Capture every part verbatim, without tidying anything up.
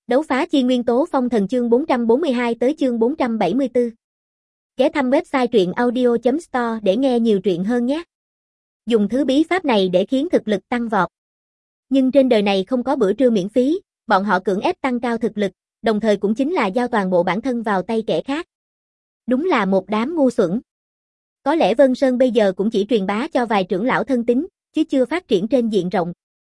Đấu phá chi nguyên tố phong thần chương bốn trăm bốn mươi hai tới chương bốn trăm bảy mươi tư. Ghé thăm website truyện audio chấm store để nghe nhiều truyện hơn nhé. Dùng thứ bí pháp này để khiến thực lực tăng vọt. Nhưng trên đời này không có bữa trưa miễn phí, bọn họ cưỡng ép tăng cao thực lực, đồng thời cũng chính là giao toàn bộ bản thân vào tay kẻ khác. Đúng là một đám ngu xuẩn. Có lẽ Vân Sơn bây giờ cũng chỉ truyền bá cho vài trưởng lão thân tín, chứ chưa phát triển trên diện rộng.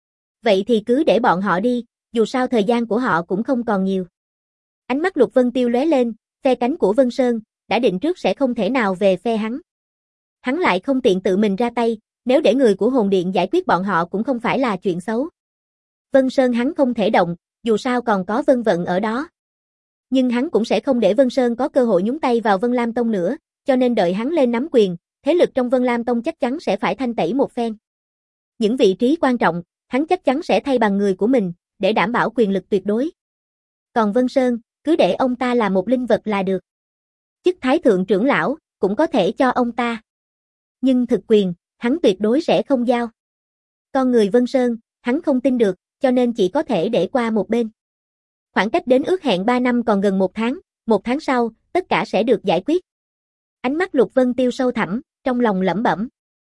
Vậy thì cứ để bọn họ đi, dù sao thời gian của họ cũng không còn nhiều. Ánh mắt Lục Vân Tiêu lóe lên, phe cánh của Vân Sơn, đã định trước sẽ không thể nào về phe hắn. Hắn lại không tiện tự mình ra tay, nếu để người của hồn điện giải quyết bọn họ cũng không phải là chuyện xấu. Vân Sơn hắn không thể động, dù sao còn có Vân Vận ở đó. Nhưng hắn cũng sẽ không để Vân Sơn có cơ hội nhúng tay vào Vân Lam Tông nữa, cho nên đợi hắn lên nắm quyền, thế lực trong Vân Lam Tông chắc chắn sẽ phải thanh tẩy một phen. Những vị trí quan trọng, hắn chắc chắn sẽ thay bằng người của mình, để đảm bảo quyền lực tuyệt đối. Còn Vân Sơn, cứ để ông ta là một linh vật là được. Chức Thái Thượng trưởng lão, cũng có thể cho ông ta. Nhưng thực quyền, hắn tuyệt đối sẽ không giao. Con người Vân Sơn, hắn không tin được, cho nên chỉ có thể để qua một bên. Khoảng cách đến ước hẹn ba năm còn gần một tháng, một tháng sau, tất cả sẽ được giải quyết. Ánh mắt Lục Vân Tiêu sâu thẳm, trong lòng lẩm bẩm.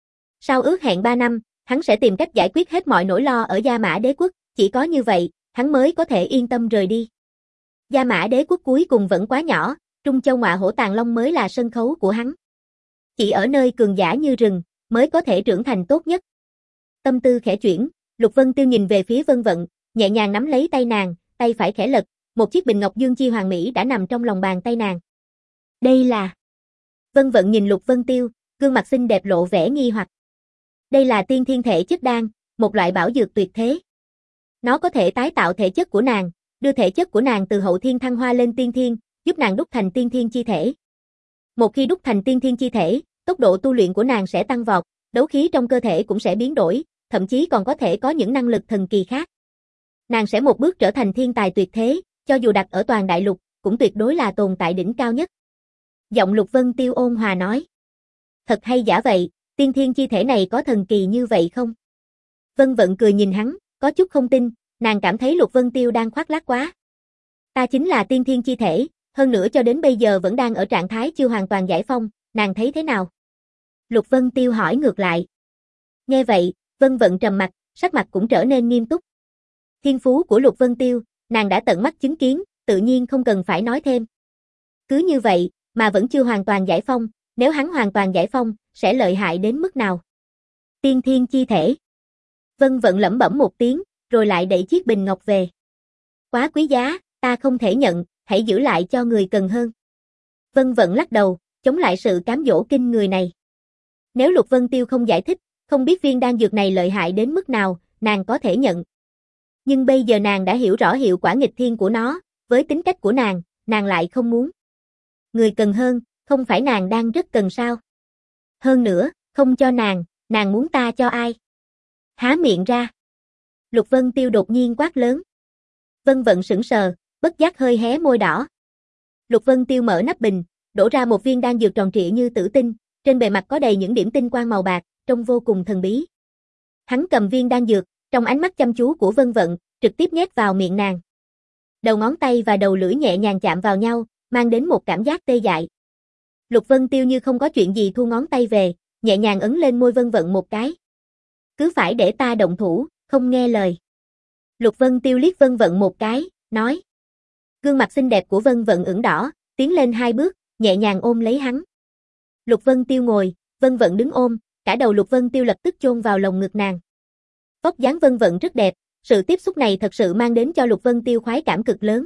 Sau ước hẹn ba năm, hắn sẽ tìm cách giải quyết hết mọi nỗi lo ở Gia Mã Đế Quốc, chỉ có như vậy, hắn mới có thể yên tâm rời đi. Gia Mã Đế Quốc cuối cùng vẫn quá nhỏ, Trung Châu Ngọa Hổ Tàng Long mới là sân khấu của hắn. Chỉ ở nơi cường giả như rừng, mới có thể trưởng thành tốt nhất. Tâm tư khẽ chuyển, Lục Vân Tiêu nhìn về phía Vân Vận, nhẹ nhàng nắm lấy tay nàng, tay phải khẽ lật, một chiếc bình ngọc dương chi hoàng mỹ đã nằm trong lòng bàn tay nàng. Đây là... Vân Vận nhìn Lục Vân Tiêu, gương mặt xinh đẹp lộ vẻ nghi hoặc. Đây là tiên thiên thể chất đan, một loại bảo dược tuyệt thế. Nó có thể tái tạo thể chất của nàng, đưa thể chất của nàng từ hậu thiên thăng hoa lên tiên thiên, giúp nàng đúc thành tiên thiên chi thể. Một khi đúc thành tiên thiên chi thể, tốc độ tu luyện của nàng sẽ tăng vọt, đấu khí trong cơ thể cũng sẽ biến đổi, thậm chí còn có thể có những năng lực thần kỳ khác. Nàng sẽ một bước trở thành thiên tài tuyệt thế, cho dù đặt ở toàn đại lục, cũng tuyệt đối là tồn tại đỉnh cao nhất. Giọng Lục Vân Tiêu ôn hòa nói. Thật hay giả vậy, tiên thiên chi thể này có thần kỳ như vậy không? Vân Vận cười nhìn hắn, có chút không tin, nàng cảm thấy Lục Vân Tiêu đang khoác lác quá. Ta chính là tiên thiên chi thể, hơn nữa cho đến bây giờ vẫn đang ở trạng thái chưa hoàn toàn giải phong, nàng thấy thế nào? Lục Vân Tiêu hỏi ngược lại. Nghe vậy, Vân Vận trầm mặt, sắc mặt cũng trở nên nghiêm túc. Thiên phú của Lục Vân Tiêu, nàng đã tận mắt chứng kiến, tự nhiên không cần phải nói thêm. Cứ như vậy, mà vẫn chưa hoàn toàn giải phong, nếu hắn hoàn toàn giải phong, sẽ lợi hại đến mức nào? Tiên thiên chi thể. Vân Vận lẩm bẩm một tiếng, rồi lại đẩy chiếc bình ngọc về. Quá quý giá, ta không thể nhận, hãy giữ lại cho người cần hơn. Vân Vận lắc đầu, chống lại sự cám dỗ kinh người này. Nếu Lục Vân Tiêu không giải thích, không biết viên đan dược này lợi hại đến mức nào, nàng có thể nhận. Nhưng bây giờ nàng đã hiểu rõ hiệu quả nghịch thiên của nó, với tính cách của nàng, nàng lại không muốn. Người cần hơn, không phải nàng đang rất cần sao? Hơn nữa, không cho nàng, nàng muốn ta cho ai? Há miệng ra. Lục Vân Tiêu đột nhiên quát lớn. Vân Vận sững sờ, bất giác hơi hé môi đỏ. Lục Vân Tiêu mở nắp bình, đổ ra một viên đan dược tròn trịa như tử tinh, trên bề mặt có đầy những điểm tinh quang màu bạc, trông vô cùng thần bí. Hắn cầm viên đan dược, trong ánh mắt chăm chú của Vân Vận, trực tiếp nhét vào miệng nàng. Đầu ngón tay và đầu lưỡi nhẹ nhàng chạm vào nhau, mang đến một cảm giác tê dại. Lục Vân Tiêu như không có chuyện gì thu ngón tay về, nhẹ nhàng ấn lên môi Vân Vận một cái. Cứ phải để ta động thủ, không nghe lời. Lục Vân Tiêu liếc Vân Vận một cái, nói. Gương mặt xinh đẹp của Vân Vận ửng đỏ, tiến lên hai bước, nhẹ nhàng ôm lấy hắn. Lục Vân Tiêu ngồi, Vân Vận đứng ôm, cả đầu Lục Vân Tiêu lập tức chôn vào lồng ngực nàng. Vóc dáng Vân Vận rất đẹp, sự tiếp xúc này thật sự mang đến cho Lục Vân Tiêu khoái cảm cực lớn.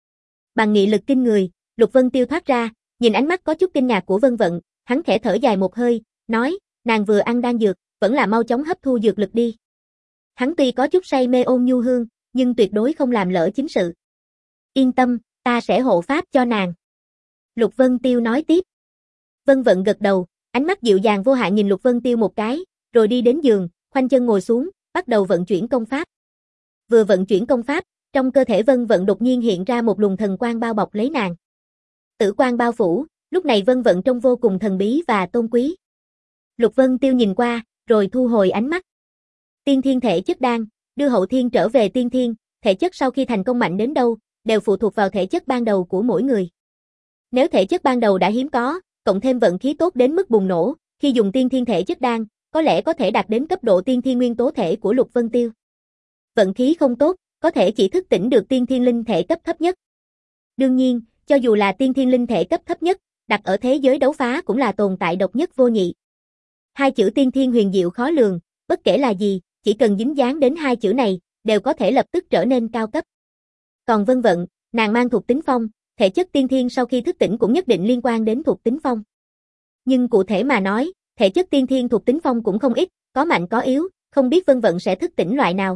Bằng nghị lực kinh người, Lục Vân Tiêu thoát ra, nhìn ánh mắt có chút kinh ngạc của Vân Vận, hắn khẽ thở dài một hơi, nói, nàng vừa ăn đan dược, vẫn là mau chóng hấp thu dược lực đi. Hắn tuy có chút say mê ôn nhu hương, nhưng tuyệt đối không làm lỡ chính sự. Yên tâm, ta sẽ hộ pháp cho nàng. Lục Vân Tiêu nói tiếp. Vân Vận gật đầu, ánh mắt dịu dàng vô hạn nhìn Lục Vân Tiêu một cái, rồi đi đến giường, khoanh chân ngồi xuống, bắt đầu vận chuyển công pháp. Vừa vận chuyển công pháp, trong cơ thể Vân Vận đột nhiên hiện ra một luồng thần quang bao bọc lấy nàng. Tử quang bao phủ, lúc này Vân Vận trông vô cùng thần bí và tôn quý. Lục Vân Tiêu nhìn qua, rồi thu hồi ánh mắt. Tiên thiên thể chất đan, đưa hậu thiên trở về tiên thiên, thể chất sau khi thành công mạnh đến đâu, đều phụ thuộc vào thể chất ban đầu của mỗi người. Nếu thể chất ban đầu đã hiếm có, cộng thêm vận khí tốt đến mức bùng nổ, khi dùng tiên thiên thể chất đan, có lẽ có thể đạt đến cấp độ tiên thiên nguyên tố thể của Lục Vân Tiêu. Vận khí không tốt, có thể chỉ thức tỉnh được tiên thiên linh thể cấp thấp nhất. Đương nhiên, cho dù là tiên thiên linh thể cấp thấp nhất, đặt ở thế giới đấu phá cũng là tồn tại độc nhất vô nhị. Hai chữ tiên thiên huyền diệu khó lường, bất kể là gì, chỉ cần dính dáng đến hai chữ này, đều có thể lập tức trở nên cao cấp. Còn Vân Vận, nàng mang thuộc tính phong, thể chất tiên thiên sau khi thức tỉnh cũng nhất định liên quan đến thuộc tính phong. Nhưng cụ thể mà nói, thể chất tiên thiên thuộc tính phong cũng không ít, có mạnh có yếu, không biết Vân Vận sẽ thức tỉnh loại nào.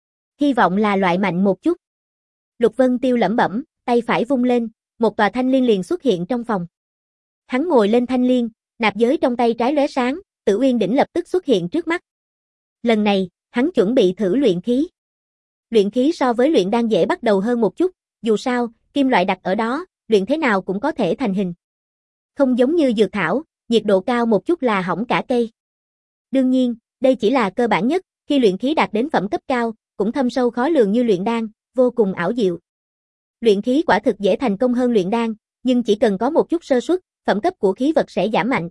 Hy vọng là loại mạnh một chút. Lục Vân Tiêu lẩm bẩm, tay phải vung lên, một tòa thanh liên liền xuất hiện trong phòng. Hắn ngồi lên thanh liên, nạp giới trong tay trái lóe sáng, Tử Uyên đỉnh lập tức xuất hiện trước mắt. Lần này, hắn chuẩn bị thử luyện khí. Luyện khí so với luyện đan dễ bắt đầu hơn một chút, dù sao, kim loại đặt ở đó, luyện thế nào cũng có thể thành hình. Không giống như dược thảo, nhiệt độ cao một chút là hỏng cả cây. Đương nhiên, đây chỉ là cơ bản nhất, khi luyện khí đạt đến phẩm cấp cao, cũng thâm sâu khó lường như luyện đan, vô cùng ảo diệu. Luyện khí quả thực dễ thành công hơn luyện đan, nhưng chỉ cần có một chút sơ suất, phẩm cấp của khí vật sẽ giảm mạnh.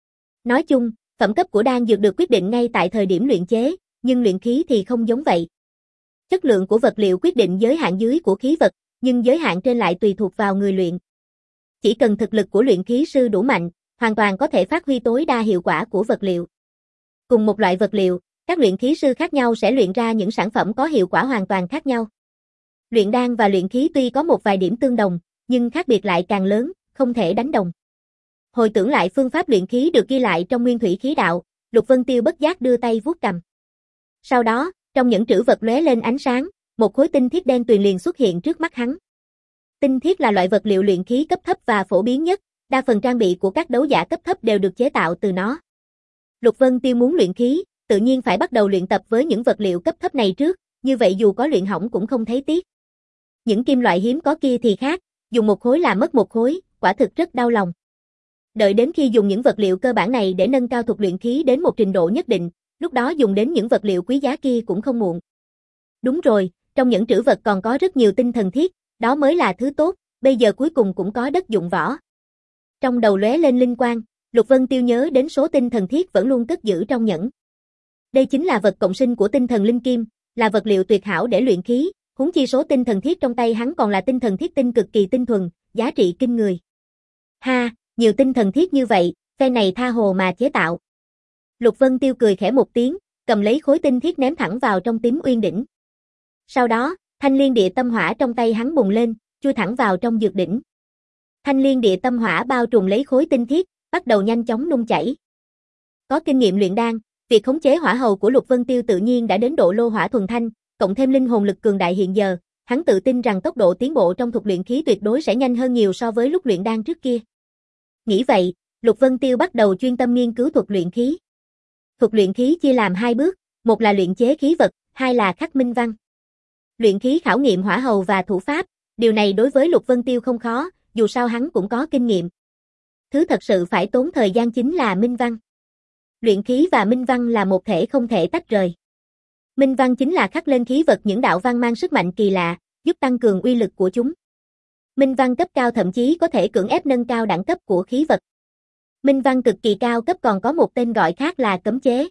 Nói chung, phẩm cấp của đan dược được quyết định ngay tại thời điểm luyện chế, nhưng luyện khí thì không giống vậy. Chất lượng của vật liệu quyết định giới hạn dưới của khí vật, nhưng giới hạn trên lại tùy thuộc vào người luyện. Chỉ cần thực lực của luyện khí sư đủ mạnh, hoàn toàn có thể phát huy tối đa hiệu quả của vật liệu. Cùng một loại vật liệu, các luyện khí sư khác nhau sẽ luyện ra những sản phẩm có hiệu quả hoàn toàn khác nhau. Luyện đan và luyện khí tuy có một vài điểm tương đồng, nhưng khác biệt lại càng lớn, không thể đánh đồng. Hồi tưởng lại phương pháp luyện khí được ghi lại trong Nguyên Thủy Khí Đạo, Lục Vân Tiêu bất giác đưa tay vuốt cầm. Sau đó, trong nhẫn trữ vật lóe lên ánh sáng, một khối tinh thiết đen tuyền liền xuất hiện trước mắt hắn. Tinh thiết là loại vật liệu luyện khí cấp thấp và phổ biến nhất, đa phần trang bị của các đấu giả cấp thấp đều được chế tạo từ nó. Lục Vân Tiêu muốn luyện khí, tự nhiên phải bắt đầu luyện tập với những vật liệu cấp thấp này trước, như vậy dù có luyện hỏng cũng không thấy tiếc. Những kim loại hiếm có kia thì khác, dùng một khối là mất một khối, quả thực rất đau lòng. Đợi đến khi dùng những vật liệu cơ bản này để nâng cao thuật luyện khí đến một trình độ nhất định, lúc đó dùng đến những vật liệu quý giá kia cũng không muộn. Đúng rồi, trong nhẫn trữ vật còn có rất nhiều tinh thần thiết, đó mới là thứ tốt, bây giờ cuối cùng cũng có đất dụng võ. Trong đầu lóe lên linh quang, Lục Vân Tiêu nhớ đến số tinh thần thiết vẫn luôn cất giữ trong nhẫn. Đây chính là vật cộng sinh của tinh thần linh kim, là vật liệu tuyệt hảo để luyện khí, huống chi số tinh thần thiết trong tay hắn còn là tinh thần thiết tinh cực kỳ tinh thuần, giá trị kinh người. Ha, nhiều tinh thần thiết như vậy, phe này tha hồ mà chế tạo. Lục Vân Tiêu cười khẽ một tiếng, cầm lấy khối tinh thiết ném thẳng vào trong Tím Uyên đỉnh. Sau đó, thanh liên địa tâm hỏa trong tay hắn bùng lên, chui thẳng vào trong dược đỉnh. Thanh liên địa tâm hỏa bao trùm lấy khối tinh thiết, bắt đầu nhanh chóng nung chảy. Có kinh nghiệm luyện đan, việc khống chế hỏa hầu của Lục Vân Tiêu tự nhiên đã đến độ lô hỏa thuần thanh, cộng thêm linh hồn lực cường đại hiện giờ, hắn tự tin rằng tốc độ tiến bộ trong thuật luyện khí tuyệt đối sẽ nhanh hơn nhiều so với lúc luyện đan trước kia. Nghĩ vậy, Lục Vân Tiêu bắt đầu chuyên tâm nghiên cứu thuật luyện khí. Thuật luyện khí chia làm hai bước, một là luyện chế khí vật, hai là khắc minh văn. Luyện khí khảo nghiệm hỏa hầu và thủ pháp, điều này đối với Lục Vân Tiêu không khó, dù sao hắn cũng có kinh nghiệm. Thứ thật sự phải tốn thời gian chính là minh văn. Luyện khí và minh văn là một thể không thể tách rời. Minh văn chính là khắc lên khí vật những đạo văn mang sức mạnh kỳ lạ, giúp tăng cường uy lực của chúng. Minh văn cấp cao thậm chí có thể cưỡng ép nâng cao đẳng cấp của khí vật. Minh văn cực kỳ cao cấp còn có một tên gọi khác là cấm chế.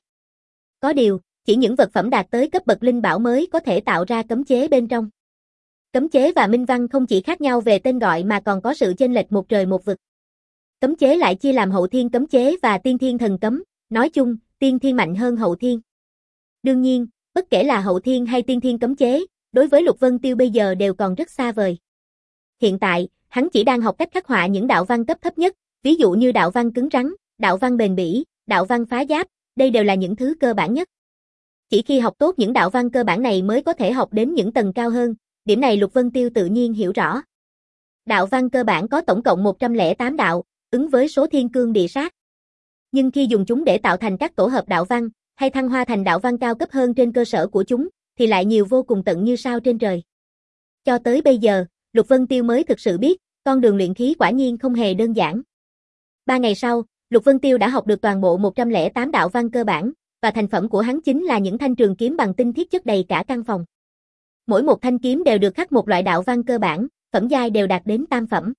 Có điều, chỉ những vật phẩm đạt tới cấp bậc linh bảo mới có thể tạo ra cấm chế bên trong. Cấm chế và minh văn không chỉ khác nhau về tên gọi mà còn có sự chênh lệch một trời một vực. Cấm chế lại chia làm hậu thiên cấm chế và tiên thiên thần cấm, nói chung, tiên thiên mạnh hơn hậu thiên. Đương nhiên, bất kể là hậu thiên hay tiên thiên cấm chế, đối với Lục Vân Tiêu bây giờ đều còn rất xa vời. Hiện tại, hắn chỉ đang học cách khắc họa những đạo văn cấp thấp nhất, ví dụ như đạo văn cứng rắn, đạo văn bền bỉ, đạo văn phá giáp, đây đều là những thứ cơ bản nhất. Chỉ khi học tốt những đạo văn cơ bản này mới có thể học đến những tầng cao hơn, điểm này Lục Vân Tiêu tự nhiên hiểu rõ. Đạo văn cơ bản có tổng cộng một trăm lẻ tám đạo, ứng với số thiên cương địa sát. Nhưng khi dùng chúng để tạo thành các tổ hợp đạo văn, hay thăng hoa thành đạo văn cao cấp hơn trên cơ sở của chúng, thì lại nhiều vô cùng tận như sao trên trời. Cho tới bây giờ, Lục Vân Tiêu mới thực sự biết, con đường luyện khí quả nhiên không hề đơn giản. Ba ngày sau, Lục Vân Tiêu đã học được toàn bộ một trăm lẻ tám đạo văn cơ bản, và thành phẩm của hắn chính là những thanh trường kiếm bằng tinh thiết chất đầy cả căn phòng. Mỗi một thanh kiếm đều được khắc một loại đạo văn cơ bản, phẩm giai đều đạt đến tam phẩm.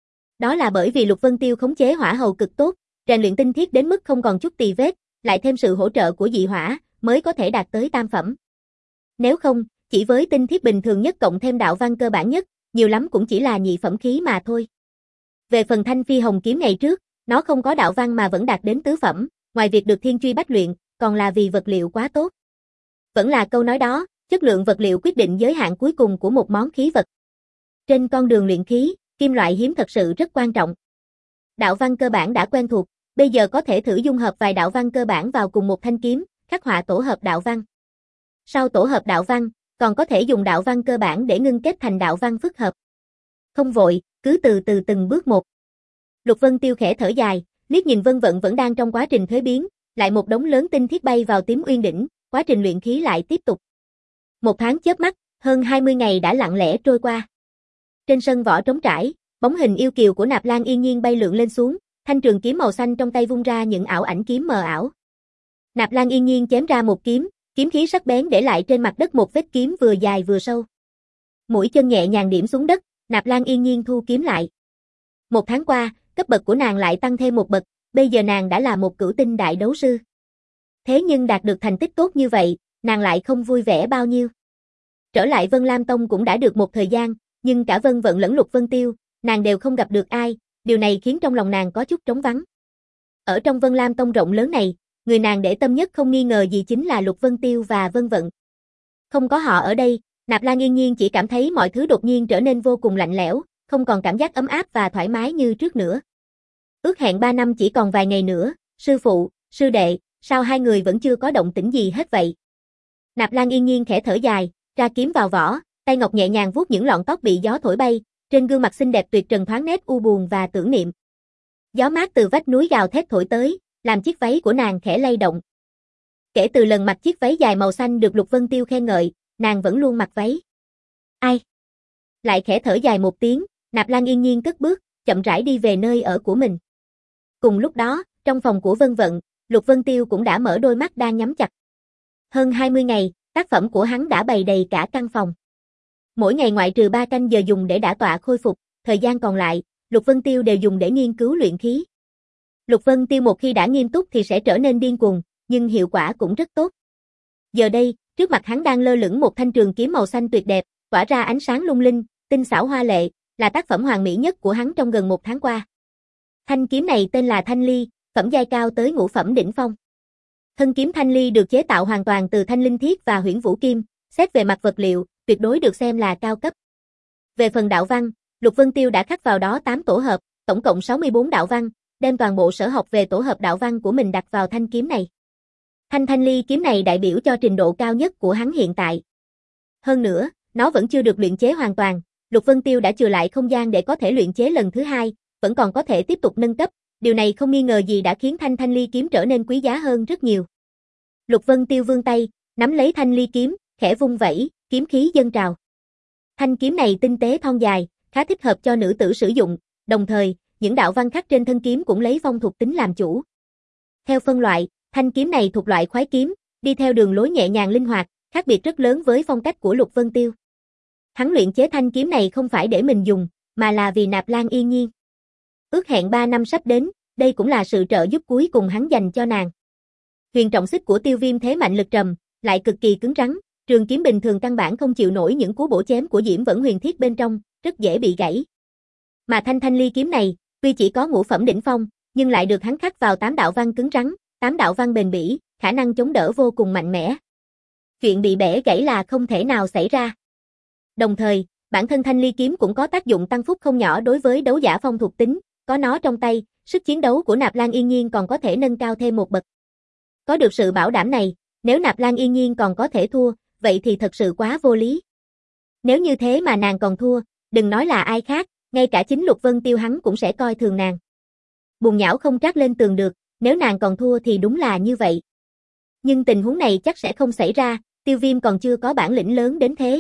Đó là bởi vì Lục Vân Tiêu khống chế hỏa hầu cực tốt, rèn luyện tinh thiết đến mức không còn chút tì vết, lại thêm sự hỗ trợ của dị hỏa, mới có thể đạt tới tam phẩm. Nếu không, chỉ với tinh thiết bình thường nhất cộng thêm đạo văn cơ bản nhất, nhiều lắm cũng chỉ là nhị phẩm khí mà thôi. Về phần thanh phi hồng kiếm ngày trước, nó không có đạo văn mà vẫn đạt đến tứ phẩm, ngoài việc được thiên truy bách luyện, còn là vì vật liệu quá tốt. Vẫn là câu nói đó, chất lượng vật liệu quyết định giới hạn cuối cùng của một món khí vật. Trên con đường luyện khí, kim loại hiếm thật sự rất quan trọng. Đạo văn cơ bản đã quen thuộc, bây giờ có thể thử dung hợp vài đạo văn cơ bản vào cùng một thanh kiếm, khắc họa tổ hợp đạo văn. Sau tổ hợp đạo văn, còn có thể dùng đạo văn cơ bản để ngưng kết thành đạo văn phức hợp. Không vội, cứ từ từ từng bước một. Lục Vân Tiêu khẽ thở dài, liếc nhìn Vân Vận vẫn đang trong quá trình thuế biến, lại một đống lớn tinh thiết bay vào Tím Uyên đỉnh, quá trình luyện khí lại tiếp tục. Một tháng chớp mắt, hơn hai mươi ngày đã lặng lẽ trôi qua. Trên sân võ trống trải, bóng hình yêu kiều của Nạp Lan Yên Nhiên bay lượn lên xuống, thanh trường kiếm màu xanh trong tay vung ra những ảo ảnh kiếm mờ ảo. Nạp Lan Yên Nhiên chém ra một kiếm, kiếm khí sắc bén để lại trên mặt đất một vết kiếm vừa dài vừa sâu. Mũi chân nhẹ nhàng điểm xuống đất, Nạp Lan Yên Nhiên thu kiếm lại. Một tháng qua, cấp bậc của nàng lại tăng thêm một bậc, bây giờ nàng đã là một cửu tinh đại đấu sư. Thế nhưng đạt được thành tích tốt như vậy, nàng lại không vui vẻ bao nhiêu. Trở lại Vân Lam Tông cũng đã được một thời gian, nhưng cả Vân Vận lẫn Lục Vân Tiêu, nàng đều không gặp được ai, điều này khiến trong lòng nàng có chút trống vắng. Ở trong Vân Lam Tông rộng lớn này, người nàng để tâm nhất không nghi ngờ gì chính là Lục Vân Tiêu và Vân Vận. Không có họ ở đây, Nạp Lan Yên Nhiên chỉ cảm thấy mọi thứ đột nhiên trở nên vô cùng lạnh lẽo, không còn cảm giác ấm áp và thoải mái như trước nữa. Ước hẹn ba năm chỉ còn vài ngày nữa, sư phụ, sư đệ, sao hai người vẫn chưa có động tĩnh gì hết vậy? Nạp Lan Yên Nhiên khẽ thở dài, ra kiếm vào vỏ, tay ngọc nhẹ nhàng vuốt những lọn tóc bị gió thổi bay, trên gương mặt xinh đẹp tuyệt trần thoáng nét u buồn và tưởng niệm. Gió mát từ vách núi gào thét thổi tới, làm chiếc váy của nàng khẽ lay động. Kể từ lần mặc chiếc váy dài màu xanh được Lục Vân Tiêu khen ngợi, nàng vẫn luôn mặc váy. Ai? Lại khẽ thở dài một tiếng, Nạp Lan Yên Nhiên cất bước, chậm rãi đi về nơi ở của mình. Cùng lúc đó, trong phòng của Vân Vận, Lục Vân Tiêu cũng đã mở đôi mắt đang nhắm chặt. Hơn hai mươi ngày, tác phẩm của hắn đã bày đầy cả căn phòng. Mỗi ngày ngoại trừ ba canh giờ dùng để đả tọa khôi phục, thời gian còn lại, Lục Vân Tiêu đều dùng để nghiên cứu luyện khí. Lục Vân Tiêu một khi đã nghiêm túc thì sẽ trở nên điên cuồng, nhưng hiệu quả cũng rất tốt. Giờ đây, trước mặt hắn đang lơ lửng một thanh trường kiếm màu xanh tuyệt đẹp, tỏa ra ánh sáng lung linh, tinh xảo hoa lệ, là tác phẩm hoàn mỹ nhất của hắn trong gần một tháng qua. Thanh kiếm này tên là Thanh Ly, phẩm giai cao tới ngũ phẩm đỉnh phong. Thân kiếm Thanh Ly được chế tạo hoàn toàn từ thanh linh thiết và huyễn vũ kim, xét về mặt vật liệu, tuyệt đối được xem là cao cấp. Về phần đạo văn, Lục Vân Tiêu đã khắc vào đó tám tổ hợp, tổng cộng sáu mươi bốn đạo văn, đem toàn bộ sở học về tổ hợp đạo văn của mình đặt vào thanh kiếm này. Thanh Thanh Ly kiếm này đại biểu cho trình độ cao nhất của hắn hiện tại. Hơn nữa, nó vẫn chưa được luyện chế hoàn toàn, Lục Vân Tiêu đã chừa lại không gian để có thể luyện chế lần thứ hai, vẫn còn có thể tiếp tục nâng cấp, điều này không nghi ngờ gì đã khiến Thanh Thanh Ly kiếm trở nên quý giá hơn rất nhiều. Lục Vân Tiêu vươn tay, nắm lấy Thanh Ly kiếm, khẽ vung vẩy, kiếm khí dâng trào. Thanh kiếm này tinh tế thon dài, khá thích hợp cho nữ tử sử dụng, đồng thời, những đạo văn khắc trên thân kiếm cũng lấy phong thuộc tính làm chủ. Theo phân loại, thanh kiếm này thuộc loại khoái kiếm, đi theo đường lối nhẹ nhàng linh hoạt, khác biệt rất lớn với phong cách của Lục Vân Tiêu. Hắn luyện chế thanh kiếm này không phải để mình dùng, mà là vì Nạp Lan Yên Nhiên. Ước hẹn ba năm sắp đến, đây cũng là sự trợ giúp cuối cùng hắn dành cho nàng. Huyền trọng xích của Tiêu Viêm thế mạnh lực trầm, lại cực kỳ cứng rắn, trường kiếm bình thường căn bản không chịu nổi những cú bổ chém của Diễm Vẫn Huyền Thiết bên trong, rất dễ bị gãy. Mà thanh Thanh Ly kiếm này, tuy chỉ có ngũ phẩm đỉnh phong, nhưng lại được hắn khắc vào tám đạo văn cứng rắn, tám đạo văn bền bỉ, khả năng chống đỡ vô cùng mạnh mẽ. Chuyện bị bẻ gãy là không thể nào xảy ra. Đồng thời, bản thân Thanh Ly kiếm cũng có tác dụng tăng phúc không nhỏ đối với đấu giả phong thuộc tính, có nó trong tay, sức chiến đấu của Nạp Lan Yên Nhiên còn có thể nâng cao thêm một bậc. Có được sự bảo đảm này, nếu Nạp Lan Yên Nhiên còn có thể thua, vậy thì thật sự quá vô lý. Nếu như thế mà nàng còn thua, đừng nói là ai khác, ngay cả chính Lục Vân Tiêu hắn cũng sẽ coi thường nàng. Bùn nhão không trát lên tường được, nếu nàng còn thua thì đúng là như vậy. Nhưng tình huống này chắc sẽ không xảy ra, Tiêu Viêm còn chưa có bản lĩnh lớn đến thế.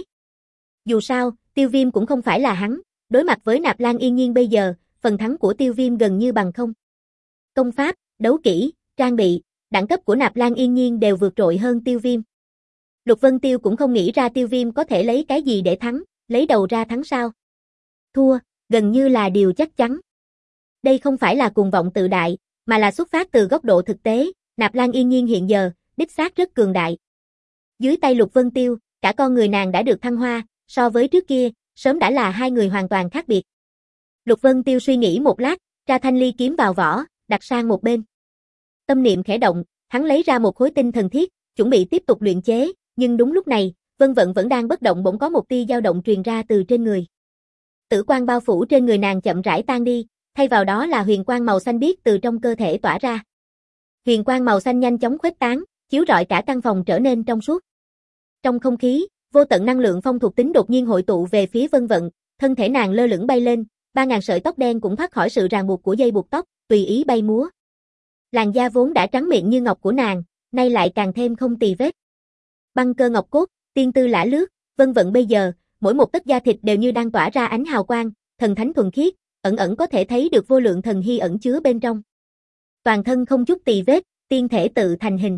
Dù sao, Tiêu Viêm cũng không phải là hắn, đối mặt với Nạp Lan Yên Nhiên bây giờ, phần thắng của Tiêu Viêm gần như bằng không. Công pháp, đấu kỹ, trang bị, đẳng cấp của Nạp Lan Yên Nhiên đều vượt trội hơn Tiêu Viêm. Lục Vân Tiêu cũng không nghĩ ra Tiêu Viêm có thể lấy cái gì để thắng, lấy đầu ra thắng sao. Thua, gần như là điều chắc chắn. Đây không phải là cuồng vọng tự đại, mà là xuất phát từ góc độ thực tế, Nạp Lan Yên Nhiên hiện giờ, đích xác rất cường đại. Dưới tay Lục Vân Tiêu, cả con người nàng đã được thăng hoa, so với trước kia, sớm đã là hai người hoàn toàn khác biệt. Lục Vân Tiêu suy nghĩ một lát, ra thanh ly kiếm vào vỏ, đặt sang một bên. Tâm niệm khẽ động, hắn lấy ra một khối tinh thần thiết, chuẩn bị tiếp tục luyện chế, nhưng đúng lúc này, Vân Vận vẫn đang bất động bỗng có một tia dao động truyền ra từ trên người. Tử quang bao phủ trên người nàng chậm rãi tan đi, thay vào đó là huyền quang màu xanh biếc từ trong cơ thể tỏa ra. Huyền quang màu xanh nhanh chóng khuếch tán, chiếu rọi cả căn phòng trở nên trong suốt. Trong không khí, vô tận năng lượng phong thuộc tính đột nhiên hội tụ về phía Vân Vận, thân thể nàng lơ lửng bay lên, ba ngàn sợi tóc đen cũng thoát khỏi sự ràng buộc của dây buộc tóc, tùy ý bay múa. Làn da vốn đã trắng miệng như ngọc của nàng, nay lại càng thêm không tì vết. Băng cơ ngọc cốt, tiên tư lả lướt, Vân Vận bây giờ, mỗi một tấc da thịt đều như đang tỏa ra ánh hào quang, thần thánh thuần khiết, ẩn ẩn có thể thấy được vô lượng thần hy ẩn chứa bên trong. Toàn thân không chút tì vết, tiên thể tự thành hình.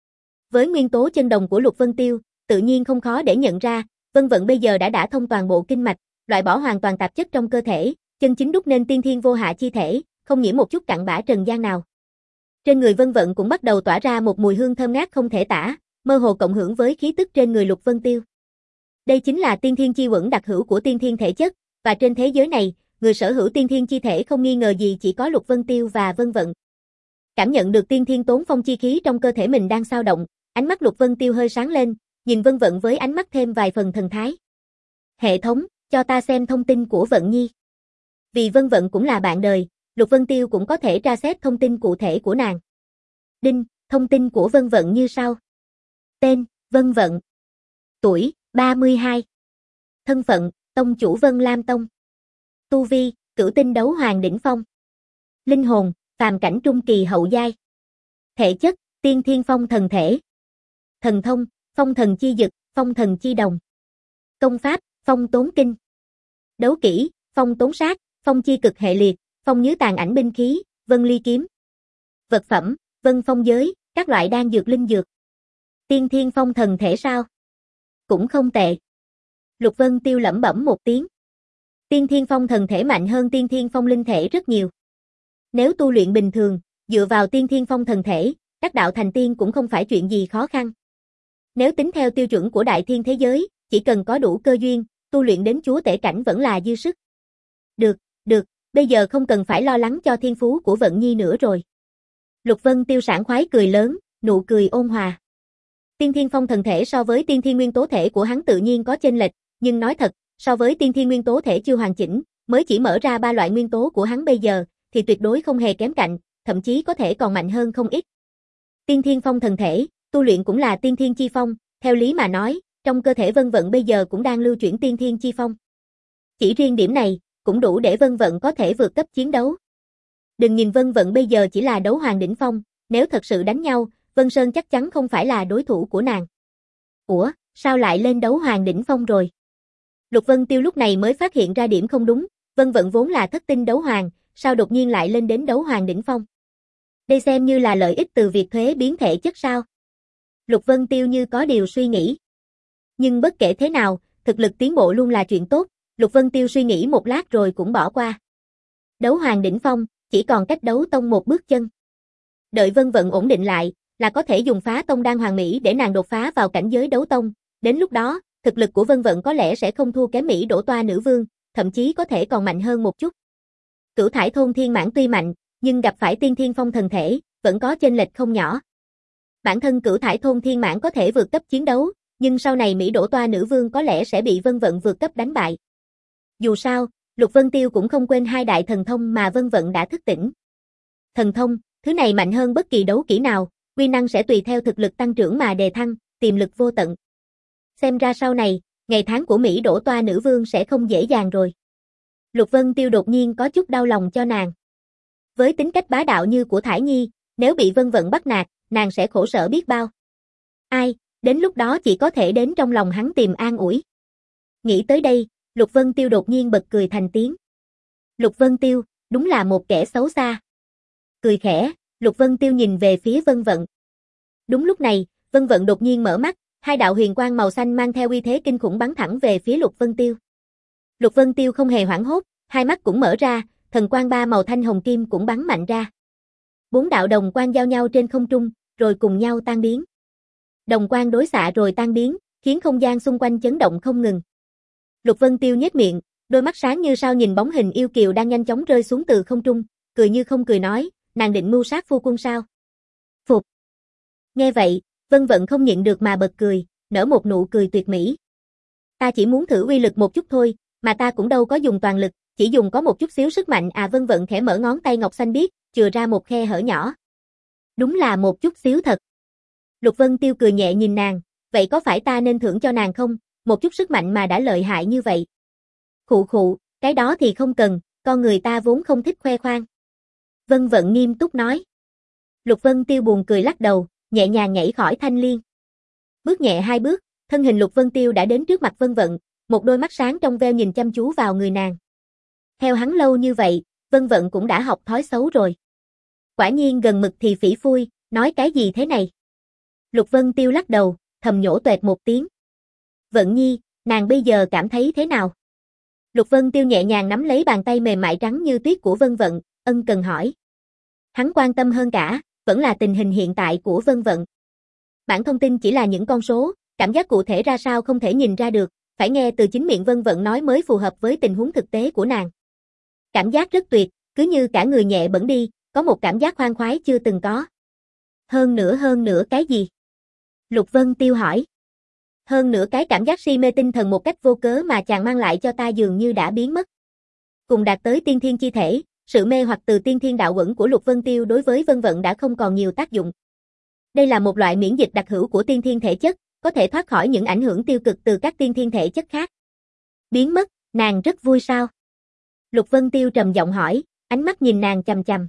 Với nguyên tố chân đồng của Lục Vân Tiêu, tự nhiên không khó để nhận ra, Vân Vận bây giờ đã đả thông toàn bộ kinh mạch, loại bỏ hoàn toàn tạp chất trong cơ thể, chân chính đúc nên tiên thiên vô hạ chi thể, không nhiễm một chút cặn bã trần gian nào. Trên người Vân Vận cũng bắt đầu tỏa ra một mùi hương thơm ngát không thể tả, mơ hồ cộng hưởng với khí tức trên người Lục Vân Tiêu. Đây chính là tiên thiên chi uẩn đặc hữu của tiên thiên thể chất, và trên thế giới này, người sở hữu tiên thiên chi thể không nghi ngờ gì chỉ có Lục Vân Tiêu và Vân Vận. Cảm nhận được tiên thiên tốn phong chi khí trong cơ thể mình đang dao động, ánh mắt Lục Vân Tiêu hơi sáng lên, nhìn Vân Vận với ánh mắt thêm vài phần thần thái. Hệ thống, cho ta xem thông tin của Vận Nhi. Vì Vân Vận cũng là bạn đời, Lục Vân Tiêu cũng có thể tra xét thông tin cụ thể của nàng. Đinh, thông tin của Vân Vận như sau. Tên, Vân Vận. Tuổi, ba mươi hai. Thân phận, tông chủ Vân Lam Tông. Tu vi, cửu tinh đấu hoàng đỉnh phong. Linh hồn, phàm cảnh trung kỳ hậu giai. Thể chất, tiên thiên phong thần thể. Thần thông, phong thần chi dực, phong thần chi đồng. Công pháp, phong tốn kinh. Đấu kỹ, phong tốn sát, phong chi cực hệ liệt, phong nhứ tàn ảnh binh khí, vân ly kiếm. Vật phẩm, vân phong giới, các loại đan dược linh dược. Tiên thiên phong thần thể sao? Cũng không tệ. Lục Vân Tiêu lẩm bẩm một tiếng. Tiên thiên phong thần thể mạnh hơn tiên thiên phong linh thể rất nhiều. Nếu tu luyện bình thường, dựa vào tiên thiên phong thần thể, đắc đạo thành tiên cũng không phải chuyện gì khó khăn. Nếu tính theo tiêu chuẩn của đại thiên thế giới, chỉ cần có đủ cơ duyên, tu luyện đến chúa tể cảnh vẫn là dư sức. Được, được, bây giờ không cần phải lo lắng cho thiên phú của Vận Nhi nữa rồi. Lục Vân Tiêu sảng khoái cười lớn, nụ cười ôn hòa. Tiên thiên phong thần thể so với tiên thiên nguyên tố thể của hắn tự nhiên có chênh lệch, nhưng nói thật, so với tiên thiên nguyên tố thể chưa hoàn chỉnh, mới chỉ mở ra ba loại nguyên tố của hắn bây giờ, thì tuyệt đối không hề kém cạnh, thậm chí có thể còn mạnh hơn không ít. Tiên thiên phong thần thể, tu luyện cũng là tiên thiên chi phong, theo lý mà nói, trong cơ thể Vân Vận bây giờ cũng đang lưu chuyển tiên thiên chi phong. Chỉ riêng điểm này, cũng đủ để Vân Vận có thể vượt cấp chiến đấu. Đừng nhìn Vân Vận bây giờ chỉ là đấu hoàng đỉnh phong, nếu thật sự đánh nhau, Vân Sơn chắc chắn không phải là đối thủ của nàng. Ủa, sao lại lên đấu hoàng đỉnh phong rồi? Lục Vân Tiêu lúc này mới phát hiện ra điểm không đúng, Vân Vận vốn là thất tinh đấu hoàng, sao đột nhiên lại lên đến đấu hoàng đỉnh phong? Đây xem như là lợi ích từ việc thuế biến thể chất sao? Lục Vân Tiêu như có điều suy nghĩ. Nhưng bất kể thế nào, thực lực tiến bộ luôn là chuyện tốt, Lục Vân Tiêu suy nghĩ một lát rồi cũng bỏ qua. Đấu hoàng đỉnh phong, chỉ còn cách đấu tông một bước chân. Đợi Vân Vận ổn định lại, là có thể dùng phá tông đan hoàng mỹ để nàng đột phá vào cảnh giới đấu tông, đến lúc đó, thực lực của Vân Vận có lẽ sẽ không thua kém Mỹ Đỗ Toa nữ vương, thậm chí có thể còn mạnh hơn một chút. Cửu thải thôn thiên mãn tuy mạnh, nhưng gặp phải tiên thiên phong thần thể, vẫn có chênh lệch không nhỏ. Bản thân cửu thải thôn thiên mãn có thể vượt cấp chiến đấu, nhưng sau này Mỹ Đỗ Toa nữ vương có lẽ sẽ bị Vân Vận vượt cấp đánh bại. Dù sao, Lục Vân Tiêu cũng không quên hai đại thần thông mà Vân Vận đã thức tỉnh. Thần thông, thứ này mạnh hơn bất kỳ đấu kỹ nào, uy năng sẽ tùy theo thực lực tăng trưởng mà đề thăng, tiềm lực vô tận. Xem ra sau này, ngày tháng của Mỹ Đỗ Toa nữ vương sẽ không dễ dàng rồi. Lục Vân Tiêu đột nhiên có chút đau lòng cho nàng. Với tính cách bá đạo như của Thải Nhi, nếu bị Vân Vận bắt nạt, nàng sẽ khổ sở biết bao. Ai, đến lúc đó chỉ có thể đến trong lòng hắn tìm an ủi. Nghĩ tới đây, Lục Vân Tiêu đột nhiên bật cười thành tiếng. Lục Vân Tiêu, đúng là một kẻ xấu xa. Cười khẽ, Lục Vân Tiêu nhìn về phía Vân Vận. Đúng lúc này, Vân Vận đột nhiên mở mắt, Hai đạo huyền quang màu xanh mang theo uy thế kinh khủng bắn thẳng về phía Lục Vân Tiêu. Lục Vân Tiêu không hề hoảng hốt, hai mắt cũng mở ra, thần quang ba màu thanh hồng kim cũng bắn mạnh ra. Bốn đạo đồng quang giao nhau trên không trung, rồi cùng nhau tan biến. Đồng quang đối xạ rồi tan biến, khiến không gian xung quanh chấn động không ngừng. Lục Vân Tiêu nhếch miệng, đôi mắt sáng như sao nhìn bóng hình yêu kiều đang nhanh chóng rơi xuống từ không trung, cười như không cười nói, nàng định mưu sát phu quân sao? Phục. Nghe vậy, Vân Vận không nhịn được mà bật cười, nở một nụ cười tuyệt mỹ. Ta chỉ muốn thử uy lực một chút thôi, mà ta cũng đâu có dùng toàn lực, chỉ dùng có một chút xíu sức mạnh à. Vân Vận khẽ mở ngón tay ngọc xanh biếc, chừa ra một khe hở nhỏ. Đúng là một chút xíu thật. Lục Vân Tiêu cười nhẹ nhìn nàng, vậy có phải ta nên thưởng cho nàng không, một chút sức mạnh mà đã lợi hại như vậy. Khụ khụ, cái đó thì không cần, con người ta vốn không thích khoe khoang. Vân Vận nghiêm túc nói. Lục Vân Tiêu buồn cười lắc đầu, nhẹ nhàng nhảy khỏi thanh liên. Bước nhẹ hai bước, thân hình Lục Vân Tiêu đã đến trước mặt Vân Vận, một đôi mắt sáng trong veo nhìn chăm chú vào người nàng. Theo hắn lâu như vậy, Vân Vận cũng đã học thói xấu rồi. Quả nhiên gần mực thì phỉ phui, nói cái gì thế này? Lục Vân Tiêu lắc đầu, thầm nhổ toẹt một tiếng. Vận Nhi, nàng bây giờ cảm thấy thế nào? Lục Vân Tiêu nhẹ nhàng nắm lấy bàn tay mềm mại trắng như tuyết của Vân Vận, ân cần hỏi. Hắn quan tâm hơn cả, vẫn là tình hình hiện tại của Vân Vận. Bản thông tin chỉ là những con số, cảm giác cụ thể ra sao không thể nhìn ra được, phải nghe từ chính miệng Vân Vận nói mới phù hợp với tình huống thực tế của nàng. Cảm giác rất tuyệt, cứ như cả người nhẹ bẫng đi, có một cảm giác khoan khoái chưa từng có. Hơn nữa hơn nữa cái gì? Lục Vân Tiêu hỏi. Hơn nữa cái cảm giác si mê tinh thần một cách vô cớ mà chàng mang lại cho ta dường như đã biến mất. Cùng đạt tới tiên thiên chi thể, sự mê hoặc từ tiên thiên đạo uẩn của Lục Vân Tiêu đối với Vân Vận đã không còn nhiều tác dụng. Đây là một loại miễn dịch đặc hữu của tiên thiên thể chất, có thể thoát khỏi những ảnh hưởng tiêu cực từ các tiên thiên thể chất khác. Biến mất, nàng rất vui sao? Lục Vân Tiêu trầm giọng hỏi, ánh mắt nhìn nàng chằm chằm.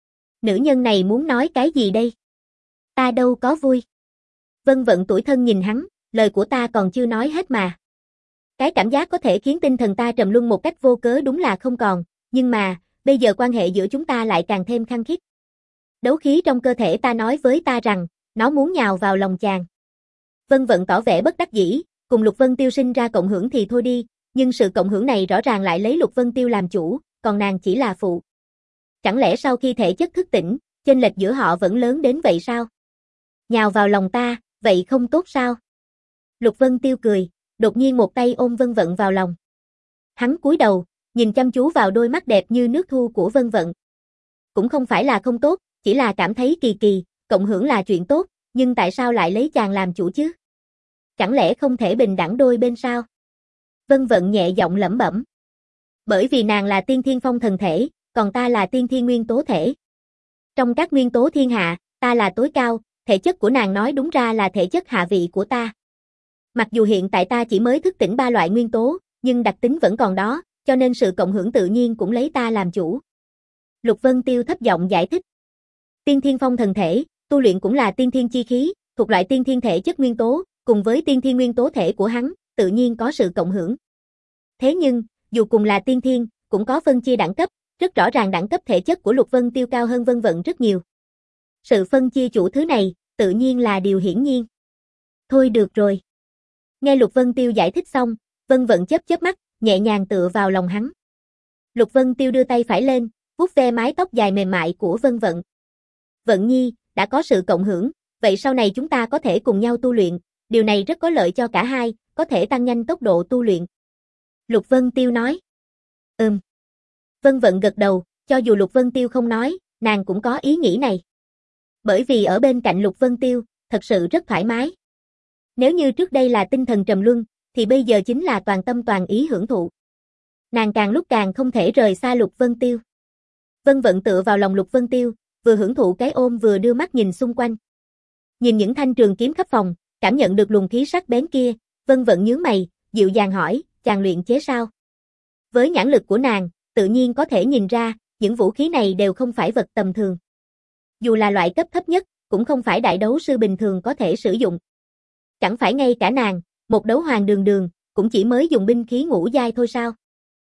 Nữ nhân này muốn nói cái gì đây? Ta đâu có vui. Vân Vận tủi thân nhìn hắn, lời của ta còn chưa nói hết mà. Cái cảm giác có thể khiến tinh thần ta trầm luân một cách vô cớ đúng là không còn, nhưng mà, bây giờ quan hệ giữa chúng ta lại càng thêm khăng khít. Đấu khí trong cơ thể ta nói với ta rằng, nó muốn nhào vào lòng chàng. Vân Vận tỏ vẻ bất đắc dĩ, cùng Lục Vân Tiêu sinh ra cộng hưởng thì thôi đi, nhưng sự cộng hưởng này rõ ràng lại lấy Lục Vân Tiêu làm chủ, còn nàng chỉ là phụ. Chẳng lẽ sau khi thể chất thức tỉnh, chênh lệch giữa họ vẫn lớn đến vậy sao? Nhào vào lòng ta, vậy không tốt sao? Lục Vân Tiêu cười, đột nhiên một tay ôm Vân Vận vào lòng. Hắn cúi đầu, nhìn chăm chú vào đôi mắt đẹp như nước thu của Vân Vận. Cũng không phải là không tốt, chỉ là cảm thấy kỳ kỳ, cộng hưởng là chuyện tốt, nhưng tại sao lại lấy chàng làm chủ chứ? Chẳng lẽ không thể bình đẳng đôi bên sao? Vân Vận nhẹ giọng lẩm bẩm. Bởi vì nàng là tiên thiên phong thần thể, còn ta là tiên thiên nguyên tố thể. Trong các nguyên tố thiên hạ, ta là tối cao, thể chất của nàng nói đúng ra là thể chất hạ vị của ta. Mặc dù hiện tại ta chỉ mới thức tỉnh ba loại nguyên tố, nhưng đặc tính vẫn còn đó, cho nên sự cộng hưởng tự nhiên cũng lấy ta làm chủ. Lục Vân Tiêu thấp giọng giải thích. Tiên thiên phong thần thể, tu luyện cũng là tiên thiên chi khí, thuộc loại tiên thiên thể chất nguyên tố, cùng với tiên thiên nguyên tố thể của hắn, tự nhiên có sự cộng hưởng. Thế nhưng, dù cùng là tiên thiên, cũng có phân chia đẳng cấp, rất rõ ràng đẳng cấp thể chất của Lục Vân Tiêu cao hơn Vân Vận rất nhiều. Sự phân chia chủ thứ này, tự nhiên là điều hiển nhiên. Thôi được rồi. Nghe Lục Vân Tiêu giải thích xong, Vân Vận chớp chớp mắt, nhẹ nhàng tựa vào lòng hắn. Lục Vân Tiêu đưa tay phải lên, vuốt ve mái tóc dài mềm mại của Vân Vận. Vận Nhi, đã có sự cộng hưởng, vậy sau này chúng ta có thể cùng nhau tu luyện, điều này rất có lợi cho cả hai, có thể tăng nhanh tốc độ tu luyện. Lục Vân Tiêu nói. Ừm. Vân Vận gật đầu, cho dù Lục Vân Tiêu không nói, nàng cũng có ý nghĩ này. Bởi vì ở bên cạnh Lục Vân Tiêu, thật sự rất thoải mái. Nếu như trước đây là tinh thần trầm luân, thì bây giờ chính là toàn tâm toàn ý hưởng thụ. Nàng càng lúc càng không thể rời xa Lục Vân Tiêu. Vân Vận tựa vào lòng Lục Vân Tiêu, vừa hưởng thụ cái ôm vừa đưa mắt nhìn xung quanh. Nhìn những thanh trường kiếm khắp phòng, cảm nhận được luồng khí sắc bén kia, Vân Vận nhướng mày, dịu dàng hỏi, chàng luyện chế sao? Với nhãn lực của nàng, tự nhiên có thể nhìn ra, những vũ khí này đều không phải vật tầm thường. Dù là loại cấp thấp nhất, cũng không phải đại đấu sư bình thường có thể sử dụng. Chẳng phải ngay cả nàng, một đấu hoàng đường đường, cũng chỉ mới dùng binh khí ngũ giai thôi sao?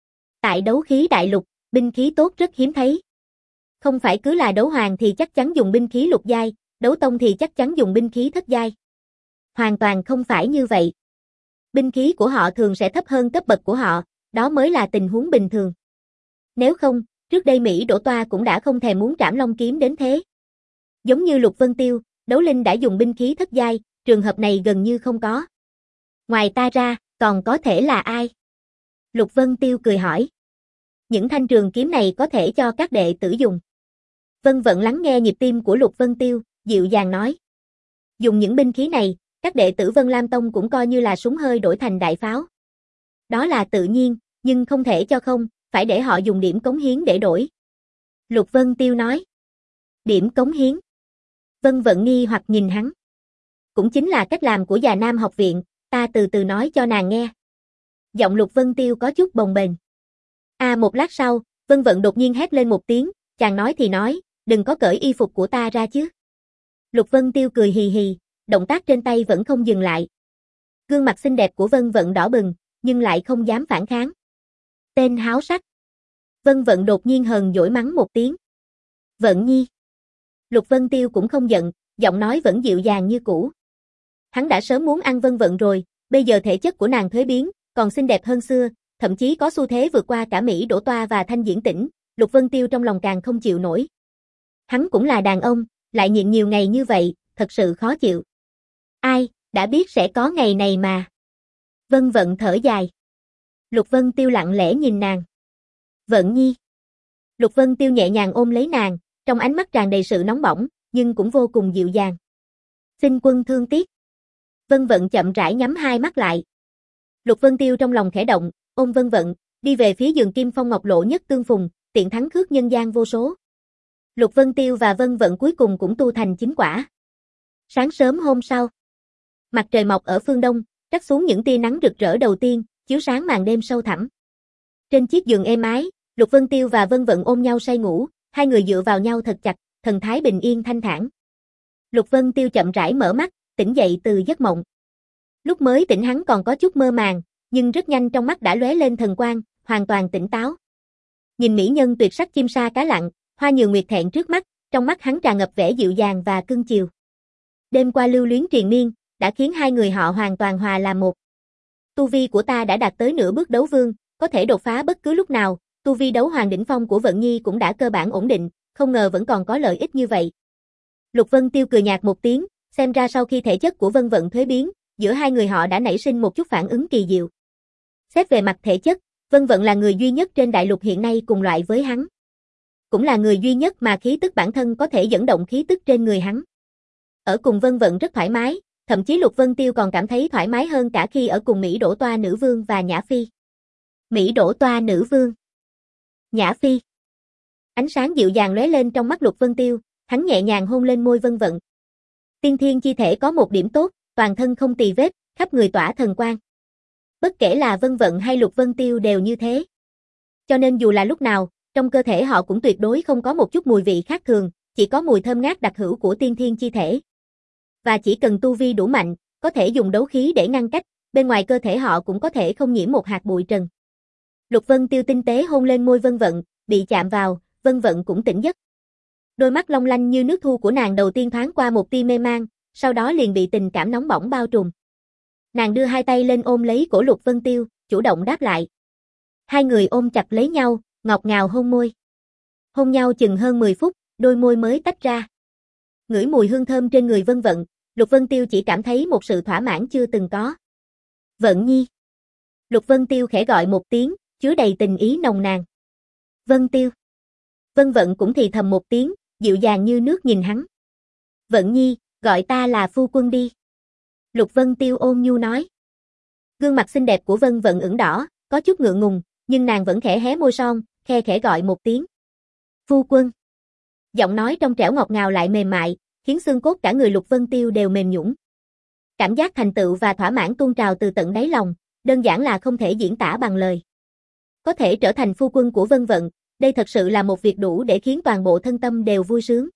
Tại đấu khí đại lục, binh khí tốt rất hiếm thấy. Không phải cứ là đấu hoàng thì chắc chắn dùng binh khí lục giai, đấu tông thì chắc chắn dùng binh khí thất giai. Hoàn toàn không phải như vậy. Binh khí của họ thường sẽ thấp hơn cấp bậc của họ, đó mới là tình huống bình thường. Nếu không, trước đây Mỹ Đỗ Toa cũng đã không thèm muốn trảm long kiếm đến thế. Giống như Lục Vân Tiêu, Đấu Linh đã dùng binh khí thất giai, trường hợp này gần như không có. Ngoài ta ra, còn có thể là ai? Lục Vân Tiêu cười hỏi. Những thanh trường kiếm này có thể cho các đệ tử dùng. Vân Vận lắng nghe nhịp tim của Lục Vân Tiêu, dịu dàng nói. Dùng những binh khí này, các đệ tử Vân Lam Tông cũng coi như là súng hơi đổi thành đại pháo. Đó là tự nhiên, nhưng không thể cho không, phải để họ dùng điểm cống hiến để đổi. Lục Vân Tiêu nói. Điểm cống hiến. Vân Vận nghi hoặc nhìn hắn. Cũng chính là cách làm của Già Nam học viện, ta từ từ nói cho nàng nghe. Giọng Lục Vân Tiêu có chút bồng bềnh. À một lát sau, Vân Vận đột nhiên hét lên một tiếng, chàng nói thì nói, đừng có cởi y phục của ta ra chứ. Lục Vân Tiêu cười hì hì, động tác trên tay vẫn không dừng lại. Gương mặt xinh đẹp của Vân Vận đỏ bừng, nhưng lại không dám phản kháng. Tên háo sắc. Vân Vận đột nhiên hờn dỗi mắng một tiếng. Vận Nhi. Lục Vân Tiêu cũng không giận, giọng nói vẫn dịu dàng như cũ. Hắn đã sớm muốn ăn Vân Vận rồi, bây giờ thể chất của nàng thuế biến, còn xinh đẹp hơn xưa, thậm chí có xu thế vượt qua cả Mỹ Đỗ Toa và Thanh Diễn Tĩnh, Lục Vân Tiêu trong lòng càng không chịu nổi. Hắn cũng là đàn ông, lại nhịn nhiều ngày như vậy, thật sự khó chịu. Ai, đã biết sẽ có ngày này mà. Vân Vận thở dài. Lục Vân Tiêu lặng lẽ nhìn nàng. Vận Nhi. Lục Vân Tiêu nhẹ nhàng ôm lấy nàng, trong ánh mắt tràn đầy sự nóng bỏng, nhưng cũng vô cùng dịu dàng. Xin quân thương tiếc. Vân Vận chậm rãi nhắm hai mắt lại. Lục Vân Tiêu trong lòng khẽ động, ôm Vân Vận, đi về phía giường Kim Phong Ngọc Lộ nhất tương phùng, tiện thắng khước nhân gian vô số. Lục Vân Tiêu và Vân Vận cuối cùng cũng tu thành chính quả. Sáng sớm hôm sau, mặt trời mọc ở phương đông, trắt xuống những tia nắng rực rỡ đầu tiên, chiếu sáng màn đêm sâu thẳm. Trên chiếc giường êm ái, Lục Vân Tiêu và Vân Vận ôm nhau say ngủ, hai người dựa vào nhau thật chặt, thần thái bình yên thanh thản. Lục Vân Tiêu chậm rãi mở mắt, tỉnh dậy từ giấc mộng. Lúc mới tỉnh hắn còn có chút mơ màng, nhưng rất nhanh trong mắt đã lóe lên thần quang, hoàn toàn tỉnh táo. Nhìn mỹ nhân tuyệt sắc chim sa cá lặn, hoa nhường nguyệt thẹn trước mắt, trong mắt hắn tràn ngập vẻ dịu dàng và cưng chiều. Đêm qua lưu luyến triền miên, đã khiến hai người họ hoàn toàn hòa làm một. Tu vi của ta đã đạt tới nửa bước đấu vương, có thể đột phá bất cứ lúc nào, tu vi đấu hoàng đỉnh phong của Vận Nhi cũng đã cơ bản ổn định, không ngờ vẫn còn có lợi ích như vậy. Lục Vân Tiêu cười nhạt một tiếng, xem ra sau khi thể chất của Vân Vận thuế biến, giữa hai người họ đã nảy sinh một chút phản ứng kỳ diệu. Xét về mặt thể chất, Vân Vận là người duy nhất trên đại lục hiện nay cùng loại với hắn. Cũng là người duy nhất mà khí tức bản thân có thể dẫn động khí tức trên người hắn. Ở cùng Vân Vận rất thoải mái, thậm chí Lục Vân Tiêu còn cảm thấy thoải mái hơn cả khi ở cùng Mỹ Đỗ Toa nữ vương và Nhã Phi. Mỹ Đỗ Toa nữ vương, Nhã Phi. Ánh sáng dịu dàng lóe lên trong mắt Lục Vân Tiêu, hắn nhẹ nhàng hôn lên môi Vân Vận. Tiên thiên chi thể có một điểm tốt, toàn thân không tì vết, khắp người tỏa thần quang. Bất kể là Vân Vận hay Lục Vân Tiêu đều như thế. Cho nên dù là lúc nào, trong cơ thể họ cũng tuyệt đối không có một chút mùi vị khác thường, chỉ có mùi thơm ngát đặc hữu của tiên thiên chi thể. Và chỉ cần tu vi đủ mạnh, có thể dùng đấu khí để ngăn cách, bên ngoài cơ thể họ cũng có thể không nhiễm một hạt bụi trần. Lục Vân Tiêu tinh tế hôn lên môi Vân Vận, bị chạm vào, Vân Vận cũng tỉnh giấc. Đôi mắt long lanh như nước thu của nàng đầu tiên thoáng qua một tia mê mang, sau đó liền bị tình cảm nóng bỏng bao trùm. Nàng đưa hai tay lên ôm lấy cổ Lục Vân Tiêu, chủ động đáp lại. Hai người ôm chặt lấy nhau, ngọt ngào hôn môi. Hôn nhau chừng hơn mười phút, đôi môi mới tách ra. Ngửi mùi hương thơm trên người Vân Vận, Lục Vân Tiêu chỉ cảm thấy một sự thỏa mãn chưa từng có. Vận Nhi. Lục Vân Tiêu khẽ gọi một tiếng, chứa đầy tình ý nồng nàn. Vân Tiêu. Vân Vận cũng thì thầm một tiếng, dịu dàng như nước nhìn hắn. Vận Nhi, gọi ta là phu quân đi. Lục Vân Tiêu ôn nhu nói. Gương mặt xinh đẹp của Vân Vận ửng đỏ, có chút ngượng ngùng, nhưng nàng vẫn khẽ hé môi son, khe khẽ gọi một tiếng. Phu quân. Giọng nói trong trẻo ngọt ngào lại mềm mại, khiến xương cốt cả người Lục Vân Tiêu đều mềm nhũn. Cảm giác thành tựu và thỏa mãn tuôn trào từ tận đáy lòng, đơn giản là không thể diễn tả bằng lời. Có thể trở thành phu quân của Vân Vận, đây thật sự là một việc đủ để khiến toàn bộ thân tâm đều vui sướng.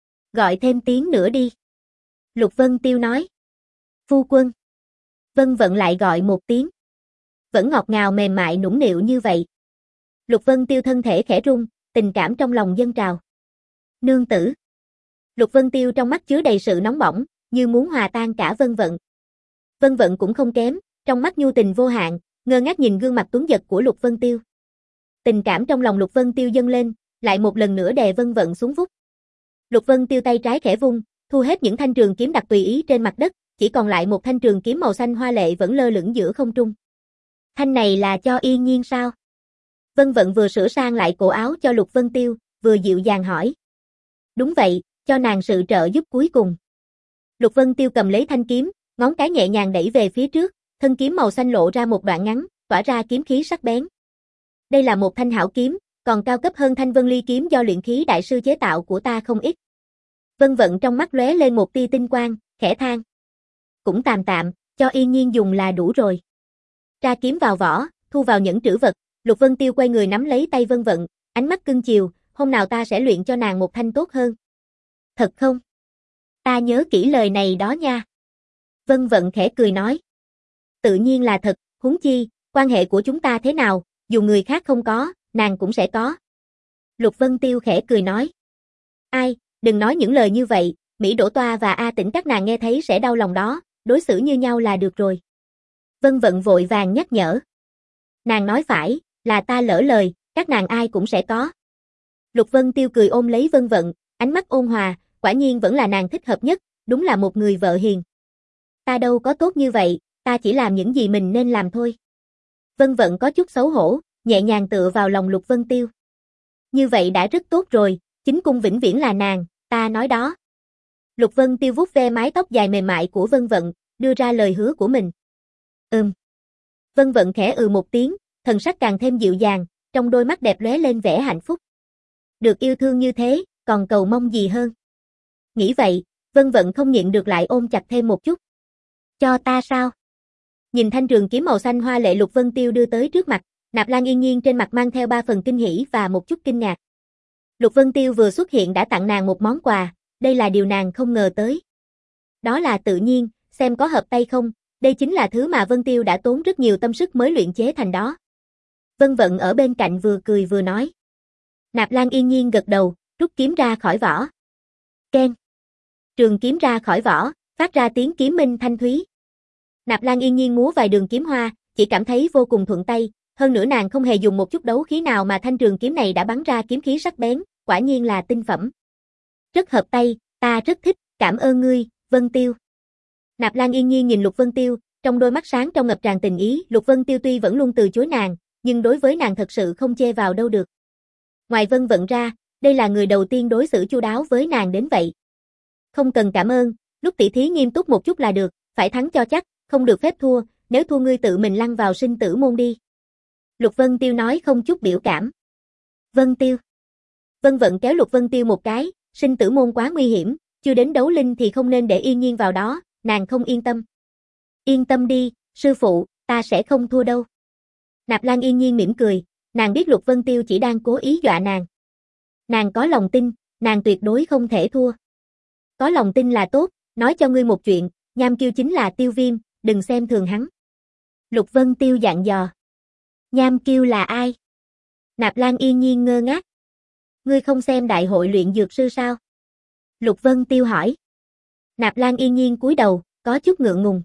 Gọi thêm tiếng nữa đi. Lục Vân Tiêu nói. Phu quân. Vân Vận lại gọi một tiếng. Vẫn ngọt ngào mềm mại nũng nịu như vậy. Lục Vân Tiêu thân thể khẽ rung, tình cảm trong lòng dâng trào. Nương tử. Lục Vân Tiêu trong mắt chứa đầy sự nóng bỏng, như muốn hòa tan cả Vân Vận. Vân Vận cũng không kém, trong mắt nhu tình vô hạn, ngơ ngác nhìn gương mặt tuấn giật của Lục Vân Tiêu. Tình cảm trong lòng Lục Vân Tiêu dâng lên, lại một lần nữa đè Vân Vận xuống vút. Lục Vân Tiêu tay trái khẽ vung, thu hết những thanh trường kiếm đặt tùy ý trên mặt đất, chỉ còn lại một thanh trường kiếm màu xanh hoa lệ vẫn lơ lửng giữa không trung. Thanh này là cho Yên Nhiên sao? Vân Vận vừa sửa sang lại cổ áo cho Lục Vân Tiêu, vừa dịu dàng hỏi. Đúng vậy, cho nàng sự trợ giúp cuối cùng. Lục Vân Tiêu cầm lấy thanh kiếm, ngón cái nhẹ nhàng đẩy về phía trước, thân kiếm màu xanh lộ ra một đoạn ngắn, tỏa ra kiếm khí sắc bén. Đây là một thanh hảo kiếm, còn cao cấp hơn thanh Vân Ly kiếm do luyện khí đại sư chế tạo của ta không ít. Vân Vận trong mắt lóe lên một tia tinh quang, khẽ than. Cũng tạm tạm, cho Yên Nhiên dùng là đủ rồi. Tra kiếm vào vỏ, thu vào nhẫn trữ vật, Lục Vân Tiêu quay người nắm lấy tay Vân Vận, ánh mắt cưng chiều, hôm nào ta sẽ luyện cho nàng một thanh tốt hơn. Thật không? Ta nhớ kỹ lời này đó nha. Vân Vận khẽ cười nói. Tự nhiên là thật, huống chi, quan hệ của chúng ta thế nào, dù người khác không có, nàng cũng sẽ có. Lục Vân Tiêu khẽ cười nói. Ai, đừng nói những lời như vậy, Mỹ Đỗ Toa và A Tĩnh các nàng nghe thấy sẽ đau lòng đó, đối xử như nhau là được rồi. Vân Vận vội vàng nhắc nhở. Nàng nói phải, là ta lỡ lời, các nàng ai cũng sẽ có. Lục Vân Tiêu cười ôm lấy Vân Vận, ánh mắt ôn hòa, quả nhiên vẫn là nàng thích hợp nhất, đúng là một người vợ hiền. Ta đâu có tốt như vậy, ta chỉ làm những gì mình nên làm thôi. Vân Vận có chút xấu hổ, nhẹ nhàng tựa vào lòng Lục Vân Tiêu. Như vậy đã rất tốt rồi, chính cung vĩnh viễn là nàng, ta nói đó. Lục Vân Tiêu vuốt ve mái tóc dài mềm mại của Vân Vận, đưa ra lời hứa của mình. Ừm. Vân Vận khẽ ừ một tiếng, thần sắc càng thêm dịu dàng, trong đôi mắt đẹp lóe lên vẻ hạnh phúc. Được yêu thương như thế, còn cầu mong gì hơn. Nghĩ vậy, Vân Vận không nhịn được lại ôm chặt thêm một chút. Cho ta sao? Nhìn thanh trường kiếm màu xanh hoa lệ Lục Vân Tiêu đưa tới trước mặt, Nạp Lan Yên Nhiên trên mặt mang theo ba phần kinh hỉ và một chút kinh ngạc. Lục Vân Tiêu vừa xuất hiện đã tặng nàng một món quà, đây là điều nàng không ngờ tới. Đó là tự nhiên, xem có hợp tay không, đây chính là thứ mà Vân Tiêu đã tốn rất nhiều tâm sức mới luyện chế thành đó. Vân Vận ở bên cạnh vừa cười vừa nói. Nạp Lan Yên Nhiên gật đầu, rút kiếm ra khỏi vỏ. Keng. Trường kiếm ra khỏi vỏ, phát ra tiếng kiếm minh thanh thúy. Nạp Lan Yên Nhiên múa vài đường kiếm hoa, chỉ cảm thấy vô cùng thuận tay, hơn nữa nàng không hề dùng một chút đấu khí nào mà thanh trường kiếm này đã bắn ra kiếm khí sắc bén, quả nhiên là tinh phẩm. Rất hợp tay, ta rất thích, cảm ơn ngươi, Vân Tiêu. Nạp Lan Yên Nhiên nhìn Lục Vân Tiêu, trong đôi mắt sáng trong ngập tràn tình ý, Lục Vân Tiêu tuy vẫn luôn từ chối nàng, nhưng đối với nàng thật sự không chê vào đâu được. Ngoài Vân Vận ra, đây là người đầu tiên đối xử chu đáo với nàng đến vậy. Không cần cảm ơn, lúc tỉ thí nghiêm túc một chút là được, phải thắng cho chắc, không được phép thua, nếu thua ngươi tự mình lăn vào sinh tử môn đi. Lục Vân Tiêu nói không chút biểu cảm. Vân Tiêu. Vân Vận kéo Lục Vân Tiêu một cái, sinh tử môn quá nguy hiểm, chưa đến đấu linh thì không nên để Yên Nhiên vào đó, nàng không yên tâm. Yên tâm đi, sư phụ, ta sẽ không thua đâu. Nạp Lan Yên Nhiên mỉm cười, nàng biết Lục Vân Tiêu chỉ đang cố ý dọa nàng. Nàng có lòng tin, nàng tuyệt đối không thể thua. Có lòng tin là tốt, nói cho ngươi một chuyện, Nham Kiêu chính là Tiêu Viêm, đừng xem thường hắn. Lục Vân Tiêu dặn dò. Nham Kiêu là ai? Nạp Lan Yên Nhiên ngơ ngác. Ngươi không xem đại hội luyện dược sư sao? Lục Vân Tiêu hỏi. Nạp Lan Yên Nhiên cúi đầu, có chút ngượng ngùng.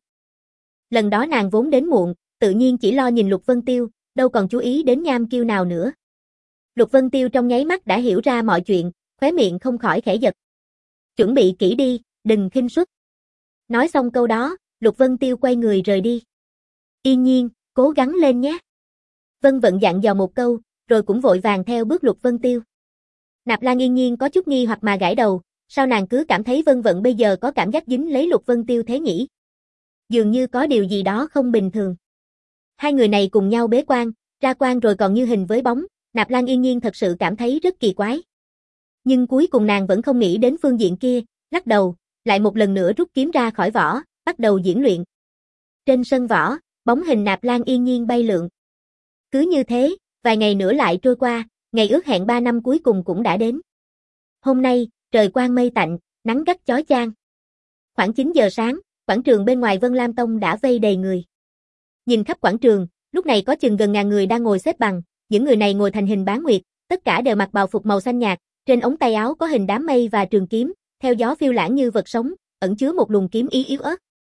Lần đó nàng vốn đến muộn, tự nhiên chỉ lo nhìn Lục Vân Tiêu, đâu còn chú ý đến Nham Kiêu nào nữa. Lục Vân Tiêu trong nháy mắt đã hiểu ra mọi chuyện, khóe miệng không khỏi khẽ giật. Chuẩn bị kỹ đi, đừng khinh suất. Nói xong câu đó, Lục Vân Tiêu quay người rời đi. Yên Nhiên, cố gắng lên nhé. Vân Vận dặn dò một câu, rồi cũng vội vàng theo bước Lục Vân Tiêu. Nạp Lan Yên Nhiên có chút nghi hoặc mà gãi đầu, sao nàng cứ cảm thấy Vân Vận bây giờ có cảm giác dính lấy Lục Vân Tiêu thế nhỉ? Dường như có điều gì đó không bình thường. Hai người này cùng nhau bế quan, ra quan rồi còn như hình với bóng, Nạp Lan Yên Nhiên thật sự cảm thấy rất kỳ quái. Nhưng cuối cùng nàng vẫn không nghĩ đến phương diện kia, lắc đầu, lại một lần nữa rút kiếm ra khỏi vỏ, bắt đầu diễn luyện. Trên sân võ, bóng hình Nạp Lan Yên Nhiên bay lượn. Cứ như thế, vài ngày nữa lại trôi qua, ngày ước hẹn ba năm cuối cùng cũng đã đến. Hôm nay, trời quang mây tạnh, nắng gắt chói chang. Khoảng chín giờ sáng, quảng trường bên ngoài Vân Lam Tông đã vây đầy người. Nhìn khắp quảng trường, lúc này có chừng gần ngàn người đang ngồi xếp bằng, những người này ngồi thành hình bán nguyệt, tất cả đều mặc bào phục màu xanh nhạt, trên ống tay áo có hình đám mây và trường kiếm, theo gió phiêu lãng như vật sống, ẩn chứa một luồng kiếm ý yếu ớt.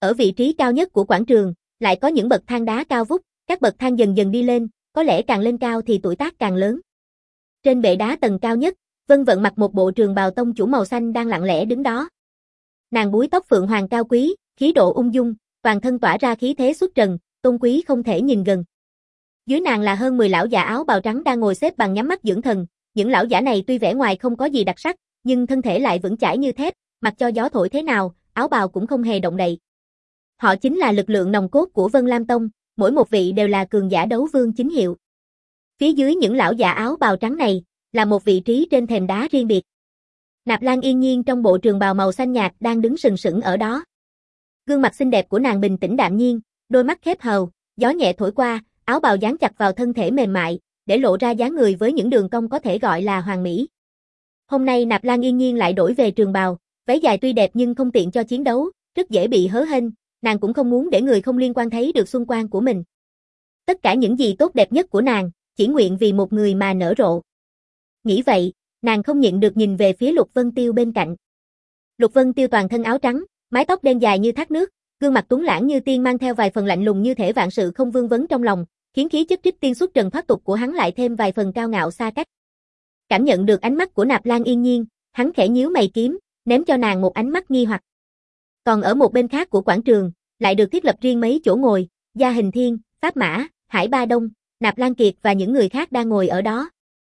Ở vị trí cao nhất của quảng trường, lại có những bậc thang đá cao vút, các bậc thang dần dần đi lên, có lẽ càng lên cao thì tuổi tác càng lớn. Trên bệ đá tầng cao nhất, Vân Vận mặc một bộ trường bào tông chủ màu xanh đang lặng lẽ đứng đó. Nàng búi tóc phượng hoàng cao quý, khí độ ung dung, toàn thân tỏa ra khí thế xuất trần, tôn quý không thể nhìn gần. Dưới nàng là hơn mười lão giả áo bào trắng đang ngồi xếp bằng nhắm mắt dưỡng thần, những lão giả này tuy vẻ ngoài không có gì đặc sắc, nhưng thân thể lại vững chãi như thép, mặc cho gió thổi thế nào, áo bào cũng không hề động đậy. Họ chính là lực lượng nòng cốt của Vân Lam Tông, mỗi một vị đều là cường giả đấu vương chính hiệu. Phía dưới những lão giả áo bào trắng này, là một vị trí trên thềm đá riêng biệt. Nạp Lan Yên Nhiên trong bộ trường bào màu xanh nhạt đang đứng sừng sững ở đó. Gương mặt xinh đẹp của nàng bình tĩnh đạm nhiên, đôi mắt khép hờ, gió nhẹ thổi qua, áo bào dán chặt vào thân thể mềm mại, để lộ ra dáng người với những đường cong có thể gọi là hoàn mỹ. Hôm nay Nạp Lan Yên Nhiên lại đổi về trường bào, váy dài tuy đẹp nhưng không tiện cho chiến đấu, rất dễ bị hớ hênh, nàng cũng không muốn để người không liên quan thấy được xuân quang của mình. Tất cả những gì tốt đẹp nhất của nàng, chỉ nguyện vì một người mà nở rộ. Nghĩ vậy, nàng không nhịn được nhìn về phía Lục Vân Tiêu bên cạnh. Lục Vân Tiêu toàn thân áo trắng, mái tóc đen dài như thác nước, gương mặt tuấn lãng như tiên mang theo vài phần lạnh lùng như thể vạn sự không vương vấn trong lòng, khiến khí chất trích tiên xuất trần thoát tục của hắn lại thêm vài phần cao ngạo xa cách. Cảm nhận được ánh mắt của Nạp Lan Yên Nhiên, hắn khẽ nhíu mày kiếm, ném cho nàng một ánh mắt nghi hoặc. Còn ở một bên khác của quảng trường, lại được thiết lập riêng mấy chỗ ngồi, Gia Hình Thiên, Pháp Mã, Hải Ba Đông, Nạp Lan Kiệt và những người khác đang ngồi ở đó.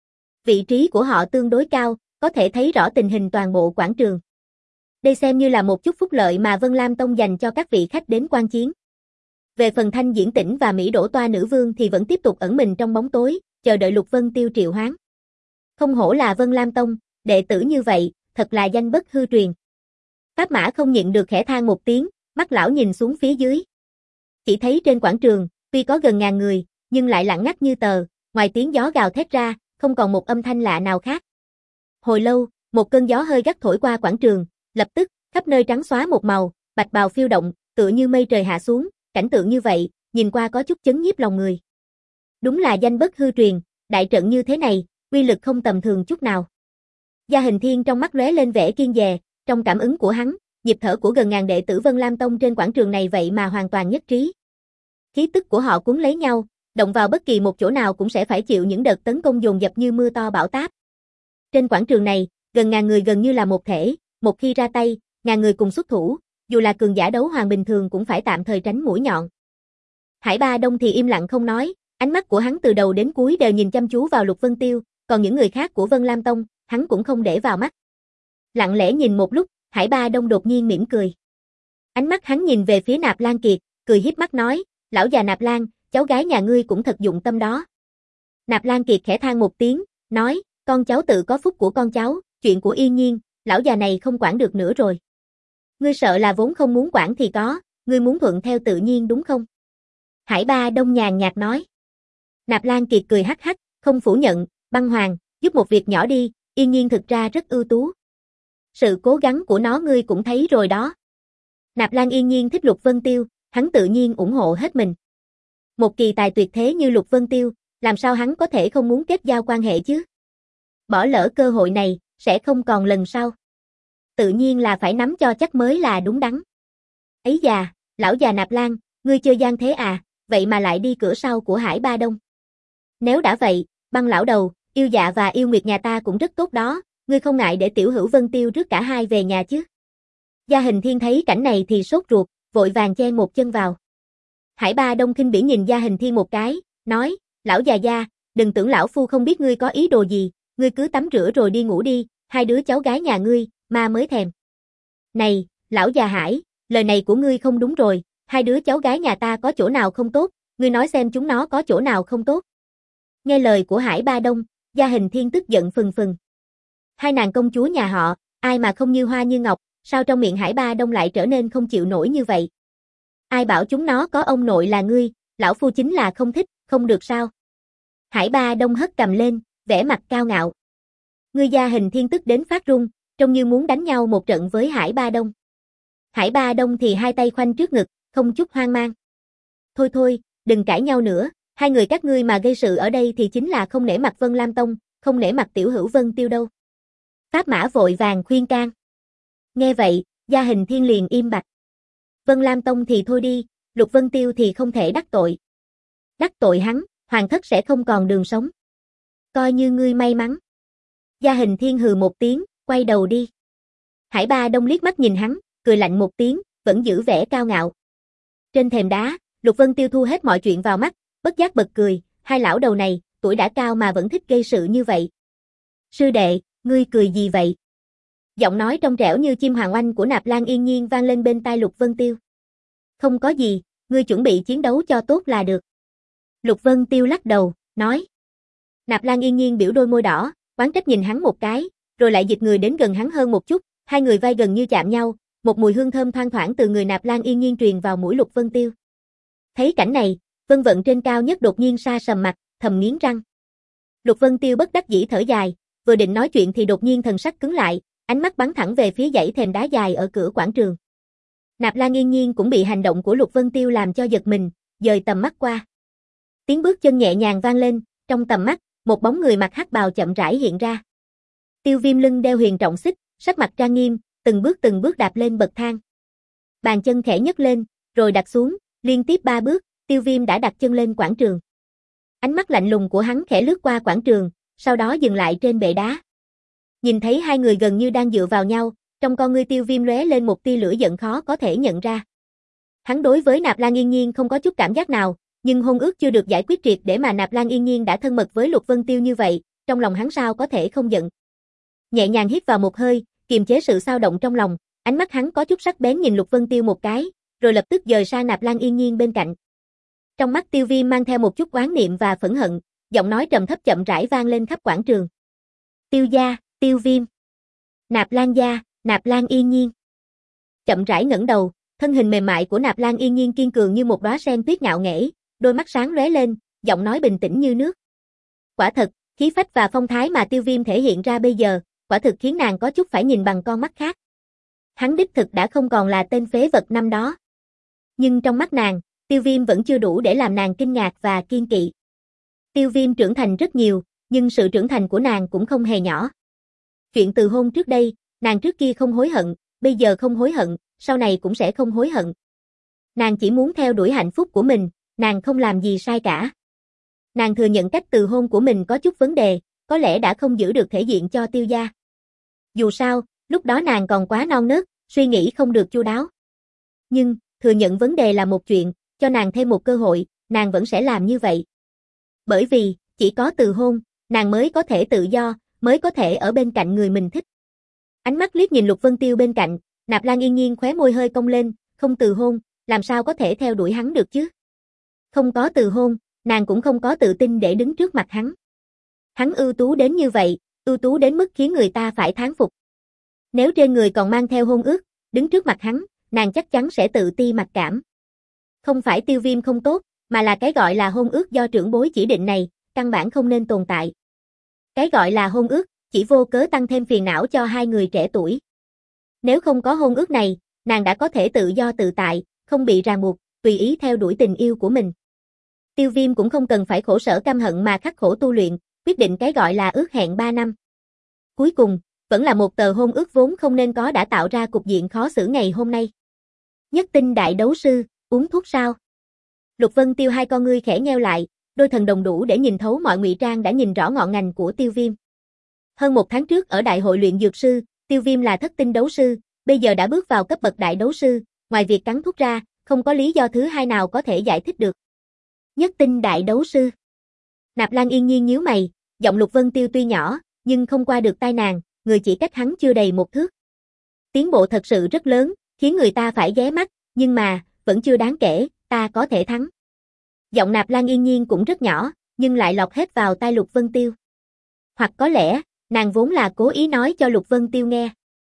Vị trí của họ tương đối cao, có thể thấy rõ tình hình toàn bộ quảng trường. Đây xem như là một chút phúc lợi mà Vân Lam Tông dành cho các vị khách đến quan chiến. Về phần Thanh Diễn Tĩnh và Mỹ Đỗ Toa nữ vương thì vẫn tiếp tục ẩn mình trong bóng tối, chờ đợi Lục Vân Tiêu triệu hoán. Không hổ là Vân Lam Tông, đệ tử như vậy, thật là danh bất hư truyền. Pháp Mã không nhịn được khẽ than một tiếng, mắt lão nhìn xuống phía dưới. Chỉ thấy trên quảng trường, tuy có gần ngàn người, nhưng lại lặng ngắt như tờ, ngoài tiếng gió gào thét ra, không còn một âm thanh lạ nào khác. Hồi lâu, một cơn gió hơi gắt thổi qua quảng trường, lập tức, khắp nơi trắng xóa một màu, bạch bào phiêu động, tựa như mây trời hạ xuống, cảnh tượng như vậy, nhìn qua có chút chấn nhiếp lòng người. Đúng là danh bất hư truyền, đại trận như thế này, uy lực không tầm thường chút nào. Gia Hình Thiên trong mắt lóe lên vẻ kiên dè, trong cảm ứng của hắn, nhịp thở của gần ngàn đệ tử Vân Lam Tông trên quảng trường này vậy mà hoàn toàn nhất trí. Khí tức của họ cuốn lấy nhau, động vào bất kỳ một chỗ nào cũng sẽ phải chịu những đợt tấn công dồn dập như mưa to bão táp. Trên quảng trường này, gần ngàn người gần như là một thể, một khi ra tay, ngàn người cùng xuất thủ, dù là cường giả đấu hoàng bình thường cũng phải tạm thời tránh mũi nhọn. Hải Ba Đông thì im lặng không nói, ánh mắt của hắn từ đầu đến cuối đều nhìn chăm chú vào Lục Vân Tiêu, còn những người khác của Vân Lam Tông, hắn cũng không để vào mắt. Lặng lẽ nhìn một lúc, Hải Ba Đông đột nhiên mỉm cười. Ánh mắt hắn nhìn về phía Nạp Lan Kiệt, cười híp mắt nói, lão già Nạp Lan, cháu gái nhà ngươi cũng thật dụng tâm đó. Nạp Lan Kiệt khẽ than một tiếng, nói, con cháu tự có phúc của con cháu, chuyện của Yên Nhiên, lão già này không quản được nữa rồi. Ngươi sợ là vốn không muốn quản thì có, ngươi muốn thuận theo tự nhiên đúng không? Hải Ba Đông nhàn nhạt nói. Nạp Lan Kiệt cười hắc hắc, không phủ nhận, Băng Hoàng, giúp một việc nhỏ đi, Yên Nhiên thực ra rất ưu tú. Sự cố gắng của nó ngươi cũng thấy rồi đó. Nạp Lan Yên Nhiên thích Lục Vân Tiêu, hắn tự nhiên ủng hộ hết mình. Một kỳ tài tuyệt thế như Lục Vân Tiêu, làm sao hắn có thể không muốn kết giao quan hệ chứ? Bỏ lỡ cơ hội này, sẽ không còn lần sau. Tự nhiên là phải nắm cho chắc mới là đúng đắn. Ấy già, lão già Nạp Lan, ngươi chơi gian thế à, vậy mà lại đi cửa sau của Hải Ba Đông. Nếu đã vậy, Băng lão đầu, Yêu Dạ và Yêu Nguyệt nhà ta cũng rất tốt đó, ngươi không ngại để tiểu hữu Vân Tiêu rước cả hai về nhà chứ? Gia Hình Thiên thấy cảnh này thì sốt ruột, vội vàng chen một chân vào. Hải Ba Đông khinh bỉ nhìn Gia Hình Thiên một cái, nói, lão già Gia, đừng tưởng lão phu không biết ngươi có ý đồ gì, ngươi cứ tắm rửa rồi đi ngủ đi, hai đứa cháu gái nhà ngươi, ma mới thèm. Này, lão già Hải, lời này của ngươi không đúng rồi, hai đứa cháu gái nhà ta có chỗ nào không tốt, ngươi nói xem chúng nó có chỗ nào không tốt. Nghe lời của Hải Ba Đông, Gia Hình Thiên tức giận phừng phừng. Hai nàng công chúa nhà họ, ai mà không như hoa như ngọc, sao trong miệng Hải Ba Đông lại trở nên không chịu nổi như vậy? Ai bảo chúng nó có ông nội là ngươi, lão phu chính là không thích, không được sao? Hải Ba Đông hất cầm lên, vẻ mặt cao ngạo. Ngươi Gia Hình Thiên tức đến phát run, trông như muốn đánh nhau một trận với Hải Ba Đông. Hải Ba Đông thì hai tay khoanh trước ngực, không chút hoang mang. Thôi thôi, đừng cãi nhau nữa, hai người các ngươi mà gây sự ở đây thì chính là không nể mặt Vân Lam Tông, không nể mặt tiểu hữu Vân Tiêu đâu. Pháp Mã vội vàng khuyên can. Nghe vậy, Gia Hình Thiên liền im bặt. Vân Lam Tông thì thôi đi, Lục Vân Tiêu thì không thể đắc tội. Đắc tội hắn, hoàng thất sẽ không còn đường sống. Coi như ngươi may mắn. Gia Hình Thiên hừ một tiếng, quay đầu đi. Hải Ba Đông liếc mắt nhìn hắn, cười lạnh một tiếng, vẫn giữ vẻ cao ngạo. Trên thềm đá, Lục Vân Tiêu thu hết mọi chuyện vào mắt, bất giác bật cười, hai lão đầu này, tuổi đã cao mà vẫn thích gây sự như vậy. Sư đệ, ngươi cười gì vậy? Giọng nói trong trẻo như chim hoàng oanh của Nạp Lan Yên Nhiên vang lên bên tai Lục Vân Tiêu. Không có gì, ngươi chuẩn bị chiến đấu cho tốt là được. Lục Vân Tiêu lắc đầu, nói. Nạp Lan Yên Nhiên biểu đôi môi đỏ, oán trách nhìn hắn một cái, rồi lại dịch người đến gần hắn hơn một chút, hai người vai gần như chạm nhau, một mùi hương thơm thoang thoảng từ người Nạp Lan Yên Nhiên truyền vào mũi Lục Vân Tiêu. Thấy cảnh này, Vân Vận trên cao nhất đột nhiên sa sầm mặt, thầm nghiến răng. Lục Vân Tiêu bất đắc dĩ thở dài, vừa định nói chuyện thì đột nhiên thần sắc cứng lại, ánh mắt bắn thẳng về phía dãy thềm đá dài ở cửa quảng trường. Nạp Lan Yên Nhiên cũng bị hành động của Lục Vân Tiêu làm cho giật mình, dời tầm mắt qua. Tiếng bước chân nhẹ nhàng vang lên, trong tầm mắt, một bóng người mặc hắc bào chậm rãi hiện ra. Tiêu Viêm lưng đeo huyền trọng xích, sắc mặt trang nghiêm, từng bước từng bước đạp lên bậc thang. Bàn chân khẽ nhấc lên, rồi đặt xuống, liên tiếp ba bước, Tiêu Viêm đã đặt chân lên quảng trường. Ánh mắt lạnh lùng của hắn khẽ lướt qua quảng trường, sau đó dừng lại trên bệ đá. Nhìn thấy hai người gần như đang dựa vào nhau, trong con ngươi Tiêu Viêm lóe lên một tia lửa giận khó có thể nhận ra. Hắn đối với Nạp Lan Yên Nhiên không có chút cảm giác nào, nhưng hôn ước chưa được giải quyết triệt để mà Nạp Lan Yên Nhiên đã thân mật với Lục Vân Tiêu như vậy, trong lòng hắn sao có thể không giận. Nhẹ nhàng hít vào một hơi, kiềm chế sự xao động trong lòng, ánh mắt hắn có chút sắc bén nhìn Lục Vân Tiêu một cái, rồi lập tức dời sang Nạp Lan Yên Nhiên bên cạnh. Trong mắt Tiêu Viêm mang theo một chút oán niệm và phẫn hận, giọng nói trầm thấp chậm rãi vang lên khắp quảng trường. Tiêu gia, Tiêu Viêm. Nạp Lan gia, Nạp Lan Yên Nhiên. Chậm rãi ngẩng đầu, thân hình mềm mại của Nạp Lan Yên Nhiên kiên cường như một đóa sen tuyết ngạo nghễ, đôi mắt sáng lóe lên, giọng nói bình tĩnh như nước. Quả thật, khí phách và phong thái mà Tiêu Viêm thể hiện ra bây giờ, quả thực khiến nàng có chút phải nhìn bằng con mắt khác. Hắn đích thực đã không còn là tên phế vật năm đó. Nhưng trong mắt nàng, Tiêu Viêm vẫn chưa đủ để làm nàng kinh ngạc và kiên kỵ. Tiêu Viêm trưởng thành rất nhiều, nhưng sự trưởng thành của nàng cũng không hề nhỏ. Chuyện từ hôn trước đây, nàng trước kia không hối hận, bây giờ không hối hận, sau này cũng sẽ không hối hận. Nàng chỉ muốn theo đuổi hạnh phúc của mình, nàng không làm gì sai cả. Nàng thừa nhận cách từ hôn của mình có chút vấn đề, có lẽ đã không giữ được thể diện cho Tiêu gia. Dù sao, lúc đó nàng còn quá non nớt, suy nghĩ không được chu đáo. Nhưng, thừa nhận vấn đề là một chuyện, cho nàng thêm một cơ hội, nàng vẫn sẽ làm như vậy. Bởi vì, chỉ có từ hôn, nàng mới có thể tự do, mới có thể ở bên cạnh người mình thích. Ánh mắt liếc nhìn Lục Vân Tiêu bên cạnh, Nạp Lan Yên Nhiên khóe môi hơi cong lên, không từ hôn, làm sao có thể theo đuổi hắn được chứ? Không có từ hôn, nàng cũng không có tự tin để đứng trước mặt hắn. Hắn ưu tú đến như vậy, ưu tú đến mức khiến người ta phải thán phục. Nếu trên người còn mang theo hôn ước, đứng trước mặt hắn, nàng chắc chắn sẽ tự ti mặc cảm. Không phải Tiêu Viêm không tốt, mà là cái gọi là hôn ước do trưởng bối chỉ định này, căn bản không nên tồn tại. Cái gọi là hôn ước, chỉ vô cớ tăng thêm phiền não cho hai người trẻ tuổi. Nếu không có hôn ước này, nàng đã có thể tự do tự tại, không bị ràng buộc, tùy ý theo đuổi tình yêu của mình. Tiêu Viêm cũng không cần phải khổ sở căm hận mà khắc khổ tu luyện, quyết định cái gọi là ước hẹn ba năm. Cuối cùng, vẫn là một tờ hôn ước vốn không nên có đã tạo ra cục diện khó xử ngày hôm nay. Nhất tinh đại đấu sư, uống thuốc sao? Lục Vân Tiêu hai con ngươi khẽ nheo lại, đôi thần đồng đủ để nhìn thấu mọi ngụy trang đã nhìn rõ ngọn ngành của Tiêu Viêm. Hơn một tháng trước ở đại hội luyện dược sư, Tiêu Viêm là thất tinh đấu sư, bây giờ đã bước vào cấp bậc đại đấu sư, ngoài việc cắn thuốc ra, không có lý do thứ hai nào có thể giải thích được. Nhất tinh đại đấu sư. Nạp Lan Yên Nhiên nhíu mày, giọng Lục Vân Tiêu tuy nhỏ, nhưng không qua được tai nàng, người chỉ cách hắn chưa đầy một thước. Tiến bộ thật sự rất lớn, khiến người ta phải ghé mắt, nhưng mà, vẫn chưa đáng kể, ta có thể thắng. Giọng Nạp Lan Yên Nhiên cũng rất nhỏ, nhưng lại lọt hết vào tai Lục Vân Tiêu. Hoặc có lẽ, nàng vốn là cố ý nói cho Lục Vân Tiêu nghe.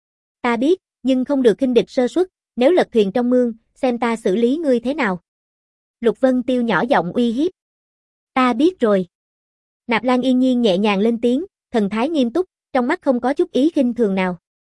Ta biết, nhưng không được khinh địch sơ suất, nếu lật thuyền trong mương, xem ta xử lý ngươi thế nào. Lục Vân Tiêu nhỏ giọng uy hiếp. Ta biết rồi. Nạp Lan Yên Nhiên nhẹ nhàng lên tiếng, thần thái nghiêm túc, trong mắt không có chút ý khinh thường nào.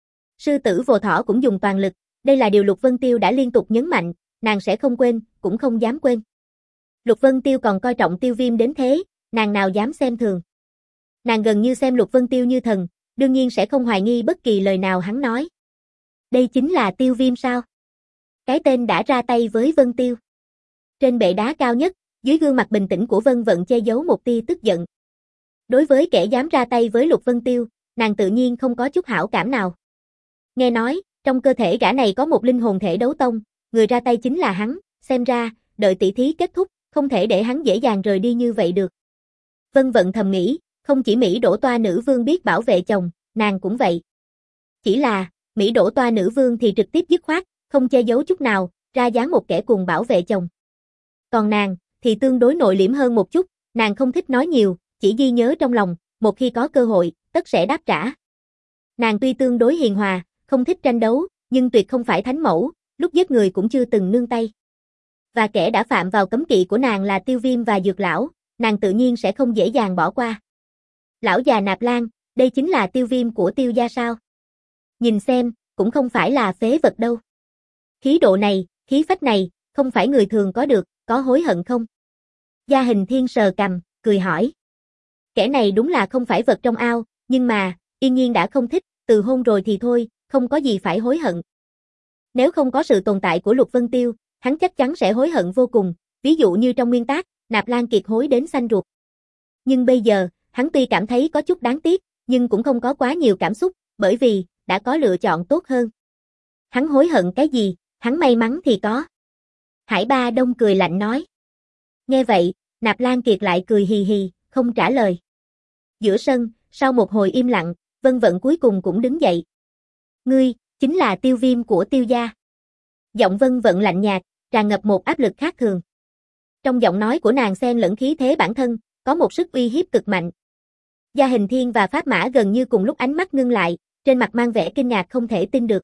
Sư tử Vô Thỏ cũng dùng toàn lực, đây là điều Lục Vân Tiêu đã liên tục nhấn mạnh, nàng sẽ không quên, cũng không dám quên. Lục Vân Tiêu còn coi trọng Tiêu Viêm đến thế, nàng nào dám xem thường. Nàng gần như xem Lục Vân Tiêu như thần, đương nhiên sẽ không hoài nghi bất kỳ lời nào hắn nói. Đây chính là Tiêu Viêm sao? Cái tên đã ra tay với Vân Tiêu. Trên bệ đá cao nhất, dưới gương mặt bình tĩnh của Vân Vận che giấu một tia tức giận. Đối với kẻ dám ra tay với Lục Vân Tiêu, nàng tự nhiên không có chút hảo cảm nào. Nghe nói, trong cơ thể gã này có một linh hồn thể đấu tông, người ra tay chính là hắn, xem ra, đợi tỷ thí kết thúc, không thể để hắn dễ dàng rời đi như vậy được. Vân Vận thầm nghĩ, không chỉ Mỹ Đỗ Toa nữ vương biết bảo vệ chồng, nàng cũng vậy. Chỉ là, Mỹ Đỗ Toa nữ vương thì trực tiếp dứt khoát, không che giấu chút nào, ra dáng một kẻ cùng bảo vệ chồng. Còn nàng, thì tương đối nội liễm hơn một chút, nàng không thích nói nhiều, chỉ ghi nhớ trong lòng, một khi có cơ hội, tất sẽ đáp trả. Nàng tuy tương đối hiền hòa, không thích tranh đấu, nhưng tuyệt không phải thánh mẫu, lúc giết người cũng chưa từng nương tay. Và kẻ đã phạm vào cấm kỵ của nàng là Tiêu Viêm và Dược Lão, nàng tự nhiên sẽ không dễ dàng bỏ qua. Lão già Nạp Lan, đây chính là Tiêu Viêm của Tiêu gia sao? Nhìn xem, cũng không phải là phế vật đâu. Khí độ này, khí phách này, không phải người thường có được, có hối hận không? Gia Hình Thiên sờ cằm, cười hỏi. Kẻ này đúng là không phải vật trong ao, nhưng mà, Yên Nhiên đã không thích, từ hôn rồi thì thôi, không có gì phải hối hận. Nếu không có sự tồn tại của Lục Vân Tiêu, hắn chắc chắn sẽ hối hận vô cùng, ví dụ như trong nguyên tác, Nạp Lan Kiệt hối đến xanh ruột. Nhưng bây giờ, hắn tuy cảm thấy có chút đáng tiếc, nhưng cũng không có quá nhiều cảm xúc, bởi vì, đã có lựa chọn tốt hơn. Hắn hối hận cái gì, hắn may mắn thì có. Hải Ba Đông cười lạnh nói. Nghe vậy, Nạp Lan Kiệt lại cười hì hì, không trả lời. Giữa sân, sau một hồi im lặng, Vân Vận cuối cùng cũng đứng dậy. Ngươi, chính là Tiêu Viêm của Tiêu gia. Giọng Vân Vận lạnh nhạt, tràn ngập một áp lực khác thường. Trong giọng nói của nàng xen lẫn khí thế bản thân, có một sức uy hiếp cực mạnh. Gia Hình Thiên và Pháp Mã gần như cùng lúc ánh mắt ngưng lại, trên mặt mang vẻ kinh ngạc không thể tin được.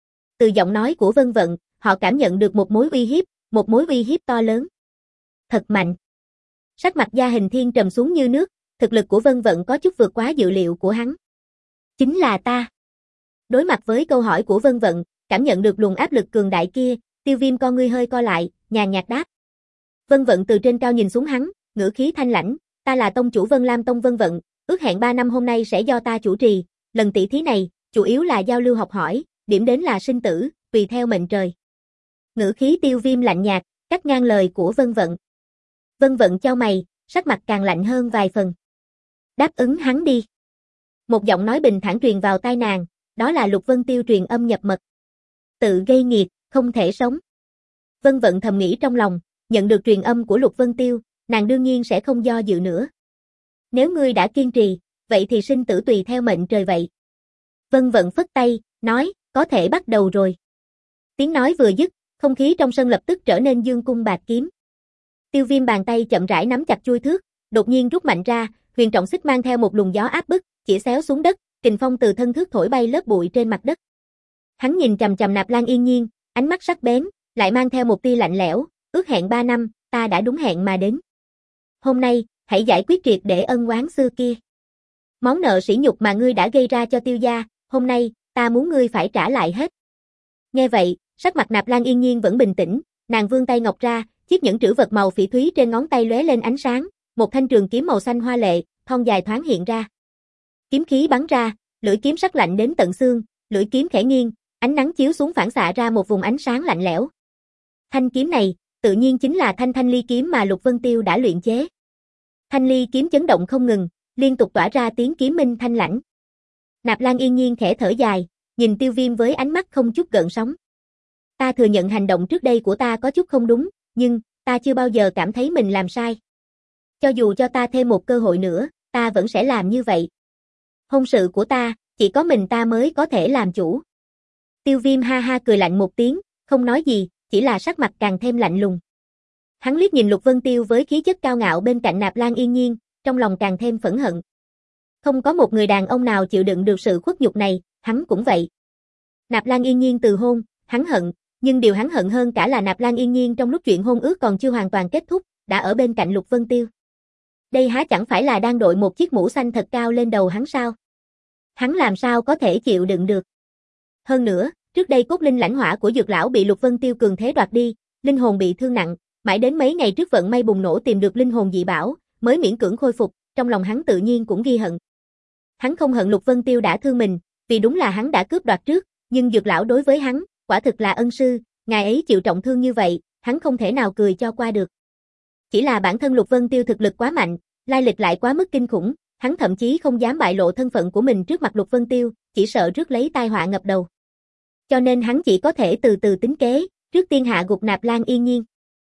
Từ giọng nói của Vân Vận, họ cảm nhận được một mối uy hiếp, một mối uy hiếp to lớn. Thật mạnh. Sắc mặt Gia Hình Thiên trầm xuống như nước, thực lực của Vân Vận có chút vượt quá dự liệu của hắn. Chính là ta. Đối mặt với câu hỏi của Vân Vận, cảm nhận được luồng áp lực cường đại kia, Tiêu Viêm con ngươi hơi co lại, nhàn nhạt đáp. Vân Vận từ trên cao nhìn xuống hắn, ngữ khí thanh lãnh, ta là tông chủ Vân Lam Tông Vân Vận, ước hẹn ba năm hôm nay sẽ do ta chủ trì, lần tỷ thí này, chủ yếu là giao lưu học hỏi, điểm đến là sinh tử, tùy theo mệnh trời. Ngữ khí Tiêu Viêm lạnh nhạt, cắt ngang lời của Vân Vận. Vân Vận chau mày, sắc mặt càng lạnh hơn vài phần. Đáp ứng hắn đi. Một giọng nói bình thản truyền vào tai nàng, đó là Lục Vân Tiêu truyền âm nhập mật. Tự gây nghiệt, không thể sống. Vân Vận thầm nghĩ trong lòng, nhận được truyền âm của Lục Vân Tiêu, nàng đương nhiên sẽ không do dự nữa. Nếu ngươi đã kiên trì, vậy thì sinh tử tùy theo mệnh trời vậy. Vân Vận phất tay, nói, có thể bắt đầu rồi. Tiếng nói vừa dứt, không khí trong sân lập tức trở nên dương cung bạt kiếm. Tiêu Viêm bàn tay chậm rãi nắm chặt chuôi thước, đột nhiên rút mạnh ra, huyền trọng xích mang theo một luồng gió áp bức, chỉ xéo xuống đất, kình phong từ thân thước thổi bay lớp bụi trên mặt đất. Hắn nhìn chằm chằm Nạp Lan Yên Nhiên, ánh mắt sắc bén, lại mang theo một tia lạnh lẽo, ước hẹn ba năm, ta đã đúng hẹn mà đến. Hôm nay, hãy giải quyết triệt để ân oán xưa kia. Món nợ sỉ nhục mà ngươi đã gây ra cho Tiêu gia, hôm nay, ta muốn ngươi phải trả lại hết. Nghe vậy, sắc mặt Nạp Lan Yên Nhiên vẫn bình tĩnh, nàng vươn tay ngọc ra, chiếc nhẫn trữ vật màu phỉ thúy trên ngón tay lóe lên ánh sáng, một thanh trường kiếm màu xanh hoa lệ, thon dài thoáng hiện ra. Kiếm khí bắn ra, lưỡi kiếm sắc lạnh đến tận xương, lưỡi kiếm khẽ nghiêng, ánh nắng chiếu xuống phản xạ ra một vùng ánh sáng lạnh lẽo. Thanh kiếm này, tự nhiên chính là thanh Thanh Ly kiếm mà Lục Vân Tiêu đã luyện chế. Thanh Ly kiếm chấn động không ngừng, liên tục tỏa ra tiếng kiếm minh thanh lãnh. Nạp Lan Yên Nhiên khẽ thở dài, nhìn Tiêu Viêm với ánh mắt không chút gợn sóng. Ta thừa nhận hành động trước đây của ta có chút không đúng, nhưng ta chưa bao giờ cảm thấy mình làm sai. Cho dù cho ta thêm một cơ hội nữa, ta vẫn sẽ làm như vậy. Hôn sự của ta, chỉ có mình ta mới có thể làm chủ. Tiêu Viêm ha ha cười lạnh một tiếng, không nói gì, chỉ là sắc mặt càng thêm lạnh lùng. Hắn liếc nhìn Lục Vân Tiêu với khí chất cao ngạo bên cạnh Nạp Lan Yên Nhiên, trong lòng càng thêm phẫn hận. Không có một người đàn ông nào chịu đựng được sự khuất nhục này, hắn cũng vậy. Nạp Lan Yên Nhiên từ hôn, hắn hận, nhưng điều hắn hận hơn cả là Nạp Lan Yên Nhiên trong lúc chuyện hôn ước còn chưa hoàn toàn kết thúc, đã ở bên cạnh Lục Vân Tiêu. Đây há chẳng phải là đang đội một chiếc mũ xanh thật cao lên đầu hắn sao? Hắn làm sao có thể chịu đựng được? Hơn nữa, trước đây cốt linh lãnh hỏa của Dược lão bị Lục Vân Tiêu cường thế đoạt đi, linh hồn bị thương nặng, mãi đến mấy ngày trước vận may bùng nổ tìm được linh hồn dị bảo, mới miễn cưỡng khôi phục, trong lòng hắn tự nhiên cũng ghi hận. Hắn không hận Lục Vân Tiêu đã thương mình, vì đúng là hắn đã cướp đoạt trước, nhưng Dược lão đối với hắn, quả thực là ân sư, ngài ấy chịu trọng thương như vậy, hắn không thể nào cười cho qua được. Chỉ là bản thân Lục Vân Tiêu thực lực quá mạnh, lai lịch lại quá mức kinh khủng, hắn thậm chí không dám bại lộ thân phận của mình trước mặt Lục Vân Tiêu, chỉ sợ rước lấy tai họa ngập đầu. Cho nên hắn chỉ có thể từ từ tính kế, trước tiên hạ gục Nạp Lan Yên Nhiên.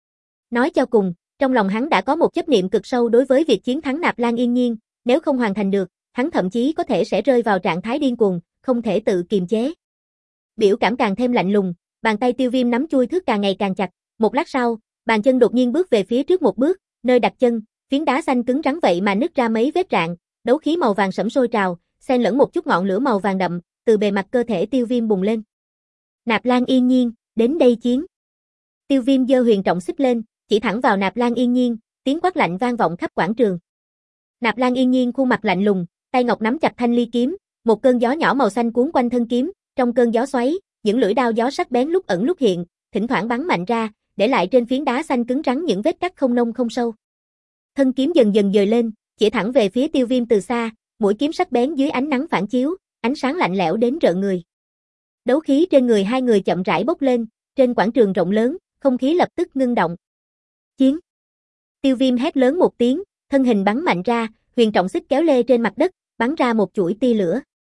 Nói cho cùng, trong lòng hắn đã có một chấp niệm cực sâu đối với việc chiến thắng Nạp Lan Yên Nhiên, nếu không hoàn thành được, hắn thậm chí có thể sẽ rơi vào trạng thái điên cuồng, không thể tự kiềm chế. Biểu cảm càng thêm lạnh lùng, bàn tay Tiêu Viêm nắm chuôi thước càng ngày càng chặt, một lát sau, bàn chân đột nhiên bước về phía trước một bước, nơi đặt chân, phiến đá xanh cứng rắn vậy mà nứt ra mấy vết rạn, đấu khí màu vàng sẫm sôi trào, xen lẫn một chút ngọn lửa màu vàng đậm, từ bề mặt cơ thể Tiêu Viêm bùng lên. Nạp Lan Yên Nhiên, đến đây chiến. Tiêu Viêm giơ huyền trọng xích lên, chỉ thẳng vào Nạp Lan Yên Nhiên, tiếng quát lạnh vang vọng khắp quảng trường. Nạp Lan Yên Nhiên khuôn mặt lạnh lùng, tay ngọc nắm chặt thanh ly kiếm, một cơn gió nhỏ màu xanh cuốn quanh thân kiếm, trong cơn gió xoáy, những lưỡi đao gió sắc bén lúc ẩn lúc hiện, thỉnh thoảng bắn mạnh ra, để lại trên phiến đá xanh cứng rắn những vết cắt không nông không sâu. Thân kiếm dần dần dời lên, chỉ thẳng về phía Tiêu Viêm từ xa, mũi kiếm sắc bén dưới ánh nắng phản chiếu, ánh sáng lạnh lẽo đến rợn người. Đấu khí trên người hai người chậm rãi bốc lên, trên quảng trường rộng lớn, không khí lập tức ngưng động. Chiến! Tiêu Viêm hét lớn một tiếng, thân hình bắn mạnh ra, huyền trọng xích kéo lê trên mặt đất, bắn ra một chuỗi tia lửa.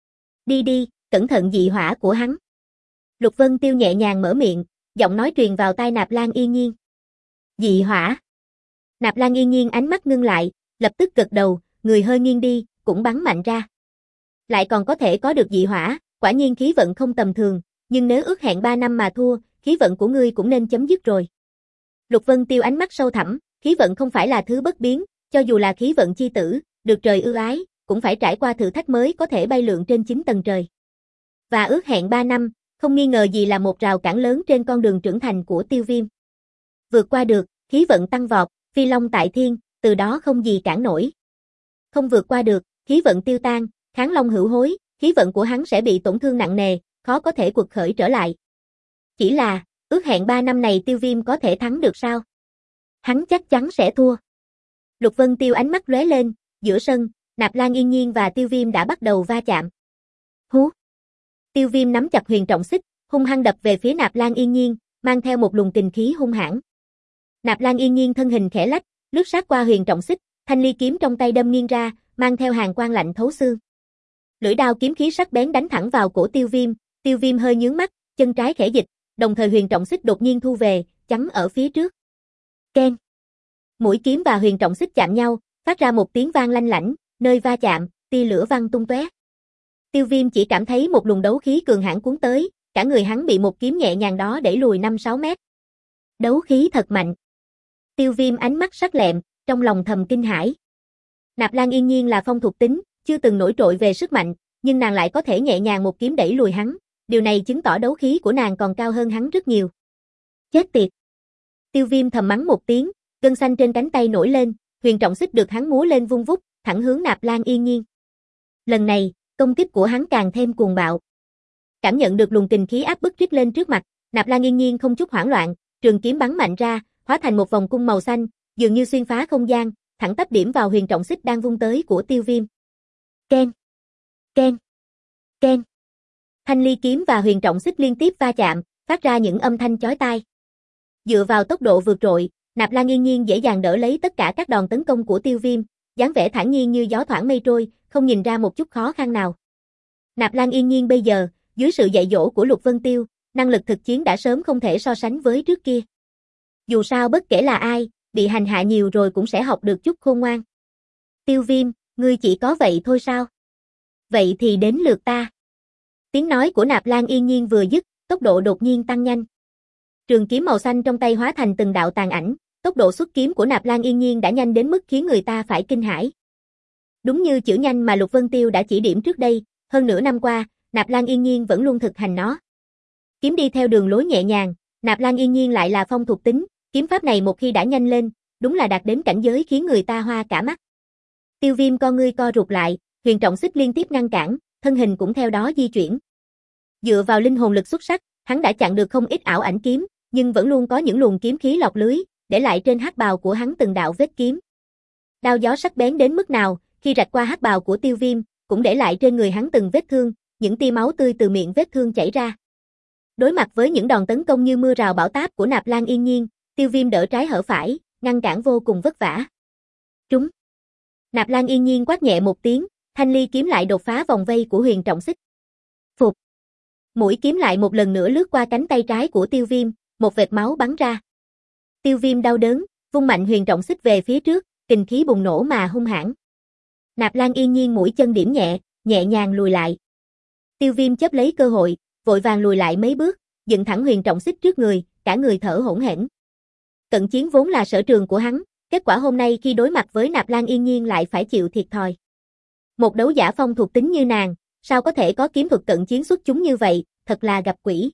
Đi đi, cẩn thận dị hỏa của hắn. Lục Vân Tiêu nhẹ nhàng mở miệng, giọng nói truyền vào tai Nạp Lan Yên Nhiên. Dị hỏa. Nạp Lan Yên Nhiên ánh mắt ngưng lại, lập tức gật đầu, người hơi nghiêng đi, cũng bắn mạnh ra. Lại còn có thể có được dị hỏa, quả nhiên khí vận không tầm thường, nhưng nếu ước hẹn ba năm mà thua, khí vận của ngươi cũng nên chấm dứt rồi. Lục Vân Tiêu ánh mắt sâu thẳm, khí vận không phải là thứ bất biến, cho dù là khí vận chi tử, được trời ưu ái, cũng phải trải qua thử thách mới có thể bay lượn trên chín tầng trời. Và ước hẹn ba năm, không nghi ngờ gì là một rào cản lớn trên con đường trưởng thành của Tiêu Viêm. Vượt qua được, khí vận tăng vọt, phi long tại thiên, từ đó không gì cản nổi. Không vượt qua được, khí vận tiêu tan, kháng long hữu hối, khí vận của hắn sẽ bị tổn thương nặng nề, khó có thể quật khởi trở lại. Chỉ là, ước hẹn ba năm này Tiêu Viêm có thể thắng được sao? Hắn chắc chắn sẽ thua. Lục Vân Tiêu ánh mắt lóe lên, giữa sân, Nạp Lan Yên Nhiên và Tiêu Viêm đã bắt đầu va chạm. Hú! Tiêu Viêm nắm chặt huyền trọng xích, hung hăng đập về phía Nạp Lan Yên Nhiên, mang theo một luồng kình khí hung hãn. Nạp Lan Yên Nhiên thân hình khẽ lách, lướt sát qua huyền trọng xích, thanh ly kiếm trong tay đâm nghiêng ra, mang theo hàn quang lạnh thấu xương. Lưỡi đao kiếm khí sắc bén đánh thẳng vào cổ Tiêu Viêm, Tiêu Viêm hơi nhướng mắt, chân trái khẽ dịch, đồng thời huyền trọng xích đột nhiên thu về, chắn ở phía trước. Keng. Mũi kiếm và huyền trọng xích chạm nhau, phát ra một tiếng vang lanh lảnh, nơi va chạm, tia lửa văng tung tóe. Tiêu Viêm chỉ cảm thấy một luồng đấu khí cường hãn cuốn tới, cả người hắn bị một kiếm nhẹ nhàng đó đẩy lùi năm sáu mét. Đấu khí thật mạnh. Tiêu Viêm ánh mắt sắc lẹm, trong lòng thầm kinh hãi. Nạp Lan Yên Nhiên là phong thuộc tính, chưa từng nổi trội về sức mạnh, nhưng nàng lại có thể nhẹ nhàng một kiếm đẩy lùi hắn, điều này chứng tỏ đấu khí của nàng còn cao hơn hắn rất nhiều. Chết tiệt. Tiêu Viêm thầm mắng một tiếng, gân xanh trên cánh tay nổi lên, huyền trọng xích được hắn múa lên vung vút, thẳng hướng Nạp Lan Yên Nhiên. Lần này, công kích của hắn càng thêm cuồng bạo. Cảm nhận được luồng kình khí áp bức rít lên trước mặt, Nạp Lan Yên Nhiên không chút hoảng loạn, trường kiếm bắn mạnh ra, hóa thành một vòng cung màu xanh, dường như xuyên phá không gian, thẳng tắp điểm vào huyền trọng xích đang vung tới của Tiêu Viêm. Keng, keng, keng. Thanh ly kiếm và huyền trọng xích liên tiếp va chạm, phát ra những âm thanh chói tai. Dựa vào tốc độ vượt trội, Nạp Lan Yên Nhiên dễ dàng đỡ lấy tất cả các đòn tấn công của Tiêu Viêm, dáng vẻ thản nhiên như gió thoảng mây trôi, không nhìn ra một chút khó khăn nào. Nạp Lan Yên Nhiên bây giờ, dưới sự dạy dỗ của Lục Vân Tiêu, năng lực thực chiến đã sớm không thể so sánh với trước kia. Dù sao bất kể là ai, bị hành hạ nhiều rồi cũng sẽ học được chút khôn ngoan. Tiêu Viêm, ngươi chỉ có vậy thôi sao? Vậy thì đến lượt ta. Tiếng nói của Nạp Lan Yên Nhiên vừa dứt, tốc độ đột nhiên tăng nhanh. Trường kiếm màu xanh trong tay hóa thành từng đạo tàn ảnh, tốc độ xuất kiếm của Nạp Lan Yên Nhiên đã nhanh đến mức khiến người ta phải kinh hãi. Đúng như chữ nhanh mà Lục Vân Tiêu đã chỉ điểm trước đây, hơn nửa năm qua, Nạp Lan Yên Nhiên vẫn luôn thực hành nó. Kiếm đi theo đường lối nhẹ nhàng, Nạp Lan Yên Nhiên lại là phong thuộc tính, kiếm pháp này một khi đã nhanh lên, đúng là đạt đến cảnh giới khiến người ta hoa cả mắt. Tiêu Viêm con ngươi co rụt lại, huyền trọng xích liên tiếp ngăn cản, thân hình cũng theo đó di chuyển. Dựa vào linh hồn lực xuất sắc, hắn đã chặn được không ít ảo ảnh kiếm, nhưng vẫn luôn có những luồng kiếm khí lọt lưới, để lại trên hắc bào của hắn từng đạo vết kiếm. Đao gió sắc bén đến mức nào, khi rạch qua hắc bào của Tiêu Viêm, cũng để lại trên người hắn từng vết thương, những tia máu tươi từ miệng vết thương chảy ra. Đối mặt với những đòn tấn công như mưa rào bão táp của Nạp Lan Yên Nhiên, Tiêu Viêm đỡ trái hở phải, ngăn cản vô cùng vất vả. Trúng. Nạp Lan Yên Nhiên quát nhẹ một tiếng, thanh ly kiếm lại đột phá vòng vây của Huyền Trọng Xích. Phục. Mũi kiếm lại một lần nữa lướt qua cánh tay trái của Tiêu Viêm, một vệt máu bắn ra. Tiêu Viêm đau đớn, vung mạnh Huyền Trọng Xích về phía trước, kình khí bùng nổ mà hung hãn. Nạp Lan Yên Nhiên mũi chân điểm nhẹ, nhẹ nhàng lùi lại. Tiêu Viêm chấp lấy cơ hội, vội vàng lùi lại mấy bước, dựng thẳng Huyền Trọng Xích trước người, cả người thở hổn hển. Cận chiến vốn là sở trường của hắn, kết quả hôm nay khi đối mặt với Nạp Lan Yên Nhiên lại phải chịu thiệt thòi. Một đấu giả phong thuộc tính như nàng, sao có thể có kiếm thuật cận chiến xuất chúng như vậy, thật là gặp quỷ.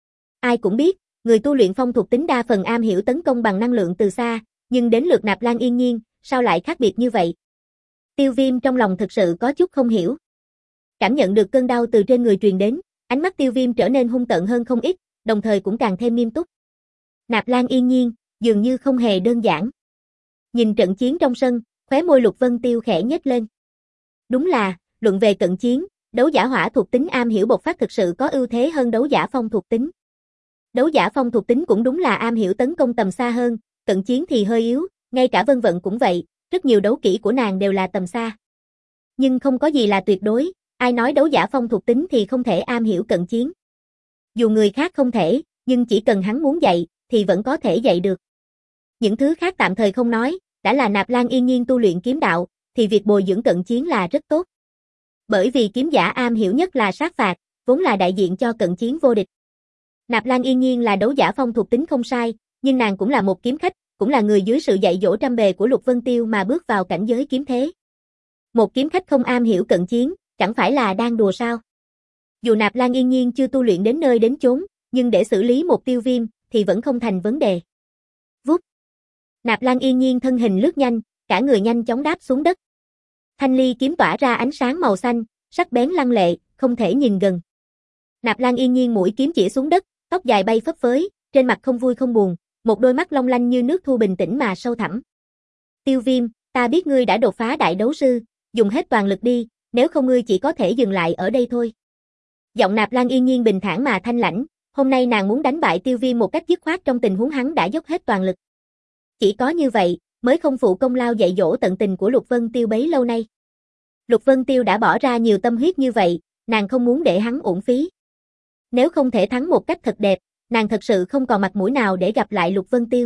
Ai cũng biết, người tu luyện phong thuộc tính đa phần am hiểu tấn công bằng năng lượng từ xa, nhưng đến lượt Nạp Lan Yên Nhiên, sao lại khác biệt như vậy? Tiêu Viêm trong lòng thực sự có chút không hiểu. Cảm nhận được cơn đau từ trên người truyền đến, ánh mắt Tiêu Viêm trở nên hung tợn hơn không ít, đồng thời cũng càng thêm nghiêm túc. Nạp Lan Yên Nhiên, dường như không hề đơn giản. Nhìn trận chiến trong sân, khóe môi Lục Vân Tiêu khẽ nhếch lên. Đúng là, luận về cận chiến, đấu giả hỏa thuộc tính am hiểu bộc phát thực sự có ưu thế hơn đấu giả phong thuộc tính. Đấu giả phong thuộc tính cũng đúng là am hiểu tấn công tầm xa hơn, cận chiến thì hơi yếu, ngay cả Vân Vận cũng vậy, rất nhiều đấu kỹ của nàng đều là tầm xa. Nhưng không có gì là tuyệt đối, ai nói đấu giả phong thuộc tính thì không thể am hiểu cận chiến. Dù người khác không thể, nhưng chỉ cần hắn muốn dạy, thì vẫn có thể dạy được. Những thứ khác tạm thời không nói, đã là Nạp Lan Yên Nhiên tu luyện kiếm đạo, thì việc bồi dưỡng cận chiến là rất tốt. Bởi vì kiếm giả am hiểu nhất là sát phạt, vốn là đại diện cho cận chiến vô địch. Nạp Lan Yên Nhiên là đấu giả phong thuộc tính không sai, nhưng nàng cũng là một kiếm khách, cũng là người dưới sự dạy dỗ trăm bề của Lục Vân Tiêu mà bước vào cảnh giới kiếm thế. Một kiếm khách không am hiểu cận chiến, chẳng phải là đang đùa sao? Dù Nạp Lan Yên Nhiên chưa tu luyện đến nơi đến chốn, nhưng để xử lý một Tiêu Viêm thì vẫn không thành vấn đề. Vút. Nạp Lan Yên Nhiên thân hình lướt nhanh, cả người nhanh chóng đáp xuống đất. Thanh ly kiếm tỏa ra ánh sáng màu xanh, sắc bén lăng lệ, không thể nhìn gần. Nạp Lan Yên Nhiên mũi kiếm chỉ xuống đất, tóc dài bay phấp phới, trên mặt không vui không buồn, một đôi mắt long lanh như nước thu bình tĩnh mà sâu thẳm. Tiêu Viêm, ta biết ngươi đã đột phá đại đấu sư, dùng hết toàn lực đi, nếu không ngươi chỉ có thể dừng lại ở đây thôi. Giọng Nạp Lan Yên Nhiên bình thản mà thanh lãnh, hôm nay nàng muốn đánh bại Tiêu Viêm một cách dứt khoát trong tình huống hắn đã dốc hết toàn lực. Chỉ có như vậy, mới không phụ công lao dạy dỗ tận tình của Lục Vân Tiêu bấy lâu nay. Lục Vân Tiêu đã bỏ ra nhiều tâm huyết như vậy, nàng không muốn để hắn uổng phí. Nếu không thể thắng một cách thật đẹp, nàng thật sự không còn mặt mũi nào để gặp lại Lục Vân Tiêu.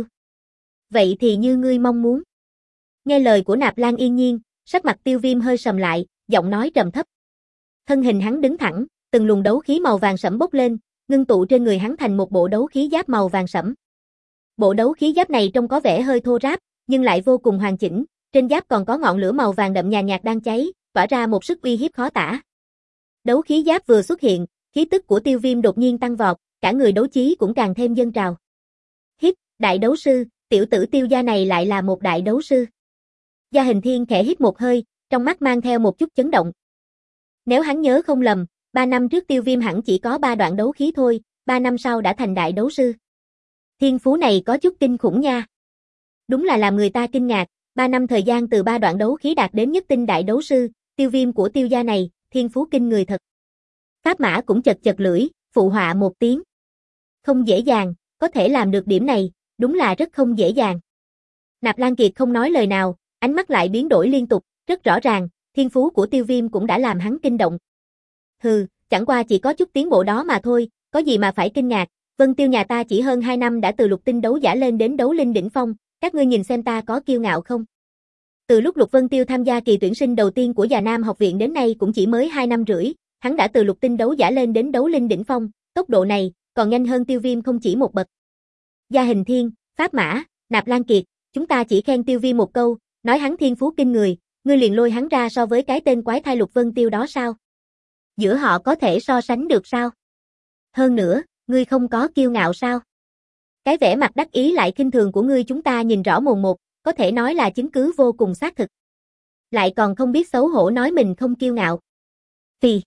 Vậy thì như ngươi mong muốn. Nghe lời của Nạp Lan Yên Nhiên, sắc mặt Tiêu Viêm hơi sầm lại, giọng nói trầm thấp. Thân hình hắn đứng thẳng, từng luồng đấu khí màu vàng sẫm bốc lên, ngưng tụ trên người hắn thành một bộ đấu khí giáp màu vàng sẫm. Bộ đấu khí giáp này trông có vẻ hơi thô ráp, nhưng lại vô cùng hoàn chỉnh, trên giáp còn có ngọn lửa màu vàng đậm nhàn nhạt đang cháy, tỏa ra một sức uy hiếp khó tả. Đấu khí giáp vừa xuất hiện, khí tức của Tiêu Viêm đột nhiên tăng vọt, cả người đấu chí cũng càng thêm dâng trào. Hít, đại đấu sư, tiểu tử Tiêu gia này lại là một đại đấu sư. Gia Hình Thiên khẽ hít một hơi, trong mắt mang theo một chút chấn động. Nếu hắn nhớ không lầm, ba năm trước Tiêu Viêm hẳn chỉ có ba đoạn đấu khí thôi, ba năm sau đã thành đại đấu sư. Thiên phú này có chút kinh khủng nha. Đúng là làm người ta kinh ngạc, ba năm thời gian từ ba đoạn đấu khí đạt đến nhất tinh đại đấu sư, Tiêu Viêm của Tiêu gia này, thiên phú kinh người thật. Pháp Mã cũng chật chật lưỡi, phụ họa một tiếng. Không dễ dàng, có thể làm được điểm này, đúng là rất không dễ dàng. Nạp Lan Kiệt không nói lời nào, ánh mắt lại biến đổi liên tục, rất rõ ràng, thiên phú của Tiêu Viêm cũng đã làm hắn kinh động. Hừ, chẳng qua chỉ có chút tiến bộ đó mà thôi, có gì mà phải kinh ngạc, Vân Tiêu nhà ta chỉ hơn hai năm đã từ lục tinh đấu giả lên đến đấu linh đỉnh phong, các ngươi nhìn xem ta có kiêu ngạo không? Từ lúc Lục Vân Tiêu tham gia kỳ tuyển sinh đầu tiên của Già Nam học viện đến nay cũng chỉ mới hai năm rưỡi, hắn đã từ lục tinh đấu giả lên đến đấu linh đỉnh phong, tốc độ này còn nhanh hơn Tiêu Viêm không chỉ một bậc. Gia Hình Thiên, Pháp Mã, Nạp Lan Kiệt, chúng ta chỉ khen Tiêu Viêm một câu, nói hắn thiên phú kinh người, ngươi liền lôi hắn ra so với cái tên quái thai Lục Vân Tiêu đó sao? Giữa họ có thể so sánh được sao? Hơn nữa, ngươi không có kiêu ngạo sao? Cái vẻ mặt đắc ý lại khinh thường của ngươi chúng ta nhìn rõ mồn một, có thể nói là chứng cứ vô cùng xác thực. Lại còn không biết xấu hổ nói mình không kiêu ngạo. Phì.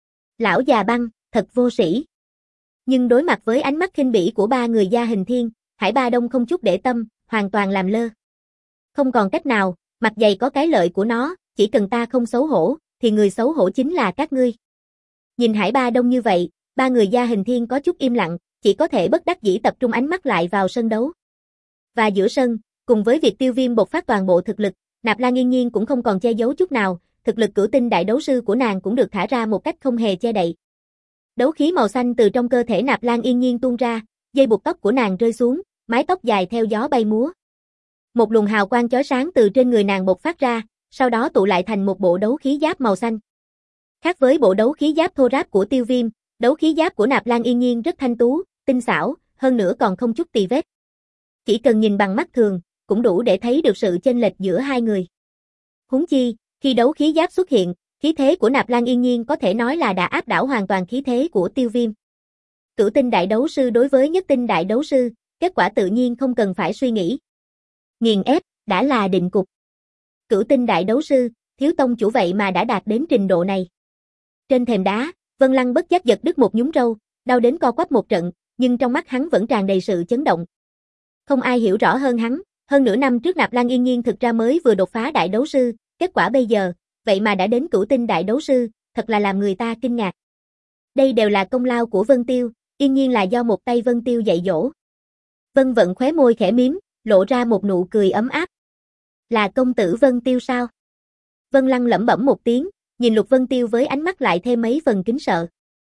Lão già Băng, thật vô sĩ. Nhưng đối mặt với ánh mắt khinh bỉ của ba người Gia Hình Thiên, Hải Ba Đông không chút để tâm, hoàn toàn làm lơ. Không còn cách nào, mặt dày có cái lợi của nó, chỉ cần ta không xấu hổ, thì người xấu hổ chính là các ngươi. Nhìn Hải Ba Đông như vậy, Ba người Gia Hình Thiên có chút im lặng, chỉ có thể bất đắc dĩ tập trung ánh mắt lại vào sân đấu. Và giữa sân, cùng với việc Tiêu Viêm bộc phát toàn bộ thực lực, Nạp Lan Yên Nhiên cũng không còn che giấu chút nào, thực lực cửu tinh đại đấu sư của nàng cũng được thả ra một cách không hề che đậy. Đấu khí màu xanh từ trong cơ thể Nạp Lan Yên Nhiên tuôn ra, dây buộc tóc của nàng rơi xuống, mái tóc dài theo gió bay múa. Một luồng hào quang chói sáng từ trên người nàng bộc phát ra, sau đó tụ lại thành một bộ đấu khí giáp màu xanh. Khác với bộ đấu khí giáp thô ráp của Tiêu Viêm, đấu khí giáp của Nạp Lan Yên Nhiên rất thanh tú, tinh xảo, hơn nữa còn không chút tì vết. Chỉ cần nhìn bằng mắt thường, cũng đủ để thấy được sự chênh lệch giữa hai người. Huống chi, khi đấu khí giáp xuất hiện, khí thế của Nạp Lan Yên Nhiên có thể nói là đã áp đảo hoàn toàn khí thế của Tiêu Viêm. Cửu tinh đại đấu sư đối với nhất tinh đại đấu sư, kết quả tự nhiên không cần phải suy nghĩ. Nghiền ép, đã là định cục. Cửu tinh đại đấu sư, thiếu tông chủ vậy mà đã đạt đến trình độ này. Trên thềm đá, Vân Lăng bất giác giật đứt một nhúm râu, đau đến co quắp một trận, nhưng trong mắt hắn vẫn tràn đầy sự chấn động. Không ai hiểu rõ hơn hắn, hơn nửa năm trước Nạp Lan Yên Nhiên thực ra mới vừa đột phá đại đấu sư, kết quả bây giờ, vậy mà đã đến cửu tinh đại đấu sư, thật là làm người ta kinh ngạc. Đây đều là công lao của Vân Tiêu, Yên Nhiên là do một tay Vân Tiêu dạy dỗ. Vân Vận khóe môi khẽ mím, lộ ra một nụ cười ấm áp. Là công tử Vân Tiêu sao? Vân Lăng lẩm bẩm một tiếng, nhìn Lục Vân Tiêu với ánh mắt lại thêm mấy phần kính sợ.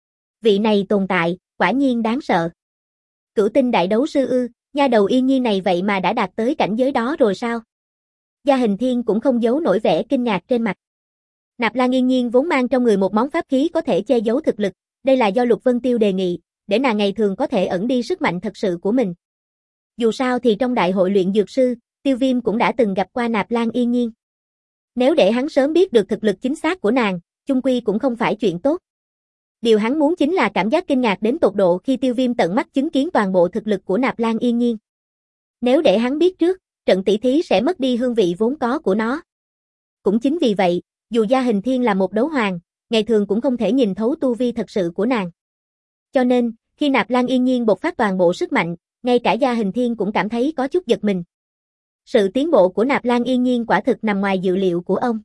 Vị này tồn tại, quả nhiên đáng sợ. Cửu tinh đại đấu sư ư, nha đầu Yên Nhiên này vậy mà đã đạt tới cảnh giới đó rồi sao? Gia Hình Thiên cũng không giấu nổi vẻ kinh ngạc trên mặt. Nạp Lan Yên Nhiên vốn mang trong người một món pháp khí có thể che giấu thực lực, đây là do Lục Vân Tiêu đề nghị, để nàng ngày thường có thể ẩn đi sức mạnh thật sự của mình. Dù sao thì trong đại hội luyện dược sư, Tiêu Viêm cũng đã từng gặp qua Nạp Lan Yên Nhiên. Nếu để hắn sớm biết được thực lực chính xác của nàng, chung quy cũng không phải chuyện tốt. Điều hắn muốn chính là cảm giác kinh ngạc đến tột độ khi Tiêu Viêm tận mắt chứng kiến toàn bộ thực lực của Nạp Lan Yên Nhiên. Nếu để hắn biết trước, trận tỷ thí sẽ mất đi hương vị vốn có của nó. Cũng chính vì vậy, dù Gia Hình Thiên là một đấu hoàng, ngày thường cũng không thể nhìn thấu tu vi thật sự của nàng. Cho nên, khi Nạp Lan Yên Nhiên bộc phát toàn bộ sức mạnh, ngay cả Gia Hình Thiên cũng cảm thấy có chút giật mình. Sự tiến bộ của Nạp Lan Yên Nhiên quả thực nằm ngoài dự liệu của ông.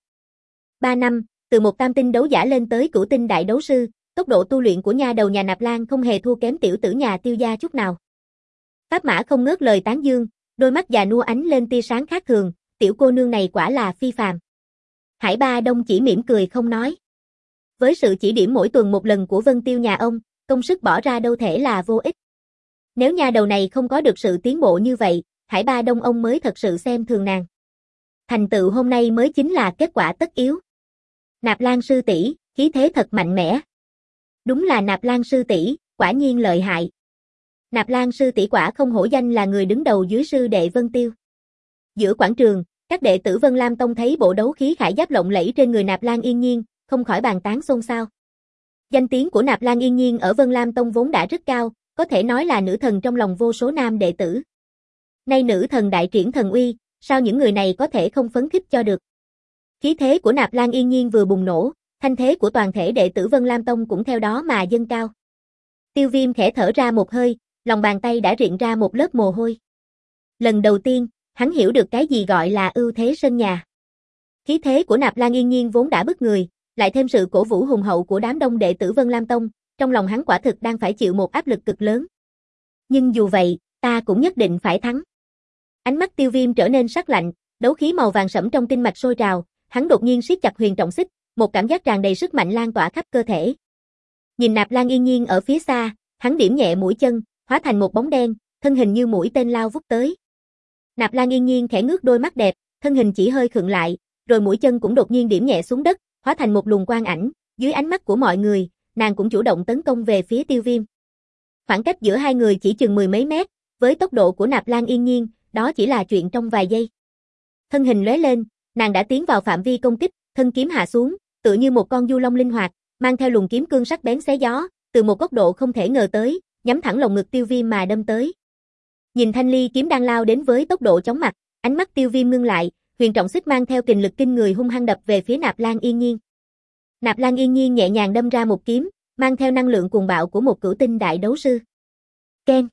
Ba năm, từ một tam tinh đấu giả lên tới cửu tinh đại đấu sư, tốc độ tu luyện của nha đầu nhà Nạp Lan không hề thua kém tiểu tử nhà Tiêu gia chút nào. Pháp Mã không ngớt lời tán dương, đôi mắt già nua ánh lên tia sáng khác thường, tiểu cô nương này quả là phi phàm. Hải Ba Đông chỉ mỉm cười không nói. Với sự chỉ điểm mỗi tuần một lần của Vân Tiêu nhà ông, công sức bỏ ra đâu thể là vô ích. Nếu nha đầu này không có được sự tiến bộ như vậy, Hải Ba Đông ông mới thật sự xem thường nàng. Thành tựu hôm nay mới chính là kết quả tất yếu. Nạp Lan sư tỷ, khí thế thật mạnh mẽ. Đúng là Nạp Lan sư tỷ, quả nhiên lợi hại. Nạp Lan sư tỷ quả không hổ danh là người đứng đầu dưới sư đệ Vân Tiêu. Giữa quảng trường, các đệ tử Vân Lam Tông thấy bộ đấu khí khải giáp lộng lẫy trên người Nạp Lan Yên Nhiên, không khỏi bàn tán xôn xao. Danh tiếng của Nạp Lan Yên Nhiên ở Vân Lam Tông vốn đã rất cao, có thể nói là nữ thần trong lòng vô số nam đệ tử. Nay nữ thần đại triển thần uy, sao những người này có thể không phấn khích cho được. Khí thế của Nạp Lan Yên Nhiên vừa bùng nổ, thanh thế của toàn thể đệ tử Vân Lam Tông cũng theo đó mà dâng cao. Tiêu Viêm khẽ thở ra một hơi, lòng bàn tay đã rịn ra một lớp mồ hôi. Lần đầu tiên, hắn hiểu được cái gì gọi là ưu thế sân nhà. Khí thế của Nạp Lan Yên Nhiên vốn đã bức người, lại thêm sự cổ vũ hùng hậu của đám đông đệ tử Vân Lam Tông, trong lòng hắn quả thực đang phải chịu một áp lực cực lớn. Nhưng dù vậy, ta cũng nhất định phải thắng. Ánh mắt Tiêu Viêm trở nên sắc lạnh, đấu khí màu vàng sẫm trong tinh mạch sôi trào, hắn đột nhiên siết chặt huyền trọng xích, một cảm giác tràn đầy sức mạnh lan tỏa khắp cơ thể. Nhìn Nạp Lan Yên Nhiên ở phía xa, hắn điểm nhẹ mũi chân, hóa thành một bóng đen, thân hình như mũi tên lao vút tới. Nạp Lan Yên Nhiên khẽ ngước đôi mắt đẹp, thân hình chỉ hơi khựng lại, rồi mũi chân cũng đột nhiên điểm nhẹ xuống đất, hóa thành một luồng quang ảnh, dưới ánh mắt của mọi người, nàng cũng chủ động tấn công về phía Tiêu Viêm. Khoảng cách giữa hai người chỉ chừng mười mấy mét, với tốc độ của Nạp Lan Yên Nhiên, đó chỉ là chuyện trong vài giây. Thân hình lóe lên, nàng đã tiến vào phạm vi công kích, thân kiếm hạ xuống, tựa như một con du long linh hoạt, mang theo luồng kiếm cương sắc bén xé gió, từ một góc độ không thể ngờ tới, nhắm thẳng lồng ngực Tiêu Viêm mà đâm tới. Nhìn thanh ly kiếm đang lao đến với tốc độ chóng mặt, ánh mắt Tiêu Viêm ngưng lại, huyền trọng xích mang theo kình lực kinh người hung hăng đập về phía Nạp Lan Yên Nhiên. Nạp Lan Yên Nhiên nhẹ nhàng đâm ra một kiếm, mang theo năng lượng cuồng bạo của một cửu tinh đại đấu sư. Keng.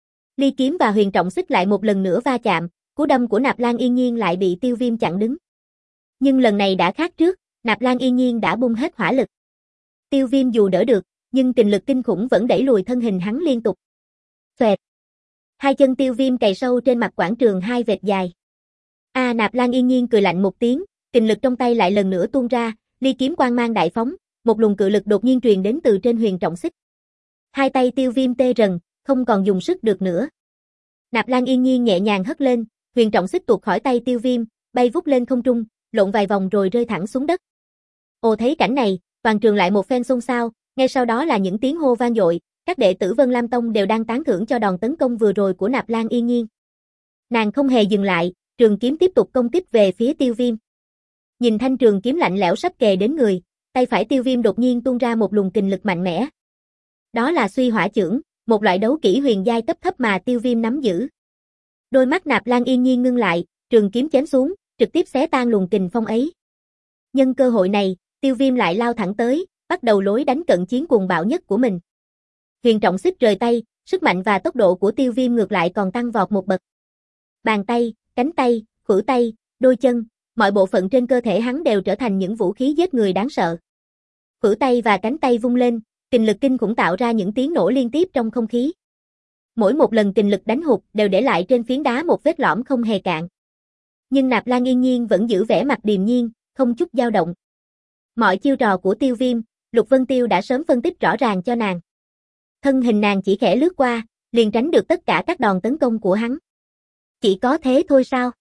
Ly kiếm và huyền trọng xích lại một lần nữa va chạm, cú đâm của Nạp Lan Yên Nhiên lại bị Tiêu Viêm chặn đứng. Nhưng lần này đã khác trước, Nạp Lan Yên Nhiên đã bung hết hỏa lực. Tiêu Viêm dù đỡ được, nhưng kình lực kinh khủng vẫn đẩy lùi thân hình hắn liên tục. Xoẹt. Hai chân Tiêu Viêm cày sâu trên mặt quảng trường hai vệt dài. A à, Nạp Lan yên nhiên cười lạnh một tiếng, kình lực trong tay lại lần nữa tuôn ra, ly kiếm quang mang đại phóng, một luồng cự lực đột nhiên truyền đến từ trên huyền trọng xích. Hai tay Tiêu Viêm tê rần, không còn dùng sức được nữa. Nạp Lan yên nhiên nhẹ nhàng hất lên, huyền trọng xích tuột khỏi tay Tiêu Viêm, bay vút lên không trung, lộn vài vòng rồi rơi thẳng xuống đất. Ồ, thấy cảnh này, toàn trường lại một phen xôn xao, ngay sau đó là những tiếng hô vang dội, các đệ tử Vân Lam Tông đều đang tán thưởng cho đòn tấn công vừa rồi của Nạp Lan yên nhiên. Nàng không hề dừng lại, trường kiếm tiếp tục công kích về phía Tiêu Viêm. Nhìn thanh trường kiếm lạnh lẽo sắp kề đến người, tay phải Tiêu Viêm đột nhiên tuôn ra một luồng kình lực mạnh mẽ. Đó là Suy Hỏa Chưởng, một loại đấu kỹ huyền giai cấp thấp mà Tiêu Viêm nắm giữ. Đôi mắt Nạp Lan yên nhiên ngưng lại, trường kiếm chém xuống, trực tiếp xé tan luồng kình phong ấy. Nhân cơ hội này, Tiêu Viêm lại lao thẳng tới, bắt đầu lối đánh cận chiến cuồng bạo nhất của mình. Huyền trọng xích rời tay, sức mạnh và tốc độ của Tiêu Viêm ngược lại còn tăng vọt một bậc. Bàn tay, cánh tay, khuỷu tay, đôi chân, mọi bộ phận trên cơ thể hắn đều trở thành những vũ khí giết người đáng sợ. Khuỷu tay và cánh tay vung lên, kình lực kinh khủng tạo ra những tiếng nổ liên tiếp trong không khí. Mỗi một lần kình lực đánh hụt đều để lại trên phiến đá một vết lõm không hề cạn. Nhưng Nạp Lan yên nhiên vẫn giữ vẻ mặt điềm nhiên, không chút dao động. Mọi chiêu trò của Tiêu Viêm, Lục Vân Tiêu đã sớm phân tích rõ ràng cho nàng. Thân hình nàng chỉ khẽ lướt qua, liền tránh được tất cả các đòn tấn công của hắn. Chỉ có thế thôi sao?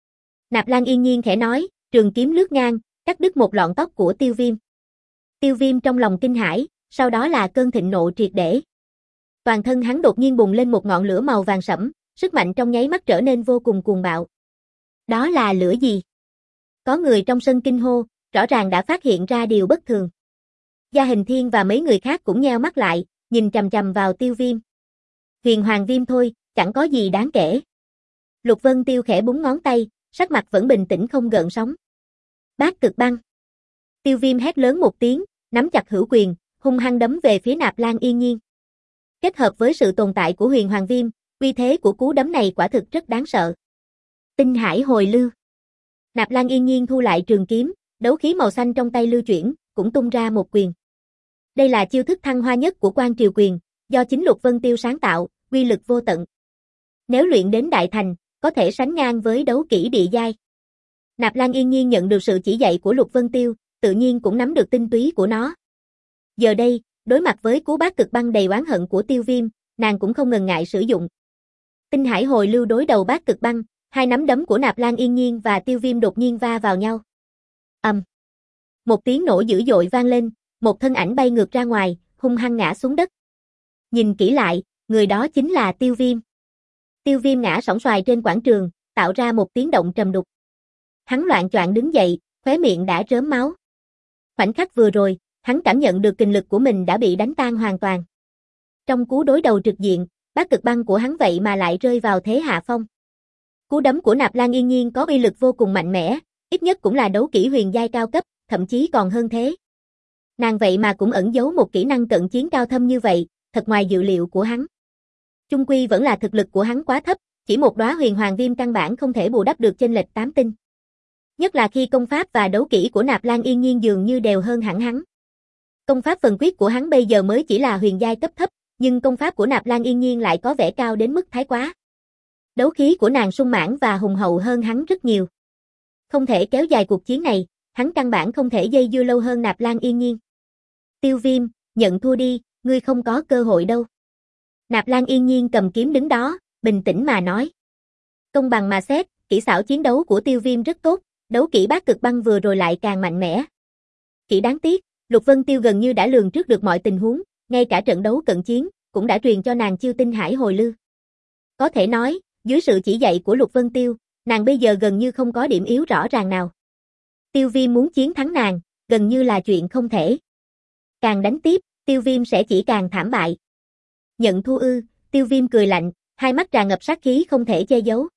Nạp Lan yên nhiên khẽ nói, trường kiếm lướt ngang, cắt đứt một lọn tóc của Tiêu Viêm. Tiêu Viêm trong lòng kinh hãi, sau đó là cơn thịnh nộ triệt để. Toàn thân hắn đột nhiên bùng lên một ngọn lửa màu vàng sẫm, sức mạnh trong nháy mắt trở nên vô cùng cuồng bạo. Đó là lửa gì? Có người trong sân kinh hô, rõ ràng đã phát hiện ra điều bất thường. Gia Hình Thiên và mấy người khác cũng nheo mắt lại, nhìn chằm chằm vào Tiêu Viêm. Huyền Hoàng Viêm thôi, chẳng có gì đáng kể. Lục Vân Tiêu khẽ búng ngón tay, sắc mặt vẫn bình tĩnh không gợn sóng. Bát Cực Băng. Tiêu Viêm hét lớn một tiếng, nắm chặt hữu quyền, hung hăng đấm về phía Nạp Lan yên nhiên. Kết hợp với sự tồn tại của Huyền Hoàng Viêm, uy thế của cú đấm này quả thực rất đáng sợ. Tinh Hải Hồi Lưu. Nạp Lan yên nhiên thu lại trường kiếm, đấu khí màu xanh trong tay lưu chuyển, cũng tung ra một quyền. Đây là chiêu thức thăng hoa nhất của Quan Triều Quyền, do chính Lục Vân Tiêu sáng tạo, uy lực vô tận. Nếu luyện đến đại thành, có thể sánh ngang với đấu kỹ địa giai. Nạp Lan yên nhiên nhận được sự chỉ dạy của Lục Vân Tiêu, tự nhiên cũng nắm được tinh túy của nó. Giờ đây, đối mặt với cú Bát Cực Băng đầy oán hận của Tiêu Viêm, nàng cũng không ngần ngại sử dụng. Tinh Hải Hồi Lưu đối đầu Bát Cực Băng, hai nắm đấm của Nạp Lan yên nhiên và Tiêu Viêm đột nhiên va vào nhau. Ầm. Um. Một tiếng nổ dữ dội vang lên, một thân ảnh bay ngược ra ngoài, hung hăng ngã xuống đất. Nhìn kỹ lại, người đó chính là Tiêu Viêm. Tiêu Viêm ngã sóng xoài trên quảng trường, tạo ra một tiếng động trầm đục. Hắn loạng choạng đứng dậy, khóe miệng đã rớm máu. Khoảnh khắc vừa rồi, hắn cảm nhận được kình lực của mình đã bị đánh tan hoàn toàn. Trong cú đối đầu trực diện, Bát Cực Băng của hắn vậy mà lại rơi vào thế hạ phong. Cú đấm của Nạp Lan yên nhiên có uy lực vô cùng mạnh mẽ, ít nhất cũng là đấu kỹ huyền giai cao cấp, thậm chí còn hơn thế. Nàng vậy mà cũng ẩn giấu một kỹ năng cận chiến cao thâm như vậy, thật ngoài dự liệu của hắn. Chung quy vẫn là thực lực của hắn quá thấp, chỉ một đóa Huyền Hoàng Viêm căn bản không thể bù đắp được chênh lệch tám tinh. Nhất là khi công pháp và đấu kỹ của Nạp Lan yên nhiên dường như đều hơn hẳn hắn. Công pháp phần quyết của hắn bây giờ mới chỉ là huyền giai cấp thấp, nhưng công pháp của Nạp Lan yên nhiên lại có vẻ cao đến mức thái quá. Đấu khí của nàng sung mãn và hùng hậu hơn hắn rất nhiều. Không thể kéo dài cuộc chiến này, hắn căn bản không thể dây dưa lâu hơn Nạp Lan yên nhiên. Tiêu Viêm, nhận thua đi, ngươi không có cơ hội đâu. Nạp Lan yên nhiên cầm kiếm đứng đó, bình tĩnh mà nói. Công bằng mà xét, kỹ xảo chiến đấu của Tiêu Viêm rất tốt, đấu kỹ Bát Cực Băng vừa rồi lại càng mạnh mẽ. Chỉ đáng tiếc, Lục Vân Tiêu gần như đã lường trước được mọi tình huống, ngay cả trận đấu cận chiến, cũng đã truyền cho nàng chiêu Tinh Hải Hồi Lưu. Có thể nói, dưới sự chỉ dạy của Lục Vân Tiêu, nàng bây giờ gần như không có điểm yếu rõ ràng nào. Tiêu Viêm muốn chiến thắng nàng, gần như là chuyện không thể. Càng đánh tiếp, Tiêu Viêm sẽ chỉ càng thảm bại. Nhận thua ư? Tiêu Viêm cười lạnh, hai mắt tràn ngập sát khí không thể che giấu.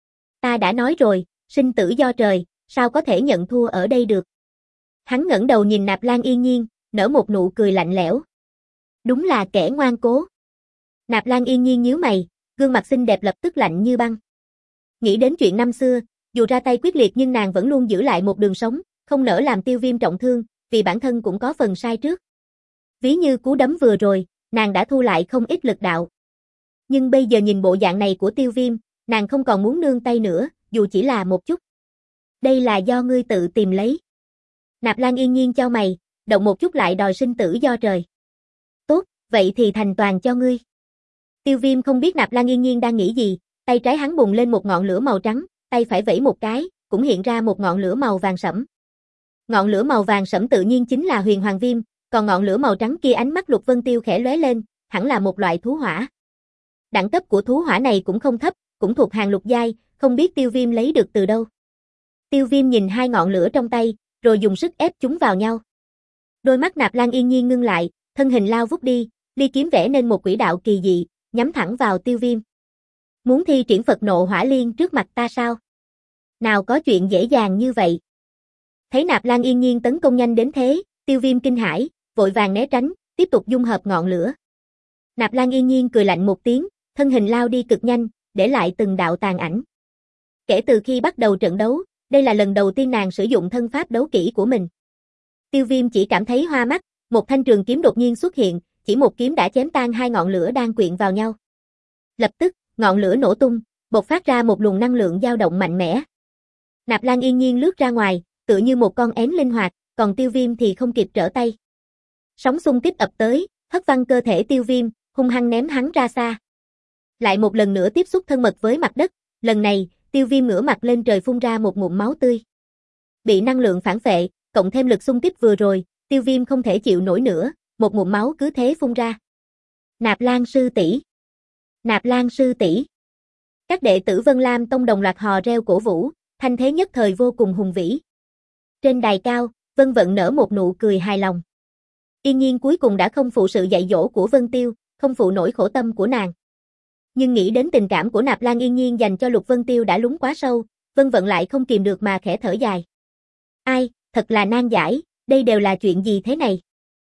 Ta đã nói rồi, sinh tử do trời, sao có thể nhận thua ở đây được? Hắn ngẩng đầu nhìn Nạp Lan yên nhiên, nở một nụ cười lạnh lẽo. Đúng là kẻ ngoan cố. Nạp Lan yên nhiên nhíu mày, gương mặt xinh đẹp lập tức lạnh như băng. Nghĩ đến chuyện năm xưa, dù ra tay quyết liệt nhưng nàng vẫn luôn giữ lại một đường sống, không nỡ làm Tiêu Viêm trọng thương, vì bản thân cũng có phần sai trước. Ví như cú đấm vừa rồi, nàng đã thu lại không ít lực đạo. Nhưng bây giờ nhìn bộ dạng này của Tiêu Viêm, nàng không còn muốn nương tay nữa, dù chỉ là một chút. Đây là do ngươi tự tìm lấy. Nạp Lan yên nhiên chau mày, động một chút lại đòi sinh tử do trời. Tốt, vậy thì thành toàn cho ngươi. Tiêu Viêm không biết Nạp Lan yên nhiên đang nghĩ gì, tay trái hắn bùng lên một ngọn lửa màu trắng, tay phải vẫy một cái, cũng hiện ra một ngọn lửa màu vàng sẫm. Ngọn lửa màu vàng sẫm tự nhiên chính là Huyền Hoàng Viêm, còn ngọn lửa màu trắng kia ánh mắt Lục Vân Tiêu khẽ lóe lên, hẳn là một loại thú hỏa. Đẳng cấp của thú hỏa này cũng không thấp, cũng thuộc hàng lục giai, không biết Tiêu Viêm lấy được từ đâu. Tiêu Viêm nhìn hai ngọn lửa trong tay, rồi dùng sức ép chúng vào nhau. Đôi mắt Nạp Lan yên nhiên ngưng lại, thân hình lao vút đi, ly kiếm vẽ nên một quỹ đạo kỳ dị, nhắm thẳng vào Tiêu Viêm. Muốn thi triển Phật nộ hỏa liên trước mặt ta sao? Nào có chuyện dễ dàng như vậy. Thấy Nạp Lan yên nhiên tấn công nhanh đến thế, Tiêu Viêm kinh hãi, vội vàng né tránh, tiếp tục dung hợp ngọn lửa. Nạp Lan yên nhiên cười lạnh một tiếng, thân hình lao đi cực nhanh, để lại từng đạo tàn ảnh. Kể từ khi bắt đầu trận đấu, đây là lần đầu tiên nàng sử dụng thân pháp đấu kỹ của mình. Tiêu Viêm chỉ cảm thấy hoa mắt, một thanh trường kiếm đột nhiên xuất hiện, chỉ một kiếm đã chém tan hai ngọn lửa đang quyện vào nhau. Lập tức, ngọn lửa nổ tung, bộc phát ra một luồng năng lượng dao động mạnh mẽ. Nạp Lan yên nhiên lướt ra ngoài, tựa như một con én linh hoạt, còn Tiêu Viêm thì không kịp trở tay. Sóng xung kích ập tới, hất văng cơ thể Tiêu Viêm, hung hăng ném hắn ra xa. Lại một lần nữa tiếp xúc thân mật với mặt đất, lần này, Tiêu Viêm ngửa mặt lên trời phun ra một ngụm máu tươi. Bị năng lượng phản phệ, cộng thêm lực xung kích vừa rồi, Tiêu Viêm không thể chịu nổi nữa, một ngụm máu cứ thế phun ra. Nạp Lan sư tỷ, Nạp Lan sư tỷ. Các đệ tử Vân Lam Tông đồng loạt hò reo cổ vũ, thanh thế nhất thời vô cùng hùng vĩ. Trên đài cao, Vân Vận nở một nụ cười hài lòng. Yên nhiên cuối cùng đã không phụ sự dạy dỗ của Vân Tiêu, không phụ nổi khổ tâm của nàng. Nhưng nghĩ đến tình cảm của Nạp Lan yên nhiên dành cho Lục Vân Tiêu đã lún quá sâu, Vân Vận lại không kìm được mà khẽ thở dài. Ai, thật là nan giải, đây đều là chuyện gì thế này?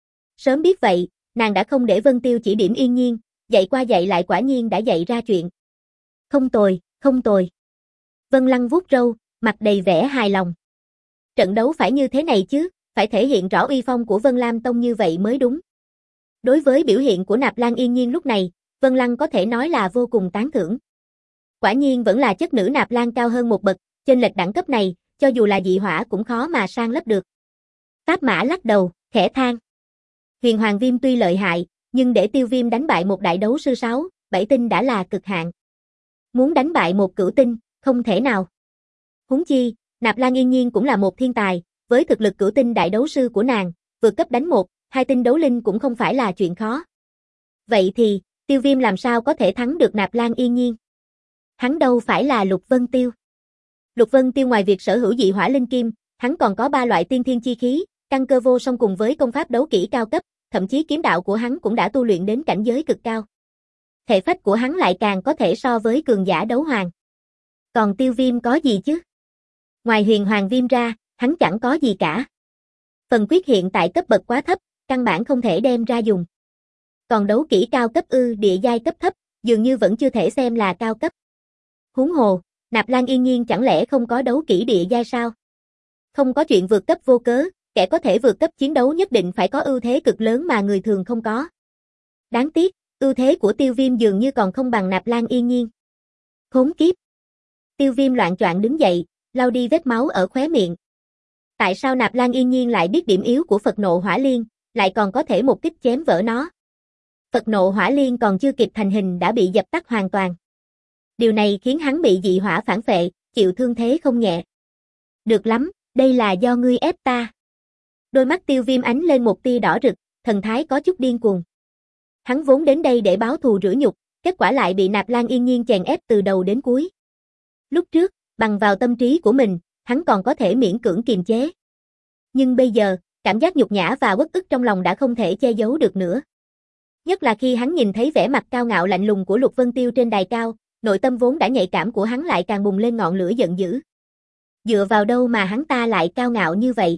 Sớm biết vậy, nàng đã không để Vân Tiêu chỉ điểm yên nhiên, dạy qua dạy lại quả nhiên đã dạy ra chuyện. Không tồi, không tồi. Vân Lăng vuốt râu, mặt đầy vẻ hài lòng. Trận đấu phải như thế này chứ, phải thể hiện rõ uy phong của Vân Lam Tông như vậy mới đúng. Đối với biểu hiện của Nạp Lan yên nhiên lúc này, Vân Lăng có thể nói là vô cùng tán thưởng. Quả nhiên vẫn là chất nữ Nạp Lan cao hơn một bậc, chênh lệch đẳng cấp này, cho dù là dị hỏa cũng khó mà sang lấp được. Pháp Mã lắc đầu, khẽ than. Huyền Hoàng Viêm tuy lợi hại, nhưng để Tiêu Viêm đánh bại một đại đấu sư sáu, bảy tinh đã là cực hạn. Muốn đánh bại một cửu tinh, không thể nào. Huống chi, Nạp Lan yên nhiên cũng là một thiên tài, với thực lực cửu tinh đại đấu sư của nàng, vượt cấp đánh một, hai tinh đấu linh cũng không phải là chuyện khó. Vậy thì, Tiêu Viêm làm sao có thể thắng được Nạp Lan yên nhiên? Hắn đâu phải là Lục Vân Tiêu. Lục Vân Tiêu ngoài việc sở hữu dị hỏa linh kim, hắn còn có ba loại tiên thiên chi khí, căn cơ vô song cùng với công pháp đấu kỹ cao cấp, thậm chí kiếm đạo của hắn cũng đã tu luyện đến cảnh giới cực cao. Thể phách của hắn lại càng có thể so với cường giả đấu hoàng. Còn Tiêu Viêm có gì chứ? Ngoài Huyền Hoàng Viêm ra, hắn chẳng có gì cả. Phần quyết hiện tại cấp bậc quá thấp, căn bản không thể đem ra dùng. Còn đấu kỹ cao cấp ư địa giai cấp thấp, dường như vẫn chưa thể xem là cao cấp. Huống hồ, Nạp Lan yên nhiên chẳng lẽ không có đấu kỹ địa giai sao? Không có chuyện vượt cấp vô cớ, kẻ có thể vượt cấp chiến đấu nhất định phải có ưu thế cực lớn mà người thường không có. Đáng tiếc, ưu thế của Tiêu Viêm dường như còn không bằng Nạp Lan yên nhiên. Khốn kiếp! Tiêu Viêm loạng choạng đứng dậy, lau đi vết máu ở khóe miệng. Tại sao Nạp Lan yên nhiên lại biết điểm yếu của Phật nộ hỏa liên, lại còn có thể một kích chém vỡ nó? Phật nộ hỏa liên còn chưa kịp thành hình đã bị dập tắt hoàn toàn. Điều này khiến hắn bị dị hỏa phản phệ, chịu thương thế không nhẹ. Được lắm, đây là do ngươi ép ta. Đôi mắt Tiêu Viêm ánh lên một tia đỏ rực, thần thái có chút điên cuồng. Hắn vốn đến đây để báo thù rửa nhục, kết quả lại bị Nạp Lan yên nhiên chèn ép từ đầu đến cuối. Lúc trước, bằng vào tâm trí của mình, hắn còn có thể miễn cưỡng kiềm chế. Nhưng bây giờ, cảm giác nhục nhã và uất ức trong lòng đã không thể che giấu được nữa. Nhất là khi hắn nhìn thấy vẻ mặt cao ngạo lạnh lùng của Lục Vân Tiêu trên đài cao, nội tâm vốn đã nhạy cảm của hắn lại càng bùng lên ngọn lửa giận dữ. Dựa vào đâu mà hắn ta lại cao ngạo như vậy?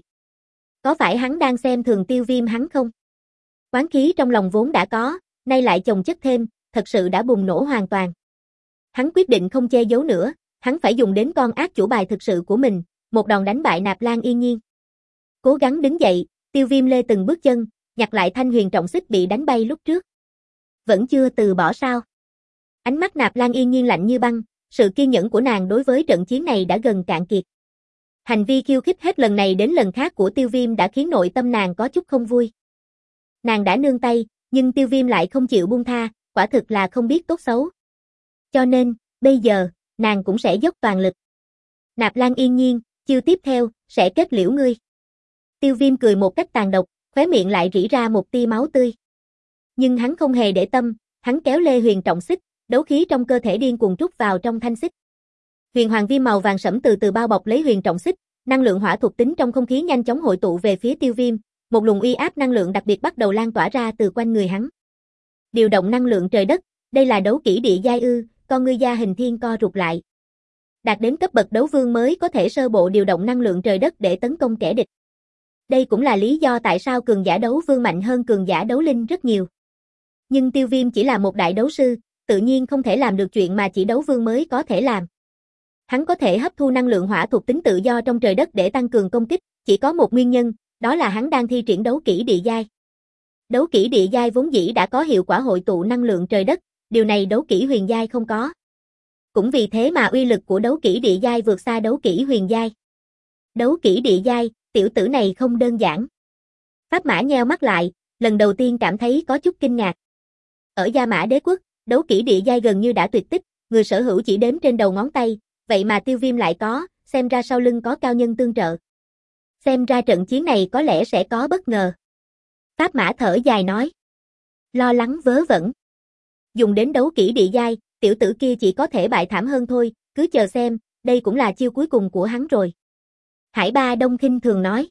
Có phải hắn đang xem thường Tiêu Viêm hắn không? Oán khí trong lòng vốn đã có, nay lại chồng chất thêm, thật sự đã bùng nổ hoàn toàn. Hắn quyết định không che giấu nữa, hắn phải dùng đến con ác chủ bài thực sự của mình, một đòn đánh bại Nạp Lan yên nhiên. Cố gắng đứng dậy, Tiêu Viêm lê từng bước chân, nhặt lại thanh huyền trọng xích bị đánh bay lúc trước. Vẫn chưa từ bỏ sao? Ánh mắt Nạp Lan Yên Nhiên lạnh như băng, sự kiên nhẫn của nàng đối với trận chiến này đã gần cạn kiệt. Hành vi khiêu khích hết lần này đến lần khác của Tiêu Viêm đã khiến nội tâm nàng có chút không vui. Nàng đã nương tay, nhưng Tiêu Viêm lại không chịu buông tha, quả thực là không biết tốt xấu. Cho nên, bây giờ, nàng cũng sẽ dốc toàn lực. Nạp Lan Yên Nhiên, chiêu tiếp theo, sẽ kết liễu ngươi. Tiêu Viêm cười một cách tàn độc, khóe miệng lại rỉ ra một tia máu tươi. Nhưng hắn không hề để tâm, hắn kéo Lê Huyền trọng xích, đấu khí trong cơ thể điên cuồng trút vào trong thanh xích. Huyền hoàng viêm màu vàng sẫm từ từ bao bọc lấy huyền trọng xích, năng lượng hỏa thuộc tính trong không khí nhanh chóng hội tụ về phía Tiêu Viêm, một luồng uy áp năng lượng đặc biệt bắt đầu lan tỏa ra từ quanh người hắn. Điều động năng lượng trời đất, đây là đấu kỹ địa giai ư? Con ngươi Gia Hình Thiên co rụt lại. Đạt đến cấp bậc đấu vương mới có thể sơ bộ điều động năng lượng trời đất để tấn công kẻ địch. Đây cũng là lý do tại sao cường giả đấu vương mạnh hơn cường giả đấu linh rất nhiều. Nhưng Tiêu Viêm chỉ là một đại đấu sư, tự nhiên không thể làm được chuyện mà chỉ đấu vương mới có thể làm. Hắn có thể hấp thu năng lượng hỏa thuộc tính tự do trong trời đất để tăng cường công kích, chỉ có một nguyên nhân, đó là hắn đang thi triển đấu kỹ địa giai. Đấu kỹ địa giai vốn dĩ đã có hiệu quả hội tụ năng lượng trời đất, điều này đấu kỹ huyền giai không có. Cũng vì thế mà uy lực của đấu kỹ địa giai vượt xa đấu kỹ huyền giai. Đấu kỹ địa giai, tiểu tử này không đơn giản. Pháp Mã nheo mắt lại, lần đầu tiên cảm thấy có chút kinh ngạc. Ở Gia Mã Đế quốc, đấu kỹ địa giai gần như đã tuyệt tích, người sở hữu chỉ đếm trên đầu ngón tay, vậy mà Tiêu Viêm lại có, xem ra sau lưng có cao nhân tương trợ. Xem ra trận chiến này có lẽ sẽ có bất ngờ. Pháp Mã thở dài nói. Lo lắng vớ vẩn. Dùng đến đấu kỹ địa giai, tiểu tử kia chỉ có thể bại thảm hơn thôi, cứ chờ xem, đây cũng là chiêu cuối cùng của hắn rồi. Hải Ba Đông khinh thường nói.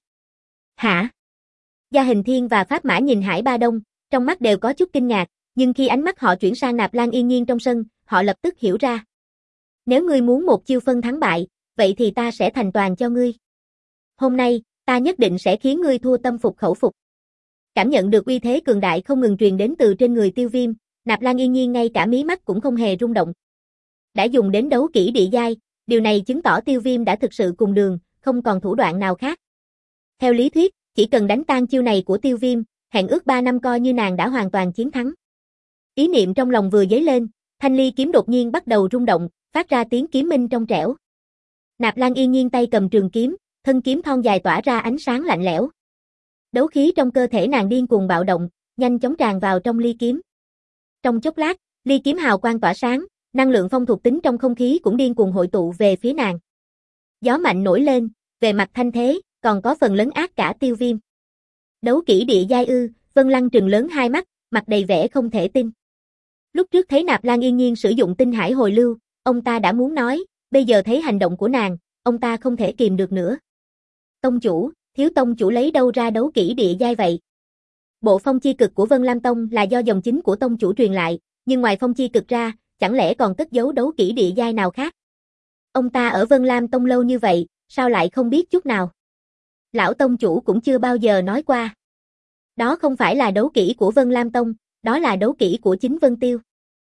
Hả? Gia Hình Thiên và Pháp Mã nhìn Hải Ba Đông, trong mắt đều có chút kinh ngạc, nhưng khi ánh mắt họ chuyển sang Nạp Lan Yên Nhiên trong sân, họ lập tức hiểu ra. Nếu ngươi muốn một chiêu phân thắng bại, vậy thì ta sẽ thành toàn cho ngươi. Hôm nay, ta nhất định sẽ khiến ngươi thua tâm phục khẩu phục. Cảm nhận được uy thế cường đại không ngừng truyền đến từ trên người Tiêu Viêm, Nạp Lan Yên Nhiên ngay cả mí mắt cũng không hề rung động. Đã dùng đến đấu kỹ địa giai, điều này chứng tỏ Tiêu Viêm đã thực sự cùng đường, không còn thủ đoạn nào khác. Theo lý thuyết, chỉ cần đánh tan chiêu này của Tiêu Viêm, hẹn ước ba năm coi như nàng đã hoàn toàn chiến thắng. Ý niệm trong lòng vừa dấy lên, thanh ly kiếm đột nhiên bắt đầu rung động, phát ra tiếng kiếm minh trong trẻo. Nạp Lan Yên Nhiên tay cầm trường kiếm, thân kiếm thon dài tỏa ra ánh sáng lạnh lẽo. Đấu khí trong cơ thể nàng điên cuồng bạo động, nhanh chóng tràn vào trong ly kiếm. Trong chốc lát, ly kiếm hào quang tỏa sáng, năng lượng phong thuộc tính trong không khí cũng điên cuồng hội tụ về phía nàng. Gió mạnh nổi lên, về mặt thanh thế, còn có phần lấn át cả Tiêu Viêm. Đấu kỹ địa giai ư? Vân Lăng trừng lớn hai mắt, mặt đầy vẻ không thể tin. Lúc trước thấy Nạp Lan Yên Nhiên sử dụng tinh hải hồi lưu, ông ta đã muốn nói, bây giờ thấy hành động của nàng, ông ta không thể kìm được nữa. Tông chủ, thiếu tông chủ lấy đâu ra đấu kỹ địa giai vậy? Bộ phong chi cực của Vân Lam Tông là do dòng chính của tông chủ truyền lại, nhưng ngoài phong chi cực ra, chẳng lẽ còn cất giấu đấu kỹ địa giai nào khác? Ông ta ở Vân Lam Tông lâu như vậy, sao lại không biết chút nào? Lão tông chủ cũng chưa bao giờ nói qua. Đó không phải là đấu kỹ của Vân Lam Tông, đó là đấu kỹ của chính Vân Tiêu.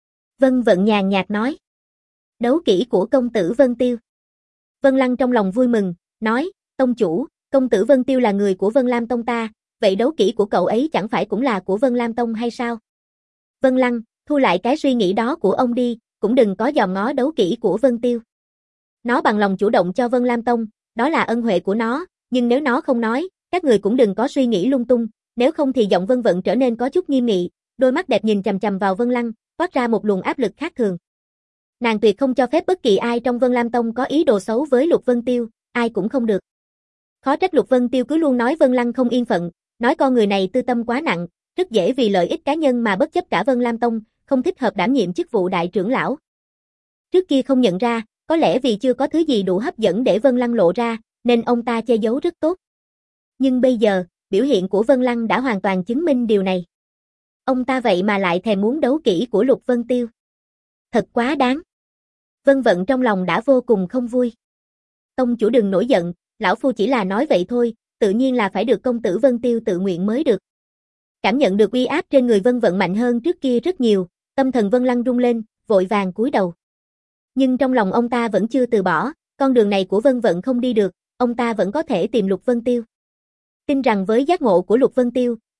Vân Vận nhàn nhạt nói. Đấu kỹ của công tử Vân Tiêu. Vân Lăng trong lòng vui mừng, nói, tông chủ, công tử Vân Tiêu là người của Vân Lam Tông ta, vậy đấu kỹ của cậu ấy chẳng phải cũng là của Vân Lam Tông hay sao? Vân Lăng, thu lại cái suy nghĩ đó của ông đi, cũng đừng có dòm ngó đấu kỹ của Vân Tiêu. Nó bằng lòng chủ động cho Vân Lam Tông, đó là ân huệ của nó, nhưng nếu nó không nói, các người cũng đừng có suy nghĩ lung tung, nếu không thì giọng Vân Vận trở nên có chút nghiêm nghị, đôi mắt đẹp nhìn chằm chằm vào Vân Lăng, toát ra một luồng áp lực khác thường. Nàng tuyệt không cho phép bất kỳ ai trong Vân Lam Tông có ý đồ xấu với Lục Vân Tiêu, ai cũng không được. Khó trách Lục Vân Tiêu cứ luôn nói Vân Lăng không yên phận, nói con người này tư tâm quá nặng, rất dễ vì lợi ích cá nhân mà bất chấp cả Vân Lam Tông, không thích hợp đảm nhiệm chức vụ đại trưởng lão. Trước kia không nhận ra, có lẽ vì chưa có thứ gì đủ hấp dẫn để Vân Lăng lộ ra, nên ông ta che giấu rất tốt. Nhưng bây giờ, biểu hiện của Vân Lăng đã hoàn toàn chứng minh điều này. Ông ta vậy mà lại thèm muốn đấu kỹ của Lục Vân Tiêu. Thật quá đáng. Vân Vận trong lòng đã vô cùng không vui. Tông chủ đừng nổi giận, lão phu chỉ là nói vậy thôi, tự nhiên là phải được công tử Vân Tiêu tự nguyện mới được. Cảm nhận được uy áp trên người Vân Vận mạnh hơn trước kia rất nhiều, tâm thần Vân Lăng rung lên, vội vàng cúi đầu. Nhưng trong lòng ông ta vẫn chưa từ bỏ, con đường này của Vân Vận không đi được, ông ta vẫn có thể tìm Lục Vân Tiêu. Tin rằng với giác ngộ của Lục Vân Tiêu,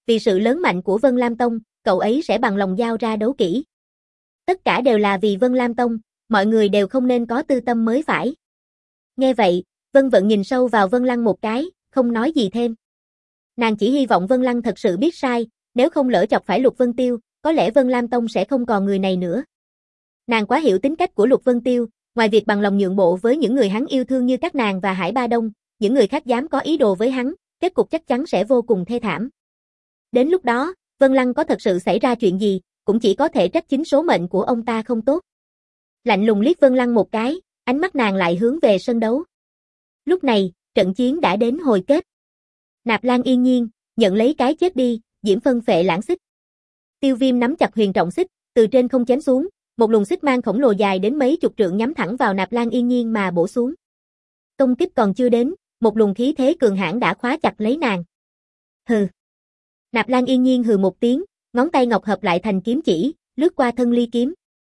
Vì sự lớn mạnh của Vân Lam Tông, cậu ấy sẽ bằng lòng giao ra đấu kỹ. Tất cả đều là vì Vân Lam Tông, mọi người đều không nên có tư tâm mới phải. Nghe vậy, Vân Vận nhìn sâu vào Vân Lăng một cái, không nói gì thêm. Nàng chỉ hy vọng Vân Lăng thật sự biết sai, nếu không lỡ chọc phải Lục Vân Tiêu, có lẽ Vân Lam Tông sẽ không còn người này nữa. Nàng quá hiểu tính cách của Lục Vân Tiêu, ngoài việc bằng lòng nhượng bộ với những người hắn yêu thương như các nàng và Hải Ba Đông, những người khác dám có ý đồ với hắn, kết cục chắc chắn sẽ vô cùng thê thảm. Đến lúc đó, Vân Lăng có thật sự xảy ra chuyện gì, cũng chỉ có thể trách chính số mệnh của ông ta không tốt. Lạnh lùng liếc Vân Lăng một cái, ánh mắt nàng lại hướng về sân đấu. Lúc này, trận chiến đã đến hồi kết. Nạp Lan yên nhiên, nhận lấy cái chết đi, diễm phân phệ lãng xích. Tiêu Viêm nắm chặt huyền trọng xích, từ trên không chém xuống, một luồng xích mang khổng lồ dài đến mấy chục trượng nhắm thẳng vào Nạp Lan yên nhiên mà bổ xuống. Công kích còn chưa đến, một luồng khí thế cường hãn đã khóa chặt lấy nàng. Hừ. Nạp Lan yên nhiên hừ một tiếng, ngón tay ngọc hợp lại thành kiếm chỉ, lướt qua thân ly kiếm.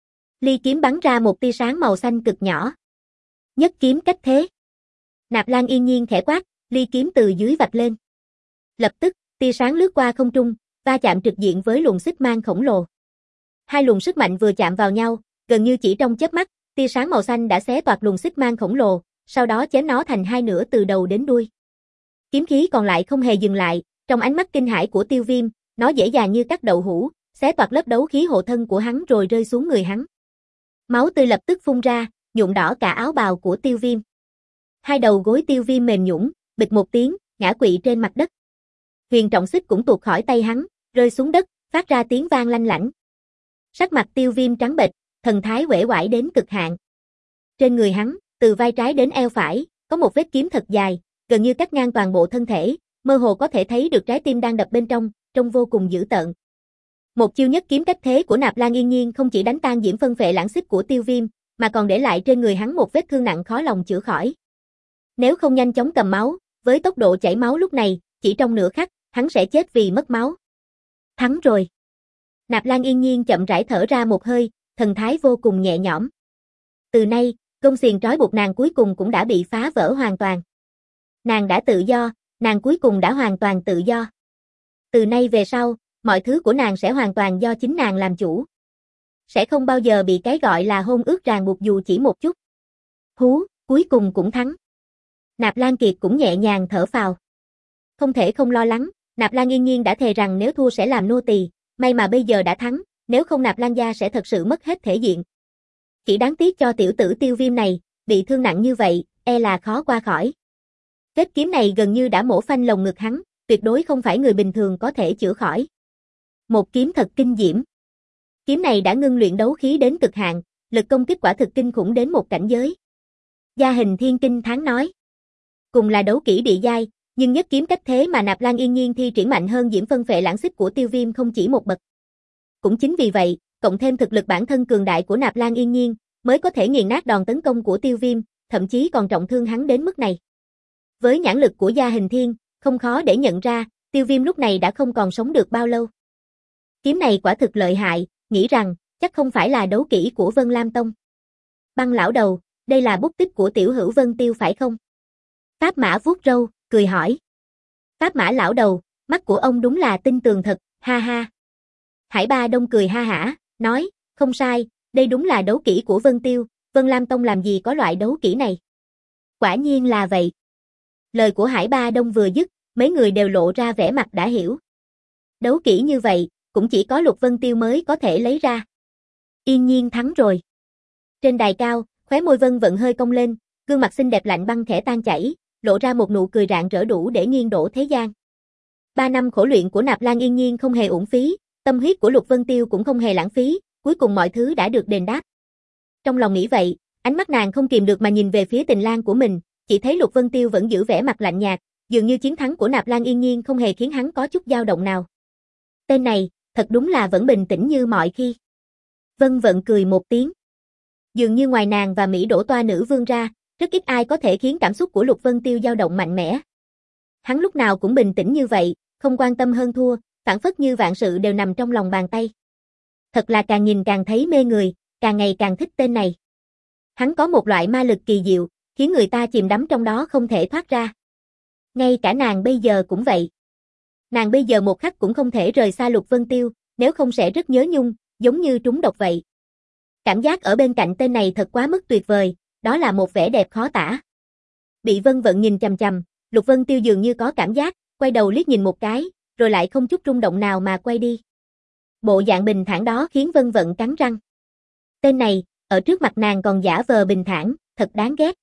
Ly kiếm bắn ra một tia sáng màu xanh cực nhỏ. Nhất kiếm cách thế. Nạp Lan yên nhiên khẽ quát, ly kiếm từ dưới vạch lên. Lập tức, tia sáng lướt qua không trung, va chạm trực diện với luồng xích mang khổng lồ. Hai luồng sức mạnh vừa chạm vào nhau, gần như chỉ trong chớp mắt, tia sáng màu xanh đã xé toạc luồng xích mang khổng lồ, sau đó chém nó thành hai nửa từ đầu đến đuôi. Kiếm khí còn lại không hề dừng lại, trong ánh mắt kinh hãi của Tiêu Viêm, nó dễ dàng như cắt đậu hũ, xé toạc lớp đấu khí hộ thân của hắn rồi rơi xuống người hắn. Máu tươi lập tức phun ra, nhuộm đỏ cả áo bào của Tiêu Viêm. Hai đầu gối Tiêu Viêm mềm nhũn, bịch một tiếng, ngã quỵ trên mặt đất. Huyền trọng xích cũng tuột khỏi tay hắn, rơi xuống đất, phát ra tiếng vang lanh lảnh. Sắc mặt Tiêu Viêm trắng bệch, thần thái uể oải đến cực hạn. Trên người hắn, từ vai trái đến eo phải, có một vết kiếm thật dài, gần như cắt ngang toàn bộ thân thể, mơ hồ có thể thấy được trái tim đang đập bên trong, trông vô cùng dữ tợn. Một chiêu nhất kiếm cách thế của Nạp Lan yên nhiên không chỉ đánh tan diễm phân phệ lãng xích của Tiêu Viêm, mà còn để lại trên người hắn một vết thương nặng khó lòng chữa khỏi. Nếu không nhanh chóng cầm máu, với tốc độ chảy máu lúc này, chỉ trong nửa khắc, hắn sẽ chết vì mất máu. Thắng rồi. Nạp Lan yên nhiên chậm rãi thở ra một hơi, thần thái vô cùng nhẹ nhõm. Từ nay, gông xiềng trói buộc nàng cuối cùng cũng đã bị phá vỡ hoàn toàn. Nàng đã tự do, nàng cuối cùng đã hoàn toàn tự do. Từ nay về sau, mọi thứ của nàng sẽ hoàn toàn do chính nàng làm chủ. Sẽ không bao giờ bị cái gọi là hôn ước ràng buộc dù chỉ một chút. Hú, cuối cùng cũng thắng. Nạp Lan Kiệt cũng nhẹ nhàng thở phào. Không thể không lo lắng, Nạp Lan yên nhiên đã thề rằng nếu thua sẽ làm nô tỳ, may mà bây giờ đã thắng, nếu không Nạp Lan gia sẽ thật sự mất hết thể diện. Chỉ đáng tiếc cho tiểu tử Tiêu Viêm này, bị thương nặng như vậy, e là khó qua khỏi. Vết kiếm này gần như đã mổ phanh lồng ngực hắn, tuyệt đối không phải người bình thường có thể chữa khỏi. Một kiếm thật kinh diễm. Kiếm này đã ngưng luyện đấu khí đến cực hạn, lực công kích quả thực kinh khủng đến một cảnh giới. Gia Hình Thiên kinh thán nói. Cùng là đấu kỹ địa giai, nhưng nhất kiếm cách thế mà Nạp Lan yên nhiên thi triển mạnh hơn diễm phân phệ lãng xích của Tiêu Viêm không chỉ một bậc. Cũng chính vì vậy, cộng thêm thực lực bản thân cường đại của Nạp Lan yên nhiên, mới có thể nghiền nát đòn tấn công của Tiêu Viêm, thậm chí còn trọng thương hắn đến mức này. Với nhãn lực của Gia Hình Thiên, không khó để nhận ra, Tiêu Viêm lúc này đã không còn sống được bao lâu. Kiếm này quả thực lợi hại, nghĩ rằng, chắc không phải là đấu kỹ của Vân Lam Tông. Băng lão đầu, đây là bút tích của tiểu hữu Vân Tiêu phải không? Pháp Mã vuốt râu, cười hỏi. Pháp Mã lão đầu, mắt của ông đúng là tinh tường thật, ha ha. Hải Ba Đông cười ha hả, nói, không sai, đây đúng là đấu kỹ của Vân Tiêu, Vân Lam Tông làm gì có loại đấu kỹ này. Quả nhiên là vậy. Lời của Hải Ba Đông vừa dứt, mấy người đều lộ ra vẻ mặt đã hiểu. Đấu kỹ như vậy, cũng chỉ có Lục Vân Tiêu mới có thể lấy ra. Yên nhiên thắng rồi. Trên đài cao, khóe môi Vân Vận hơi cong lên, gương mặt xinh đẹp lạnh băng khẽ tan chảy, lộ ra một nụ cười rạng rỡ đủ để nghiêng đổ thế gian. Ba năm khổ luyện của Nạp Lan yên nhiên không hề uổng phí, tâm huyết của Lục Vân Tiêu cũng không hề lãng phí, cuối cùng mọi thứ đã được đền đáp. Trong lòng nghĩ vậy, ánh mắt nàng không kìm được mà nhìn về phía Tình Lang của mình, chỉ thấy Lục Vân Tiêu vẫn giữ vẻ mặt lạnh nhạt, dường như chiến thắng của Nạp Lan yên nhiên không hề khiến hắn có chút dao động nào. Tên này, thật đúng là vẫn bình tĩnh như mọi khi. Vân Vận cười một tiếng. Dường như ngoài nàng và Mỹ Đỗ Toa nữ vương ra, rất ít ai có thể khiến cảm xúc của Lục Vân Tiêu dao động mạnh mẽ. Hắn lúc nào cũng bình tĩnh như vậy, không quan tâm hơn thua, phản phất như vạn sự đều nằm trong lòng bàn tay. Thật là càng nhìn càng thấy mê người, càng ngày càng thích tên này. Hắn có một loại ma lực kỳ diệu, khiến người ta chìm đắm trong đó không thể thoát ra. Ngay cả nàng bây giờ cũng vậy. Nàng bây giờ một khắc cũng không thể rời xa Lục Vân Tiêu, nếu không sẽ rất nhớ nhung, giống như trúng độc vậy. Cảm giác ở bên cạnh tên này thật quá mức tuyệt vời, đó là một vẻ đẹp khó tả. Bị Vân Vận nhìn chằm chằm, Lục Vân Tiêu dường như có cảm giác, quay đầu liếc nhìn một cái, rồi lại không chút rung động nào mà quay đi. Bộ dạng bình thản đó khiến Vân Vận cắn răng. Tên này, ở trước mặt nàng còn giả vờ bình thản, thật đáng ghét.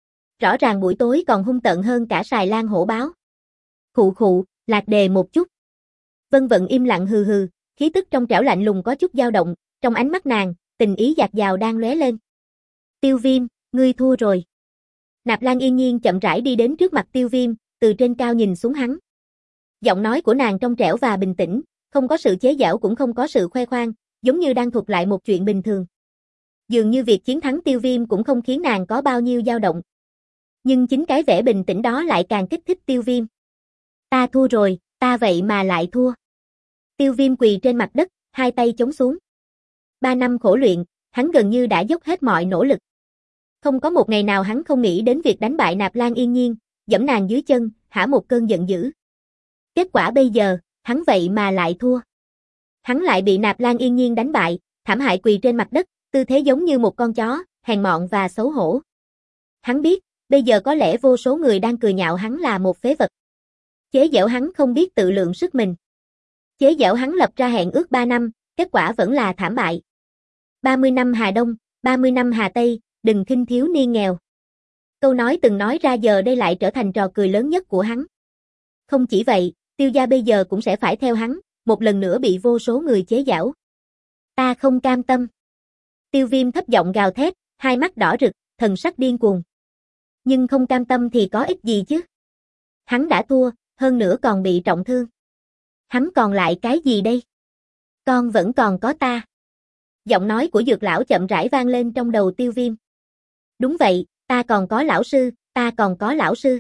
Rõ ràng buổi tối còn hung tợn hơn cả Sài Lan hổ báo. Khụ khụ, lạc đề một chút. Vân Vận im lặng hừ hừ, khí tức trong trẻo lạnh lùng có chút dao động, trong ánh mắt nàng, tình ý dạt dào đang lóe lên. Tiêu Viêm, ngươi thua rồi. Nạp Lan yên nhiên chậm rãi đi đến trước mặt Tiêu Viêm, từ trên cao nhìn xuống hắn. Giọng nói của nàng trong trẻo và bình tĩnh, không có sự chế giễu cũng không có sự khoe khoang, giống như đang thuật lại một chuyện bình thường. Dường như việc chiến thắng Tiêu Viêm cũng không khiến nàng có bao nhiêu dao động. Nhưng chính cái vẻ bình tĩnh đó lại càng kích thích Tiêu Viêm. Ta thua rồi, ta vậy mà lại thua. Tiêu Viêm quỳ trên mặt đất, hai tay chống xuống. Ba năm khổ luyện, hắn gần như đã dốc hết mọi nỗ lực. Không có một ngày nào hắn không nghĩ đến việc đánh bại Nạp Lan yên nhiên, giẫm nàng dưới chân, hả một cơn giận dữ. Kết quả bây giờ, hắn vậy mà lại thua. Hắn lại bị Nạp Lan yên nhiên đánh bại, thảm hại quỳ trên mặt đất, tư thế giống như một con chó, hèn mọn và xấu hổ. Hắn biết, bây giờ có lẽ vô số người đang cười nhạo hắn là một phế vật. Chế giễu hắn không biết tự lượng sức mình. Chế giễu hắn lập ra hẹn ước ba năm, kết quả vẫn là thảm bại. ba mươi năm Hà Đông, ba mươi năm Hà Tây, đừng khinh thiếu niên nghèo. Câu nói từng nói ra giờ đây lại trở thành trò cười lớn nhất của hắn. Không chỉ vậy, Tiêu gia bây giờ cũng sẽ phải theo hắn, một lần nữa bị vô số người chế giễu. Ta không cam tâm. Tiêu Viêm thấp giọng gào thét, hai mắt đỏ rực, thần sắc điên cuồng. Nhưng không cam tâm thì có ích gì chứ? Hắn đã thua, hơn nữa còn bị trọng thương. Hắn còn lại cái gì đây? Con vẫn còn có ta. Giọng nói của Dược lão chậm rãi vang lên trong đầu Tiêu Viêm. Đúng vậy, ta còn có lão sư, ta còn có lão sư.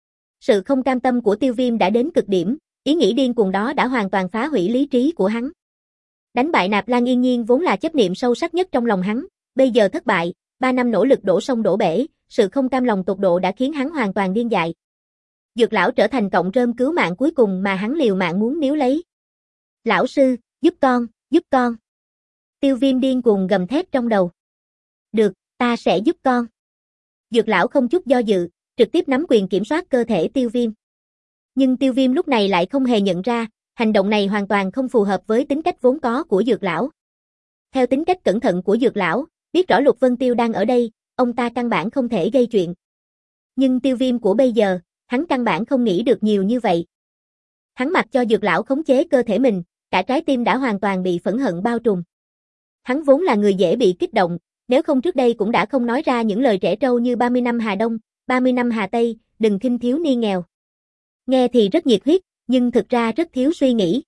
Sự không cam tâm của Tiêu Viêm đã đến cực điểm, ý nghĩ điên cuồng đó đã hoàn toàn phá hủy lý trí của hắn. Đánh bại Nạp Lan yên nhiên vốn là chấp niệm sâu sắc nhất trong lòng hắn, bây giờ thất bại, ba năm nỗ lực đổ sông đổ bể, sự không cam lòng tột độ đã khiến hắn hoàn toàn điên dại. Dược lão trở thành cọng rơm cứu mạng cuối cùng mà hắn liều mạng muốn níu lấy. Lão sư, giúp con, giúp con. Tiêu Viêm điên cuồng gầm thét trong đầu. Được, ta sẽ giúp con. Dược lão không chút do dự, trực tiếp nắm quyền kiểm soát cơ thể Tiêu Viêm. Nhưng Tiêu Viêm lúc này lại không hề nhận ra, hành động này hoàn toàn không phù hợp với tính cách vốn có của Dược lão. Theo tính cách cẩn thận của Dược lão, biết rõ Lục Vân Tiêu đang ở đây, ông ta căn bản không thể gây chuyện. Nhưng Tiêu Viêm của bây giờ, hắn căn bản không nghĩ được nhiều như vậy. Hắn mặc cho Dược lão khống chế cơ thể mình, cả trái tim đã hoàn toàn bị phẫn hận bao trùm. Hắn vốn là người dễ bị kích động, nếu không trước đây cũng đã không nói ra những lời trẻ trâu như ba mươi năm Hà Đông, ba mươi năm Hà Tây, đừng khinh thiếu niên nghèo. Nghe thì rất nhiệt huyết, nhưng thực ra rất thiếu suy nghĩ.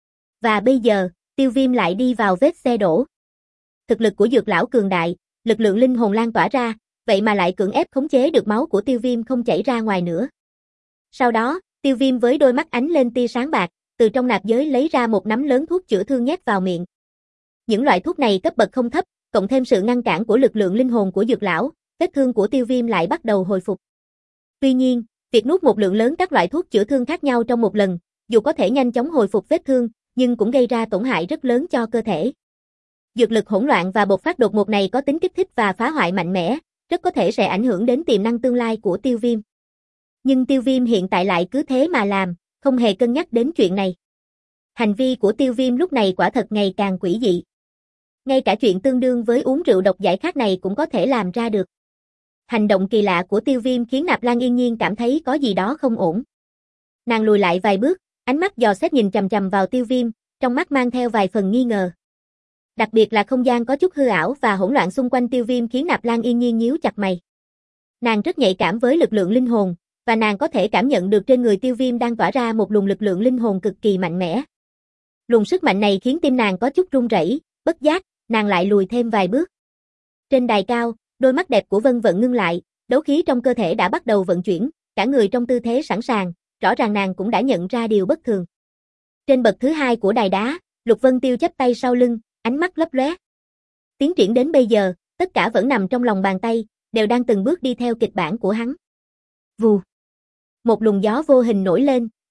Và bây giờ, Tiêu Viêm lại đi vào vết xe đổ. Thực lực của Dược lão cường đại, lực lượng linh hồn lan tỏa ra, vậy mà lại cưỡng ép khống chế được máu của Tiêu Viêm không chảy ra ngoài nữa. Sau đó, Tiêu Viêm với đôi mắt ánh lên tia sáng bạc, từ trong nạp giới lấy ra một nắm lớn thuốc chữa thương nhét vào miệng. Những loại thuốc này cấp bậc không thấp, cộng thêm sự ngăn cản của lực lượng linh hồn của Dược lão, vết thương của Tiêu Viêm lại bắt đầu hồi phục. Tuy nhiên, việc nuốt một lượng lớn các loại thuốc chữa thương khác nhau trong một lần, dù có thể nhanh chóng hồi phục vết thương, nhưng cũng gây ra tổn hại rất lớn cho cơ thể. Dược lực hỗn loạn và bộc phát đột ngột này có tính kích thích và phá hoại mạnh mẽ, rất có thể sẽ ảnh hưởng đến tiềm năng tương lai của Tiêu Viêm. Nhưng Tiêu Viêm hiện tại lại cứ thế mà làm, không hề cân nhắc đến chuyện này. Hành vi của Tiêu Viêm lúc này quả thật ngày càng quỷ dị. Ngay cả chuyện tương đương với uống rượu độc giải khát này cũng có thể làm ra được. Hành động kỳ lạ của Tiêu Viêm khiến Nạp Lan yên nhiên cảm thấy có gì đó không ổn. Nàng lùi lại vài bước, ánh mắt dò xét nhìn chằm chằm vào Tiêu Viêm, trong mắt mang theo vài phần nghi ngờ. Đặc biệt là không gian có chút hư ảo và hỗn loạn xung quanh Tiêu Viêm khiến Nạp Lan yên nhiên nhíu chặt mày. Nàng rất nhạy cảm với lực lượng linh hồn, và nàng có thể cảm nhận được trên người Tiêu Viêm đang tỏa ra một luồng lực lượng linh hồn cực kỳ mạnh mẽ. Luồng sức mạnh này khiến tim nàng có chút run rẩy, bất giác, nàng lại lùi thêm vài bước. Trên đài cao, đôi mắt đẹp của Vân Vận ngưng lại, đấu khí trong cơ thể đã bắt đầu vận chuyển, cả người trong tư thế sẵn sàng, rõ ràng nàng cũng đã nhận ra điều bất thường. Trên bậc thứ hai của đài đá, Lục Vân Tiêu chắp tay sau lưng, ánh mắt lấp lóe. Tiến triển đến bây giờ, tất cả vẫn nằm trong lòng bàn tay, đều đang từng bước đi theo kịch bản của hắn. Vù. Một luồng gió vô hình nổi lên,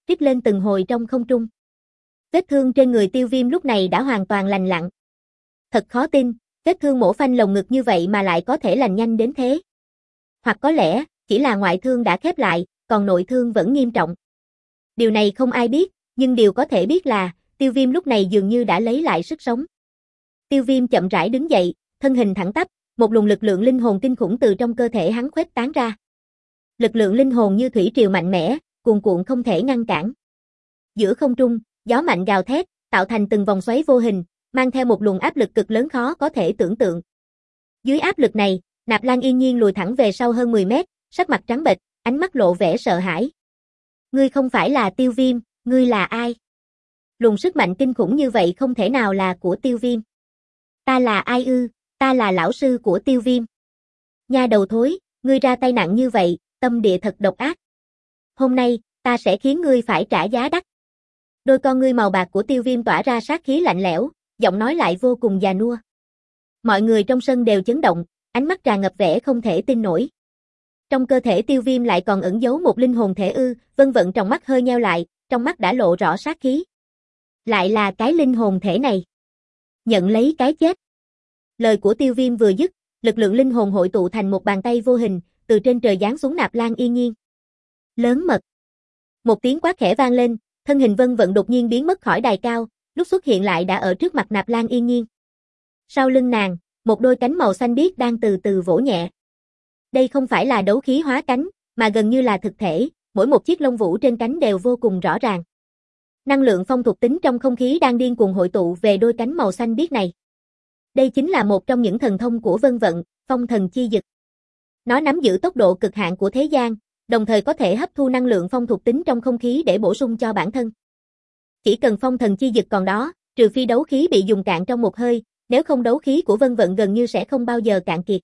rít lên từng hồi trong không trung. Vết thương trên người Tiêu Viêm lúc này đã hoàn toàn lành lặn. Thật khó tin, vết thương mổ phanh lồng ngực như vậy mà lại có thể lành nhanh đến thế. Hoặc có lẽ, chỉ là ngoại thương đã khép lại, còn nội thương vẫn nghiêm trọng. Điều này không ai biết, nhưng điều có thể biết là, Tiêu Viêm lúc này dường như đã lấy lại sức sống. Tiêu Viêm chậm rãi đứng dậy, thân hình thẳng tắp, một luồng lực lượng linh hồn kinh khủng từ trong cơ thể hắn khuếch tán ra. Lực lượng linh hồn như thủy triều mạnh mẽ, cuồn cuộn không thể ngăn cản. Giữa không trung, gió mạnh gào thét, tạo thành từng vòng xoáy vô hình, mang theo một luồng áp lực cực lớn khó có thể tưởng tượng. Dưới áp lực này, Nạp Lan Yên Nhiên lùi thẳng về sau hơn mười mét, sắc mặt trắng bệch, ánh mắt lộ vẻ sợ hãi. Ngươi không phải là Tiêu Viêm, ngươi là ai? Luồng sức mạnh kinh khủng như vậy không thể nào là của Tiêu Viêm. Ta là ai ư? Ta là lão sư của Tiêu Viêm. Nha đầu thối, ngươi ra tay nặng như vậy, tâm địa thật độc ác. Hôm nay, ta sẽ khiến ngươi phải trả giá đắt. Đôi con ngươi màu bạc của Tiêu Viêm tỏa ra sát khí lạnh lẽo, giọng nói lại vô cùng già nua. Mọi người trong sân đều chấn động, ánh mắt tràn ngập vẻ không thể tin nổi. Trong cơ thể Tiêu Viêm lại còn ẩn giấu một linh hồn thể ư? Vân Vận trong mắt hơi nheo lại, trong mắt đã lộ rõ sát khí. Lại là cái linh hồn thể này. Nhận lấy cái chết. Lời của Tiêu Viêm vừa dứt, lực lượng linh hồn hội tụ thành một bàn tay vô hình, từ trên trời giáng xuống Nạp Lan Yên Nhiên. Lớn mật. Một tiếng quát khẽ vang lên, thân hình Vân Vận đột nhiên biến mất khỏi đài cao, lúc xuất hiện lại đã ở trước mặt Nạp Lan Yên Nhiên. Sau lưng nàng, một đôi cánh màu xanh biếc đang từ từ vỗ nhẹ. Đây không phải là đấu khí hóa cánh, mà gần như là thực thể, mỗi một chiếc lông vũ trên cánh đều vô cùng rõ ràng. Năng lượng phong thuộc tính trong không khí đang điên cuồng hội tụ về đôi cánh màu xanh biếc này. Đây chính là một trong những thần thông của Vân Vận, Phong Thần Chi Dực. Nó nắm giữ tốc độ cực hạn của thế gian, đồng thời có thể hấp thu năng lượng phong thuộc tính trong không khí để bổ sung cho bản thân. Chỉ cần Phong Thần Chi Dực còn đó, trừ phi đấu khí bị dùng cạn trong một hơi, nếu không đấu khí của Vân Vận gần như sẽ không bao giờ cạn kiệt.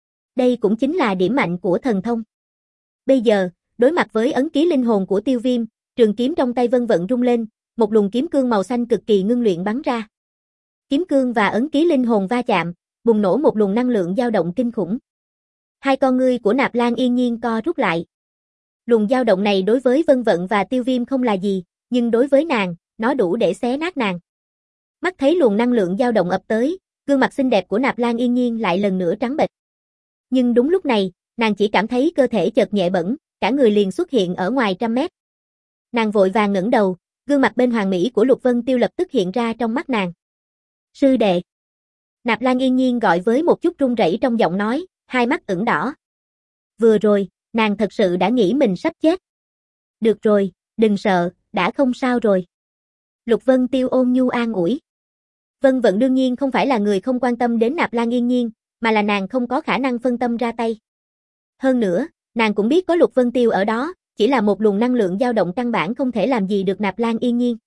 Đây cũng chính là điểm mạnh của thần thông. Bây giờ, đối mặt với ấn ký linh hồn của Tiêu Viêm, trường kiếm trong tay Vân Vận rung lên, một luồng kiếm cương màu xanh cực kỳ ngưng luyện bắn ra. Kiếm cương và ấn ký linh hồn va chạm, bùng nổ một luồng năng lượng dao động kinh khủng. Hai con ngươi của Nạp Lan Yên Nhiên co rút lại. Luồng dao động này đối với Vân Vận và Tiêu Viêm không là gì, nhưng đối với nàng, nó đủ để xé nát nàng. Mắt thấy luồng năng lượng dao động ập tới, gương mặt xinh đẹp của Nạp Lan Yên Nhiên lại lần nữa trắng bệch. Nhưng đúng lúc này, nàng chỉ cảm thấy cơ thể chợt nhẹ bẫng, cả người liền xuất hiện ở ngoài trăm mét. Nàng vội vàng ngẩng đầu, gương mặt bên hoàng mỹ của Lục Vân Tiêu lập tức hiện ra trong mắt nàng. Sư đệ. Nạp Lan Yên Nhiên gọi với một chút run rẩy trong giọng nói, hai mắt ửng đỏ. Vừa rồi, nàng thật sự đã nghĩ mình sắp chết. Được rồi, đừng sợ, đã không sao rồi. Lục Vân Tiêu ôn nhu an ủi. Vân Vận đương nhiên không phải là người không quan tâm đến Nạp Lan Yên Nhiên, mà là nàng không có khả năng phân tâm ra tay. Hơn nữa, nàng cũng biết có Lục Vân Tiêu ở đó, chỉ là một luồng năng lượng dao động căn bản không thể làm gì được Nạp Lan Yên Nhiên.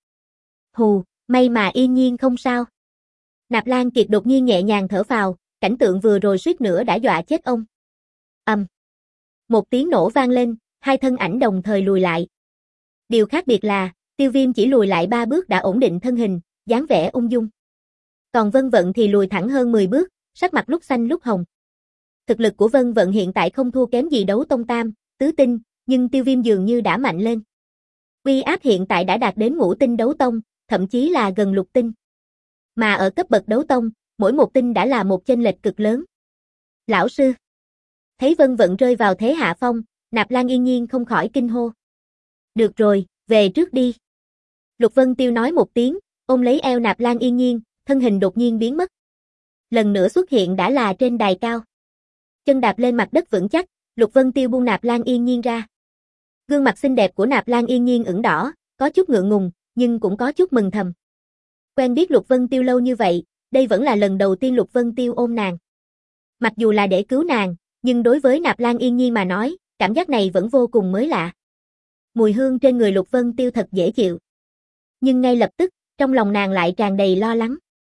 Hù, may mà Yên Nhiên không sao. Nạp Lan Kiệt đột nhiên nhẹ nhàng thở phào, cảnh tượng vừa rồi suýt nữa đã dọa chết ông. Ầm. Um. Một tiếng nổ vang lên, hai thân ảnh đồng thời lùi lại. Điều khác biệt là, Tiêu Viêm chỉ lùi lại ba bước đã ổn định thân hình, dáng vẻ ung dung. Còn Vân Vận thì lùi thẳng hơn mười bước, sắc mặt lúc xanh lúc hồng. Thực lực của Vân Vận hiện tại không thua kém gì đấu tông tam, tứ tinh, nhưng Tiêu Viêm dường như đã mạnh lên. Uy áp hiện tại đã đạt đến ngũ tinh đấu tông, thậm chí là gần lục tinh. Mà ở cấp bậc đấu tông, mỗi một tinh đã là một chênh lệch cực lớn. Lão sư. Thấy Vân Vận rơi vào thế hạ phong, Nạp Lan Yên Nhiên không khỏi kinh hô. Được rồi, về trước đi. Lục Vân Tiêu nói một tiếng, ôm lấy eo Nạp Lan Yên Nhiên, thân hình đột nhiên biến mất. Lần nữa xuất hiện đã là trên đài cao. Chân đạp lên mặt đất vững chắc, Lục Vân Tiêu buông Nạp Lan Yên Nhiên ra. Gương mặt xinh đẹp của Nạp Lan Yên Nhiên ửng đỏ, có chút ngượng ngùng, nhưng cũng có chút mừng thầm. Quen biết Lục Vân Tiêu lâu như vậy, đây vẫn là lần đầu tiên Lục Vân Tiêu ôm nàng. Mặc dù là để cứu nàng, nhưng đối với Nạp Lan Yên Nhiên mà nói, cảm giác này vẫn vô cùng mới lạ. Mùi hương trên người Lục Vân Tiêu thật dễ chịu. Nhưng ngay lập tức, trong lòng nàng lại tràn đầy lo lắng.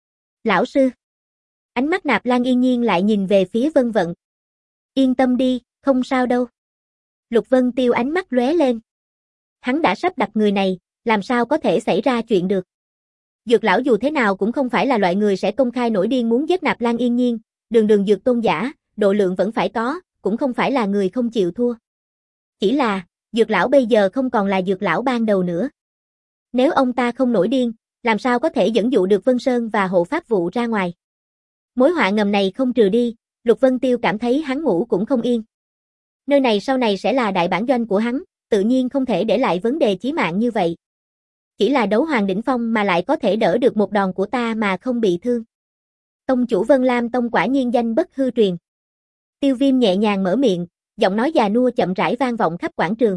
Lão sư. Ánh mắt Nạp Lan Yên Nhiên lại nhìn về phía Vân Vận. Yên tâm đi, không sao đâu. Lục Vân Tiêu ánh mắt lóe lên. Hắn đã sắp đặt người này, làm sao có thể xảy ra chuyện được. Dược lão dù thế nào cũng không phải là loại người sẽ công khai nổi điên muốn giết Nạp Lan Yên Nhiên, đường đường dược tôn giả, độ lượng vẫn phải có, cũng không phải là người không chịu thua. Chỉ là, Dược lão bây giờ không còn là dược lão ban đầu nữa. Nếu ông ta không nổi điên, làm sao có thể dẫn dụ được Vân Sơn và hộ pháp vụ ra ngoài. Mối họa ngầm này không trừ đi, Lục Vân Tiêu cảm thấy hắn ngủ cũng không yên. Nơi này sau này sẽ là đại bản doanh của hắn, tự nhiên không thể để lại vấn đề chí mạng như vậy. Chỉ là đấu hoàng đỉnh phong mà lại có thể đỡ được một đòn của ta mà không bị thương. Tông chủ Vân Lam Tông quả nhiên danh bất hư truyền. Tiêu Viêm nhẹ nhàng mở miệng, giọng nói già nua chậm rãi vang vọng khắp quảng trường.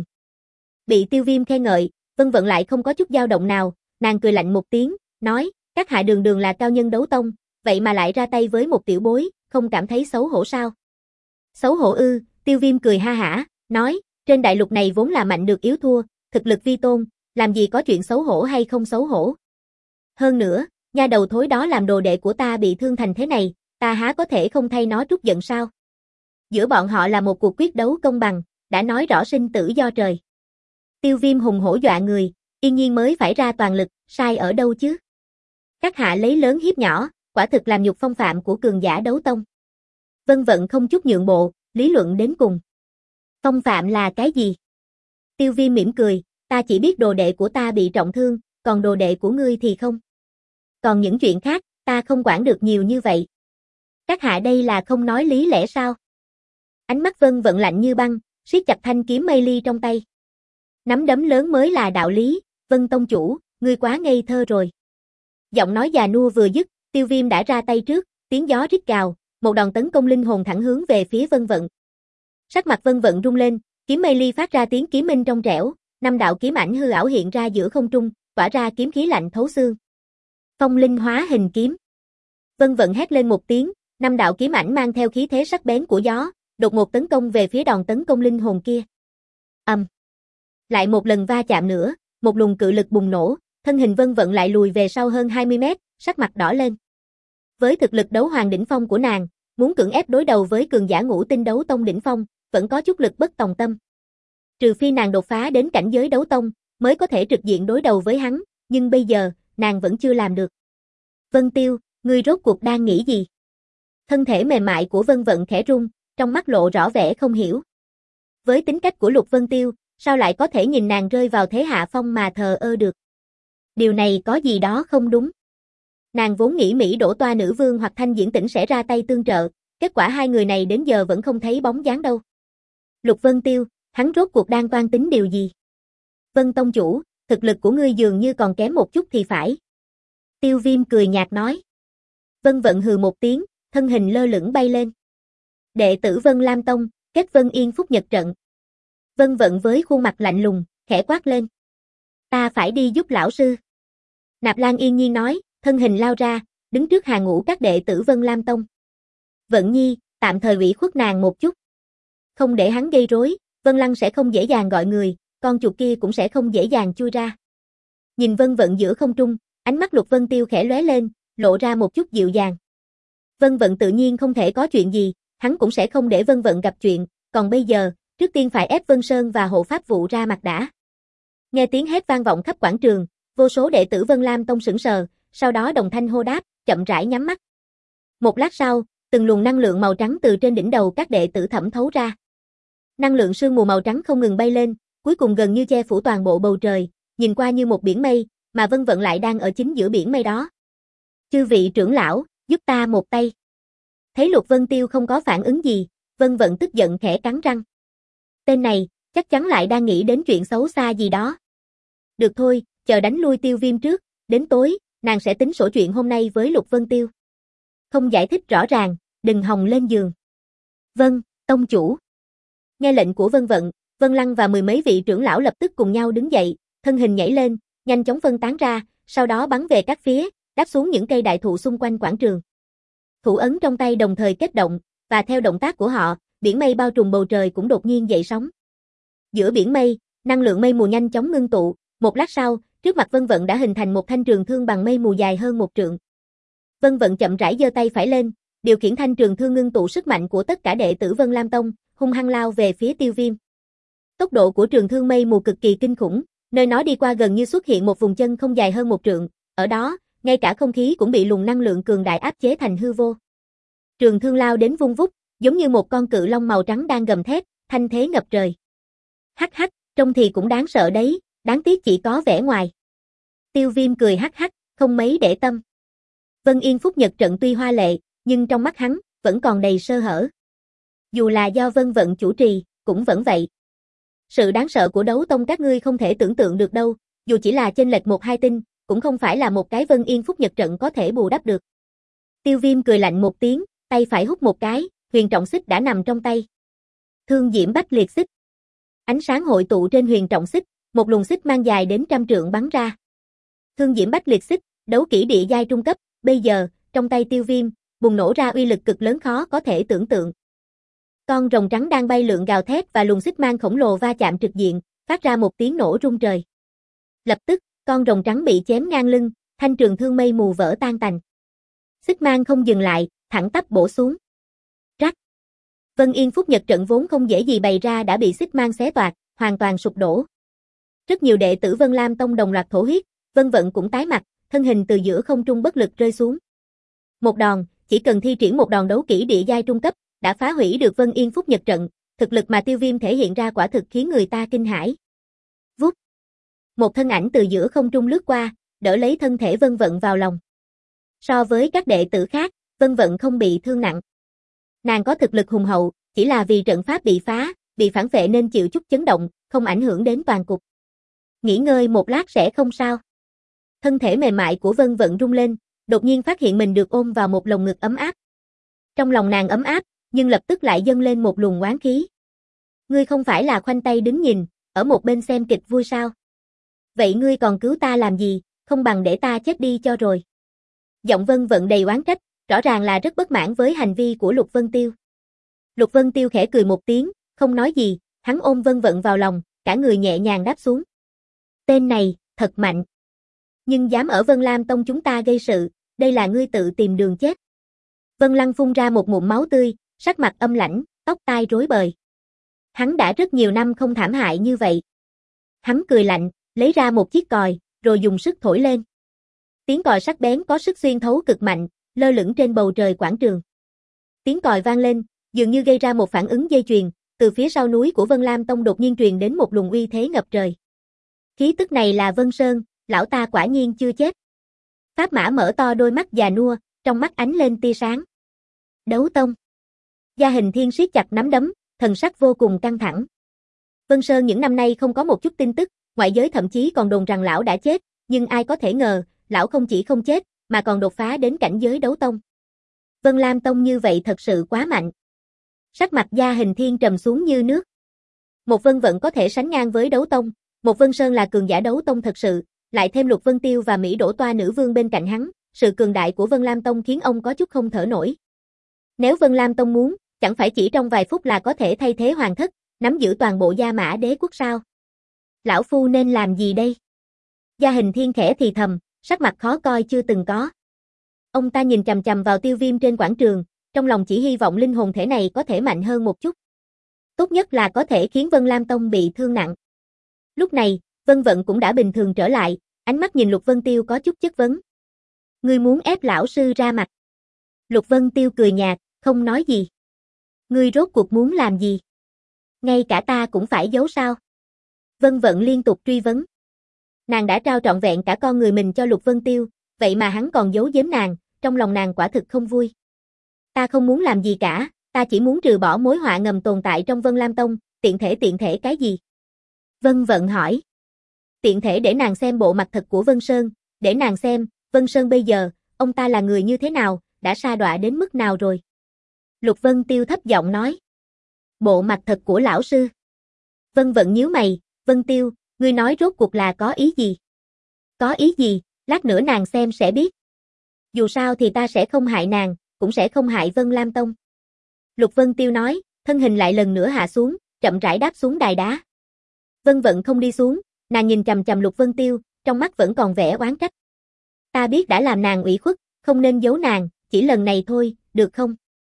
Bị Tiêu Viêm khen ngợi, Vân Vận lại không có chút dao động nào, nàng cười lạnh một tiếng, nói, các hạ đường đường là cao nhân đấu tông, vậy mà lại ra tay với một tiểu bối, không cảm thấy xấu hổ sao? Xấu hổ ư? Tiêu Viêm cười ha hả, nói, trên đại lục này vốn là mạnh được yếu thua, thực lực vi tôn, làm gì có chuyện xấu hổ hay không xấu hổ. Hơn nữa, nha đầu thối đó làm đồ đệ của ta bị thương thành thế này, ta há có thể không thay nó trút giận sao? Giữa bọn họ là một cuộc quyết đấu công bằng, đã nói rõ sinh tử do trời. Tiêu Viêm hùng hổ dọa người, yên nhiên mới phải ra toàn lực, sai ở đâu chứ? Các hạ lấy lớn hiếp nhỏ, quả thực làm nhục phong phạm của cường giả đấu tông. Vân Vận không chút nhượng bộ, lý luận đến cùng. Phong phạm là cái gì? Tiêu Viêm mỉm cười, ta chỉ biết đồ đệ của ta bị trọng thương, còn đồ đệ của ngươi thì không. Còn những chuyện khác, ta không quản được nhiều như vậy. Các hạ đây là không nói lý lẽ sao? Ánh mắt Vân Vận lạnh như băng, siết chặt thanh kiếm mây ly trong tay. Nắm đấm lớn mới là đạo lý, Vân tông chủ, ngươi quá ngây thơ rồi. Giọng nói già nua vừa dứt, Tiêu Viêm đã ra tay trước, tiếng gió rít gào, một đòn tấn công linh hồn thẳng hướng về phía Vân Vận. Sắc mặt Vân Vận rung lên, kiếm mây ly phát ra tiếng kiếm minh trong trẻo, năm đạo kiếm ảnh hư ảo hiện ra giữa không trung, tỏa ra kiếm khí lạnh thấu xương. Phong linh hóa hình kiếm. Vân Vận hét lên một tiếng, năm đạo kiếm ảnh mang theo khí thế sắc bén của gió, đột ngột tấn công về phía đòn tấn công linh hồn kia. Ầm. Um. Lại một lần va chạm nữa, một luồng cự lực bùng nổ, thân hình Vân Vận lại lùi về sau hơn hai mươi mét, sắc mặt đỏ lên. Với thực lực đấu hoàng đỉnh phong của nàng, muốn cưỡng ép đối đầu với cường giả ngũ tinh đấu tông đỉnh phong, vẫn có chút lực bất tòng tâm. Trừ phi nàng đột phá đến cảnh giới đấu tông, mới có thể trực diện đối đầu với hắn, nhưng bây giờ, nàng vẫn chưa làm được. Vân Tiêu, ngươi rốt cuộc đang nghĩ gì? Thân thể mềm mại của Vân Vận khẽ rung, trong mắt lộ rõ vẻ không hiểu. Với tính cách của Lục Vân Tiêu, sao lại có thể nhìn nàng rơi vào thế hạ phong mà thờ ơ được? Điều này có gì đó không đúng. Nàng vốn nghĩ Mỹ Đỗ Toa nữ vương hoặc Thanh Diễn Tĩnh sẽ ra tay tương trợ, kết quả hai người này đến giờ vẫn không thấy bóng dáng đâu. Lục Vân Tiêu, hắn rốt cuộc đang toan tính điều gì? Vân tông chủ, thực lực của ngươi dường như còn kém một chút thì phải. Tiêu Viêm cười nhạt nói. Vân Vận hừ một tiếng, thân hình lơ lửng bay lên. Đệ tử Vân Lam Tông, kết Vân Yên Phúc Nhật trận. Vân Vận với khuôn mặt lạnh lùng, khẽ quát lên. Ta phải đi giúp lão sư. Nạp Lan yên nhiên nói, thân hình lao ra, đứng trước hàng ngũ các đệ tử Vân Lam Tông. Vận Nhi, tạm thời ủy khuất nàng một chút. Không để hắn gây rối, Vân Lăng sẽ không dễ dàng gọi người, con chuột kia cũng sẽ không dễ dàng chui ra. Nhìn Vân Vận giữa không trung, ánh mắt Lục Vân Tiêu khẽ lóe lên, lộ ra một chút dịu dàng. Vân Vận tự nhiên không thể có chuyện gì, hắn cũng sẽ không để Vân Vận gặp chuyện, còn bây giờ, trước tiên phải ép Vân Sơn và hộ pháp vụ ra mặt đã. Nghe tiếng hét vang vọng khắp quảng trường, vô số đệ tử Vân Lam Tông sững sờ, sau đó đồng thanh hô đáp, chậm rãi nhắm mắt. Một lát sau, từng luồng năng lượng màu trắng từ trên đỉnh đầu các đệ tử thẩm thấu ra. Năng lượng sương mù màu trắng không ngừng bay lên, cuối cùng gần như che phủ toàn bộ bầu trời, nhìn qua như một biển mây, mà Vân Vận lại đang ở chính giữa biển mây đó. Chư vị trưởng lão, giúp ta một tay. Thấy Lục Vân Tiêu không có phản ứng gì, Vân Vận tức giận khẽ cắn răng. Tên này, chắc chắn lại đang nghĩ đến chuyện xấu xa gì đó. Được thôi, chờ đánh lui Tiêu Viêm trước, đến tối, nàng sẽ tính sổ chuyện hôm nay với Lục Vân Tiêu. Không giải thích rõ ràng, đừng hòng lên giường. Vâng, tông chủ. Nghe lệnh của Vân Vận, Vân Lăng và mười mấy vị trưởng lão lập tức cùng nhau đứng dậy, thân hình nhảy lên, nhanh chóng phân tán ra, sau đó bắn về các phía, đáp xuống những cây đại thụ xung quanh quảng trường. Thủ ấn trong tay đồng thời kết động, và theo động tác của họ, biển mây bao trùm bầu trời cũng đột nhiên dậy sóng. Giữa biển mây, năng lượng mây mù nhanh chóng ngưng tụ, một lát sau, trước mặt Vân Vận đã hình thành một thanh trường thương bằng mây mù dài hơn một trượng. Vân Vận chậm rãi giơ tay phải lên, điều khiển thanh trường thương ngưng tụ sức mạnh của tất cả đệ tử Vân Lam Tông, hung hăng lao về phía Tiêu Viêm. Tốc độ của trường thương mây mù cực kỳ kinh khủng, nơi nó đi qua gần như xuất hiện một vùng chân không dài hơn một trượng, ở đó, ngay cả không khí cũng bị luồng năng lượng cường đại áp chế thành hư vô. Trường thương lao đến vung vút, giống như một con cự long màu trắng đang gầm thét, thanh thế ngập trời. Hắc hắc, Trông thì cũng đáng sợ đấy, đáng tiếc chỉ có vẻ ngoài. Tiêu Viêm cười hắc hắc, không mấy để tâm. Vân Yên Phúc Nhật trận tuy hoa lệ, nhưng trong mắt hắn, vẫn còn đầy sơ hở. Dù là do Vân Vận chủ trì, cũng vẫn vậy. Sự đáng sợ của đấu tông các ngươi không thể tưởng tượng được đâu, dù chỉ là chênh lệch một hai tinh, cũng không phải là một cái Vân Yên Phúc Nhật trận có thể bù đắp được. Tiêu Viêm cười lạnh một tiếng, tay phải hút một cái, huyền trọng xích đã nằm trong tay. Thương Diễm Bách Liệt Xích. Ánh sáng hội tụ trên huyền trọng xích, một luồng xích mang dài đến trăm trượng bắn ra. Thương Diễm Bách Liệt Xích, đấu kỹ địa giai trung cấp, bây giờ, trong tay Tiêu Viêm, bùng nổ ra uy lực cực lớn khó có thể tưởng tượng. Con rồng trắng đang bay lượn gào thét và luồng xích mang khổng lồ va chạm trực diện, phát ra một tiếng nổ rung trời. Lập tức, con rồng trắng bị chém ngang lưng, thanh trường thương mây mù vỡ tan tành. Xích mang không dừng lại, thẳng tắp bổ xuống. Rắc. Vân Yên Phúc Nhật trận vốn không dễ gì bày ra đã bị xích mang xé toạc, hoàn toàn sụp đổ. Rất nhiều đệ tử Vân Lam Tông đồng loạt thổ huyết, Vân Vận cũng tái mặt, thân hình từ giữa không trung bất lực rơi xuống. Một đòn, chỉ cần thi triển một đòn đấu kỹ địa giai trung cấp, đã phá hủy được Vân Yên Phúc Nhật trận, thực lực mà Tiêu Viêm thể hiện ra quả thực khiến người ta kinh hãi. Vút. Một thân ảnh từ giữa không trung lướt qua, đỡ lấy thân thể Vân Vận vào lòng. So với các đệ tử khác, Vân Vận không bị thương nặng. Nàng có thực lực hùng hậu, chỉ là vì trận pháp bị phá, bị phản vệ nên chịu chút chấn động, không ảnh hưởng đến toàn cục. Nghỉ ngơi một lát sẽ không sao. Thân thể mềm mại của Vân Vận rung lên, đột nhiên phát hiện mình được ôm vào một lồng ngực ấm áp. Trong lòng nàng ấm áp, nhưng lập tức lại dâng lên một luồng oán khí. Ngươi không phải là khoanh tay đứng nhìn, ở một bên xem kịch vui sao? Vậy ngươi còn cứu ta làm gì, không bằng để ta chết đi cho rồi. Giọng Vân Vận đầy oán trách, rõ ràng là rất bất mãn với hành vi của Lục Vân Tiêu. Lục Vân Tiêu khẽ cười một tiếng, không nói gì, hắn ôm Vân Vận vào lòng, cả người nhẹ nhàng đáp xuống. Tên này, thật mạnh. Nhưng dám ở Vân Lam Tông chúng ta gây sự, đây là ngươi tự tìm đường chết. Vân Lăng phun ra một ngụm máu tươi, sắc mặt âm lãnh, tóc tai rối bời. Hắn đã rất nhiều năm không thảm hại như vậy. Hắn cười lạnh, lấy ra một chiếc còi, rồi dùng sức thổi lên. Tiếng còi sắc bén có sức xuyên thấu cực mạnh, lơ lửng trên bầu trời quảng trường. Tiếng còi vang lên, dường như gây ra một phản ứng dây chuyền, từ phía sau núi của Vân Lam Tông đột nhiên truyền đến một luồng uy thế ngập trời. Khí tức này là Vân Sơn, lão ta quả nhiên chưa chết. Pháp Mã mở to đôi mắt già nua, trong mắt ánh lên tia sáng. Đấu tông. Gia Hình Thiên siết chặt nắm đấm, thần sắc vô cùng căng thẳng. Vân Sơn những năm nay không có một chút tin tức, ngoại giới thậm chí còn đồn rằng lão đã chết, nhưng ai có thể ngờ, lão không chỉ không chết, mà còn đột phá đến cảnh giới đấu tông. Vân Lam Tông như vậy thật sự quá mạnh. Sắc mặt Gia Hình Thiên trầm xuống như nước. Một Vân Vận có thể sánh ngang với đấu tông, một Vân Sơn là cường giả đấu tông thật sự, lại thêm Lục Vân Tiêu và Mỹ Đỗ Toa nữ vương bên cạnh hắn, sự cường đại của Vân Lam Tông khiến ông có chút không thở nổi. Nếu Vân Lam Tông muốn, chẳng phải chỉ trong vài phút là có thể thay thế hoàng thất, nắm giữ toàn bộ Gia Mã Đế quốc sao? Lão phu nên làm gì đây? Gia Hình Thiên khẽ thì thầm, sắc mặt khó coi chưa từng có. Ông ta nhìn chằm chằm vào Tiêu Viêm trên quảng trường, trong lòng chỉ hy vọng linh hồn thể này có thể mạnh hơn một chút. Tốt nhất là có thể khiến Vân Lam Tông bị thương nặng. Lúc này, Vân Vận cũng đã bình thường trở lại, ánh mắt nhìn Lục Vân Tiêu có chút chất vấn. Ngươi muốn ép lão sư ra mặt. Lục Vân Tiêu cười nhạt, không nói gì. Ngươi rốt cuộc muốn làm gì? Ngay cả ta cũng phải giấu sao? Vân Vận liên tục truy vấn. Nàng đã trao trọn vẹn cả con người mình cho Lục Vân Tiêu, vậy mà hắn còn giấu giếm nàng, trong lòng nàng quả thực không vui. Ta không muốn làm gì cả, ta chỉ muốn trừ bỏ mối họa ngầm tồn tại trong Vân Lam Tông, tiện thể tiện thể cái gì? Vân Vận hỏi. Tiện thể để nàng xem bộ mặt thật của Vân Sơn, để nàng xem, Vân Sơn bây giờ, ông ta là người như thế nào, đã sa đọa đến mức nào rồi? Lục Vân Tiêu thấp giọng nói. Bộ mặt thật của lão sư. Vân Vận nhíu mày, Vân Tiêu, ngươi nói rốt cuộc là có ý gì? Có ý gì, lát nữa nàng xem sẽ biết. Dù sao thì ta sẽ không hại nàng, cũng sẽ không hại Vân Lam Tông. Lục Vân Tiêu nói, thân hình lại lần nữa hạ xuống, chậm rãi đáp xuống đài đá. Vân Vận không đi xuống, nàng nhìn chằm chằm Lục Vân Tiêu, trong mắt vẫn còn vẻ oán trách. Ta biết đã làm nàng ủy khuất, không nên giấu nàng, chỉ lần này thôi, được không?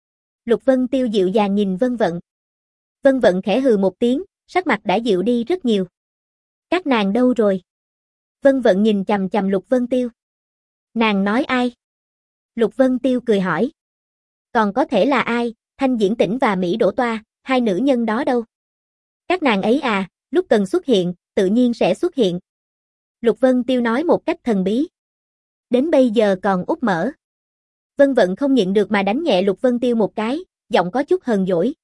Lục Vân Tiêu dịu dàng nhìn Vân Vận. Vân Vận khẽ hừ một tiếng, sắc mặt đã dịu đi rất nhiều. Các nàng đâu rồi? Vân Vận nhìn chằm chằm Lục Vân Tiêu. Nàng nói ai? Lục Vân Tiêu cười hỏi. Còn có thể là ai, Thanh Diễn Tĩnh và Mỹ Đỗ Toa, hai nữ nhân đó đâu? Các nàng ấy à, Lúc cần xuất hiện, tự nhiên sẽ xuất hiện. Lục Vân Tiêu nói một cách thần bí. Đến bây giờ còn úp mở. Vân Vận không nhịn được mà đánh nhẹ Lục Vân Tiêu một cái, giọng có chút hờn dỗi.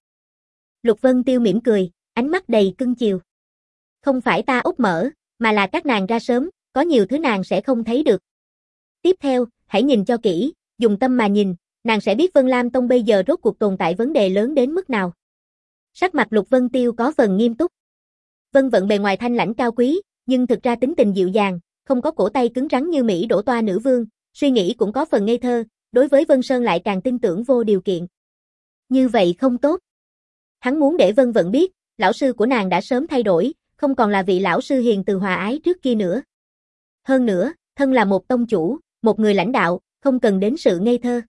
Lục Vân Tiêu mỉm cười, ánh mắt đầy cưng chiều. Không phải ta úp mở, mà là các nàng ra sớm, có nhiều thứ nàng sẽ không thấy được. Tiếp theo, hãy nhìn cho kỹ, dùng tâm mà nhìn, nàng sẽ biết Vân Lam Tông bây giờ rốt cuộc tồn tại vấn đề lớn đến mức nào. Sắc mặt Lục Vân Tiêu có phần nghiêm túc. Vân Vận bề ngoài thanh lãnh cao quý, nhưng thực ra tính tình dịu dàng, không có cổ tay cứng rắn như Mỹ đổ toa nữ vương, suy nghĩ cũng có phần ngây thơ, đối với Vân Sơn lại càng tin tưởng vô điều kiện. Như vậy không tốt. Hắn muốn để Vân Vận biết, lão sư của nàng đã sớm thay đổi, không còn là vị lão sư hiền từ hòa ái trước kia nữa. Hơn nữa, thân là một tông chủ, một người lãnh đạo, không cần đến sự ngây thơ.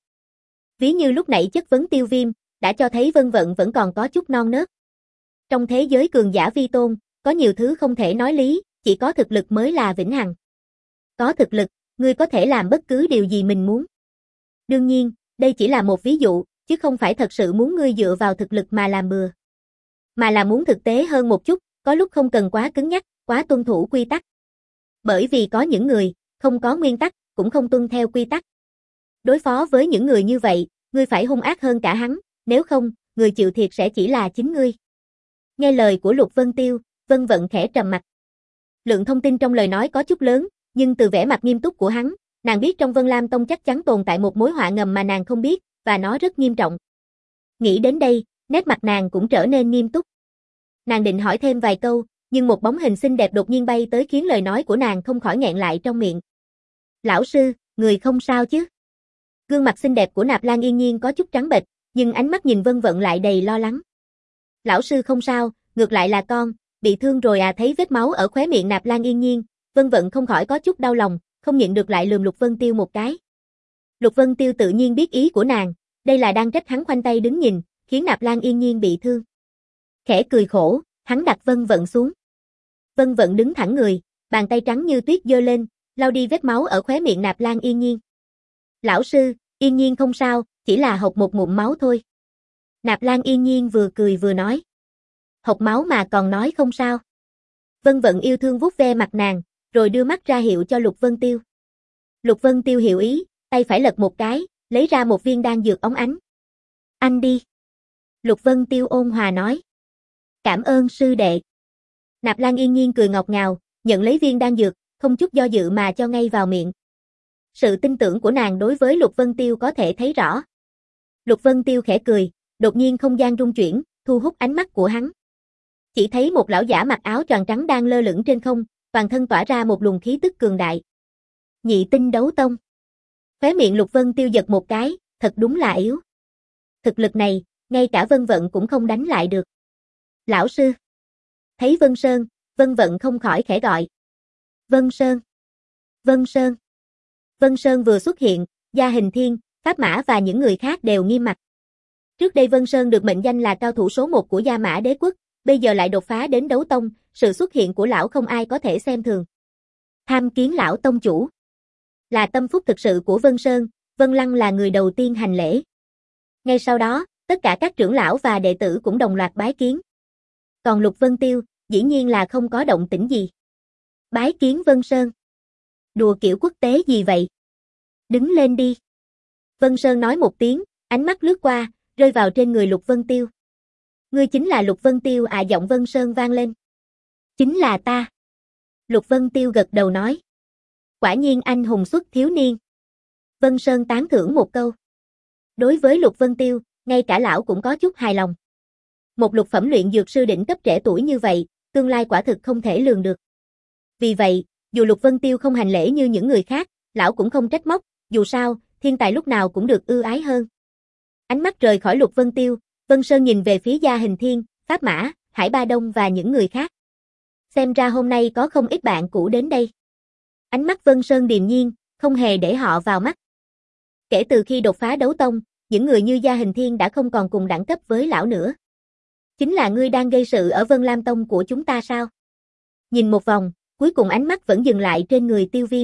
Ví như lúc nãy chất vấn Tiêu Viêm, đã cho thấy Vân Vận vẫn còn có chút non nớt. Trong thế giới cường giả vi tôn, có nhiều thứ không thể nói lý, chỉ có thực lực mới là vĩnh hằng. Có thực lực, ngươi có thể làm bất cứ điều gì mình muốn. Đương nhiên, đây chỉ là một ví dụ, chứ không phải thật sự muốn ngươi dựa vào thực lực mà làm bừa. Mà là muốn thực tế hơn một chút, có lúc không cần quá cứng nhắc, quá tuân thủ quy tắc. Bởi vì có những người, không có nguyên tắc, cũng không tuân theo quy tắc. Đối phó với những người như vậy, ngươi phải hung ác hơn cả hắn, nếu không, người chịu thiệt sẽ chỉ là chính ngươi. Nghe lời của Lục Vân Tiêu, Vân Vận khẽ trầm mặt. Lượng thông tin trong lời nói có chút lớn, nhưng từ vẻ mặt nghiêm túc của hắn, nàng biết trong Vân Lam Tông chắc chắn tồn tại một mối họa ngầm mà nàng không biết, và nó rất nghiêm trọng. Nghĩ đến đây, nét mặt nàng cũng trở nên nghiêm túc. Nàng định hỏi thêm vài câu, nhưng một bóng hình xinh đẹp đột nhiên bay tới khiến lời nói của nàng không khỏi nghẹn lại trong miệng. Lão sư, người không sao chứ? Gương mặt xinh đẹp của Nạp Lan Yên Nhiên có chút trắng bệch, nhưng ánh mắt nhìn Vân Vận lại đầy lo lắng. Lão sư không sao, ngược lại là con, bị thương rồi à. Thấy vết máu ở khóe miệng Nạp Lan Yên Nhiên, Vân Vận không khỏi có chút đau lòng, không nhịn được lại lườm Lục Vân Tiêu một cái. Lục Vân Tiêu tự nhiên biết ý của nàng, đây là đang trách hắn khoanh tay đứng nhìn, khiến Nạp Lan Yên Nhiên bị thương. Khẽ cười khổ, hắn đặt Vân Vận xuống. Vân Vận đứng thẳng người, bàn tay trắng như tuyết giơ lên, lau đi vết máu ở khóe miệng Nạp Lan Yên Nhiên. Lão sư, Yên Nhiên không sao, chỉ là hộc một ngụm máu thôi. Nạp Lan Yên Nhiên vừa cười vừa nói. Hộc máu mà còn nói không sao. Vân Vận yêu thương vuốt ve mặt nàng, rồi đưa mắt ra hiệu cho Lục Vân Tiêu. Lục Vân Tiêu hiểu ý, tay phải lật một cái, lấy ra một viên đan dược óng ánh. Anh đi. Lục Vân Tiêu ôn hòa nói. Cảm ơn sư đệ. Nạp Lan Yên Nhiên cười ngọt ngào, nhận lấy viên đan dược, không chút do dự mà cho ngay vào miệng. Sự tin tưởng của nàng đối với Lục Vân Tiêu có thể thấy rõ. Lục Vân Tiêu khẽ cười, đột nhiên không gian rung chuyển, thu hút ánh mắt của hắn. Chỉ thấy một lão giả mặc áo choàng trắng đang lơ lửng trên không, toàn thân tỏa ra một luồng khí tức cường đại. Nhị tinh đấu tông. Khóe miệng Lục Vân Tiêu giật một cái, thật đúng là yếu. Thực lực này, ngay cả Vân Vận cũng không đánh lại được. Lão sư. Thấy Vân Sơn, Vân Vận không khỏi khẽ gọi. Vân Sơn. Vân Sơn. Vân Sơn vừa xuất hiện, Gia Hình Thiên, Pháp Mã và những người khác đều nghiêm mặt. Trước đây Vân Sơn được mệnh danh là cao thủ số một của Gia Mã Đế quốc, bây giờ lại đột phá đến đấu tông, sự xuất hiện của lão không ai có thể xem thường. Tham kiến lão tông chủ. Là tâm phúc thực sự của Vân Sơn, Vân Lăng là người đầu tiên hành lễ. Ngay sau đó, tất cả các trưởng lão và đệ tử cũng đồng loạt bái kiến. Còn Lục Vân Tiêu, dĩ nhiên là không có động tĩnh gì. Bái kiến Vân Sơn. Đùa kiểu quốc tế gì vậy? Đứng lên đi. Vân Sơn nói một tiếng, ánh mắt lướt qua, rơi vào trên người Lục Vân Tiêu. Ngươi chính là Lục Vân Tiêu à? Giọng Vân Sơn vang lên. Chính là ta. Lục Vân Tiêu gật đầu nói. Quả nhiên anh hùng xuất thiếu niên. Vân Sơn tán thưởng một câu. Đối với Lục Vân Tiêu, ngay cả lão cũng có chút hài lòng. Một lục phẩm luyện dược sư đỉnh cấp trẻ tuổi như vậy, tương lai quả thực không thể lường được. Vì vậy, dù Lục Vân Tiêu không hành lễ như những người khác, lão cũng không trách móc, dù sao, thiên tài lúc nào cũng được ưu ái hơn. Ánh mắt rời khỏi Lục Vân Tiêu, Vân Sơn nhìn về phía Gia Hình Thiên, Pháp Mã, Hải Ba Đông và những người khác. Xem ra hôm nay có không ít bạn cũ đến đây. Ánh mắt Vân Sơn điềm nhiên, không hề để họ vào mắt. Kể từ khi đột phá đấu tông, những người như Gia Hình Thiên đã không còn cùng đẳng cấp với lão nữa. Chính là ngươi đang gây sự ở Vân Lam Tông của chúng ta sao? Nhìn một vòng, cuối cùng ánh mắt vẫn dừng lại trên người Tiêu Viêm.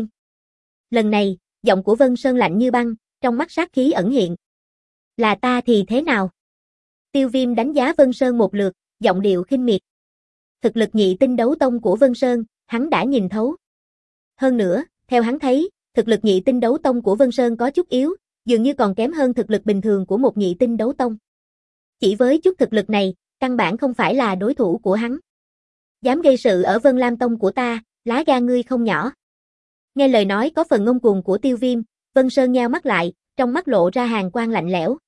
Lần này, giọng của Vân Sơn lạnh như băng, trong mắt sát khí ẩn hiện. Là ta thì thế nào? Tiêu Viêm đánh giá Vân Sơn một lượt, giọng điệu khinh miệt. Thực lực nhị tinh đấu tông của Vân Sơn, hắn đã nhìn thấu. Hơn nữa, theo hắn thấy, thực lực nhị tinh đấu tông của Vân Sơn có chút yếu, dường như còn kém hơn thực lực bình thường của một nhị tinh đấu tông. Chỉ với chút thực lực này, căn bản không phải là đối thủ của hắn. Dám gây sự ở Vân Lam Tông của ta, lá gan ngươi không nhỏ. Nghe lời nói có phần ngông cuồng của Tiêu Viêm, Vân Sơn nheo mắt lại, trong mắt lộ ra hàn quang lạnh lẽo.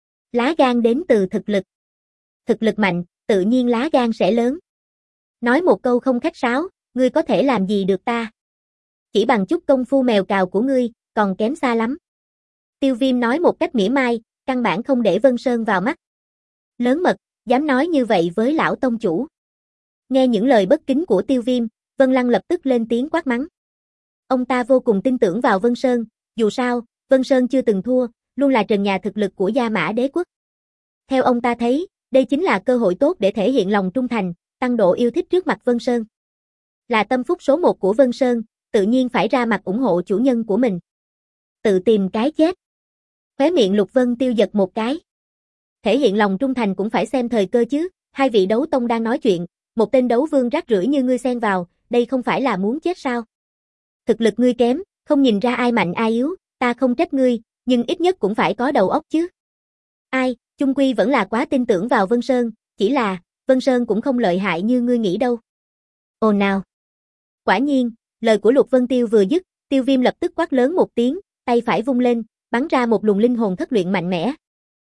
Lá gan đến từ thực lực. Thực lực mạnh, tự nhiên lá gan sẽ lớn. Nói một câu không khách sáo, ngươi có thể làm gì được ta? Chỉ bằng chút công phu mèo cào của ngươi, còn kém xa lắm. Tiêu Viêm nói một cách mỉa mai, căn bản không để Vân Sơn vào mắt. Lớn mật, dám nói như vậy với lão tông chủ. Nghe những lời bất kính của Tiêu Viêm, Vân Lăng lập tức lên tiếng quát mắng. Ông ta vô cùng tin tưởng vào Vân Sơn, dù sao, Vân Sơn chưa từng thua, luôn là trần nhà thực lực của Gia Mã Đế quốc. Theo ông ta thấy, đây chính là cơ hội tốt để thể hiện lòng trung thành, tăng độ yêu thích trước mặt Vân Sơn. Là tâm phúc số một của Vân Sơn, tự nhiên phải ra mặt ủng hộ chủ nhân của mình. Tự tìm cái chết. Khóe miệng Lục Vân Tiêu giật một cái. Thể hiện lòng trung thành cũng phải xem thời cơ chứ, hai vị đấu tông đang nói chuyện, một tên đấu vương rác rưởi như ngươi xen vào, đây không phải là muốn chết sao? Thực lực ngươi kém, không nhìn ra ai mạnh ai yếu, ta không trách ngươi, nhưng ít nhất cũng phải có đầu óc chứ. Ai, chung quy vẫn là quá tin tưởng vào Vân Sơn, chỉ là, Vân Sơn cũng không lợi hại như ngươi nghĩ đâu. Ồ nào. Quả nhiên, lời của Lục Vân Tiêu vừa dứt, Tiêu Viêm lập tức quát lớn một tiếng, tay phải vung lên, bắn ra một luồng linh hồn thất luyện mạnh mẽ.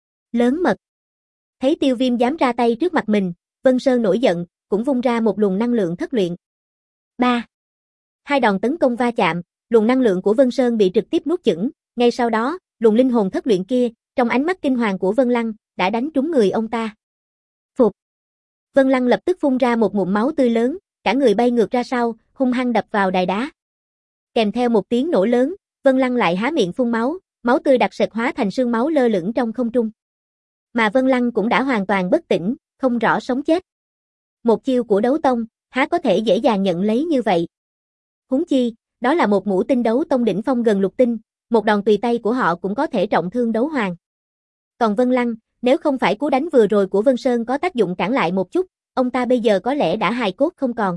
Lớn mật. Thấy Tiêu Viêm dám ra tay trước mặt mình, Vân Sơn nổi giận, cũng vung ra một luồng năng lượng thất luyện. ba. Hai đòn tấn công va chạm, luồng năng lượng của Vân Sơn bị trực tiếp nuốt chửng, ngay sau đó, luồng linh hồn thất luyện kia, trong ánh mắt kinh hoàng của Vân Lăng, đã đánh trúng người ông ta. Phục. Vân Lăng lập tức phun ra một ngụm máu tươi lớn, cả người bay ngược ra sau, hung hăng đập vào đài đá. Kèm theo một tiếng nổ lớn, Vân Lăng lại há miệng phun máu, máu tươi đặc sệt hóa thành sương máu lơ lửng trong không trung. Mà Vân Lăng cũng đã hoàn toàn bất tỉnh, không rõ sống chết. Một chiêu của đấu tông, há có thể dễ dàng nhận lấy như vậy. Huống chi, đó là một ngũ tinh đấu tông đỉnh phong gần lục tinh, một đòn tùy tay của họ cũng có thể trọng thương đấu hoàng. Còn Vân Lăng, nếu không phải cú đánh vừa rồi của Vân Sơn có tác dụng cản lại một chút, ông ta bây giờ có lẽ đã hài cốt không còn.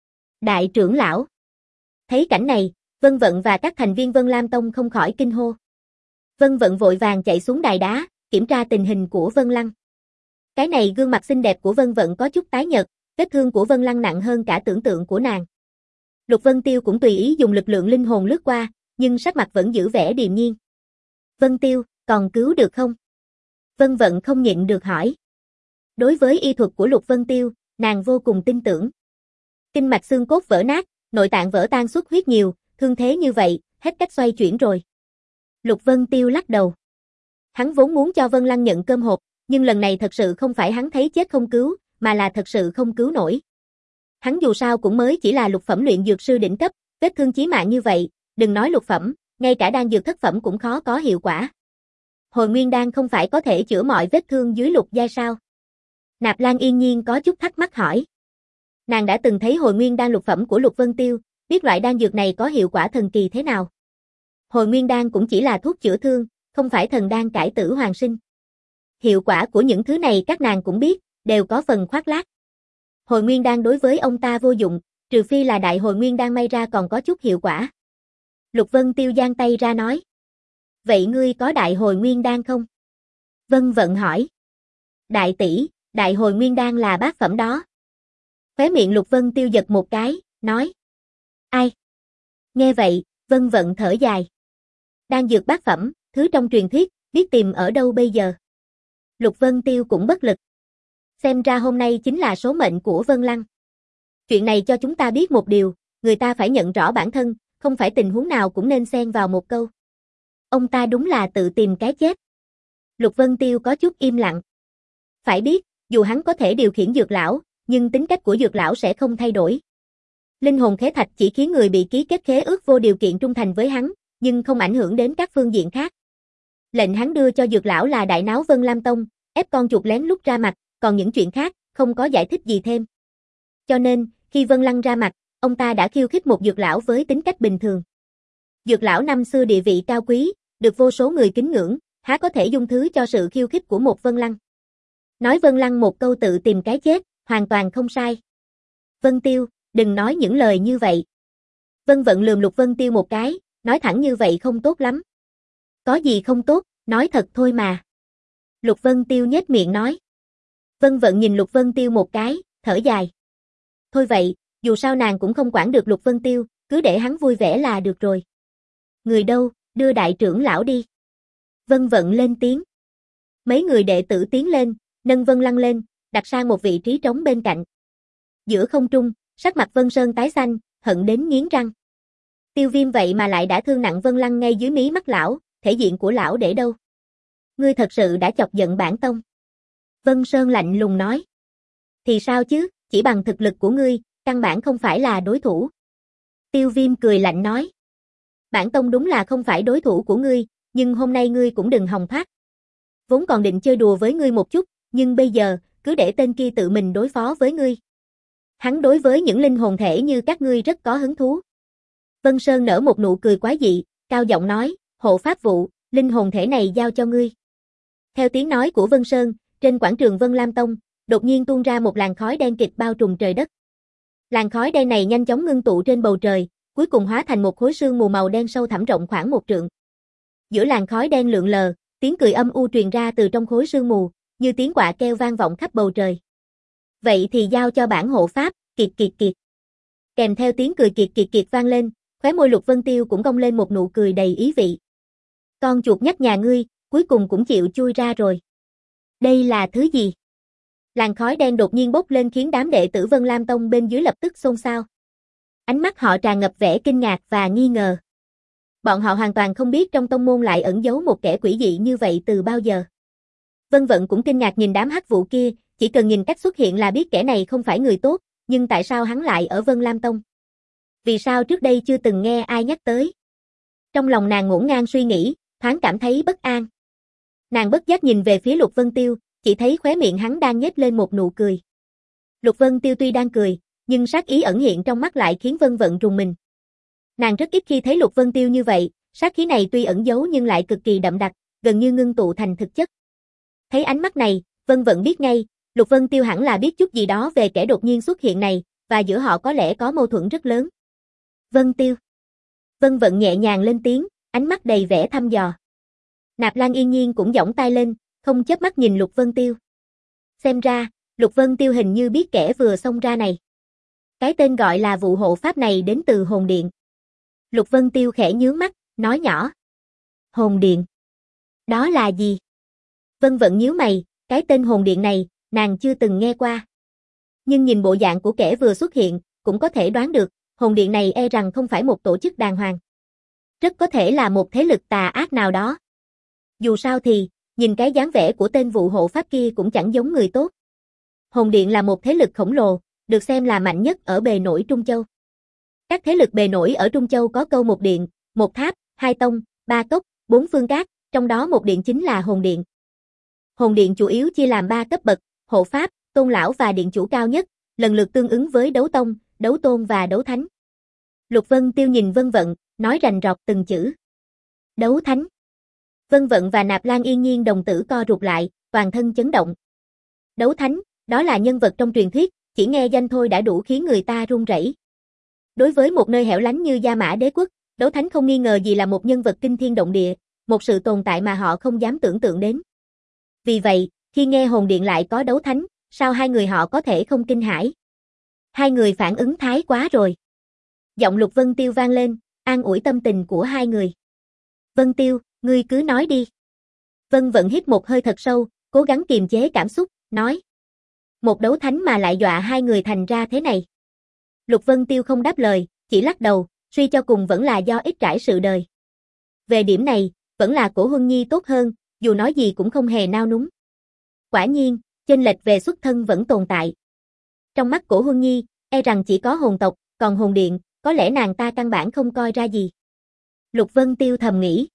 Đại trưởng lão. Thấy cảnh này, Vân Vận và các thành viên Vân Lam Tông không khỏi kinh hô. Vân Vận vội vàng chạy xuống đài đá, kiểm tra tình hình của Vân Lăng. Cái này gương mặt xinh đẹp của Vân Vận có chút tái nhợt, vết thương của Vân Lăng nặng hơn cả tưởng tượng của nàng. Lục Vân Tiêu cũng tùy ý dùng lực lượng linh hồn lướt qua, nhưng sắc mặt vẫn giữ vẻ điềm nhiên. Vân Tiêu, còn cứu được không? Vân Vận không nhịn được hỏi. Đối với y thuật của Lục Vân Tiêu, nàng vô cùng tin tưởng. Kinh mạch xương cốt vỡ nát, nội tạng vỡ tan xuất huyết nhiều, thương thế như vậy, hết cách xoay chuyển rồi. Lục Vân Tiêu lắc đầu. Hắn vốn muốn cho Vân Lăng nhận cơm hộp, nhưng lần này thật sự không phải hắn thấy chết không cứu, mà là thật sự không cứu nổi. Hắn dù sao cũng mới chỉ là lục phẩm luyện dược sư đỉnh cấp, vết thương chí mạng như vậy, đừng nói lục phẩm, ngay cả đan dược thất phẩm cũng khó có hiệu quả. Hồi nguyên đan không phải có thể chữa mọi vết thương dưới lục giai sao? Nạp Lan yên nhiên có chút thắc mắc hỏi. Nàng đã từng thấy hồi nguyên đan lục phẩm của Lục Vân Tiêu, biết loại đan dược này có hiệu quả thần kỳ thế nào. Hồi nguyên đan cũng chỉ là thuốc chữa thương, không phải thần đan cải tử hoàn sinh. Hiệu quả của những thứ này các nàng cũng biết, đều có phần khoác lác. Hồi nguyên đan đối với ông ta vô dụng, trừ phi là đại hồi nguyên đan may ra còn có chút hiệu quả. Lục Vân Tiêu giang tay ra nói. Vậy ngươi có đại hồi nguyên đan không? Vân Vận hỏi. Đại tỷ, đại hồi nguyên đan là bát phẩm đó. Khóe miệng Lục Vân Tiêu giật một cái, nói. Ai? Nghe vậy, Vân Vận thở dài. Đan dược bát phẩm, thứ trong truyền thuyết, biết tìm ở đâu bây giờ? Lục Vân Tiêu cũng bất lực. Xem ra hôm nay chính là số mệnh của Vân Lăng. Chuyện này cho chúng ta biết một điều, người ta phải nhận rõ bản thân, không phải tình huống nào cũng nên xen vào một câu. Ông ta đúng là tự tìm cái chết. Lục Vân Tiêu có chút im lặng. Phải biết, dù hắn có thể điều khiển dược lão, nhưng tính cách của dược lão sẽ không thay đổi. Linh hồn khế thạch chỉ khiến người bị ký kết khế ước vô điều kiện trung thành với hắn, nhưng không ảnh hưởng đến các phương diện khác. Lệnh hắn đưa cho dược lão là đại náo Vân Lam Tông, ép con chuột lén lút ra mặt, còn những chuyện khác, không có giải thích gì thêm. Cho nên, khi Vân Lăng ra mặt, ông ta đã khiêu khích một dược lão với tính cách bình thường. Dược lão năm xưa địa vị cao quý, được vô số người kính ngưỡng, há có thể dung thứ cho sự khiêu khích của một Vân Lăng. Nói Vân Lăng một câu tự tìm cái chết, hoàn toàn không sai. Vân Tiêu, đừng nói những lời như vậy. Vân Vận lườm Lục Vân Tiêu một cái, nói thẳng như vậy không tốt lắm. Có gì không tốt, nói thật thôi mà. Lục Vân Tiêu nhếch miệng nói. Vân Vận nhìn Lục Vân Tiêu một cái, thở dài. Thôi vậy, dù sao nàng cũng không quản được Lục Vân Tiêu, cứ để hắn vui vẻ là được rồi. Người đâu, đưa đại trưởng lão đi. Vân Vận lên tiếng. Mấy người đệ tử tiến lên, nâng Vân Lăng lên, đặt sang một vị trí trống bên cạnh. Giữa không trung, sắc mặt Vân Sơn tái xanh, hận đến nghiến răng. Tiêu Viêm vậy mà lại đã thương nặng Vân Lăng ngay dưới mí mắt lão, thể diện của lão để đâu? Ngươi thật sự đã chọc giận bản tông. Vân Sơn lạnh lùng nói. Thì sao chứ, chỉ bằng thực lực của ngươi, căn bản không phải là đối thủ. Tiêu Viêm cười lạnh nói. Bản tông đúng là không phải đối thủ của ngươi, nhưng hôm nay ngươi cũng đừng hòng thoát. Vốn còn định chơi đùa với ngươi một chút, nhưng bây giờ, cứ để tên kia tự mình đối phó với ngươi. Hắn đối với những linh hồn thể như các ngươi rất có hứng thú. Vân Sơn nở một nụ cười quái dị, cao giọng nói, hộ pháp vụ, linh hồn thể này giao cho ngươi. Theo tiếng nói của Vân Sơn, trên quảng trường Vân Lam Tông, đột nhiên tuôn ra một làn khói đen kịt bao trùm trời đất. Làn khói đen này nhanh chóng ngưng tụ trên bầu trời, cuối cùng hóa thành một khối sương mù màu đen sâu thẳm rộng khoảng một trượng. Giữa làn khói đen lượn lờ, tiếng cười âm u truyền ra từ trong khối sương mù, như tiếng quạ kêu vang vọng khắp bầu trời. Vậy thì giao cho bản hộ pháp, kiệt kiệt kiệt. Kèm theo tiếng cười kiệt kiệt kiệt vang lên, khóe môi Lục Vân Tiêu cũng cong lên một nụ cười đầy ý vị. Con chuột nhắt nhà ngươi, cuối cùng cũng chịu chui ra rồi. Đây là thứ gì? Làn khói đen đột nhiên bốc lên khiến đám đệ tử Vân Lam Tông bên dưới lập tức xôn xao. Ánh mắt họ tràn ngập vẻ kinh ngạc và nghi ngờ. Bọn họ hoàn toàn không biết trong tông môn lại ẩn giấu một kẻ quỷ dị như vậy từ bao giờ. Vân Vận cũng kinh ngạc nhìn đám hắc vụ kia, chỉ cần nhìn cách xuất hiện là biết kẻ này không phải người tốt, nhưng tại sao hắn lại ở Vân Lam Tông? Vì sao trước đây chưa từng nghe ai nhắc tới? Trong lòng nàng ngổn ngang suy nghĩ, thoáng cảm thấy bất an. Nàng bất giác nhìn về phía Lục Vân Tiêu, chỉ thấy khóe miệng hắn đang nhếch lên một nụ cười. Lục Vân Tiêu tuy đang cười, nhưng sát ý ẩn hiện trong mắt lại khiến Vân Vận rùng mình. Nàng rất ít khi thấy Lục Vân Tiêu như vậy, sát khí này tuy ẩn giấu nhưng lại cực kỳ đậm đặc, gần như ngưng tụ thành thực chất. Thấy ánh mắt này, Vân Vận biết ngay, Lục Vân Tiêu hẳn là biết chút gì đó về kẻ đột nhiên xuất hiện này, và giữa họ có lẽ có mâu thuẫn rất lớn. Vân Tiêu. Vân Vận nhẹ nhàng lên tiếng, ánh mắt đầy vẻ thăm dò. Nạp Lan Yên Nhiên cũng giỏng tai lên, không chớp mắt nhìn Lục Vân Tiêu. Xem ra, Lục Vân Tiêu hình như biết kẻ vừa xông ra này. Cái tên gọi là vụ hộ pháp này đến từ hồn điện. Lục Vân Tiêu khẽ nhướng mắt, nói nhỏ. Hồn điện? Đó là gì? Vân Vận nhíu mày, cái tên hồn điện này, nàng chưa từng nghe qua. Nhưng nhìn bộ dạng của kẻ vừa xuất hiện, cũng có thể đoán được, hồn điện này e rằng không phải một tổ chức đàng hoàng. Rất có thể là một thế lực tà ác nào đó. Dù sao thì, nhìn cái dáng vẻ của tên vụ hộ pháp kia cũng chẳng giống người tốt. Hồn điện là một thế lực khổng lồ, được xem là mạnh nhất ở bề nổi Trung Châu. Các thế lực bề nổi ở Trung Châu có câu một điện, một tháp, hai tông, ba cốc, bốn phương cát, trong đó một điện chính là hồn điện. Hồn điện chủ yếu chia làm ba cấp bậc, hộ pháp, tôn lão và điện chủ cao nhất, lần lượt tương ứng với đấu tông, đấu tôn và đấu thánh. Lục Vân Tiêu nhìn Vân Vận, nói rành rọt từng chữ. Đấu thánh. Vân Vận và Nạp Lan Yên Nhiên đồng tử co rụt lại, toàn thân chấn động. Đấu thánh, đó là nhân vật trong truyền thuyết, chỉ nghe danh thôi đã đủ khiến người ta run rẩy. Đối với một nơi hẻo lánh như Gia Mã Đế Quốc, đấu thánh không nghi ngờ gì là một nhân vật kinh thiên động địa, một sự tồn tại mà họ không dám tưởng tượng đến. Vì vậy, khi nghe hồn điện lại có đấu thánh, sao hai người họ có thể không kinh hãi? Hai người phản ứng thái quá rồi. Giọng Lục Vân Tiêu vang lên, an ủi tâm tình của hai người. Vân Tiêu, ngươi cứ nói đi. Vân Vận hít một hơi thật sâu, cố gắng kiềm chế cảm xúc, nói. Một đấu thánh mà lại dọa hai người thành ra thế này. Lục Vân Tiêu không đáp lời, chỉ lắc đầu, suy cho cùng vẫn là do ít trải sự đời. Về điểm này, vẫn là Cổ Huân Nhi tốt hơn, dù nói gì cũng không hề nao núng. Quả nhiên, chênh lệch về xuất thân vẫn tồn tại. Trong mắt Cổ Huân Nhi, e rằng chỉ có hồn tộc, còn hồn điện, có lẽ nàng ta căn bản không coi ra gì. Lục Vân Tiêu thầm nghĩ.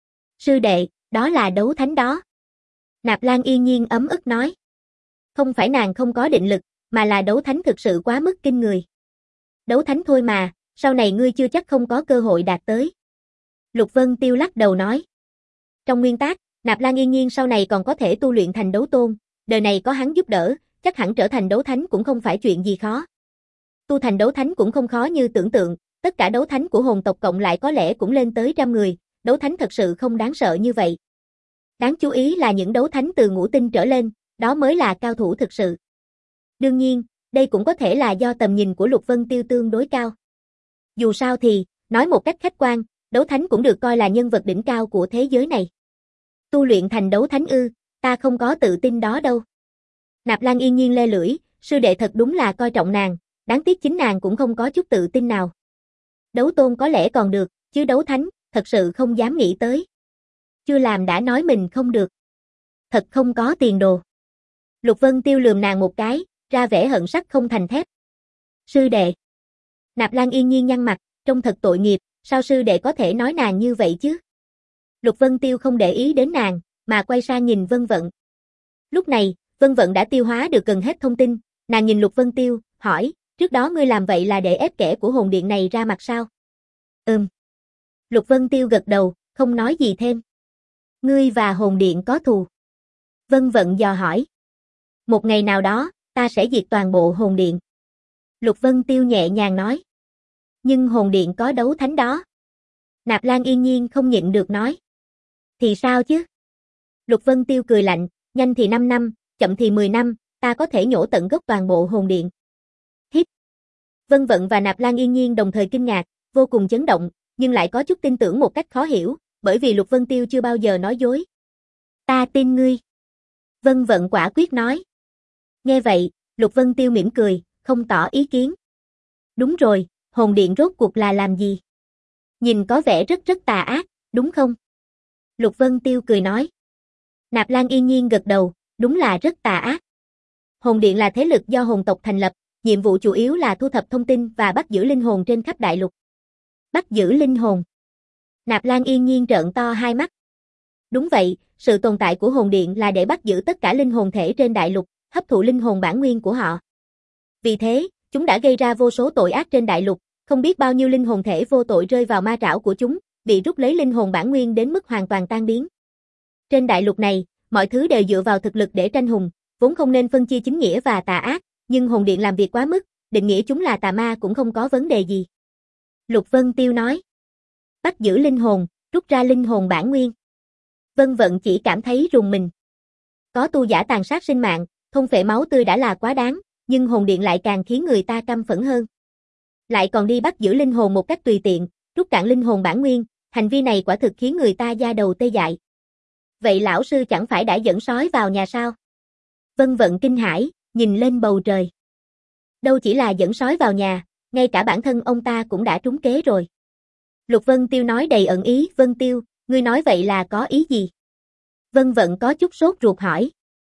Sư đệ, đó là đấu thánh đó. Nạp Lan Yên Nhiên ấm ức nói. Không phải nàng không có định lực, mà là đấu thánh thực sự quá mức kinh người. Đấu thánh thôi mà, sau này ngươi chưa chắc không có cơ hội đạt tới. Lục Vân Tiêu lắc đầu nói. Trong nguyên tắc, Nạp Lan Yên Nhiên sau này còn có thể tu luyện thành đấu tôn, đời này có hắn giúp đỡ, chắc hẳn trở thành đấu thánh cũng không phải chuyện gì khó. Tu thành đấu thánh cũng không khó như tưởng tượng, tất cả đấu thánh của hồn tộc cộng lại có lẽ cũng lên tới trăm người, đấu thánh thật sự không đáng sợ như vậy. Đáng chú ý là những đấu thánh từ ngũ tinh trở lên, đó mới là cao thủ thực sự. Đương nhiên, đây cũng có thể là do tầm nhìn của Lục Vân Tiêu tương đối cao. Dù sao thì, nói một cách khách quan, đấu thánh cũng được coi là nhân vật đỉnh cao của thế giới này. Tu luyện thành đấu thánh ư, ta không có tự tin đó đâu. Nạp Lan yên nhiên le lưỡi, sư đệ thật đúng là coi trọng nàng, đáng tiếc chính nàng cũng không có chút tự tin nào. Đấu tôn có lẽ còn được, chứ đấu thánh, thật sự không dám nghĩ tới. Chưa làm đã nói mình không được. Thật không có tiền đồ. Lục Vân Tiêu lườm nàng một cái, ra vẻ hận sắt không thành thép. Sư đệ. Nạp Lan yên nhiên nhăn mặt, trông thật tội nghiệp, sao sư đệ có thể nói nàng như vậy chứ? Lục Vân Tiêu không để ý đến nàng, mà quay sang nhìn Vân Vận. Lúc này, Vân Vận đã tiêu hóa được gần hết thông tin, nàng nhìn Lục Vân Tiêu, hỏi, trước đó ngươi làm vậy là để ép kẻ của hồn điện này ra mặt sao? Ừm. Lục Vân Tiêu gật đầu, không nói gì thêm. Ngươi và hồn điện có thù? Vân Vận dò hỏi. Một ngày nào đó, ta sẽ diệt toàn bộ hồn điện. Lục Vân Tiêu nhẹ nhàng nói. Nhưng hồn điện có đấu thánh đó. Nạp Lan yên nhiên không nhịn được nói. Thì sao chứ? Lục Vân Tiêu cười lạnh, nhanh thì năm năm, chậm thì mười năm, ta có thể nhổ tận gốc toàn bộ hồn điện. Hít. Vân Vận và Nạp Lan yên nhiên đồng thời kinh ngạc, vô cùng chấn động, nhưng lại có chút tin tưởng một cách khó hiểu, bởi vì Lục Vân Tiêu chưa bao giờ nói dối. Ta tin ngươi. Vân Vận quả quyết nói. Nghe vậy, Lục Vân Tiêu mỉm cười, không tỏ ý kiến. Đúng rồi, hồn điện rốt cuộc là làm gì? Nhìn có vẻ rất rất tà ác, đúng không? Lục Vân Tiêu cười nói. Nạp Lan yên nhiên gật đầu, đúng là rất tà ác. Hồn điện là thế lực do hồn tộc thành lập, nhiệm vụ chủ yếu là thu thập thông tin và bắt giữ linh hồn trên khắp đại lục. Bắt giữ linh hồn. Nạp Lan yên nhiên trợn to hai mắt. Đúng vậy, sự tồn tại của hồn điện là để bắt giữ tất cả linh hồn thể trên đại lục, hấp thụ linh hồn bản nguyên của họ. Vì thế, chúng đã gây ra vô số tội ác trên đại lục, không biết bao nhiêu linh hồn thể vô tội rơi vào ma trảo của chúng, bị rút lấy linh hồn bản nguyên đến mức hoàn toàn tan biến. Trên đại lục này, mọi thứ đều dựa vào thực lực để tranh hùng, vốn không nên phân chia chính nghĩa và tà ác, nhưng hồn điện làm việc quá mức, định nghĩa chúng là tà ma cũng không có vấn đề gì. Lục Vân Tiêu nói. Bắt giữ linh hồn, rút ra linh hồn bản nguyên. Vân Vận chỉ cảm thấy rùng mình. Có tu giả tàn sát sinh mạng, thôn phệ máu tươi đã là quá đáng, nhưng hồn điện lại càng khiến người ta căm phẫn hơn. Lại còn đi bắt giữ linh hồn một cách tùy tiện, rút cạn linh hồn bản nguyên, hành vi này quả thực khiến người ta da đầu tê dại. Vậy lão sư chẳng phải đã dẫn sói vào nhà sao? Vân Vận kinh hãi, nhìn lên bầu trời. Đâu chỉ là dẫn sói vào nhà, ngay cả bản thân ông ta cũng đã trúng kế rồi. Lục Vân Tiêu nói đầy ẩn ý, Vân Tiêu, ngươi nói vậy là có ý gì? Vân Vận có chút sốt ruột hỏi.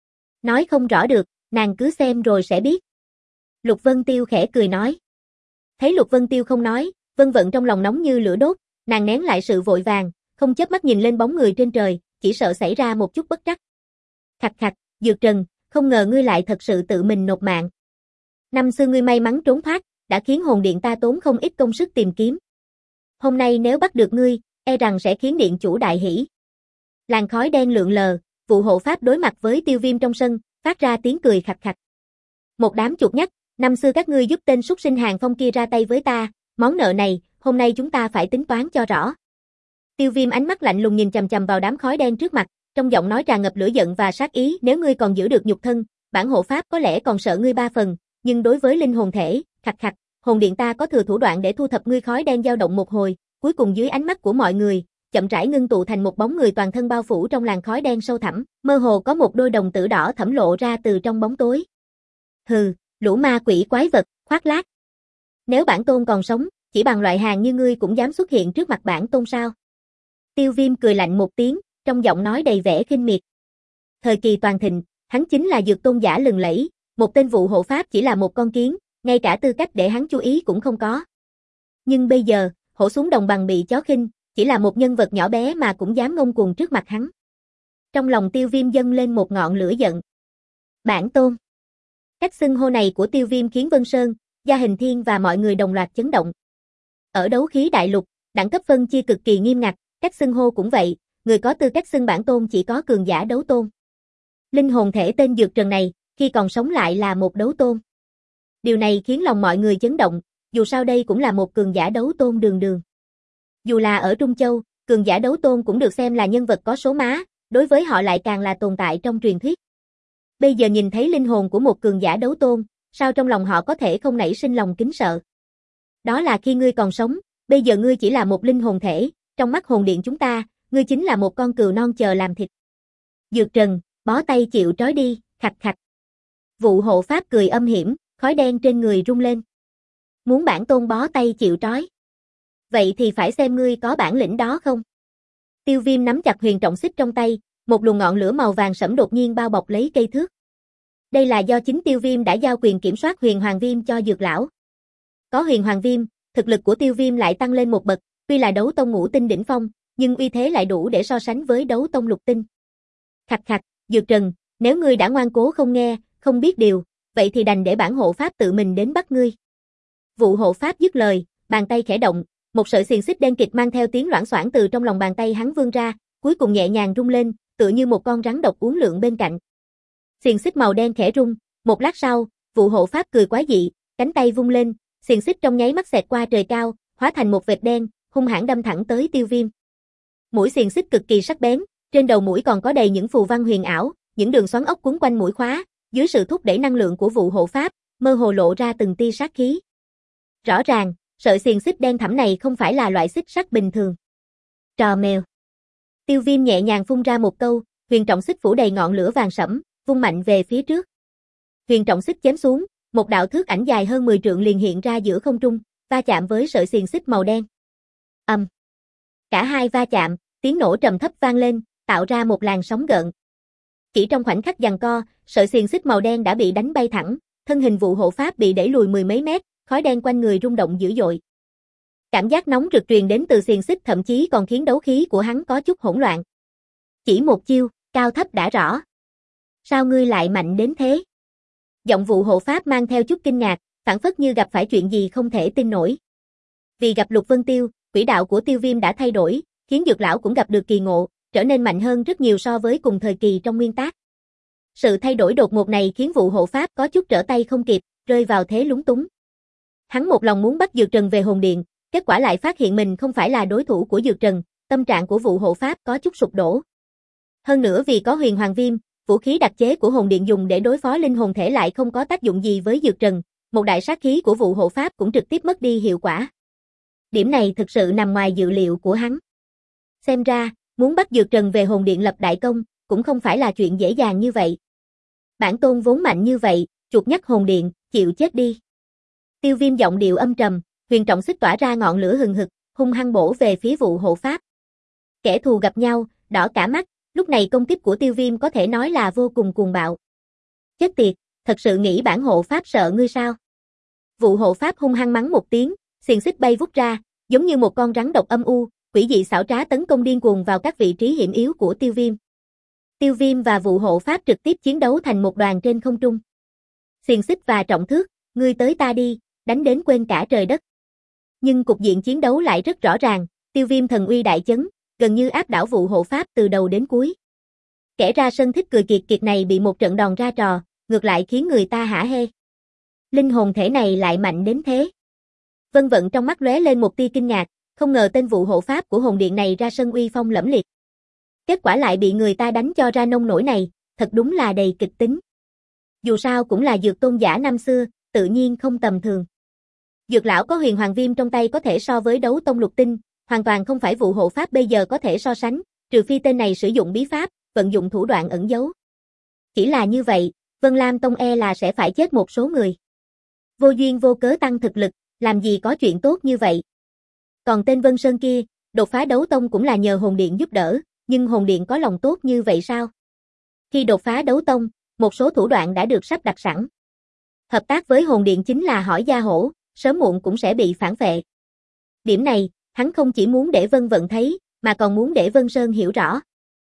Nói không rõ được, nàng cứ xem rồi sẽ biết. Lục Vân Tiêu khẽ cười nói. Thấy Lục Vân Tiêu không nói, Vân Vận trong lòng nóng như lửa đốt, nàng nén lại sự vội vàng, không chớp mắt nhìn lên bóng người trên trời, chỉ sợ xảy ra một chút bất trắc. Khạch khạch, Dược Trần, không ngờ ngươi lại thật sự tự mình nộp mạng. Năm xưa ngươi may mắn trốn thoát, đã khiến hồn điện ta tốn không ít công sức tìm kiếm. Hôm nay nếu bắt được ngươi, e rằng sẽ khiến điện chủ đại hỉ. Làn khói đen lượn lờ, vụ hộ pháp đối mặt với Tiêu Viêm trong sân, phát ra tiếng cười khạch khạch. Một đám chuột nhắt, năm xưa các ngươi giúp tên súc sinh Hàng Phong kia ra tay với ta, món nợ này, hôm nay chúng ta phải tính toán cho rõ. Tiêu Viêm ánh mắt lạnh lùng nhìn chằm chằm vào đám khói đen trước mặt, trong giọng nói tràn ngập lửa giận và sát ý, nếu ngươi còn giữ được nhục thân, bản hộ pháp có lẽ còn sợ ngươi ba phần, nhưng đối với linh hồn thể, khạch khạch, hồn điện ta có thừa thủ đoạn để thu thập ngươi. Khói đen dao động một hồi, cuối cùng dưới ánh mắt của mọi người, chậm rãi ngưng tụ thành một bóng người toàn thân bao phủ trong làn khói đen sâu thẳm, mơ hồ có một đôi đồng tử đỏ thẫm lộ ra từ trong bóng tối. Hừ, lũ ma quỷ quái vật, khoác lác. Nếu bản tôn còn sống, chỉ bằng loại hàng như ngươi cũng dám xuất hiện trước mặt bản tôn sao? Tiêu Viêm cười lạnh một tiếng, trong giọng nói đầy vẻ khinh miệt. Thời kỳ toàn thịnh, hắn chính là dược tôn giả lừng lẫy, một tên vụ hộ pháp chỉ là một con kiến, ngay cả tư cách để hắn chú ý cũng không có. Nhưng bây giờ, hổ xuống đồng bằng bị chó khinh, chỉ là một nhân vật nhỏ bé mà cũng dám ngông cuồng trước mặt hắn. Trong lòng Tiêu Viêm dâng lên một ngọn lửa giận. Bản tôn. Cách xưng hô này của Tiêu Viêm khiến Vân Sơn, Gia Hình Thiên và mọi người đồng loạt chấn động. Ở đấu khí đại lục, đẳng cấp phân chia cực kỳ nghiêm ngặt, cách xưng hô cũng vậy, người có tư cách xưng bản tôn chỉ có cường giả đấu tôn. Linh hồn thể tên Dược Trần này, khi còn sống lại là một đấu tôn. Điều này khiến lòng mọi người chấn động, dù sao đây cũng là một cường giả đấu tôn đường đường. Dù là ở Trung Châu, cường giả đấu tôn cũng được xem là nhân vật có số má, đối với họ lại càng là tồn tại trong truyền thuyết. Bây giờ nhìn thấy linh hồn của một cường giả đấu tôn, sao trong lòng họ có thể không nảy sinh lòng kính sợ. Đó là khi ngươi còn sống, bây giờ ngươi chỉ là một linh hồn thể, trong mắt hồn điện chúng ta, ngươi chính là một con cừu non chờ làm thịt. Dược Trần, bó tay chịu trói đi, khạch khạch. Vụ hộ pháp cười âm hiểm, khói đen trên người rung lên. Muốn bản tôn bó tay chịu trói. Vậy thì phải xem ngươi có bản lĩnh đó không? Tiêu Viêm nắm chặt huyền trọng xích trong tay, một luồng ngọn lửa màu vàng sẫm đột nhiên bao bọc lấy cây thước. Đây là do chính Tiêu Viêm đã giao quyền kiểm soát huyền hoàng viêm cho dược lão. Có huyền hoàng viêm, thực lực của Tiêu Viêm lại tăng lên một bậc, tuy là đấu tông ngũ tinh đỉnh phong, nhưng uy thế lại đủ để so sánh với đấu tông lục tinh. Khạch khạch, Dược Trần, nếu ngươi đã ngoan cố không nghe, không biết điều, vậy thì đành để bản hộ pháp tự mình đến bắt ngươi. Vụ hộ pháp dứt lời, bàn tay khẽ động, một sợi xiềng xích đen kịt mang theo tiếng loảng xoảng từ trong lòng bàn tay hắn vươn ra, cuối cùng nhẹ nhàng rung lên, tựa như một con rắn độc uốn lượn bên cạnh. Xiềng xích màu đen khẽ rung, một lát sau, vụ hộ pháp cười quái dị, cánh tay vung lên, xiềng xích trong nháy mắt xẹt qua trời cao, hóa thành một vệt đen, hung hãn đâm thẳng tới Tiêu Viêm. Mũi xiềng xích cực kỳ sắc bén, trên đầu mũi còn có đầy những phù văn huyền ảo, những đường xoắn ốc quấn quanh mũi khóa, dưới sự thúc đẩy năng lượng của vụ hộ pháp, mơ hồ lộ ra từng tia sát khí. Rõ ràng, sợi xiềng xích đen thẳm này không phải là loại xích sắt bình thường. Trò mèo. Tiêu Viêm nhẹ nhàng phun ra một câu, huyền trọng xích phủ đầy ngọn lửa vàng sẫm, vung mạnh về phía trước. Huyền trọng xích chém xuống, một đạo thước ảnh dài hơn mười trượng liền hiện ra giữa không trung, va chạm với sợi xiềng xích màu đen. Ầm. Um. Cả hai va chạm, tiếng nổ trầm thấp vang lên, tạo ra một làn sóng gợn. Chỉ trong khoảnh khắc giằng co, sợi xiềng xích màu đen đã bị đánh bay thẳng, thân hình vụ hộ pháp bị đẩy lùi mười mấy mét, khói đen quanh người rung động dữ dội. Cảm giác nóng rực truyền đến từ xiềng xích thậm chí còn khiến đấu khí của hắn có chút hỗn loạn. Chỉ một chiêu, cao thấp đã rõ. Sao ngươi lại mạnh đến thế? Giọng vụ hộ pháp mang theo chút kinh ngạc, phảng phất như gặp phải chuyện gì không thể tin nổi. Vì gặp Lục Vân Tiêu, quỹ đạo của Tiêu Viêm đã thay đổi, khiến dược lão cũng gặp được kỳ ngộ, trở nên mạnh hơn rất nhiều so với cùng thời kỳ trong nguyên tác. Sự thay đổi đột ngột này khiến vụ hộ pháp có chút trở tay không kịp, rơi vào thế lúng túng. Hắn một lòng muốn bắt Dược Trần về hồn điện, kết quả lại phát hiện mình không phải là đối thủ của Dược Trần, tâm trạng của vụ hộ pháp có chút sụp đổ. Hơn nữa vì có huyền hoàng viêm, vũ khí đặc chế của hồn điện dùng để đối phó linh hồn thể lại không có tác dụng gì với Dược Trần, một đại sát khí của vụ hộ pháp cũng trực tiếp mất đi hiệu quả. Điểm này thực sự nằm ngoài dự liệu của hắn. Xem ra, muốn bắt Dược Trần về hồn điện lập đại công, cũng không phải là chuyện dễ dàng như vậy. Bản tôn vốn mạnh như vậy, chuột nhắt hồn điện, chịu chết đi. Tiêu Viêm giọng điệu âm trầm, huyền trọng xích tỏa ra ngọn lửa hừng hực, hung hăng bổ về phía vụ hộ pháp. Kẻ thù gặp nhau, đỏ cả mắt, lúc này công kích của Tiêu Viêm có thể nói là vô cùng cuồng bạo. Chết tiệt, thật sự nghĩ bản hộ pháp sợ ngươi sao? Vụ hộ pháp hung hăng mắng một tiếng, xiềng xích bay vút ra, giống như một con rắn độc âm u, quỷ dị xảo trá tấn công điên cuồng vào các vị trí hiểm yếu của Tiêu Viêm. Tiêu Viêm và vụ hộ pháp trực tiếp chiến đấu thành một đoàn trên không trung. Xiềng xích và trọng thước, ngươi tới ta đi, đánh đến quên cả trời đất. Nhưng cục diện chiến đấu lại rất rõ ràng, Tiêu Viêm thần uy đại chấn, gần như áp đảo vụ hộ pháp từ đầu đến cuối. Kẻ ra sân thích cười kiệt kiệt này bị một trận đòn ra trò, ngược lại khiến người ta hả hê. Linh hồn thể này lại mạnh đến thế. Vân Vận trong mắt lóe lên một tia kinh ngạc, không ngờ tên vụ hộ pháp của hồn điện này ra sân uy phong lẫm liệt. Kết quả lại bị người ta đánh cho ra nông nổi này, thật đúng là đầy kịch tính. Dù sao cũng là dược tôn giả năm xưa, tự nhiên không tầm thường. Dược lão có huyền hoàng viêm trong tay có thể so với đấu tông lục tinh, hoàn toàn không phải vụ hộ pháp bây giờ có thể so sánh, trừ phi tên này sử dụng bí pháp, vận dụng thủ đoạn ẩn giấu. Chỉ là như vậy, Vân Lam Tông e là sẽ phải chết một số người. Vô duyên vô cớ tăng thực lực, làm gì có chuyện tốt như vậy. Còn tên Vân Sơn kia, đột phá đấu tông cũng là nhờ hồn điện giúp đỡ, nhưng hồn điện có lòng tốt như vậy sao? Khi đột phá đấu tông, một số thủ đoạn đã được sắp đặt sẵn. Hợp tác với hồn điện chính là hỏi gia hổ, sớm muộn cũng sẽ bị phản vệ. Điểm này, hắn không chỉ muốn để Vân Vận thấy, mà còn muốn để Vân Sơn hiểu rõ.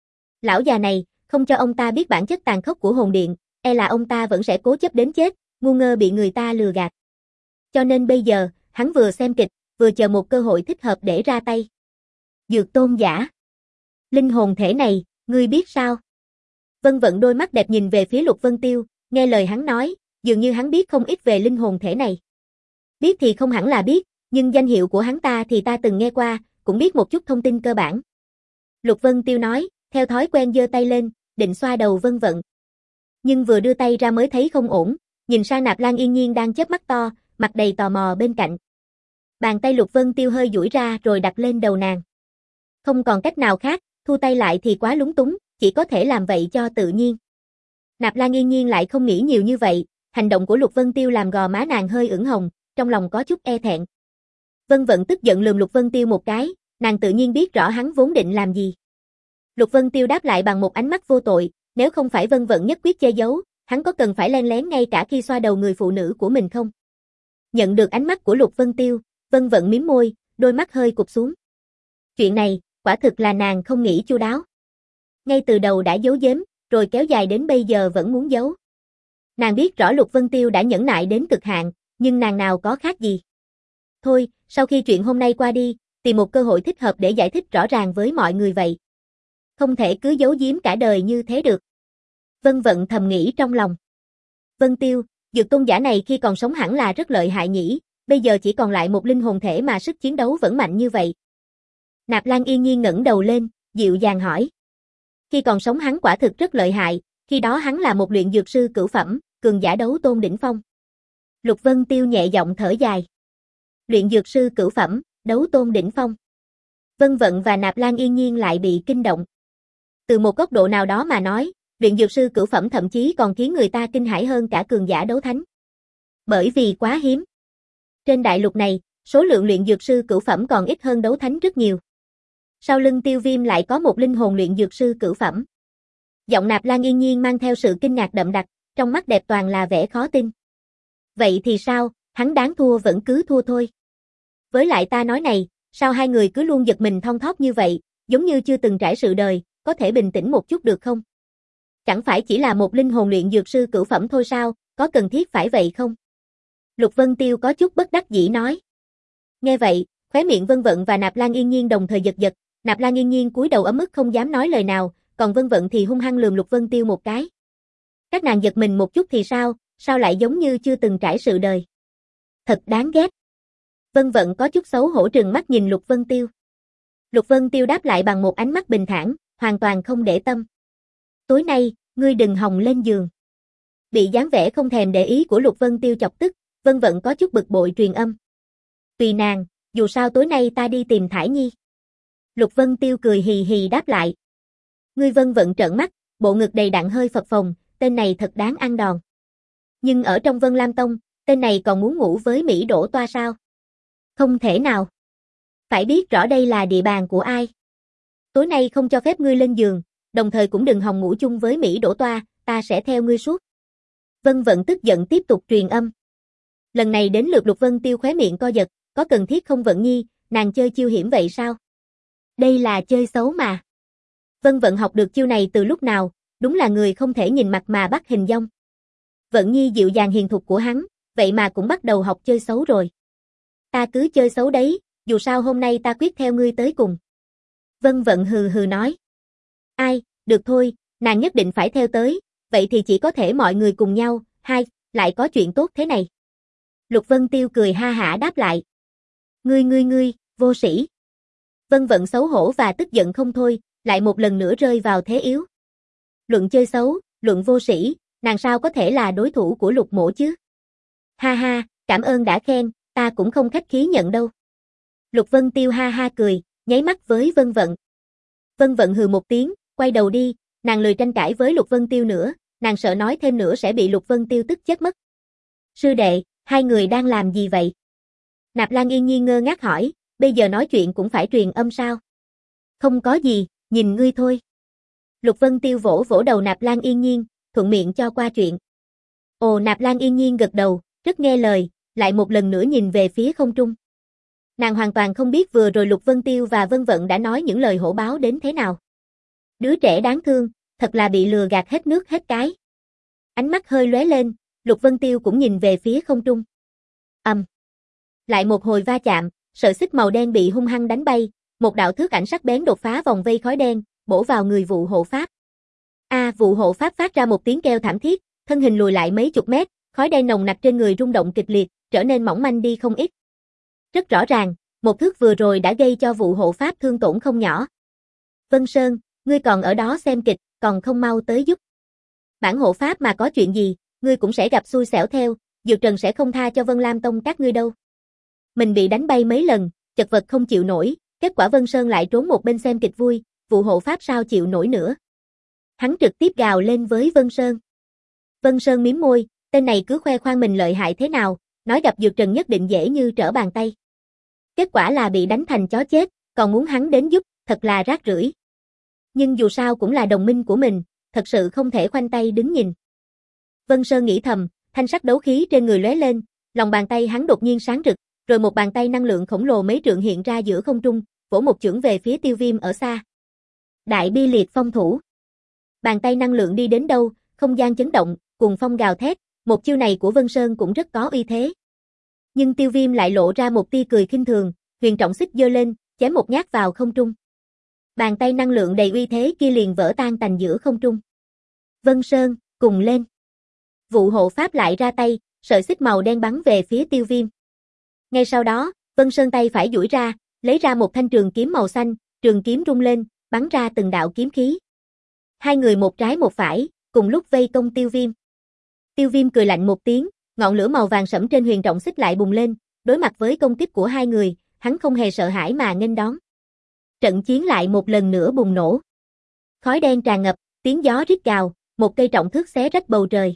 Lão già này, không cho ông ta biết bản chất tàn khốc của hồn điện, e là ông ta vẫn sẽ cố chấp đến chết, ngu ngơ bị người ta lừa gạt. Cho nên bây giờ, hắn vừa xem kịch, vừa chờ một cơ hội thích hợp để ra tay. Dược tôn giả. Linh hồn thể này, ngươi biết sao? Vân Vận đôi mắt đẹp nhìn về phía Lục Vân Tiêu, nghe lời hắn nói, dường như hắn biết không ít về linh hồn thể này. Biết thì không hẳn là biết, nhưng danh hiệu của hắn ta thì ta từng nghe qua, cũng biết một chút thông tin cơ bản. Lục Vân Tiêu nói, theo thói quen giơ tay lên, định xoa đầu Vân Vận. Nhưng vừa đưa tay ra mới thấy không ổn, nhìn sang Nạp Lan Yên Nhiên đang chớp mắt to, mặt đầy tò mò bên cạnh. Bàn tay Lục Vân Tiêu hơi duỗi ra rồi đặt lên đầu nàng. Không còn cách nào khác, thu tay lại thì quá lúng túng, chỉ có thể làm vậy cho tự nhiên. Nạp Lan Yên Nhiên lại không nghĩ nhiều như vậy, hành động của Lục Vân Tiêu làm gò má nàng hơi ửng hồng, trong lòng có chút e thẹn. Vân Vận tức giận lườm Lục Vân Tiêu một cái, nàng tự nhiên biết rõ hắn vốn định làm gì. Lục Vân Tiêu đáp lại bằng một ánh mắt vô tội, nếu không phải Vân Vận nhất quyết che giấu, hắn có cần phải len lén ngay cả khi xoa đầu người phụ nữ của mình không? Nhận được ánh mắt của Lục Vân Tiêu, Vân Vận mím môi, đôi mắt hơi cụp xuống. Chuyện này, quả thực là nàng không nghĩ chu đáo. Ngay từ đầu đã giấu giếm, rồi kéo dài đến bây giờ vẫn muốn giấu. Nàng biết rõ Lục Vân Tiêu đã nhẫn nại đến cực hạn, nhưng nàng nào có khác gì. Thôi, sau khi chuyện hôm nay qua đi, tìm một cơ hội thích hợp để giải thích rõ ràng với mọi người vậy. Không thể cứ giấu giếm cả đời như thế được. Vân Vận thầm nghĩ trong lòng. Vân Tiêu, dược tôn giả này khi còn sống hẳn là rất lợi hại nhỉ, bây giờ chỉ còn lại một linh hồn thể mà sức chiến đấu vẫn mạnh như vậy. Nạp Lan Yên Nhiên ngẩng đầu lên, dịu dàng hỏi. Khi còn sống hắn quả thực rất lợi hại, khi đó hắn là một luyện dược sư cửu phẩm, cường giả đấu tôn đỉnh phong. Lục Vân Tiêu nhẹ giọng thở dài. Luyện dược sư cửu phẩm, đấu tôn đỉnh phong. Vân Vận và Nạp Lan Yên Nhiên lại bị kinh động. Từ một góc độ nào đó mà nói, luyện dược sư cửu phẩm thậm chí còn khiến người ta kinh hãi hơn cả cường giả đấu thánh. Bởi vì quá hiếm. Trên đại lục này, số lượng luyện dược sư cửu phẩm còn ít hơn đấu thánh rất nhiều. Sau lưng Tiêu Viêm lại có một linh hồn luyện dược sư cửu phẩm. Giọng Nạp Lan Yên Nhiên mang theo sự kinh ngạc đậm đặc, trong mắt đẹp toàn là vẻ khó tin. Vậy thì sao, hắn đáng thua vẫn cứ thua thôi. Với lại ta nói này, sao hai người cứ luôn giật mình thon thót như vậy, giống như chưa từng trải sự đời, có thể bình tĩnh một chút được không? Chẳng phải chỉ là một linh hồn luyện dược sư cửu phẩm thôi sao, có cần thiết phải vậy không? Lục Vân Tiêu có chút bất đắc dĩ nói. Nghe vậy, khóe miệng Vân Vận và Nạp Lan Yên Nhiên đồng thời giật giật, Nạp Lan Yên Nhiên cúi đầu ấm ức không dám nói lời nào, còn Vân Vận thì hung hăng lườm Lục Vân Tiêu một cái. Các nàng giật mình một chút thì sao, sao lại giống như chưa từng trải sự đời? Thật đáng ghét. Vân Vận có chút xấu hổ trừng mắt nhìn Lục Vân Tiêu. Lục Vân Tiêu đáp lại bằng một ánh mắt bình thản, hoàn toàn không để tâm. Tối nay, ngươi đừng hòng lên giường. Bị dáng vẻ không thèm để ý của Lục Vân Tiêu chọc tức, Vân Vận có chút bực bội truyền âm. Tùy nàng, dù sao tối nay ta đi tìm Thải Nhi. Lục Vân Tiêu cười hì hì đáp lại. Ngươi Vân Vận trợn mắt, bộ ngực đầy đặn hơi phập phồng, tên này thật đáng ăn đòn. Nhưng ở trong Vân Lam Tông, tên này còn muốn ngủ với Mỹ Đỗ Toa sao? Không thể nào. Phải biết rõ đây là địa bàn của ai. Tối nay không cho phép ngươi lên giường, đồng thời cũng đừng hòng ngủ chung với Mỹ Đỗ Toa, ta sẽ theo ngươi suốt. Vân Vận tức giận tiếp tục truyền âm. Lần này đến lượt Lục Vân Tiêu khóe miệng co giật, có cần thiết không Vận Nhi, nàng chơi chiêu hiểm vậy sao? Đây là chơi xấu mà. Vân Vận học được chiêu này từ lúc nào, đúng là người không thể nhìn mặt mà bắt hình dong. Vận Nhi dịu dàng hiền thục của hắn, vậy mà cũng bắt đầu học chơi xấu rồi. Ta cứ chơi xấu đấy, dù sao hôm nay ta quyết theo ngươi tới cùng. Vân Vận hừ hừ nói. Ai, được thôi, nàng nhất định phải theo tới, vậy thì chỉ có thể mọi người cùng nhau, hai, lại có chuyện tốt thế này. Lục Vân Tiêu cười ha hả đáp lại. Ngươi ngươi ngươi, vô sĩ. Vân Vận xấu hổ và tức giận không thôi, lại một lần nữa rơi vào thế yếu. Luận chơi xấu, luận vô sĩ, nàng sao có thể là đối thủ của Lục Mỗ chứ? Ha ha, cảm ơn đã khen, ta cũng không khách khí nhận đâu. Lục Vân Tiêu ha ha cười, nháy mắt với Vân Vận. Vân Vận hừ một tiếng, quay đầu đi, nàng lười tranh cãi với Lục Vân Tiêu nữa, nàng sợ nói thêm nữa sẽ bị Lục Vân Tiêu tức chết mất. Sư đệ, hai người đang làm gì vậy? Nạp Lan Yên Nhiên ngơ ngác hỏi, bây giờ nói chuyện cũng phải truyền âm sao? Không có gì, nhìn ngươi thôi. Lục Vân Tiêu vỗ vỗ đầu Nạp Lan Yên Nhiên, thuận miệng cho qua chuyện. Ồ, Nạp Lan Yên Nhiên gật đầu, rất nghe lời, lại một lần nữa nhìn về phía không trung. Nàng hoàn toàn không biết vừa rồi Lục Vân Tiêu và Vân Vận đã nói những lời hổ báo đến thế nào. Đứa trẻ đáng thương, thật là bị lừa gạt hết nước hết cái. Ánh mắt hơi lóe lên, Lục Vân Tiêu cũng nhìn về phía không trung. Ầm. Um. Lại một hồi va chạm, sợi xích màu đen bị hung hăng đánh bay, một đạo thước ảnh sắc bén đột phá vòng vây khói đen, bổ vào người vụ hộ pháp. A, vụ hộ pháp phát ra một tiếng kêu thảm thiết, thân hình lùi lại mấy chục mét, Khói đen nồng nặc trên người rung động kịch liệt, trở nên mỏng manh đi không ít. Rất rõ ràng, một thước vừa rồi đã gây cho vụ hộ pháp thương tổn không nhỏ. Vân Sơn, ngươi còn ở đó xem kịch, còn không mau tới giúp. Bản hộ pháp mà có chuyện gì, ngươi cũng sẽ gặp xui xẻo theo, Dược Trần sẽ không tha cho Vân Lam Tông các ngươi đâu. Mình bị đánh bay mấy lần, chật vật không chịu nổi, kết quả Vân Sơn lại trốn một bên xem kịch vui, vụ hộ pháp sao chịu nổi nữa. Hắn trực tiếp gào lên với Vân Sơn. Vân Sơn mím môi, tên này cứ khoe khoang mình lợi hại thế nào, nói gặp Dược Trần nhất định dễ như trở bàn tay. Kết quả là bị đánh thành chó chết, còn muốn hắn đến giúp, thật là rác rưởi. Nhưng dù sao cũng là đồng minh của mình, thật sự không thể khoanh tay đứng nhìn. Vân Sơn nghĩ thầm, thanh sắc đấu khí trên người lóe lên, lòng bàn tay hắn đột nhiên sáng rực, rồi một bàn tay năng lượng khổng lồ mấy trượng hiện ra giữa không trung, vỗ một chưởng về phía Tiêu Viêm ở xa. Đại bi liệt phong thủ. Bàn tay năng lượng đi đến đâu, không gian chấn động, cùng phong gào thét, một chiêu này của Vân Sơn cũng rất có uy thế. Nhưng Tiêu Viêm lại lộ ra một tia cười khinh thường, huyền trọng xích giơ lên, chém một nhát vào không trung. Bàn tay năng lượng đầy uy thế kia liền vỡ tan tành giữa không trung. Vân Sơn, cùng lên. Vụ hộ pháp lại ra tay, sợi xích màu đen bắn về phía Tiêu Viêm. Ngay sau đó, Vân Sơn tay phải duỗi ra, lấy ra một thanh trường kiếm màu xanh, trường kiếm rung lên, bắn ra từng đạo kiếm khí. Hai người một trái một phải, cùng lúc vây công Tiêu Viêm. Tiêu Viêm cười lạnh một tiếng, ngọn lửa màu vàng sẫm trên huyền trọng xích lại bùng lên, đối mặt với công kích của hai người, hắn không hề sợ hãi mà nghênh đón. Trận chiến lại một lần nữa bùng nổ. Khói đen tràn ngập, tiếng gió rít gào, một cây trọng thước xé rách bầu trời.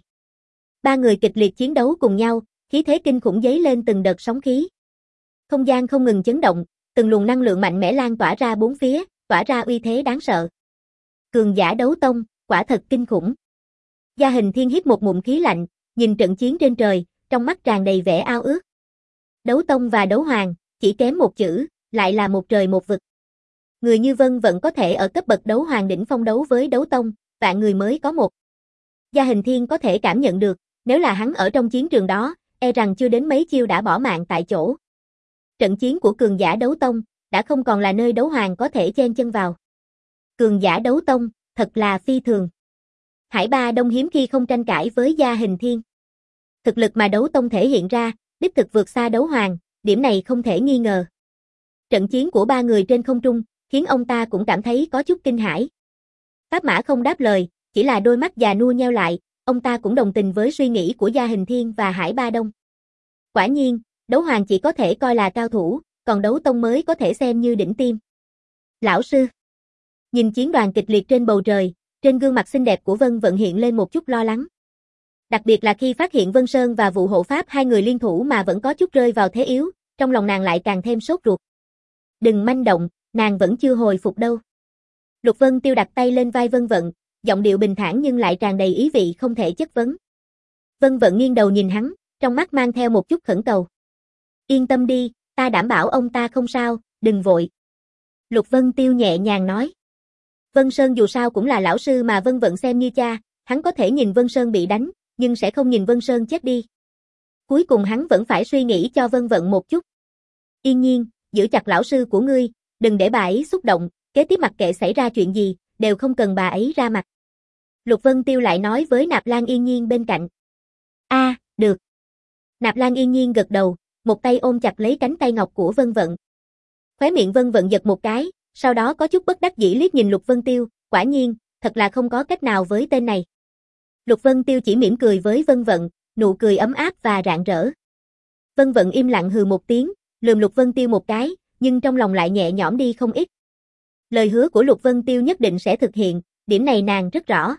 Ba người kịch liệt chiến đấu cùng nhau, khí thế kinh khủng dấy lên từng đợt sóng khí. Không gian không ngừng chấn động, từng luồng năng lượng mạnh mẽ lan tỏa ra bốn phía, tỏa ra uy thế đáng sợ. Cường giả đấu tông, quả thật kinh khủng. Gia Hình Thiên hít một ngụm khí lạnh, nhìn trận chiến trên trời, trong mắt tràn đầy vẻ ao ước. Đấu tông và đấu hoàng, chỉ kém một chữ, lại là một trời một vực. Người như Vân vẫn có thể ở cấp bậc đấu hoàng đỉnh phong đấu với đấu tông, vạn người mới có một. Gia Hình Thiên có thể cảm nhận được, nếu là hắn ở trong chiến trường đó, e rằng chưa đến mấy chiêu đã bỏ mạng tại chỗ. Trận chiến của cường giả đấu tông, đã không còn là nơi đấu hoàng có thể chen chân vào. Cường giả đấu tông, thật là phi thường. Hải Ba Đông hiếm khi không tranh cãi với Gia Hình Thiên. Thực lực mà đấu tông thể hiện ra, đích thực vượt xa đấu hoàng, điểm này không thể nghi ngờ. Trận chiến của ba người trên không trung, khiến ông ta cũng cảm thấy có chút kinh hãi. Pháp Mã không đáp lời, chỉ là đôi mắt già nua nheo lại, ông ta cũng đồng tình với suy nghĩ của Gia Hình Thiên và Hải Ba Đông. Quả nhiên, đấu hoàng chỉ có thể coi là cao thủ, còn đấu tông mới có thể xem như đỉnh tiêm. Lão sư. Nhìn chiến đoàn kịch liệt trên bầu trời, trên gương mặt xinh đẹp của Vân Vận hiện lên một chút lo lắng. Đặc biệt là khi phát hiện Vân Sơn và vụ hộ pháp hai người liên thủ mà vẫn có chút rơi vào thế yếu, trong lòng nàng lại càng thêm sốt ruột. Đừng manh động, nàng vẫn chưa hồi phục đâu. Lục Vân Tiêu đặt tay lên vai Vân Vận, giọng điệu bình thản nhưng lại tràn đầy ý vị không thể chất vấn. Vân Vận nghiêng đầu nhìn hắn, trong mắt mang theo một chút khẩn cầu. Yên tâm đi, ta đảm bảo ông ta không sao, đừng vội. Lục Vân Tiêu nhẹ nhàng nói. Vân Sơn dù sao cũng là lão sư mà Vân Vận xem như cha, hắn có thể nhìn Vân Sơn bị đánh, nhưng sẽ không nhìn Vân Sơn chết đi. Cuối cùng hắn vẫn phải suy nghĩ cho Vân Vận một chút. Yên nhiên, giữ chặt lão sư của ngươi, đừng để bà ấy xúc động, kế tiếp mặc kệ xảy ra chuyện gì, đều không cần bà ấy ra mặt. Lục Vân Tiêu lại nói với Nạp Lan Yên Nhiên bên cạnh. A, à, được. Nạp Lan Yên Nhiên gật đầu, một tay ôm chặt lấy cánh tay ngọc của Vân Vận. Khóe miệng Vân Vận giật một cái, sau đó có chút bất đắc dĩ liếc nhìn Lục Vân Tiêu, quả nhiên, thật là không có cách nào với tên này. Lục Vân Tiêu chỉ mỉm cười với Vân Vận, nụ cười ấm áp và rạng rỡ. Vân Vận im lặng hừ một tiếng, lườm Lục Vân Tiêu một cái, nhưng trong lòng lại nhẹ nhõm đi không ít. Lời hứa của Lục Vân Tiêu nhất định sẽ thực hiện, điểm này nàng rất rõ.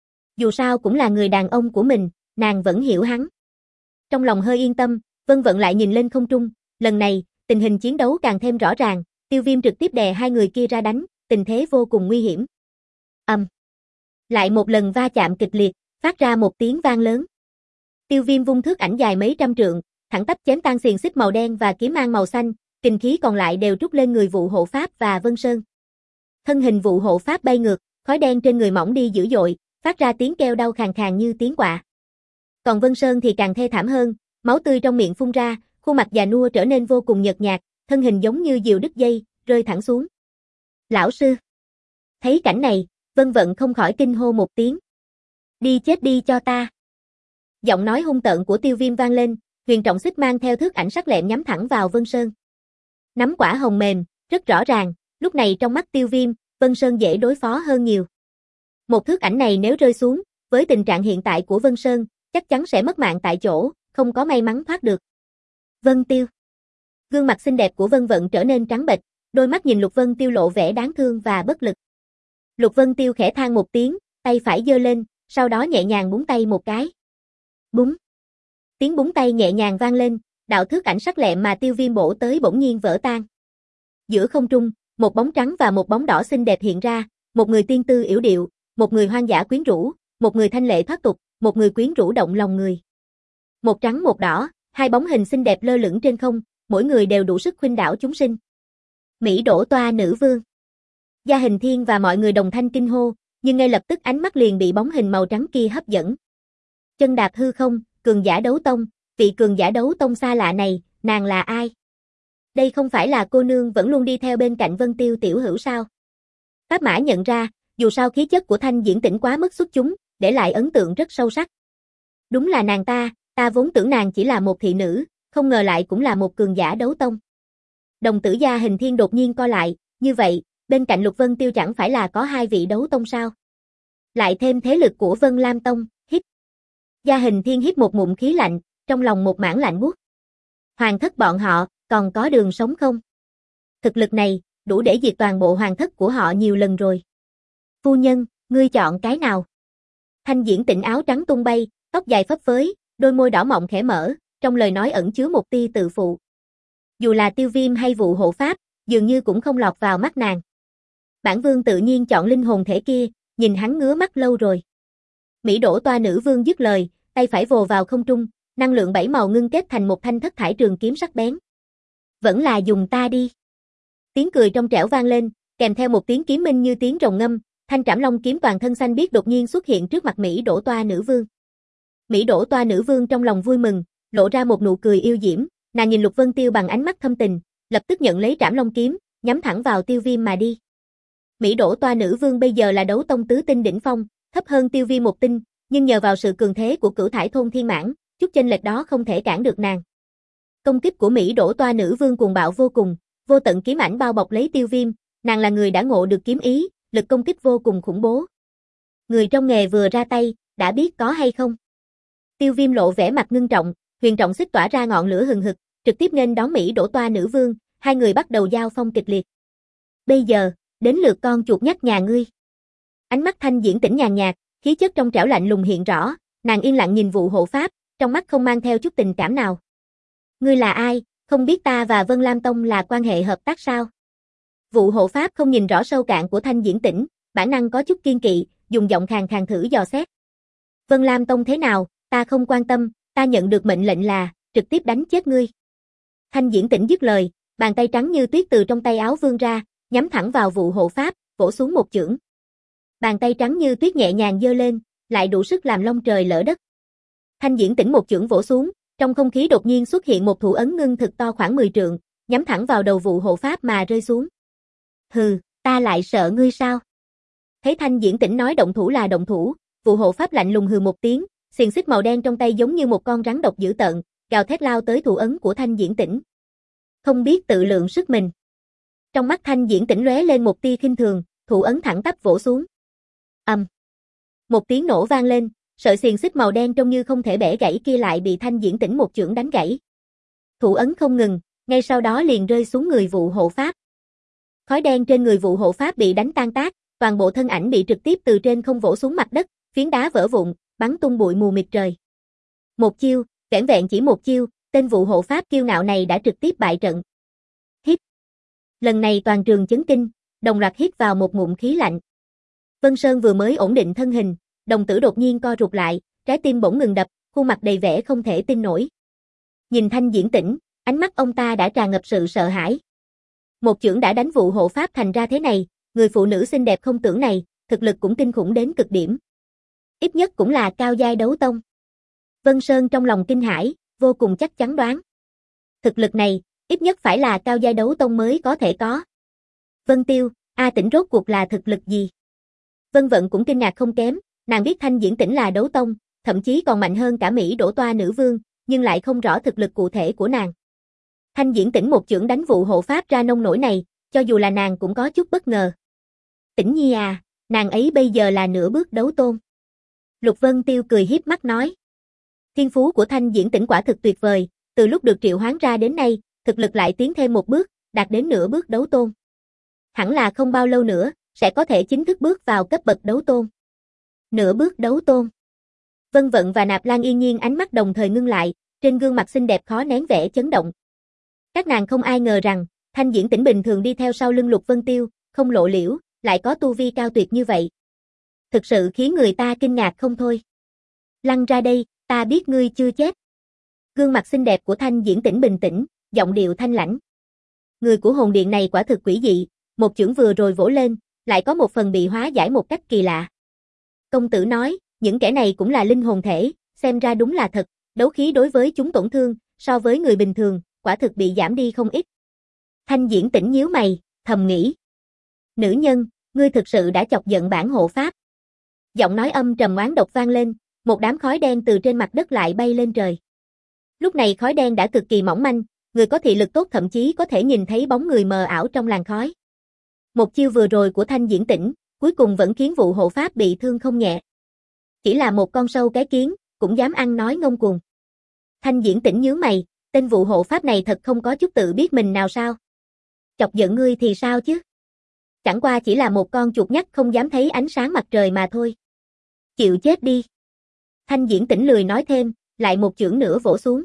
Dù sao cũng là người đàn ông của mình, nàng vẫn hiểu hắn. Trong lòng hơi yên tâm, Vân Vận lại nhìn lên không trung, lần này, tình hình chiến đấu càng thêm rõ ràng, Tiêu Viêm trực tiếp đè hai người kia ra đánh, tình thế vô cùng nguy hiểm. Ầm. Um. Lại một lần va chạm kịch liệt, phát ra một tiếng vang lớn. Tiêu Viêm vung thước ảnh dài mấy trăm trượng, thẳng tắp chém tan xiềng xích màu đen và kiếm mang màu xanh, kình khí còn lại đều trút lên người vụ hộ pháp và Vân Sơn. Thân hình vụ hộ pháp bay ngược, khói đen trên người mỏng đi dữ dội, phát ra tiếng kêu đau khàn khàn như tiếng quạ. Còn Vân Sơn thì càng thê thảm hơn, máu tươi trong miệng phun ra, khuôn mặt già nua trở nên vô cùng nhợt nhạt, thân hình giống như diều đứt dây, rơi thẳng xuống. Lão sư. Thấy cảnh này, Vân Vận không khỏi kinh hô một tiếng. Đi chết đi cho ta. Giọng nói hung tợn của Tiêu Viêm vang lên, Huyền Trọng Xích mang theo thước ảnh sắc lẹm nhắm thẳng vào Vân Sơn. Nắm quả hồng mềm, rất rõ ràng, lúc này trong mắt Tiêu Viêm, Vân Sơn dễ đối phó hơn nhiều. Một thước ảnh này nếu rơi xuống, với tình trạng hiện tại của Vân Sơn, chắc chắn sẽ mất mạng tại chỗ, không có may mắn thoát được. Vân Tiêu. Gương mặt xinh đẹp của Vân Vận trở nên trắng bệch, đôi mắt nhìn Lục Vân Tiêu lộ vẻ đáng thương và bất lực. Lục Vân Tiêu khẽ than một tiếng, tay phải giơ lên, sau đó nhẹ nhàng búng tay một cái. Búng. Tiếng búng tay nhẹ nhàng vang lên, đạo thước ảnh sắc lẹm mà Tiêu Viêm bổ tới bỗng nhiên vỡ tan. Giữa không trung, một bóng trắng và một bóng đỏ xinh đẹp hiện ra, một người tiên tư yểu điệu, một người hoang dã quyến rũ, một người thanh lệ thoát tục, một người quyến rũ động lòng người. Một trắng một đỏ, hai bóng hình xinh đẹp lơ lửng trên không, mỗi người đều đủ sức khuynh đảo chúng sinh. Mỹ Đỗ Toa nữ vương. Gia Hình Thiên và mọi người đồng thanh kinh hô, nhưng ngay lập tức ánh mắt liền bị bóng hình màu trắng kia hấp dẫn. Chân đạp hư không, cường giả đấu tông, vị cường giả đấu tông xa lạ này, nàng là ai? Đây không phải là cô nương vẫn luôn đi theo bên cạnh Vân Tiêu tiểu hữu sao? Pháp Mã nhận ra, dù sao khí chất của Thanh Diễn Tĩnh quá mức xuất chúng, để lại ấn tượng rất sâu sắc. Đúng là nàng ta, ta vốn tưởng nàng chỉ là một thị nữ, không ngờ lại cũng là một cường giả đấu tông. Đồng tử Gia Hình Thiên đột nhiên co lại, như vậy, bên cạnh Lục Vân Tiêu chẳng phải là có hai vị đấu tông sao? Lại thêm thế lực của Vân Lam Tông, hít. Gia Hình Thiên hít một ngụm khí lạnh, trong lòng một mảng lạnh buốt. Hoàng thất bọn họ, còn có đường sống không? Thực lực này, đủ để diệt toàn bộ hoàng thất của họ nhiều lần rồi. Phu nhân, ngươi chọn cái nào? Thanh Diễn Tĩnh áo trắng tung bay, tóc dài phấp phới, đôi môi đỏ mọng khẽ mở, trong lời nói ẩn chứa một tia tự phụ. Dù là Tiêu Viêm hay vụ hộ pháp, dường như cũng không lọt vào mắt nàng. Bản vương tự nhiên chọn linh hồn thể kia, nhìn hắn ngứa mắt lâu rồi. Mỹ Đỗ Toa nữ vương dứt lời, tay phải vồ vào không trung, năng lượng bảy màu ngưng kết thành một thanh thất thải trường kiếm sắc bén. Vẫn là dùng ta đi. Tiếng cười trong trẻo vang lên, kèm theo một tiếng kiếm minh như tiếng rồng ngâm, thanh trảm long kiếm toàn thân xanh biếc đột nhiên xuất hiện trước mặt Mỹ Đỗ Toa nữ vương. Mỹ Đỗ Toa nữ vương trong lòng vui mừng, lộ ra một nụ cười yêu diễm, nàng nhìn Lục Vân Tiêu bằng ánh mắt thâm tình, lập tức nhận lấy trảm long kiếm, nhắm thẳng vào Tiêu Viêm mà đi. Mỹ Đỗ Toa nữ vương bây giờ là đấu tông tứ tinh đỉnh phong, thấp hơn Tiêu Viêm một tinh, nhưng nhờ vào sự cường thế của Cửu Thải thôn thiên mãn, chút chênh lệch đó không thể cản được nàng. Công kích của Mỹ Đỗ Toa nữ vương cuồng bạo vô cùng, vô tận kiếm ảnh bao bọc lấy Tiêu Viêm, nàng là người đã ngộ được kiếm ý, lực công kích vô cùng khủng bố. Người trong nghề vừa ra tay, đã biết có hay không? Tiêu Viêm lộ vẻ mặt ngưng trọng, Huyền Trọng Xích tỏa ra ngọn lửa hừng hực, trực tiếp nghênh đón Mỹ Đỗ Toa nữ vương, hai người bắt đầu giao phong kịch liệt. Bây giờ, đến lượt con chuột nhắt nhà ngươi. Ánh mắt Thanh Diễn Tĩnh nhàn nhạt, khí chất trong trẻo lạnh lùng hiện rõ, nàng yên lặng nhìn vụ hộ pháp, trong mắt không mang theo chút tình cảm nào. Ngươi là ai, không biết ta và Vân Lam Tông là quan hệ hợp tác sao? Vụ hộ pháp không nhìn rõ sâu cạn của Thanh Diễn Tĩnh, bản năng có chút kiên kỵ, dùng giọng khàn khàn thử dò xét. Vân Lam Tông thế nào, ta không quan tâm, ta nhận được mệnh lệnh là, trực tiếp đánh chết ngươi. Thanh Diễn Tĩnh dứt lời, bàn tay trắng như tuyết từ trong tay áo vươn ra, nhắm thẳng vào vụ hộ pháp, vỗ xuống một chưởng. Bàn tay trắng như tuyết nhẹ nhàng giơ lên, lại đủ sức làm long trời lỡ đất. Thanh Diễn Tĩnh một chưởng vỗ xuống, trong không khí đột nhiên xuất hiện một thủ ấn ngưng thực to khoảng mười trượng, nhắm thẳng vào đầu vụ hộ pháp mà rơi xuống. Hừ, ta lại sợ ngươi sao? Thấy Thanh Diễn Tĩnh nói động thủ là động thủ, vụ hộ pháp lạnh lùng hừ một tiếng, xiềng xích màu đen trong tay giống như một con rắn độc dữ tợn, gào thét lao tới thủ ấn của Thanh Diễn Tĩnh. Không biết tự lượng sức mình. Trong mắt Thanh Diễn Tĩnh lóe lên một tia khinh thường, thủ ấn thẳng tắp vỗ xuống. Ầm. Um. Một tiếng nổ vang lên, sợi xiềng xích màu đen trông như không thể bẻ gãy kia lại bị Thanh Diễn Tĩnh một chưởng đánh gãy. Thủ ấn không ngừng, ngay sau đó liền rơi xuống người vụ hộ pháp. Khói đen trên người vụ hộ pháp bị đánh tan tác, toàn bộ thân ảnh bị trực tiếp từ trên không vỗ xuống mặt đất, phiến đá vỡ vụn, bắn tung bụi mù mịt trời. Một chiêu, vẻn vẹn chỉ một chiêu, tên vụ hộ pháp kiêu ngạo này đã trực tiếp bại trận. Hít. Lần này toàn trường chấn kinh, đồng loạt hít vào một ngụm khí lạnh. Vân Sơn vừa mới ổn định thân hình, đồng tử đột nhiên co rụt lại, trái tim bỗng ngừng đập, khuôn mặt đầy vẻ không thể tin nổi. Nhìn Thanh Diễn Tĩnh, ánh mắt ông ta đã tràn ngập sự sợ hãi. Một chưởng đã đánh vụ hộ pháp thành ra thế này, người phụ nữ xinh đẹp không tưởng này, thực lực cũng kinh khủng đến cực điểm. Ít nhất cũng là cao giai đấu tông. Vân Sơn trong lòng kinh hãi, vô cùng chắc chắn đoán. Thực lực này, ít nhất phải là cao giai đấu tông mới có thể có. Vân Tiêu, A Tĩnh rốt cuộc là thực lực gì? Vân Vận cũng kinh ngạc không kém, nàng biết Thanh Diễn Tĩnh là đấu tông, thậm chí còn mạnh hơn cả Mỹ Đỗ Toa nữ vương, nhưng lại không rõ thực lực cụ thể của nàng. Thanh Diễn Tĩnh một chưởng đánh vụ hộ pháp ra nông nổi này, cho dù là nàng cũng có chút bất ngờ. Tĩnh Nhi à, nàng ấy bây giờ là nửa bước đấu tôn. Lục Vân Tiêu cười hiếp mắt nói. Thiên phú của Thanh Diễn Tĩnh quả thực tuyệt vời, từ lúc được triệu hoán ra đến nay, thực lực lại tiến thêm một bước, đạt đến nửa bước đấu tôn. Hẳn là không bao lâu nữa, sẽ có thể chính thức bước vào cấp bậc đấu tôn. Nửa bước đấu tôn. Vân Vận và Nạp Lan Yên Nhiên ánh mắt đồng thời ngưng lại, trên gương mặt xinh đẹp khó nén vẻ chấn động. Các nàng không ai ngờ rằng, Thanh Diễn Tĩnh bình thường đi theo sau lưng Lục Vân Tiêu, không lộ liễu, lại có tu vi cao tuyệt như vậy. Thực sự khiến người ta kinh ngạc không thôi. Lăn ra đây, ta biết ngươi chưa chết. Gương mặt xinh đẹp của Thanh Diễn Tĩnh bình tĩnh, giọng điệu thanh lãnh. Người của hồn điện này quả thực quỷ dị, một chưởng vừa rồi vỗ lên, lại có một phần bị hóa giải một cách kỳ lạ. Công tử nói, những kẻ này cũng là linh hồn thể, xem ra đúng là thật, đấu khí đối với chúng tổn thương, so với người bình thường, quả thực bị giảm đi không ít. Thanh Diễn Tĩnh nhíu mày, thầm nghĩ. Nữ nhân, ngươi thực sự đã chọc giận bản hộ pháp. Giọng nói âm trầm oán độc vang lên, một đám khói đen từ trên mặt đất lại bay lên trời. Lúc này khói đen đã cực kỳ mỏng manh, người có thị lực tốt thậm chí có thể nhìn thấy bóng người mờ ảo trong làn khói. Một chiêu vừa rồi của Thanh Diễn Tĩnh, cuối cùng vẫn khiến vụ hộ pháp bị thương không nhẹ. Chỉ là một con sâu cái kiến, cũng dám ăn nói ngông cuồng. Thanh Diễn Tĩnh nhướng mày, tên vụ hộ pháp này thật không có chút tự biết mình nào sao? Chọc giận ngươi thì sao chứ? Chẳng qua chỉ là một con chuột nhắt không dám thấy ánh sáng mặt trời mà thôi. Chịu chết đi. Thanh Diễn Tĩnh lười nói thêm, lại một chưởng nữa vỗ xuống.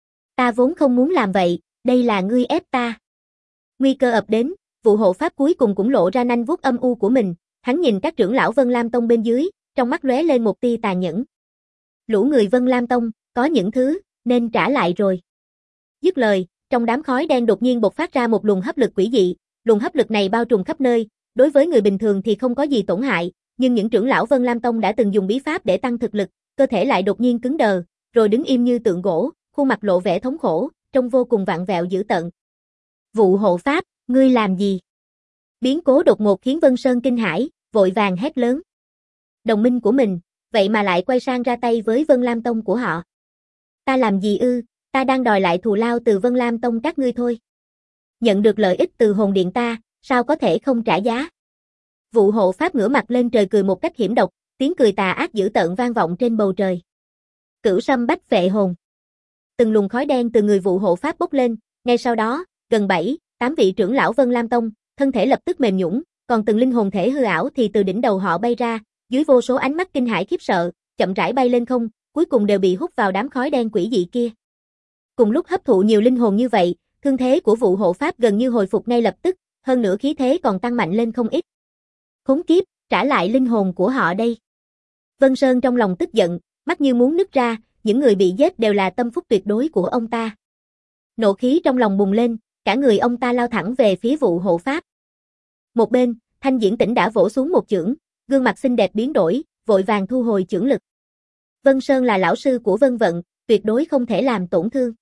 Ta vốn không muốn làm vậy, đây là ngươi ép ta. Nguy cơ ập đến, vụ hộ pháp cuối cùng cũng lộ ra nanh vuốt âm u của mình, hắn nhìn các trưởng lão Vân Lam Tông bên dưới, trong mắt lóe lên một tia tàn nhẫn. Lũ người Vân Lam Tông, có những thứ, nên trả lại rồi. Dứt lời, trong đám khói đen đột nhiên bộc phát ra một luồng hấp lực quỷ dị, luồng hấp lực này bao trùm khắp nơi, đối với người bình thường thì không có gì tổn hại, nhưng những trưởng lão Vân Lam Tông đã từng dùng bí pháp để tăng thực lực, cơ thể lại đột nhiên cứng đờ, rồi đứng im như tượng gỗ, khuôn mặt lộ vẻ thống khổ, trông vô cùng vặn vẹo dữ tợn. Vụ hộ pháp, ngươi làm gì? Biến cố đột ngột khiến Vân Sơn kinh hãi, vội vàng hét lớn. Đồng minh của mình, vậy mà lại quay sang ra tay với Vân Lam Tông của họ. Ta làm gì ư, ta đang đòi lại thù lao từ Vân Lam Tông các ngươi thôi. Nhận được lợi ích từ hồn điện ta, sao có thể không trả giá? Vụ hộ pháp ngửa mặt lên trời cười một cách hiểm độc, tiếng cười tà ác dữ tợn vang vọng trên bầu trời. Cửu Sâm Bách Vệ Hồn. Từng luồng khói đen từ người vụ hộ pháp bốc lên, ngay sau đó, gần bảy, tám vị trưởng lão Vân Lam Tông, thân thể lập tức mềm nhũn, còn từng linh hồn thể hư ảo thì từ đỉnh đầu họ bay ra, dưới vô số ánh mắt kinh hãi khiếp sợ, chậm rãi bay lên không, cuối cùng đều bị hút vào đám khói đen quỷ dị kia. Cùng lúc hấp thụ nhiều linh hồn như vậy, thương thế của vụ hộ pháp gần như hồi phục ngay lập tức, hơn nữa khí thế còn tăng mạnh lên không ít. Khốn kiếp, trả lại linh hồn của họ đây. Vân Sơn trong lòng tức giận, mắt như muốn nứt ra, những người bị giết đều là tâm phúc tuyệt đối của ông ta. Nộ khí trong lòng bùng lên, cả người ông ta lao thẳng về phía vụ hộ pháp. Một bên, Thanh Diễn Tĩnh đã vỗ xuống một chưởng, gương mặt xinh đẹp biến đổi, vội vàng thu hồi chưởng lực. Vân Sơn là lão sư của Vân Vận, tuyệt đối không thể làm tổn thương.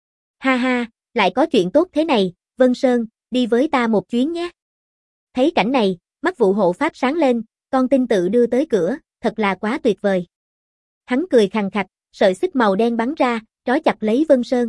Ha ha, lại có chuyện tốt thế này, Vân Sơn, đi với ta một chuyến nhé. Thấy cảnh này, mắt vụ hộ pháp sáng lên, con tin tự đưa tới cửa, thật là quá tuyệt vời. Hắn cười khằng khặc, sợi xích màu đen bắn ra, trói chặt lấy Vân Sơn.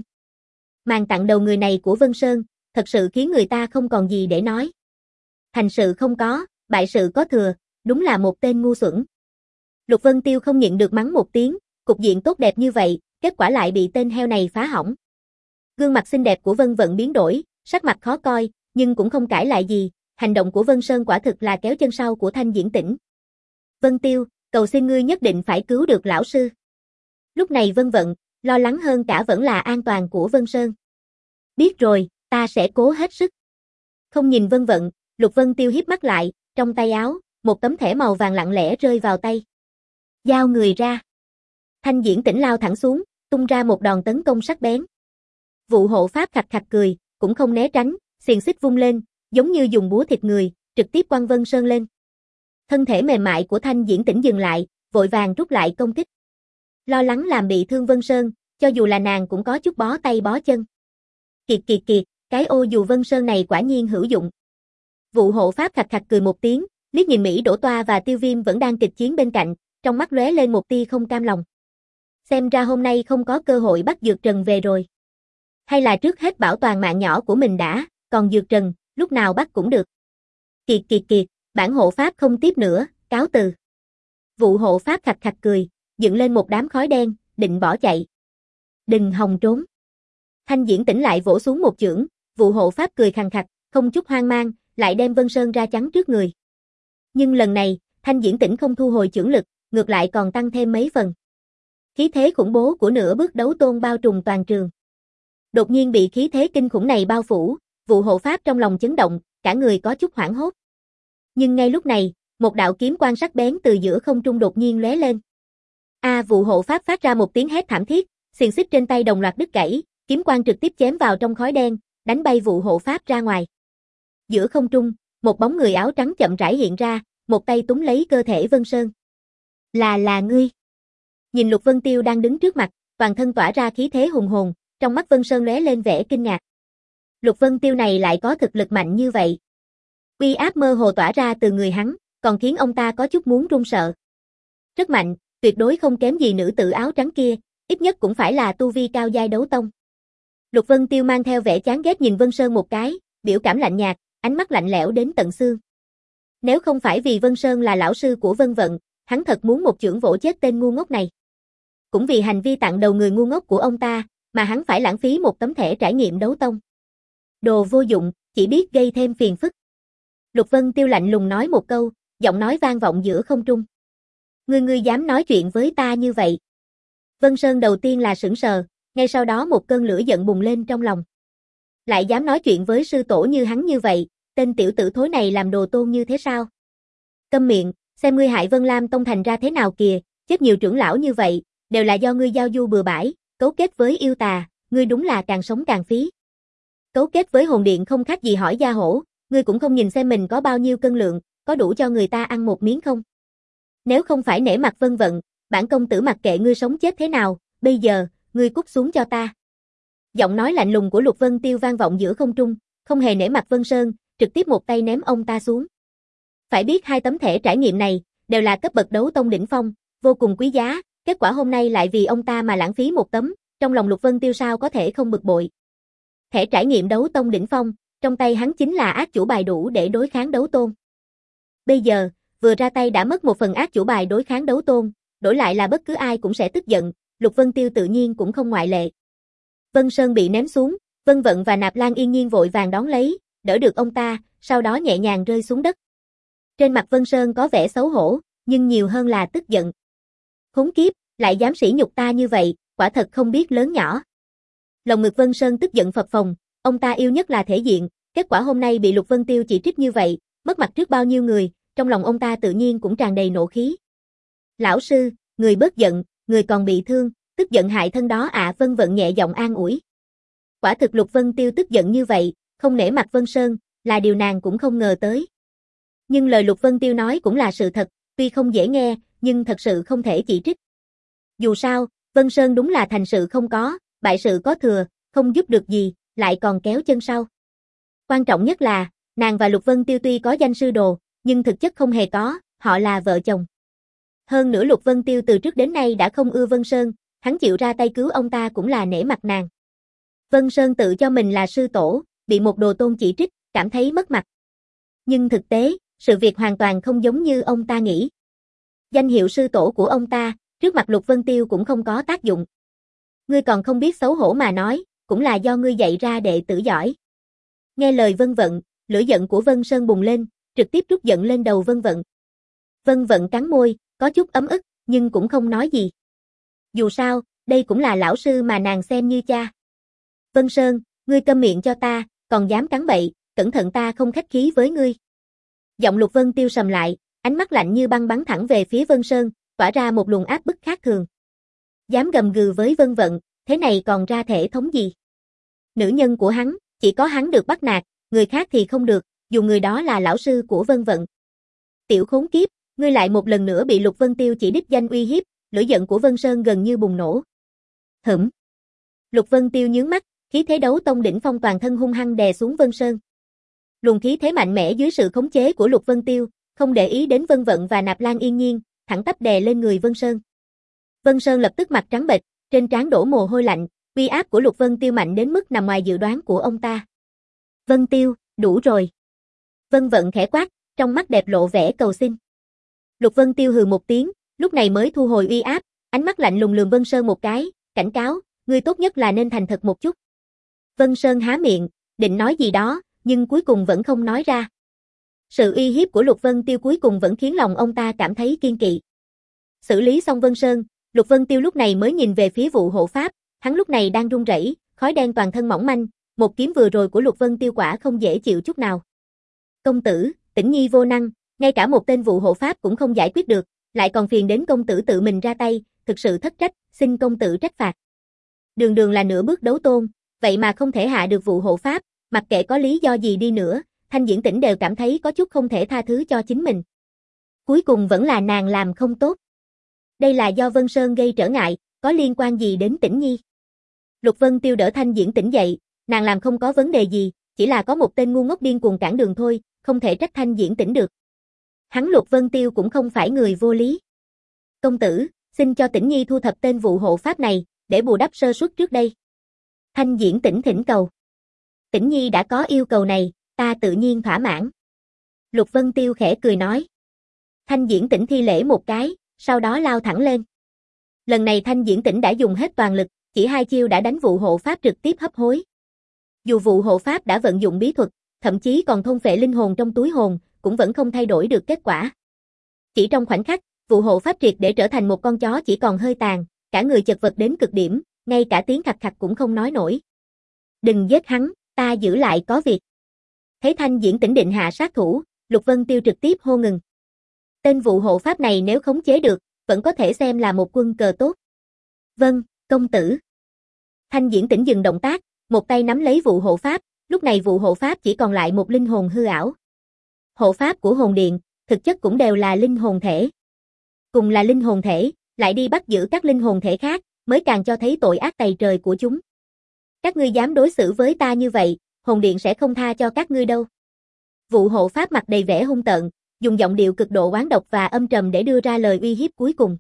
Màn tặng đầu người này của Vân Sơn, thật sự khiến người ta không còn gì để nói. Thành sự không có, bại sự có thừa, đúng là một tên ngu xuẩn. Lục Vân Tiêu không nhịn được mắng một tiếng, cục diện tốt đẹp như vậy, kết quả lại bị tên heo này phá hỏng. Gương mặt xinh đẹp của Vân Vận biến đổi, sắc mặt khó coi, nhưng cũng không cãi lại gì, hành động của Vân Sơn quả thực là kéo chân sau của Thanh Diễn Tĩnh. Vân Tiêu, cầu xin ngươi nhất định phải cứu được lão sư. Lúc này Vân Vận, lo lắng hơn cả vẫn là an toàn của Vân Sơn. Biết rồi, ta sẽ cố hết sức. Không nhìn Vân Vận, Lục Vân Tiêu híp mắt lại, trong tay áo, một tấm thẻ màu vàng lặng lẽ rơi vào tay. Giao người ra. Thanh Diễn Tĩnh lao thẳng xuống, tung ra một đòn tấn công sắc bén. Vụ hộ pháp khạch khạch cười, cũng không né tránh, xiềng xích vung lên, giống như dùng búa thịt người, trực tiếp quăng Vân Sơn lên. Thân thể mềm mại của Thanh Diễn Tĩnh dừng lại, vội vàng rút lại công kích. Lo lắng làm bị thương Vân Sơn, cho dù là nàng cũng có chút bó tay bó chân. Kiệt kiệt kiệt, cái ô dù Vân Sơn này quả nhiên hữu dụng. Vụ hộ pháp khạch khạch cười một tiếng, liếc nhìn Mỹ Đỗ Toa và Tiêu Viêm vẫn đang kịch chiến bên cạnh, trong mắt lóe lên một tia không cam lòng. Xem ra hôm nay không có cơ hội bắt Dược Trần về rồi. Hay là trước hết bảo toàn mạng nhỏ của mình đã, còn Dược Trần, lúc nào bắt cũng được. Kiệt kiệt kiệt, bản hộ pháp không tiếp nữa, cáo từ. Vụ hộ pháp khạch khạch cười, dựng lên một đám khói đen, định bỏ chạy. Đừng hòng trốn. Thanh Diễn Tĩnh lại vỗ xuống một chưởng, vụ hộ pháp cười khằng khặc, không chút hoang mang, lại đem Vân Sơn ra chắn trước người. Nhưng lần này, Thanh Diễn Tĩnh không thu hồi chưởng lực, ngược lại còn tăng thêm mấy phần. Khí thế khủng bố của nửa bước đấu tôn bao trùm toàn trường. Đột nhiên bị khí thế kinh khủng này bao phủ, vụ hộ pháp trong lòng chấn động, cả người có chút hoảng hốt. Nhưng ngay lúc này, một đạo kiếm quang sắc bén từ giữa không trung đột nhiên lóe lên. A, vụ hộ pháp phát ra một tiếng hét thảm thiết, xiềng xích trên tay đồng loạt đứt gãy, kiếm quang trực tiếp chém vào trong khói đen, đánh bay vụ hộ pháp ra ngoài. Giữa không trung, một bóng người áo trắng chậm rãi hiện ra, một tay túm lấy cơ thể Vân Sơn. Là là ngươi. Nhìn Lục Vân Tiêu đang đứng trước mặt, toàn thân tỏa ra khí thế hùng hồn, trong mắt Vân Sơn lóe lên vẻ kinh ngạc. Lục Vân Tiêu này lại có thực lực mạnh như vậy. Uy áp mơ hồ tỏa ra từ người hắn, còn khiến ông ta có chút muốn run sợ. Rất mạnh, tuyệt đối không kém gì nữ tử áo trắng kia, ít nhất cũng phải là tu vi cao giai đấu tông. Lục Vân Tiêu mang theo vẻ chán ghét nhìn Vân Sơn một cái, biểu cảm lạnh nhạt, ánh mắt lạnh lẽo đến tận xương. Nếu không phải vì Vân Sơn là lão sư của Vân Vận, hắn thật muốn một chưởng vỗ chết tên ngu ngốc này. Cũng vì hành vi tặng đầu người ngu ngốc của ông ta, mà hắn phải lãng phí một tấm thẻ trải nghiệm đấu tông. Đồ vô dụng, chỉ biết gây thêm phiền phức. Lục Vân Tiêu lạnh lùng nói một câu, giọng nói vang vọng giữa không trung. Ngươi ngươi dám nói chuyện với ta như vậy? Vân Sơn đầu tiên là sững sờ, ngay sau đó một cơn lửa giận bùng lên trong lòng. Lại dám nói chuyện với sư tổ như hắn như vậy, tên tiểu tử thối này làm đồ tôn như thế sao? Câm miệng, xem ngươi hại Vân Lam Tông thành ra thế nào kìa, chết nhiều trưởng lão như vậy, đều là do ngươi giao du bừa bãi, cấu kết với yêu tà, ngươi đúng là càng sống càng phí. Cấu kết với hồn điện không khác gì hỏi gia hổ, ngươi cũng không nhìn xem mình có bao nhiêu cân lượng, có đủ cho người ta ăn một miếng không? Nếu không phải nể mặt Vân Vận, bản công tử mặc kệ ngươi sống chết thế nào, bây giờ, ngươi cút xuống cho ta. Giọng nói lạnh lùng của Lục Vân Tiêu vang vọng giữa không trung, không hề nể mặt Vân Sơn, trực tiếp một tay ném ông ta xuống. Phải biết hai tấm thẻ trải nghiệm này, đều là cấp bậc đấu tông đỉnh phong, vô cùng quý giá, kết quả hôm nay lại vì ông ta mà lãng phí một tấm, trong lòng Lục Vân Tiêu sao có thể không bực bội. Thẻ trải nghiệm đấu tông đỉnh phong, trong tay hắn chính là ác chủ bài đủ để đối kháng đấu tôn. Bây giờ, vừa ra tay đã mất một phần ác chủ bài đối kháng đấu tôn, đổi lại là bất cứ ai cũng sẽ tức giận, Lục Vân Tiêu tự nhiên cũng không ngoại lệ. Vân Sơn bị ném xuống, Vân Vận và Nạp Lan yên nhiên vội vàng đón lấy, đỡ được ông ta, sau đó nhẹ nhàng rơi xuống đất. Trên mặt Vân Sơn có vẻ xấu hổ, nhưng nhiều hơn là tức giận. Khốn kiếp, lại dám sỉ nhục ta như vậy, quả thật không biết lớn nhỏ. Lòng ngực Vân Sơn tức giận phập phồng, ông ta yêu nhất là thể diện, kết quả hôm nay bị Lục Vân Tiêu chỉ trích như vậy, mất mặt trước bao nhiêu người, trong lòng ông ta tự nhiên cũng tràn đầy nộ khí. Lão sư, người bớt giận, người còn bị thương, tức giận hại thân đó ạ. À, Vân Vận nhẹ giọng an ủi. Quả thực Lục Vân Tiêu tức giận như vậy, không nể mặt Vân Sơn, là điều nàng cũng không ngờ tới. Nhưng lời Lục Vân Tiêu nói cũng là sự thật, tuy không dễ nghe, nhưng thật sự không thể chỉ trích. Dù sao, Vân Sơn đúng là thành sự không có, bại sự có thừa, không giúp được gì, lại còn kéo chân sau. Quan trọng nhất là, nàng và Lục Vân Tiêu tuy có danh sư đồ, nhưng thực chất không hề có, họ là vợ chồng. Hơn nữa Lục Vân Tiêu từ trước đến nay đã không ưa Vân Sơn, hắn chịu ra tay cứu ông ta cũng là nể mặt nàng. Vân Sơn tự cho mình là sư tổ, bị một đồ tôn chỉ trích, cảm thấy mất mặt. Nhưng thực tế, sự việc hoàn toàn không giống như ông ta nghĩ. Danh hiệu sư tổ của ông ta, trước mặt Lục Vân Tiêu cũng không có tác dụng. Ngươi còn không biết xấu hổ mà nói, cũng là do ngươi dạy ra đệ tử giỏi. Nghe lời Vân Vận, lửa giận của Vân Sơn bùng lên, trực tiếp trút giận lên đầu Vân Vận. Vân Vận cắn môi, có chút ấm ức, nhưng cũng không nói gì. Dù sao, đây cũng là lão sư mà nàng xem như cha. Vân Sơn, ngươi câm miệng cho ta, còn dám cắn bậy, cẩn thận ta không khách khí với ngươi. Giọng Lục Vân Tiêu sầm lại, ánh mắt lạnh như băng bắn thẳng về phía Vân Sơn, tỏa ra một luồng áp bức khác thường. Dám gầm gừ với Vân Vận, thế này còn ra thể thống gì? Nữ nhân của hắn, chỉ có hắn được bắt nạt, người khác thì không được, dù người đó là lão sư của Vân Vận. Tiểu khốn kiếp, ngươi lại một lần nữa bị Lục Vân Tiêu chỉ đích danh uy hiếp, lửa giận của Vân Sơn gần như bùng nổ. Hửm. Lục Vân Tiêu nhướng mắt, khí thế đấu tông đỉnh phong toàn thân hung hăng đè xuống Vân Sơn. Luồng khí thế mạnh mẽ dưới sự khống chế của Lục Vân Tiêu, không để ý đến Vân Vận và Nạp Lan yên nhiên, thẳng tắp đè lên người Vân Sơn. Vân Sơn lập tức mặt trắng bệch, trên trán đổ mồ hôi lạnh, uy áp của Lục Vân Tiêu mạnh đến mức nằm ngoài dự đoán của ông ta. Vân Tiêu, đủ rồi. Vân Vận khẽ quát, trong mắt đẹp lộ vẻ cầu xin. Lục Vân Tiêu hừ một tiếng, lúc này mới thu hồi uy áp, ánh mắt lạnh lùng lườm Vân Sơn một cái, cảnh cáo, ngươi tốt nhất là nên thành thật một chút. Vân Sơn há miệng, định nói gì đó, nhưng cuối cùng vẫn không nói ra. Sự uy hiếp của Lục Vân Tiêu cuối cùng vẫn khiến lòng ông ta cảm thấy kiên kỵ. Xử lý xong Vân Sơn, Lục Vân Tiêu lúc này mới nhìn về phía vụ hộ pháp, hắn lúc này đang run rẩy, khói đen toàn thân mỏng manh, một kiếm vừa rồi của Lục Vân Tiêu quả không dễ chịu chút nào. Công tử, Tĩnh Nhi vô năng, ngay cả một tên vụ hộ pháp cũng không giải quyết được, lại còn phiền đến công tử tự mình ra tay, thực sự thất trách, xin công tử trách phạt. Đường Đường là nửa bước đấu tôn, vậy mà không thể hạ được vụ hộ pháp, mặc kệ có lý do gì đi nữa, Thanh Diễn Tĩnh đều cảm thấy có chút không thể tha thứ cho chính mình. Cuối cùng vẫn là nàng làm không tốt. Đây là do Vân Sơn gây trở ngại, có liên quan gì đến Tĩnh Nhi? Lục Vân Tiêu đỡ Thanh Diễn Tĩnh dậy, nàng làm không có vấn đề gì, chỉ là có một tên ngu ngốc điên cuồng cản đường thôi, không thể trách Thanh Diễn Tĩnh được. Hắn Lục Vân Tiêu cũng không phải người vô lý. Công tử, xin cho Tĩnh Nhi thu thập tên vụ hộ pháp này, để bù đắp sơ suất trước đây. Thanh Diễn Tĩnh thỉnh cầu. Tĩnh Nhi đã có yêu cầu này, ta tự nhiên thỏa mãn. Lục Vân Tiêu khẽ cười nói. Thanh Diễn Tĩnh thi lễ một cái, sau đó lao thẳng lên. Lần này Thanh Diễn Tĩnh đã dùng hết toàn lực, chỉ hai chiêu đã đánh vụ hộ pháp trực tiếp hấp hối. Dù vụ hộ pháp đã vận dụng bí thuật, thậm chí còn thôn phệ linh hồn trong túi hồn, cũng vẫn không thay đổi được kết quả. Chỉ trong khoảnh khắc, vụ hộ pháp triệt để trở thành một con chó chỉ còn hơi tàn, cả người chật vật đến cực điểm, ngay cả tiếng khạch khạch cũng không nói nổi. Đừng giết hắn, ta giữ lại có việc. Thấy Thanh Diễn Tĩnh định hạ sát thủ, Lục Vân Tiêu trực tiếp hô ngừng. Tên vụ hộ pháp này nếu khống chế được, vẫn có thể xem là một quân cờ tốt. Vâng, công tử. Thanh Diễn Tĩnh dừng động tác, một tay nắm lấy vụ hộ pháp, lúc này vụ hộ pháp chỉ còn lại một linh hồn hư ảo. Hộ pháp của hồn điện, thực chất cũng đều là linh hồn thể. Cùng là linh hồn thể, lại đi bắt giữ các linh hồn thể khác, mới càng cho thấy tội ác tày trời của chúng. Các ngươi dám đối xử với ta như vậy, hồn điện sẽ không tha cho các ngươi đâu. Vụ hộ pháp mặt đầy vẻ hung tợn, dùng giọng điệu cực độ oán độc và âm trầm để đưa ra lời uy hiếp cuối cùng.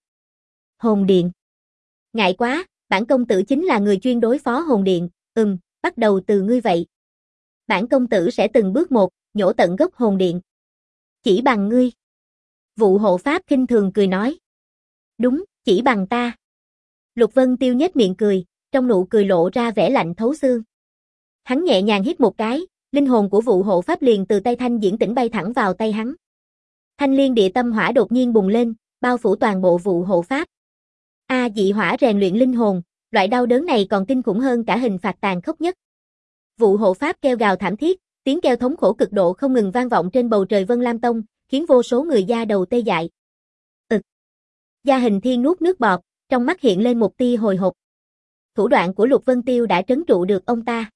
Hồn điện. Ngại quá, bản công tử chính là người chuyên đối phó hồn điện, ừm, bắt đầu từ ngươi vậy. Bản công tử sẽ từng bước một, nhổ tận gốc hồn điện. Chỉ bằng ngươi. Vụ hộ pháp khinh thường cười nói. Đúng, chỉ bằng ta. Lục Vân Tiêu nhếch miệng cười, trong nụ cười lộ ra vẻ lạnh thấu xương. Hắn nhẹ nhàng hít một cái, linh hồn của vụ hộ pháp liền từ tay Thanh Diễn Tĩnh bay thẳng vào tay hắn. Thanh liên địa tâm hỏa đột nhiên bùng lên, bao phủ toàn bộ vụ hộ pháp. A dị hỏa rèn luyện linh hồn, loại đau đớn này còn kinh khủng hơn cả hình phạt tàn khốc nhất. Vụ hộ pháp kêu gào thảm thiết, tiếng kêu thống khổ cực độ không ngừng vang vọng trên bầu trời Vân Lam Tông, khiến vô số người da đầu tê dại. Ực. Gia Hình Thiên nuốt nước bọt, trong mắt hiện lên một tia hồi hộp. Thủ đoạn của Lục Vân Tiêu đã trấn trụ được ông ta.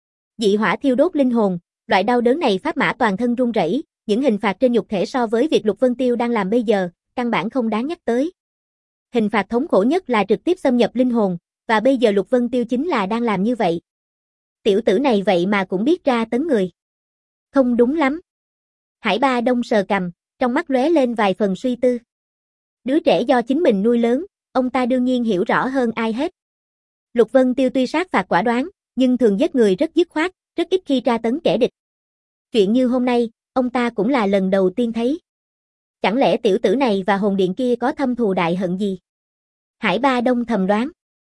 Dị hỏa thiêu đốt linh hồn, loại đau đớn này pháp mã toàn thân run rẩy, những hình phạt trên nhục thể so với việc Lục Vân Tiêu đang làm bây giờ, căn bản không đáng nhắc tới. Hình phạt thống khổ nhất là trực tiếp xâm nhập linh hồn, và bây giờ Lục Vân Tiêu chính là đang làm như vậy. Tiểu tử này vậy mà cũng biết tra tấn người. Không đúng lắm. Hải Ba Đông sờ cằm, trong mắt lóe lên vài phần suy tư. Đứa trẻ do chính mình nuôi lớn, ông ta đương nhiên hiểu rõ hơn ai hết. Lục Vân Tiêu tuy sát phạt quả đoán, nhưng thường giết người rất dứt khoát, rất ít khi tra tấn kẻ địch. Chuyện như hôm nay, ông ta cũng là lần đầu tiên thấy. Chẳng lẽ tiểu tử này và hồn điện kia có thâm thù đại hận gì? Hải Ba Đông thầm đoán.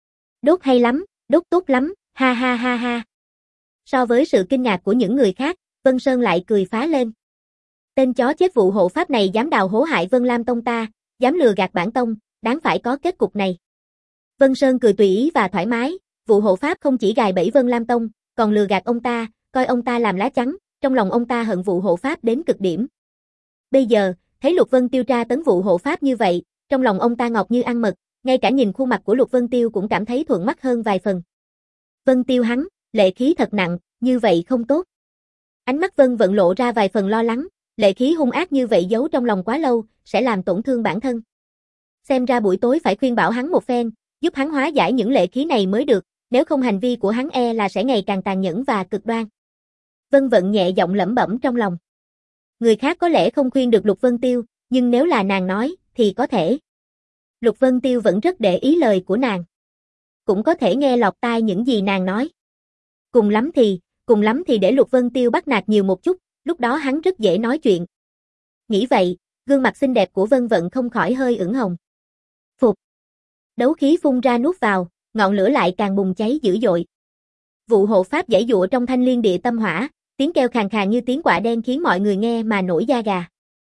Đốt hay lắm, đốt tốt lắm, ha ha ha ha. So với sự kinh ngạc của những người khác, Vân Sơn lại cười phá lên. Tên chó chết vụ hộ pháp này dám đào hố hại Vân Lam Tông ta, dám lừa gạt bản tông, đáng phải có kết cục này. Vân Sơn cười tùy ý và thoải mái, vụ hộ pháp không chỉ gài bẫy Vân Lam Tông, còn lừa gạt ông ta, coi ông ta làm lá chắn, trong lòng ông ta hận vụ hộ pháp đến cực điểm. Bây giờ, thấy Lục Vân Tiêu tra tấn vụ hộ pháp như vậy, trong lòng ông ta ngọt như ăn mật, ngay cả nhìn khuôn mặt của Lục Vân Tiêu cũng cảm thấy thuận mắt hơn vài phần. Vân Tiêu hắn, lệ khí thật nặng, như vậy không tốt. Ánh mắt Vân Vận lộ ra vài phần lo lắng, lệ khí hung ác như vậy giấu trong lòng quá lâu, sẽ làm tổn thương bản thân. Xem ra buổi tối phải khuyên bảo hắn một phen, giúp hắn hóa giải những lệ khí này mới được, nếu không hành vi của hắn e là sẽ ngày càng tàn nhẫn và cực đoan. Vân Vận nhẹ giọng lẩm bẩm trong lòng. Người khác có lẽ không khuyên được Lục Vân Tiêu, nhưng nếu là nàng nói, thì có thể. Lục Vân Tiêu vẫn rất để ý lời của nàng. Cũng có thể nghe lọt tai những gì nàng nói. Cùng lắm thì, cùng lắm thì để Lục Vân Tiêu bắt nạt nhiều một chút, lúc đó hắn rất dễ nói chuyện. Nghĩ vậy, gương mặt xinh đẹp của Vân Vận không khỏi hơi ửng hồng. Phục. Đấu khí phun ra nuốt vào, ngọn lửa lại càng bùng cháy dữ dội. Vụ hộ pháp giãy giụa trong thanh liên địa tâm hỏa, tiếng kêu khàn khàn như tiếng quạ đen khiến mọi người nghe mà nổi da gà.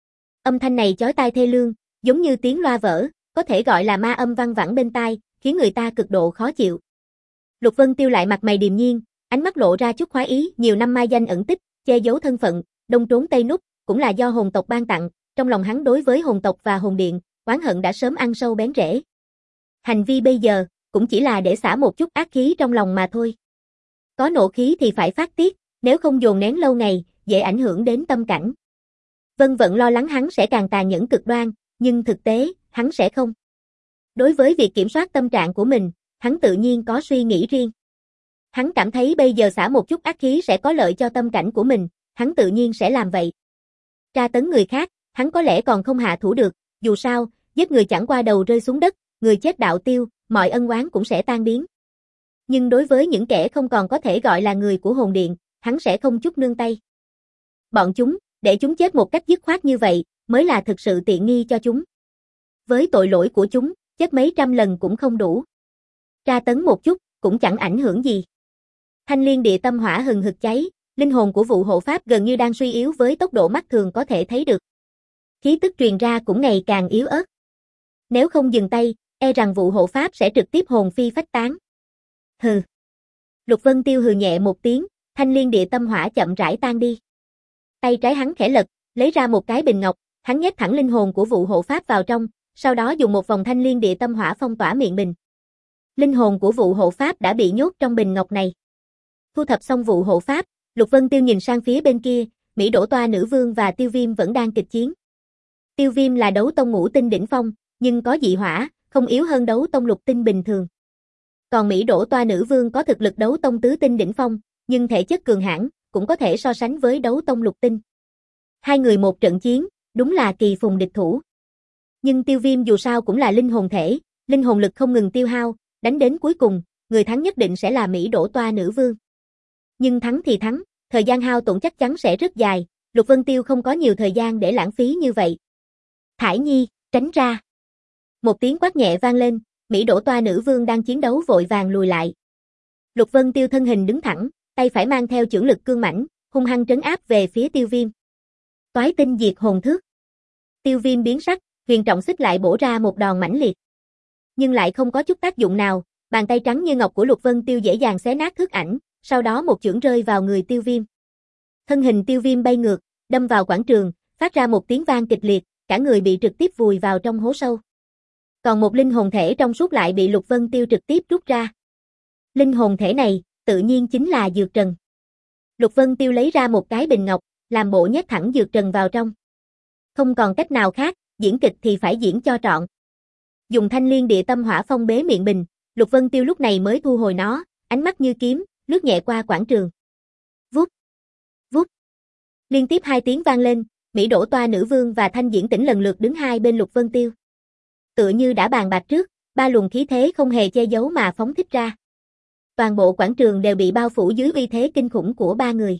Âm thanh này chói tai thê lương, giống như tiếng loa vỡ, có thể gọi là ma âm văng vẳng bên tai, khiến người ta cực độ khó chịu. Lục Vân Tiêu lại mặt mày điềm nhiên, ánh mắt lộ ra chút khoái ý, nhiều năm mai danh ẩn tích, che giấu thân phận, đông trốn tây núp, cũng là do hồn tộc ban tặng, trong lòng hắn đối với hồn tộc và hồn điện, oán hận đã sớm ăn sâu bén rễ. Hành vi bây giờ, cũng chỉ là để xả một chút ác khí trong lòng mà thôi. Có nộ khí thì phải phát tiết, nếu không dồn nén lâu ngày, dễ ảnh hưởng đến tâm cảnh. Vân Vận lo lắng hắn sẽ càng tàn nhẫn cực đoan, nhưng thực tế, hắn sẽ không. Đối với việc kiểm soát tâm trạng của mình, hắn tự nhiên có suy nghĩ riêng. Hắn cảm thấy bây giờ xả một chút ác khí sẽ có lợi cho tâm cảnh của mình, hắn tự nhiên sẽ làm vậy. Tra tấn người khác, hắn có lẽ còn không hạ thủ được, dù sao, giết người chẳng qua đầu rơi xuống đất, người chết đạo tiêu, mọi ân oán cũng sẽ tan biến. Nhưng đối với những kẻ không còn có thể gọi là người của hồn điện, hắn sẽ không chút nương tay. Bọn chúng, để chúng chết một cách dứt khoát như vậy, mới là thực sự tiện nghi cho chúng. Với tội lỗi của chúng, chết mấy trăm lần cũng không đủ. Tra tấn một chút, cũng chẳng ảnh hưởng gì. Thanh liên địa tâm hỏa hừng hực cháy, linh hồn của vụ hộ pháp gần như đang suy yếu với tốc độ mắt thường có thể thấy được. Khí tức truyền ra cũng ngày càng yếu ớt. Nếu không dừng tay, e rằng vụ hộ pháp sẽ trực tiếp hồn phi phách tán. Hừ. Lục Vân Tiêu hừ nhẹ một tiếng, thanh liên địa tâm hỏa chậm rãi tan đi. Tay trái hắn khẽ lật, lấy ra một cái bình ngọc, hắn nhét thẳng linh hồn của vụ hộ pháp vào trong, sau đó dùng một vòng thanh liên địa tâm hỏa phong tỏa miệng bình. Linh hồn của vụ hộ pháp đã bị nhốt trong bình ngọc này. Thu thập xong vụ hộ pháp, Lục Vân Tiêu nhìn sang phía bên kia, Mỹ Đỗ Toa Nữ Vương và Tiêu Viêm vẫn đang kịch chiến. Tiêu Viêm là đấu tông ngũ tinh đỉnh phong, nhưng có dị hỏa, không yếu hơn đấu tông lục tinh bình thường. Còn Mỹ Đỗ Toa Nữ Vương có thực lực đấu tông tứ tinh đỉnh phong, nhưng thể chất cường hãn, cũng có thể so sánh với đấu tông lục tinh. Hai người một trận chiến, đúng là kỳ phùng địch thủ. Nhưng Tiêu Viêm dù sao cũng là linh hồn thể, linh hồn lực không ngừng tiêu hao, đánh đến cuối cùng, người thắng nhất định sẽ là Mỹ Đỗ Toa Nữ Vương. Nhưng thắng thì thắng, thời gian hao tổn chắc chắn sẽ rất dài, Lục Vân Tiêu không có nhiều thời gian để lãng phí như vậy. Thải Nhi, tránh ra. Một tiếng quát nhẹ vang lên, Mỹ Đỗ Toa Nữ Vương đang chiến đấu vội vàng lùi lại. Lục Vân Tiêu thân hình đứng thẳng, tay phải mang theo chưởng lực cương mãnh, hung hăng trấn áp về phía Tiêu Viêm. Toái tinh diệt hồn thước. Tiêu Viêm biến sắc, huyền trọng xích lại bổ ra một đòn mãnh liệt. Nhưng lại không có chút tác dụng nào, bàn tay trắng như ngọc của Lục Vân Tiêu dễ dàng xé nát thước ảnh, sau đó một chưởng rơi vào người Tiêu Viêm. Thân hình Tiêu Viêm bay ngược, đâm vào quảng trường, phát ra một tiếng vang kịch liệt, cả người bị trực tiếp vùi vào trong hố sâu. Còn một linh hồn thể trong suốt lại bị Lục Vân Tiêu trực tiếp rút ra. Linh hồn thể này, tự nhiên chính là dược trần. Lục Vân Tiêu lấy ra một cái bình ngọc, làm bộ nhét thẳng dược trần vào trong. Không còn cách nào khác, diễn kịch thì phải diễn cho trọn. Dùng thanh liên địa tâm hỏa phong bế miệng bình, Lục Vân Tiêu lúc này mới thu hồi nó, ánh mắt như kiếm, lướt nhẹ qua quảng trường. Vút, vút. Liên tiếp hai tiếng vang lên, Mỹ Đỗ Toa Nữ Vương và Thanh Diễn Tĩnh lần lượt đứng hai bên Lục Vân Tiêu. Tựa như đã bàn bạc trước, ba luồng khí thế không hề che giấu mà phóng thích ra. Toàn bộ quảng trường đều bị bao phủ dưới uy thế kinh khủng của ba người.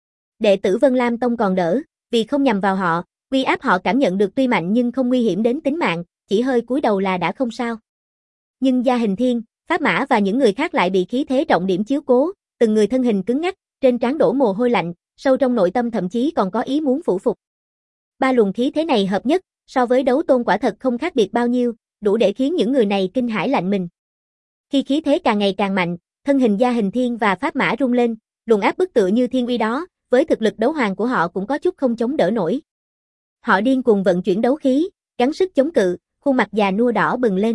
Đệ tử Vân Lam Tông còn đỡ, vì không nhằm vào họ, uy áp họ cảm nhận được tuy mạnh nhưng không nguy hiểm đến tính mạng, chỉ hơi cúi đầu là đã không sao. Nhưng Gia Hình Thiên, Pháp Mã và những người khác lại bị khí thế trọng điểm chiếu cố, từng người thân hình cứng ngắc, trên trán đổ mồ hôi lạnh, sâu trong nội tâm thậm chí còn có ý muốn phủ phục. Ba luồng khí thế này hợp nhất, so với đấu tôn quả thật không khác biệt bao nhiêu, đủ để khiến những người này kinh hãi lạnh mình. Khi khí thế càng ngày càng mạnh, thân hình Gia Hình Thiên và Pháp Mã rung lên, luồng áp bức tựa như thiên uy đó, với thực lực đấu hoàng của họ cũng có chút không chống đỡ nổi. Họ điên cuồng vận chuyển đấu khí, gắng sức chống cự, khuôn mặt già nua đỏ bừng lên.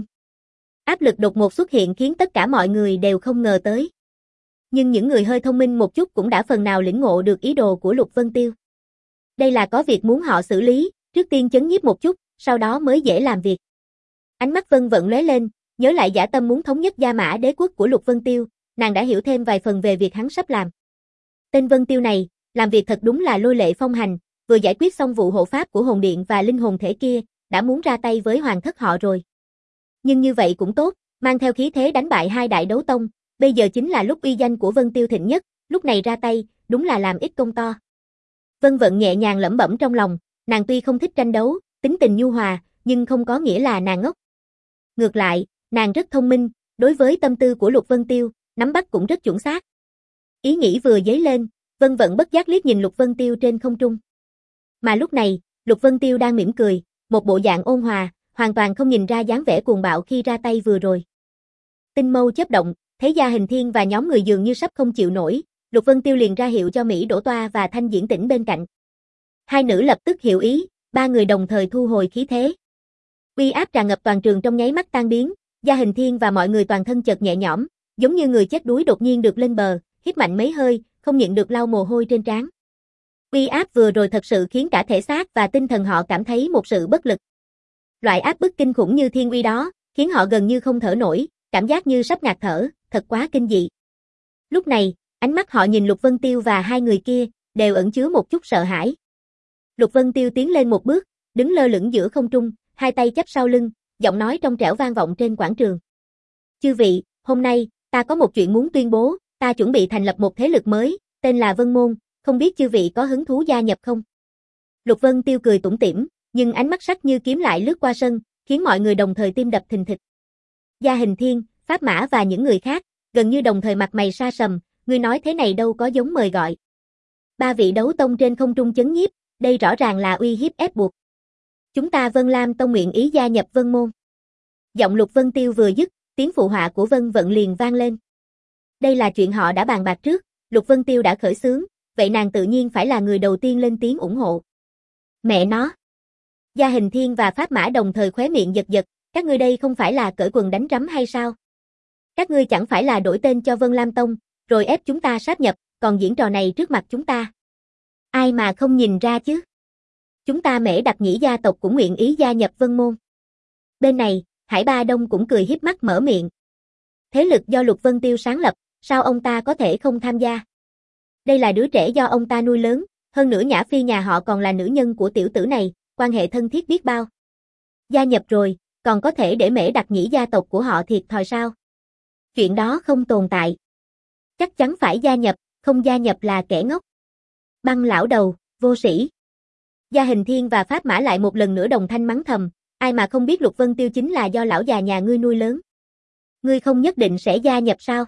Áp lực đột ngột xuất hiện khiến tất cả mọi người đều không ngờ tới. Nhưng những người hơi thông minh một chút cũng đã phần nào lĩnh ngộ được ý đồ của Lục Vân Tiêu. Đây là có việc muốn họ xử lý, trước tiên chấn nhiếp một chút, sau đó mới dễ làm việc. Ánh mắt Vân Vận lóe lên, nhớ lại dã tâm muốn thống nhất Gia Mã đế quốc của Lục Vân Tiêu, nàng đã hiểu thêm vài phần về việc hắn sắp làm. Tên Vân Tiêu này, làm việc thật đúng là lôi lệ phong hành, vừa giải quyết xong vụ hộ pháp của hồn điện và linh hồn thể kia, đã muốn ra tay với hoàng thất họ rồi. Nhưng như vậy cũng tốt, mang theo khí thế đánh bại hai đại đấu tông, bây giờ chính là lúc uy danh của Vân Tiêu thịnh nhất, lúc này ra tay, đúng là làm ít công to. Vân Vận nhẹ nhàng lẩm bẩm trong lòng, nàng tuy không thích tranh đấu, tính tình nhu hòa, nhưng không có nghĩa là nàng ngốc. Ngược lại, nàng rất thông minh, đối với tâm tư của Lục Vân Tiêu, nắm bắt cũng rất chuẩn xác. Ý nghĩ vừa dấy lên, Vân Vận bất giác liếc nhìn Lục Vân Tiêu trên không trung. Mà lúc này, Lục Vân Tiêu đang mỉm cười, một bộ dạng ôn hòa, hoàn toàn không nhìn ra dáng vẻ cuồng bạo khi ra tay vừa rồi. Tinh mâu chớp động, thấy Gia Hình Thiên và nhóm người dường như sắp không chịu nổi, Lục Vân Tiêu liền ra hiệu cho Mỹ Đỗ Toa và Thanh Diễn Tĩnh bên cạnh. Hai nữ lập tức hiểu ý, ba người đồng thời thu hồi khí thế. Uy áp tràn ngập toàn trường trong nháy mắt tan biến, Gia Hình Thiên và mọi người toàn thân chợt nhẹ nhõm, giống như người chết đuối đột nhiên được lên bờ, hít mạnh mấy hơi, không nhịn được lau mồ hôi trên trán. Uy áp vừa rồi thật sự khiến cả thể xác và tinh thần họ cảm thấy một sự bất lực. Loại áp bức kinh khủng như thiên uy đó, khiến họ gần như không thở nổi, cảm giác như sắp ngạt thở, thật quá kinh dị. Lúc này, ánh mắt họ nhìn Lục Vân Tiêu và hai người kia, đều ẩn chứa một chút sợ hãi. Lục Vân Tiêu tiến lên một bước, đứng lơ lửng giữa không trung, hai tay chắp sau lưng, giọng nói trong trẻo vang vọng trên quảng trường. Chư vị, hôm nay, ta có một chuyện muốn tuyên bố, ta chuẩn bị thành lập một thế lực mới, tên là Vân Môn, không biết chư vị có hứng thú gia nhập không? Lục Vân Tiêu cười tủm tỉm, nhưng ánh mắt sắc như kiếm lại lướt qua sân, khiến mọi người đồng thời tim đập thình thịch. Gia Hình Thiên, Pháp Mã và những người khác, gần như đồng thời mặt mày sa sầm, ngươi nói thế này đâu có giống mời gọi. Ba vị đấu tông trên không trung chấn nhiếp, đây rõ ràng là uy hiếp ép buộc. Chúng ta Vân Lam Tông nguyện ý gia nhập Vân Môn. Giọng Lục Vân Tiêu vừa dứt, tiếng phụ họa của Vân Vận liền vang lên. Đây là chuyện họ đã bàn bạc trước, Lục Vân Tiêu đã khởi xướng, vậy nàng tự nhiên phải là người đầu tiên lên tiếng ủng hộ. Mẹ nó! Gia Hình Thiên và Pháp Mã đồng thời khóe miệng giật giật, các ngươi đây không phải là cởi quần đánh rắm hay sao? Các ngươi chẳng phải là đổi tên cho Vân Lam Tông, rồi ép chúng ta sáp nhập, còn diễn trò này trước mặt chúng ta. Ai mà không nhìn ra chứ? Chúng ta Mễ Đặc Nhĩ gia tộc cũng nguyện ý gia nhập Vân Môn. Bên này, Hải Ba Đông cũng cười hiếp mắt mở miệng. Thế lực do Lục Vân Tiêu sáng lập, sao ông ta có thể không tham gia? Đây là đứa trẻ do ông ta nuôi lớn, hơn nữa Nhã Phi nhà họ còn là nữ nhân của tiểu tử này, quan hệ thân thiết biết bao. Gia nhập rồi, còn có thể để Mễ Đặc Nhĩ gia tộc của họ thiệt thòi sao? Chuyện đó không tồn tại. Chắc chắn phải gia nhập, không gia nhập là kẻ ngốc. Băng lão đầu, vô sĩ. Gia Hình Thiên và Pháp Mã lại một lần nữa đồng thanh mắng thầm, ai mà không biết Lục Vân Tiêu chính là do lão già nhà ngươi nuôi lớn. Ngươi không nhất định sẽ gia nhập sao?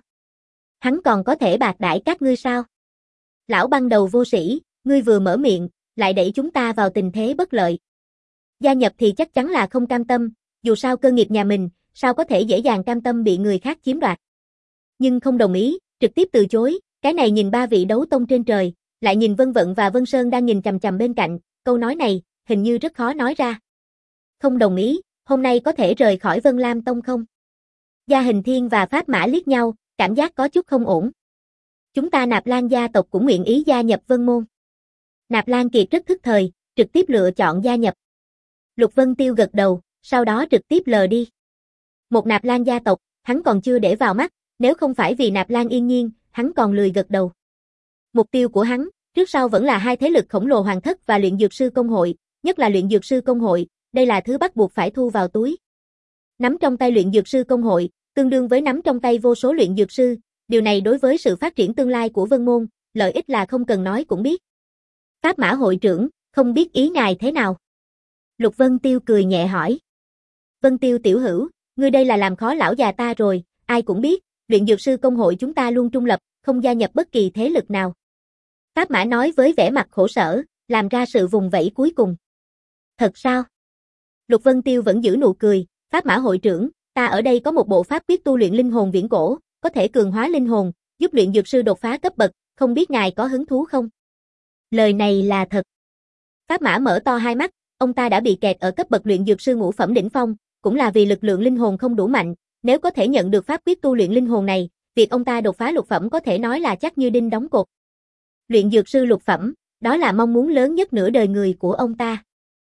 Hắn còn có thể bạc đãi các ngươi sao? Lão băng đầu vô sĩ, ngươi vừa mở miệng, lại đẩy chúng ta vào tình thế bất lợi. Gia nhập thì chắc chắn là không cam tâm, dù sao cơ nghiệp nhà mình, sao có thể dễ dàng cam tâm bị người khác chiếm đoạt. Nhưng không đồng ý, trực tiếp từ chối, cái này nhìn ba vị đấu tông trên trời, lại nhìn Vân Vận và Vân Sơn đang nhìn chằm chằm bên cạnh, câu nói này, hình như rất khó nói ra. Không đồng ý, hôm nay có thể rời khỏi Vân Lam Tông không? Gia Hình Thiên và Pháp Mã liếc nhau, cảm giác có chút không ổn. Chúng ta Nạp Lan gia tộc cũng nguyện ý gia nhập Vân Môn. Nạp Lan Kiệt rất thức thời, trực tiếp lựa chọn gia nhập. Lục Vân Tiêu gật đầu, sau đó trực tiếp lờ đi. Một Nạp Lan gia tộc, hắn còn chưa để vào mắt, nếu không phải vì Nạp Lan Yên Nhiên, hắn còn lười gật đầu. Mục tiêu của hắn, trước sau vẫn là hai thế lực khổng lồ Hoàng Thất và Luyện Dược Sư Công hội, nhất là Luyện Dược Sư Công hội, đây là thứ bắt buộc phải thu vào túi. Nắm trong tay Luyện Dược Sư Công hội, tương đương với nắm trong tay vô số luyện dược sư, điều này đối với sự phát triển tương lai của Vân Môn, lợi ích là không cần nói cũng biết. Pháp Mã hội trưởng, không biết ý ngài thế nào? Lục Vân Tiêu cười nhẹ hỏi. Vân Tiêu tiểu hữu, ngươi đây là làm khó lão già ta rồi, ai cũng biết, Luyện Dược Sư Công hội chúng ta luôn trung lập, không gia nhập bất kỳ thế lực nào. Pháp Mã nói với vẻ mặt khổ sở, làm ra sự vùng vẫy cuối cùng. Thật sao? Lục Vân Tiêu vẫn giữ nụ cười, Pháp Mã hội trưởng, ta ở đây có một bộ pháp quyết tu luyện linh hồn viễn cổ, có thể cường hóa linh hồn, giúp luyện dược sư đột phá cấp bậc, không biết ngài có hứng thú không? Lời này là thật. Pháp Mã mở to hai mắt, ông ta đã bị kẹt ở cấp bậc luyện dược sư ngũ phẩm đỉnh phong, cũng là vì lực lượng linh hồn không đủ mạnh, nếu có thể nhận được pháp quyết tu luyện linh hồn này, việc ông ta đột phá lục phẩm có thể nói là chắc như đinh đóng cột. Luyện dược sư lục phẩm, đó là mong muốn lớn nhất nửa đời người của ông ta.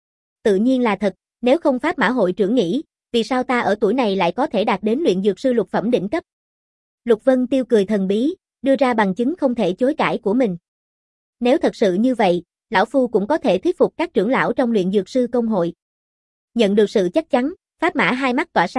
Tự nhiên là thật, nếu không Pháp Mã hội trưởng nghĩ, vì sao ta ở tuổi này lại có thể đạt đến luyện dược sư lục phẩm đỉnh cấp? Lục Vân Tiêu cười thần bí, đưa ra bằng chứng không thể chối cãi của mình. Nếu thật sự như vậy, lão phu cũng có thể thuyết phục các trưởng lão trong luyện dược sư công hội. Nhận được sự chắc chắn, Pháp Mã hai mắt tỏa sáng,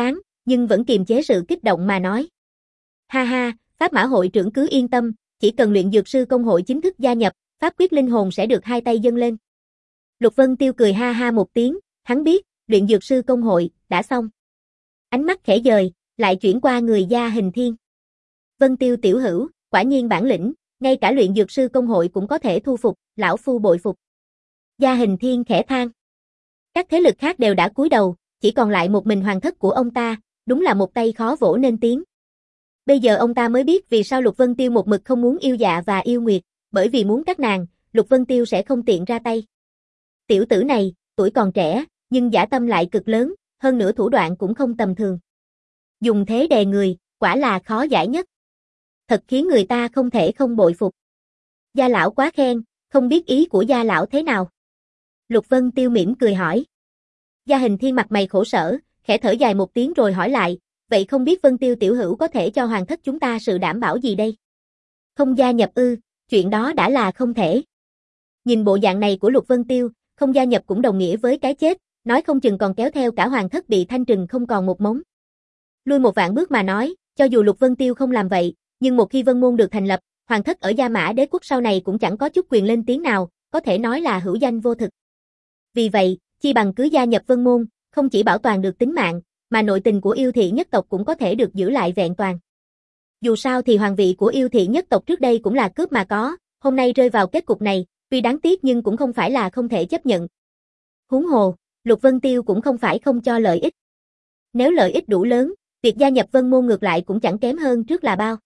nhưng vẫn kiềm chế sự kích động mà nói. Ha ha, Pháp Mã hội trưởng cứ yên tâm, chỉ cần luyện dược sư công hội chính thức gia nhập, pháp quyết linh hồn sẽ được hai tay dâng lên. Lục Vân Tiêu cười ha ha một tiếng, hắn biết, luyện dược sư công hội, đã xong. Ánh mắt khẽ dời, lại chuyển qua người Gia Hình Thiên. Vân Tiêu tiểu hữu, quả nhiên bản lĩnh, ngay cả luyện dược sư công hội cũng có thể thu phục, lão phu bội phục. Gia Hình Thiên khẽ than. Các thế lực khác đều đã cúi đầu, chỉ còn lại một mình hoàng thất của ông ta, đúng là một tay khó vỗ nên tiếng. Bây giờ ông ta mới biết vì sao Lục Vân Tiêu một mực không muốn yêu Dạ và yêu Nguyệt, bởi vì muốn các nàng, Lục Vân Tiêu sẽ không tiện ra tay. Tiểu tử này, tuổi còn trẻ, nhưng dã tâm lại cực lớn, hơn nữa thủ đoạn cũng không tầm thường. Dùng thế đè người, quả là khó giải nhất. Thật khiến người ta không thể không bội phục. Gia lão quá khen, không biết ý của Gia lão thế nào. Lục Vân Tiêu mỉm cười hỏi. Gia Hình Thiên mặt mày khổ sở, khẽ thở dài một tiếng rồi hỏi lại, vậy không biết Vân Tiêu tiểu hữu có thể cho hoàng thất chúng ta sự đảm bảo gì đây? Không gia nhập ư, chuyện đó đã là không thể. Nhìn bộ dạng này của Lục Vân Tiêu, không gia nhập cũng đồng nghĩa với cái chết, nói không chừng còn kéo theo cả hoàng thất bị thanh trừng không còn một mống. Lui một vạn bước mà nói, cho dù Lục Vân Tiêu không làm vậy, nhưng một khi Vân Môn được thành lập, hoàng thất ở Gia Mã Đế quốc sau này cũng chẳng có chút quyền lên tiếng nào, có thể nói là hữu danh vô thực. Vì vậy, chi bằng cứ gia nhập Vân Môn, không chỉ bảo toàn được tính mạng, mà nội tình của yêu thị nhất tộc cũng có thể được giữ lại vẹn toàn. Dù sao thì hoàng vị của yêu thị nhất tộc trước đây cũng là cướp mà có, hôm nay rơi vào kết cục này, tuy đáng tiếc nhưng cũng không phải là không thể chấp nhận. Huống hồ, Lục Vân Tiêu cũng không phải không cho lợi ích. Nếu lợi ích đủ lớn, việc gia nhập Vân Môn ngược lại cũng chẳng kém hơn trước là bao.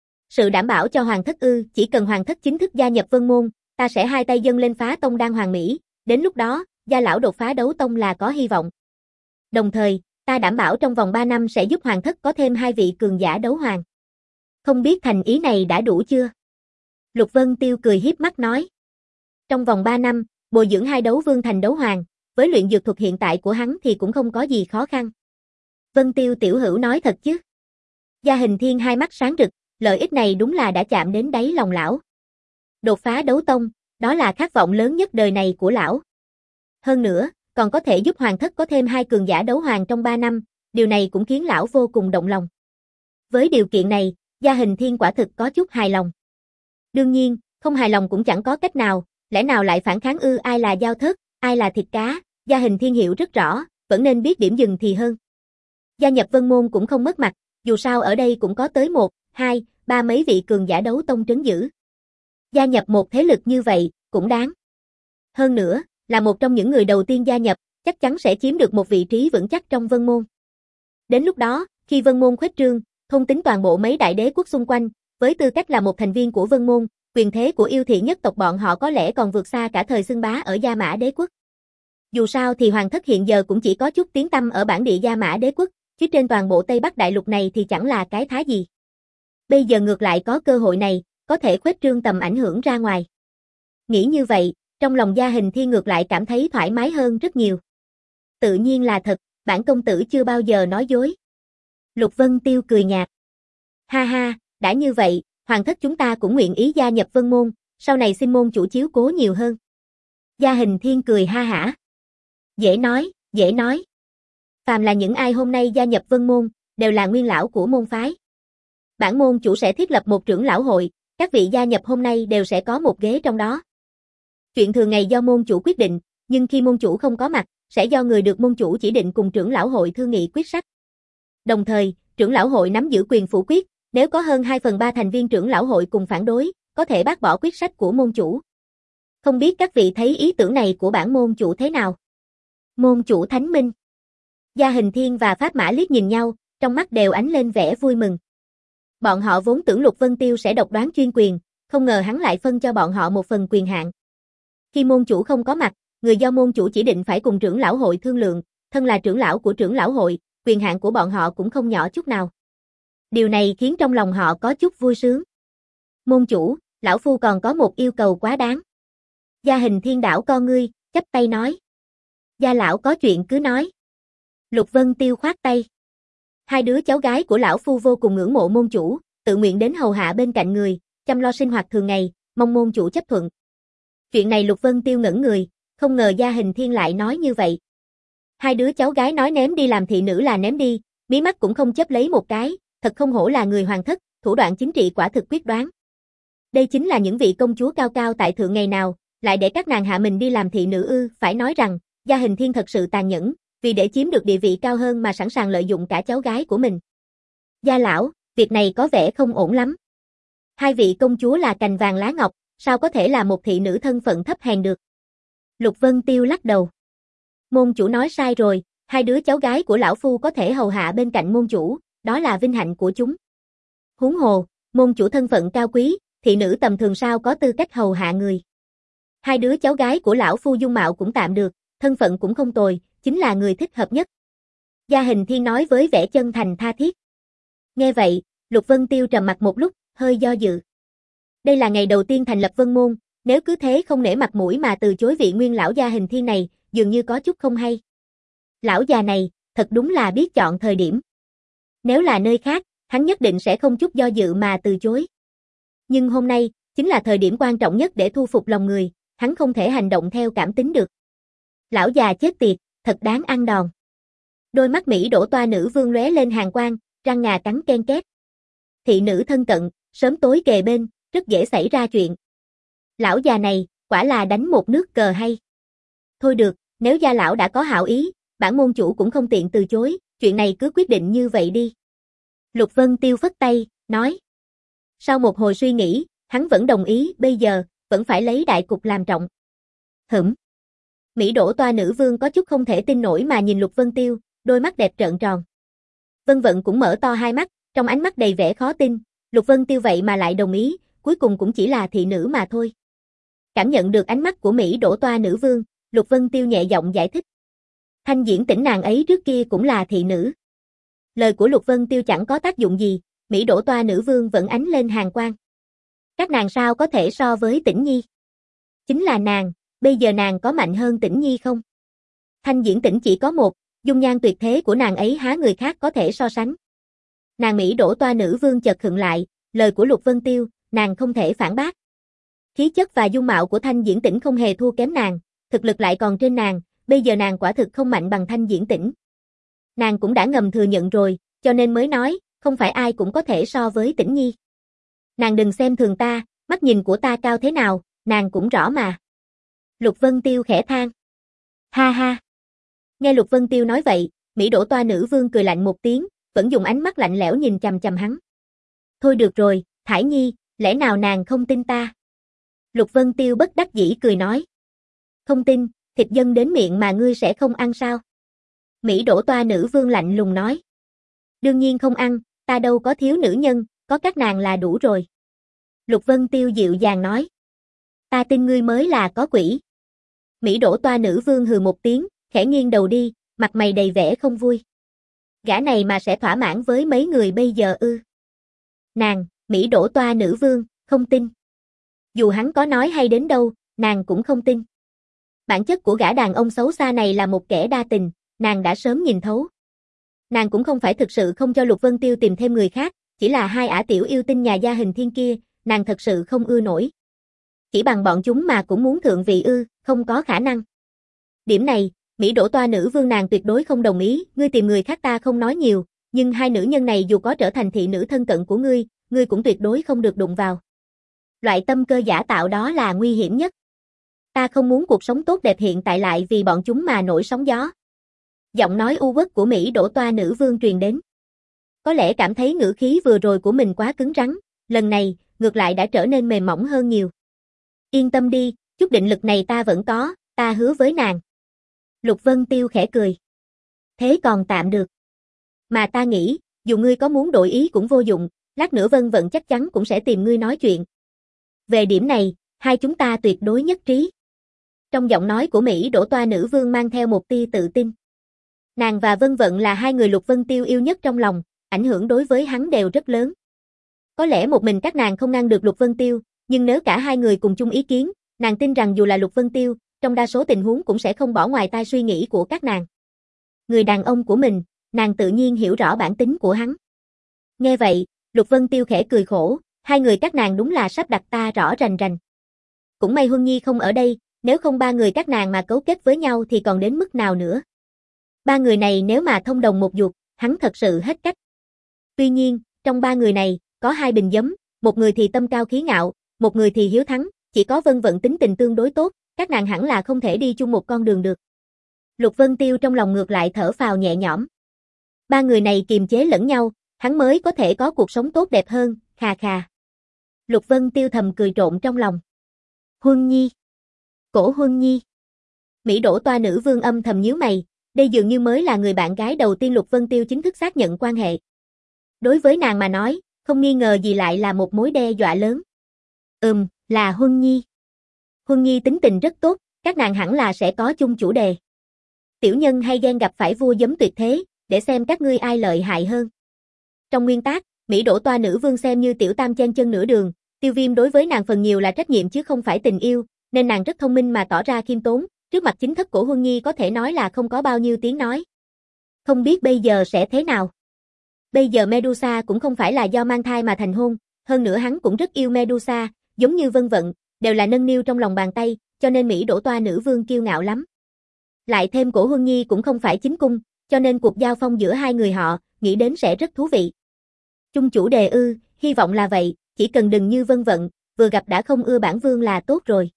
Sự đảm bảo cho hoàng thất ư, chỉ cần hoàng thất chính thức gia nhập Vân Môn, ta sẽ hai tay dâng lên phá tông đan hoàng mỹ, đến lúc đó, Gia lão đột phá đấu tông là có hy vọng. Đồng thời, ta đảm bảo trong vòng ba năm sẽ giúp hoàng thất có thêm hai vị cường giả đấu hoàng. Không biết thành ý này đã đủ chưa? Lục Vân Tiêu cười hiếp mắt nói. Trong vòng ba năm, bồi dưỡng hai đấu vương thành đấu hoàng, với luyện dược thuật hiện tại của hắn thì cũng không có gì khó khăn. Vân Tiêu tiểu hữu nói thật chứ? Gia Hình Thiên hai mắt sáng rực, lợi ích này đúng là đã chạm đến đáy lòng lão. Đột phá đấu tông, đó là khát vọng lớn nhất đời này của lão. Hơn nữa, còn có thể giúp hoàng thất có thêm hai cường giả đấu hoàng trong ba năm, điều này cũng khiến lão vô cùng động lòng. Với điều kiện này, Gia Hình Thiên quả thực có chút hài lòng. Đương nhiên, không hài lòng cũng chẳng có cách nào, lẽ nào lại phản kháng ư, ai là dao thớt, ai là thịt cá, Gia Hình Thiên hiểu rất rõ, vẫn nên biết điểm dừng thì hơn. Gia nhập Vân Môn cũng không mất mặt, dù sao ở đây cũng có tới một, hai, ba mấy vị cường giả đấu tông trấn giữ. Gia nhập một thế lực như vậy, cũng đáng. Hơn nữa, là một trong những người đầu tiên gia nhập, chắc chắn sẽ chiếm được một vị trí vững chắc trong Vân Môn. Đến lúc đó, khi Vân Môn khuếch trương, thôn tính toàn bộ mấy đại đế quốc xung quanh, với tư cách là một thành viên của Vân Môn, quyền thế của yêu thị nhất tộc bọn họ có lẽ còn vượt xa cả thời xưng bá ở Gia Mã Đế quốc. Dù sao thì hoàng thất hiện giờ cũng chỉ có chút tiếng tăm ở bản địa Gia Mã Đế quốc, chứ trên toàn bộ Tây Bắc đại lục này thì chẳng là cái thá gì. Bây giờ ngược lại có cơ hội này, có thể khuếch trương tầm ảnh hưởng ra ngoài. Nghĩ như vậy, trong lòng Gia Hình Thiên ngược lại cảm thấy thoải mái hơn rất nhiều. Tự nhiên là thật, bản công tử chưa bao giờ nói dối. Lục Vân Tiêu cười nhạt. Ha ha, đã như vậy, hoàng thất chúng ta cũng nguyện ý gia nhập Vân Môn, sau này xin môn chủ chiếu cố nhiều hơn. Gia Hình Thiên cười ha hả. Dễ nói, dễ nói. Phàm là những ai hôm nay gia nhập Vân Môn, đều là nguyên lão của môn phái. Bản môn chủ sẽ thiết lập một trưởng lão hội, các vị gia nhập hôm nay đều sẽ có một ghế trong đó. Chuyện thường ngày do môn chủ quyết định, nhưng khi môn chủ không có mặt, sẽ do người được môn chủ chỉ định cùng trưởng lão hội thương nghị quyết sách. Đồng thời, trưởng lão hội nắm giữ quyền phủ quyết, nếu có hơn hai phần ba thành viên trưởng lão hội cùng phản đối, có thể bác bỏ quyết sách của môn chủ. Không biết các vị thấy ý tưởng này của bản môn chủ thế nào? Môn chủ Thánh Minh. Gia Hình Thiên và Pháp Mã liếc nhìn nhau, trong mắt đều ánh lên vẻ vui mừng. Bọn họ vốn tưởng Lục Vân Tiêu sẽ độc đoán chuyên quyền, không ngờ hắn lại phân cho bọn họ một phần quyền hạn. Khi môn chủ không có mặt, người do môn chủ chỉ định phải cùng trưởng lão hội thương lượng, thân là trưởng lão của trưởng lão hội, quyền hạn của bọn họ cũng không nhỏ chút nào. Điều này khiến trong lòng họ có chút vui sướng. Môn chủ, lão phu còn có một yêu cầu quá đáng. Gia Hình Thiên đảo con ngươi, chắp tay nói. Gia lão có chuyện cứ nói. Lục Vân Tiêu khoát tay. Hai đứa cháu gái của lão phu vô cùng ngưỡng mộ môn chủ, tự nguyện đến hầu hạ bên cạnh người, chăm lo sinh hoạt thường ngày, mong môn chủ chấp thuận. Chuyện này Lục Vân Tiêu ngẩn người, không ngờ Gia Hình Thiên lại nói như vậy. Hai đứa cháu gái nói ném đi làm thị nữ là ném đi, Mí mắt cũng không chớp lấy một cái, thật không hổ là người hoàng thất, thủ đoạn chính trị quả thực quyết đoán. Đây chính là những vị công chúa cao cao tại thượng ngày nào, lại để các nàng hạ mình đi làm thị nữ ư, phải nói rằng, Gia Hình Thiên thật sự tàn nhẫn, vì để chiếm được địa vị cao hơn mà sẵn sàng lợi dụng cả cháu gái của mình. Gia lão, việc này có vẻ không ổn lắm. Hai vị công chúa là cành vàng lá ngọc, sao có thể là một thị nữ thân phận thấp hèn được? Lục Vân Tiêu lắc đầu. Môn chủ nói sai rồi, hai đứa cháu gái của lão phu có thể hầu hạ bên cạnh môn chủ, đó là vinh hạnh của chúng. Huống hồ, môn chủ thân phận cao quý, thị nữ tầm thường sao có tư cách hầu hạ người. Hai đứa cháu gái của lão phu dung mạo cũng tạm được, thân phận cũng không tồi, chính là người thích hợp nhất. Gia Hình Thiên nói với vẻ chân thành tha thiết. Nghe vậy, Lục Vân Tiêu trầm mặt một lúc, hơi do dự. Đây là ngày đầu tiên thành lập Vân Môn, nếu cứ thế không nể mặt mũi mà từ chối vị nguyên lão Gia Hình Thiên này, dường như có chút không hay. Lão già này, thật đúng là biết chọn thời điểm. Nếu là nơi khác, hắn nhất định sẽ không chút do dự mà từ chối. Nhưng hôm nay, chính là thời điểm quan trọng nhất để thu phục lòng người, hắn không thể hành động theo cảm tính được. Lão già chết tiệt, thật đáng ăn đòn. Đôi mắt Mỹ đổ toa nữ vương lóe lên hàn quang, răng ngà cắn ken két. Thị nữ thân cận, sớm tối kề bên, rất dễ xảy ra chuyện. Lão già này, quả là đánh một nước cờ hay. Thôi được, nếu gia lão đã có hảo ý, bản môn chủ cũng không tiện từ chối, chuyện này cứ quyết định như vậy đi. Lục Vân Tiêu phất tay, nói. Sau một hồi suy nghĩ, hắn vẫn đồng ý, bây giờ, vẫn phải lấy đại cục làm trọng. Hửm. Mỹ đổ toa nữ vương có chút không thể tin nổi mà nhìn Lục Vân Tiêu, đôi mắt đẹp trợn tròn. Vân Vận cũng mở to hai mắt, trong ánh mắt đầy vẻ khó tin, Lục Vân Tiêu vậy mà lại đồng ý, cuối cùng cũng chỉ là thị nữ mà thôi. Cảm nhận được ánh mắt của Mỹ đổ toa nữ vương, Lục Vân Tiêu nhẹ giọng giải thích. Thanh Diễn Tĩnh nàng ấy trước kia cũng là thị nữ. Lời của Lục Vân Tiêu chẳng có tác dụng gì, Mỹ đổ toa nữ vương vẫn ánh lên hàn quang. Các nàng sao có thể so với Tĩnh Nhi? Chính là nàng, bây giờ nàng có mạnh hơn Tĩnh Nhi không? Thanh Diễn Tĩnh chỉ có một, dung nhan tuyệt thế của nàng ấy há người khác có thể so sánh. Nàng Mỹ đổ toa nữ vương chợt khựng lại, lời của Lục Vân Tiêu, nàng không thể phản bác. Khí chất và dung mạo của Thanh Diễn Tĩnh không hề thua kém nàng, thực lực lại còn trên nàng, bây giờ nàng quả thực không mạnh bằng Thanh Diễn Tĩnh. Nàng cũng đã ngầm thừa nhận rồi, cho nên mới nói, không phải ai cũng có thể so với Tĩnh Nhi. Nàng đừng xem thường ta, mắt nhìn của ta cao thế nào, nàng cũng rõ mà. Lục Vân Tiêu khẽ than. Ha ha. Nghe Lục Vân Tiêu nói vậy, Mỹ đổ toa nữ vương cười lạnh một tiếng, vẫn dùng ánh mắt lạnh lẽo nhìn chằm chằm hắn. Thôi được rồi, Thải Nhi, lẽ nào nàng không tin ta? Lục Vân Tiêu bất đắc dĩ cười nói. Không tin, thịt dâng đến miệng mà ngươi sẽ không ăn sao? Mỹ đổ toa nữ vương lạnh lùng nói. Đương nhiên không ăn, ta đâu có thiếu nữ nhân, có các nàng là đủ rồi. Lục Vân Tiêu dịu dàng nói. Ta tin ngươi mới là có quỷ. Mỹ đổ toa nữ vương hừ một tiếng, khẽ nghiêng đầu đi, mặt mày đầy vẻ không vui. Gã này mà sẽ thỏa mãn với mấy người bây giờ ư? Nàng, Mỹ đổ toa nữ vương, không tin. Dù hắn có nói hay đến đâu, nàng cũng không tin. Bản chất của gã đàn ông xấu xa này là một kẻ đa tình, nàng đã sớm nhìn thấu. Nàng cũng không phải thực sự không cho Lục Vân Tiêu tìm thêm người khác, chỉ là hai ả tiểu yêu tinh nhà Gia Hình Thiên kia, nàng thật sự không ưa nổi. Chỉ bằng bọn chúng mà cũng muốn thượng vị ư, không có khả năng. Điểm này, Mỹ đổ toa nữ vương nàng tuyệt đối không đồng ý, ngươi tìm người khác ta không nói nhiều, nhưng hai nữ nhân này dù có trở thành thị nữ thân cận của ngươi, ngươi cũng tuyệt đối không được đụng vào. Loại tâm cơ giả tạo đó là nguy hiểm nhất. Ta không muốn cuộc sống tốt đẹp hiện tại lại vì bọn chúng mà nổi sóng gió. Giọng nói u uất của Mỹ đổ toa nữ vương truyền đến. Có lẽ cảm thấy ngữ khí vừa rồi của mình quá cứng rắn, lần này, ngược lại đã trở nên mềm mỏng hơn nhiều. Yên tâm đi, chút định lực này ta vẫn có, ta hứa với nàng. Lục Vân Tiêu khẽ cười. Thế còn tạm được. Mà ta nghĩ, dù ngươi có muốn đổi ý cũng vô dụng, lát nữa Vân Vận chắc chắn cũng sẽ tìm ngươi nói chuyện. Về điểm này, hai chúng ta tuyệt đối nhất trí. Trong giọng nói của Mỹ đổ toa nữ vương mang theo một tia tự tin. Nàng và Vân Vận là hai người Lục Vân Tiêu yêu nhất trong lòng, ảnh hưởng đối với hắn đều rất lớn. Có lẽ một mình các nàng không ngăn được Lục Vân Tiêu, nhưng nếu cả hai người cùng chung ý kiến, nàng tin rằng dù là Lục Vân Tiêu, trong đa số tình huống cũng sẽ không bỏ ngoài tai suy nghĩ của các nàng. Người đàn ông của mình, nàng tự nhiên hiểu rõ bản tính của hắn. Nghe vậy, Lục Vân Tiêu khẽ cười khổ, hai người các nàng đúng là sắp đặt ta rõ rành rành. Cũng may Huân Nhi không ở đây, nếu không ba người các nàng mà cấu kết với nhau thì còn đến mức nào nữa. Ba người này nếu mà thông đồng một ruột, hắn thật sự hết cách. Tuy nhiên, trong ba người này, có hai bình giấm, một người thì tâm cao khí ngạo, một người thì hiếu thắng, chỉ có Vân Vận tính tình tương đối tốt, các nàng hẳn là không thể đi chung một con đường được. Lục Vân Tiêu trong lòng ngược lại thở phào nhẹ nhõm. Ba người này kiềm chế lẫn nhau, hắn mới có thể có cuộc sống tốt đẹp hơn, khà khà. Lục Vân Tiêu thầm cười trộn trong lòng. Huân Nhi. Cổ Huân Nhi. Mỹ Đỗ Toa nữ vương âm thầm nhíu mày, đây dường như mới là người bạn gái đầu tiên Lục Vân Tiêu chính thức xác nhận quan hệ. Đối với nàng mà nói, không nghi ngờ gì lại là một mối đe dọa lớn. Ừm, là Huân Nhi. Huân Nhi tính tình rất tốt, các nàng hẳn là sẽ có chung chủ đề. Tiểu nhân hay ghen gặp phải vua giấm tuyệt thế, để xem các ngươi ai lợi hại hơn. Trong nguyên tắc, Mỹ Đỗ Toa nữ vương xem như tiểu tam chen chân nửa đường, Tiêu Viêm đối với nàng phần nhiều là trách nhiệm chứ không phải tình yêu, nên nàng rất thông minh mà tỏ ra khiêm tốn, trước mặt chính thất của Huân Nhi có thể nói là không có bao nhiêu tiếng nói. Không biết bây giờ sẽ thế nào. Bây giờ Medusa cũng không phải là do mang thai mà thành hôn, hơn nữa hắn cũng rất yêu Medusa, giống như Vân Vận, đều là nâng niu trong lòng bàn tay, cho nên Mỹ Đỗ Toa nữ vương kiêu ngạo lắm. Lại thêm Cổ Huân Nhi cũng không phải chính cung, cho nên cuộc giao phong giữa hai người họ, nghĩ đến sẽ rất thú vị. Chung chủ đề ư, hy vọng là vậy, chỉ cần đừng như Vân Vận, vừa gặp đã không ưa bản vương là tốt rồi.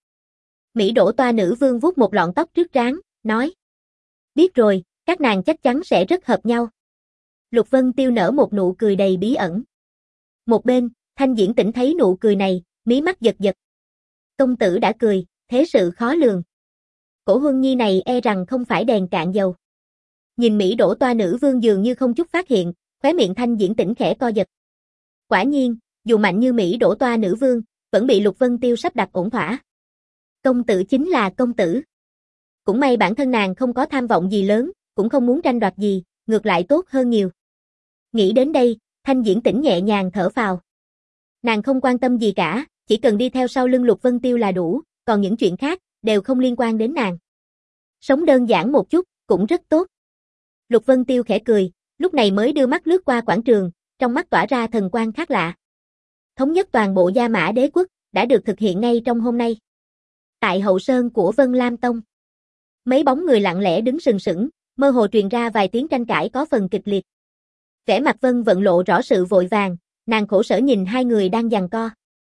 Mỹ Đỗ Toa nữ vương vuốt một lọn tóc trước trán, nói. Biết rồi, các nàng chắc chắn sẽ rất hợp nhau. Lục Vân Tiêu nở một nụ cười đầy bí ẩn. Một bên, Thanh Diễn Tĩnh thấy nụ cười này, mí mắt giật giật. Công tử đã cười, thế sự khó lường. Cổ Huân Nhi này e rằng không phải đèn cạn dầu. Nhìn Mỹ Đỗ Toa nữ vương dường như không chút phát hiện, khóe miệng Thanh Diễn Tĩnh khẽ co giật. Quả nhiên, dù mạnh như Mỹ Đỗ Toa nữ vương, vẫn bị Lục Vân Tiêu sắp đặt ổn thỏa. Công tử chính là công tử. Cũng may bản thân nàng không có tham vọng gì lớn, cũng không muốn tranh đoạt gì, ngược lại tốt hơn nhiều. Nghĩ đến đây, Thanh Diễn Tĩnh nhẹ nhàng thở phào. Nàng không quan tâm gì cả, chỉ cần đi theo sau lưng Lục Vân Tiêu là đủ, còn những chuyện khác, đều không liên quan đến nàng. Sống đơn giản một chút, cũng rất tốt. Lục Vân Tiêu khẽ cười, lúc này mới đưa mắt lướt qua quảng trường, trong mắt tỏa ra thần quang khác lạ. Thống nhất toàn bộ Gia Mã Đế quốc, đã được thực hiện ngay trong hôm nay. Tại hậu sơn của Vân Lam Tông, mấy bóng người lặng lẽ đứng sừng sững, mơ hồ truyền ra vài tiếng tranh cãi có phần kịch liệt. Vẻ mặt Vân Vận lộ rõ sự vội vàng, nàng khổ sở nhìn hai người đang giằng co.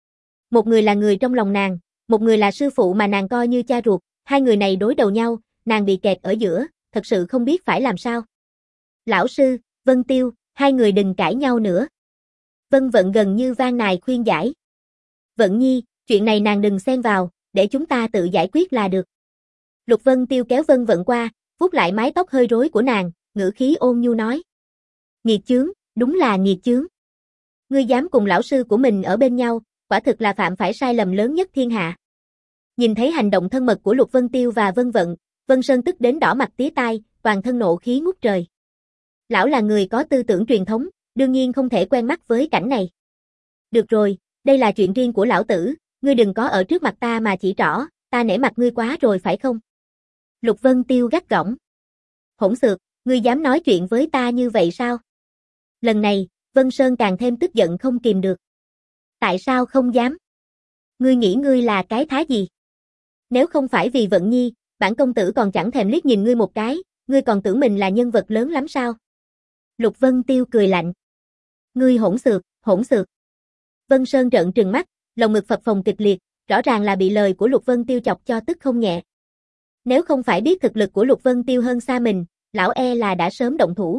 Một người là người trong lòng nàng, một người là sư phụ mà nàng coi như cha ruột, hai người này đối đầu nhau, nàng bị kẹt ở giữa, thật sự không biết phải làm sao. Lão sư, Vân Tiêu, hai người đừng cãi nhau nữa. Vân Vận gần như van nài khuyên giải. Vận Nhi, chuyện này nàng đừng xen vào, để chúng ta tự giải quyết là được. Lục Vân Tiêu kéo Vân Vận qua, vuốt lại mái tóc hơi rối của nàng, ngữ khí ôn nhu nói. Nghiệt chướng, đúng là nghiệt chướng. Ngươi dám cùng lão sư của mình ở bên nhau, quả thực là phạm phải sai lầm lớn nhất thiên hạ. Nhìn thấy hành động thân mật của Lục Vân Tiêu và Vân Vận, Vân Sơn tức đến đỏ mặt tía tai, toàn thân nộ khí ngút trời. Lão là người có tư tưởng truyền thống, đương nhiên không thể quen mắt với cảnh này. Được rồi, đây là chuyện riêng của lão tử, ngươi đừng có ở trước mặt ta mà chỉ trỏ, ta nể mặt ngươi quá rồi phải không? Lục Vân Tiêu gắt gỏng. Hỗn xược, ngươi dám nói chuyện với ta như vậy sao? Lần này, Vân Sơn càng thêm tức giận không kìm được. Tại sao không dám? Ngươi nghĩ ngươi là cái thá gì? Nếu không phải vì Vận Nhi, bản công tử còn chẳng thèm liếc nhìn ngươi một cái, ngươi còn tưởng mình là nhân vật lớn lắm sao? Lục Vân Tiêu cười lạnh. Ngươi hỗn xược, hỗn xược. Vân Sơn trợn trừng mắt, lồng ngực phập phồng kịch liệt, rõ ràng là bị lời của Lục Vân Tiêu chọc cho tức không nhẹ. Nếu không phải biết thực lực của Lục Vân Tiêu hơn xa mình, lão e là đã sớm động thủ.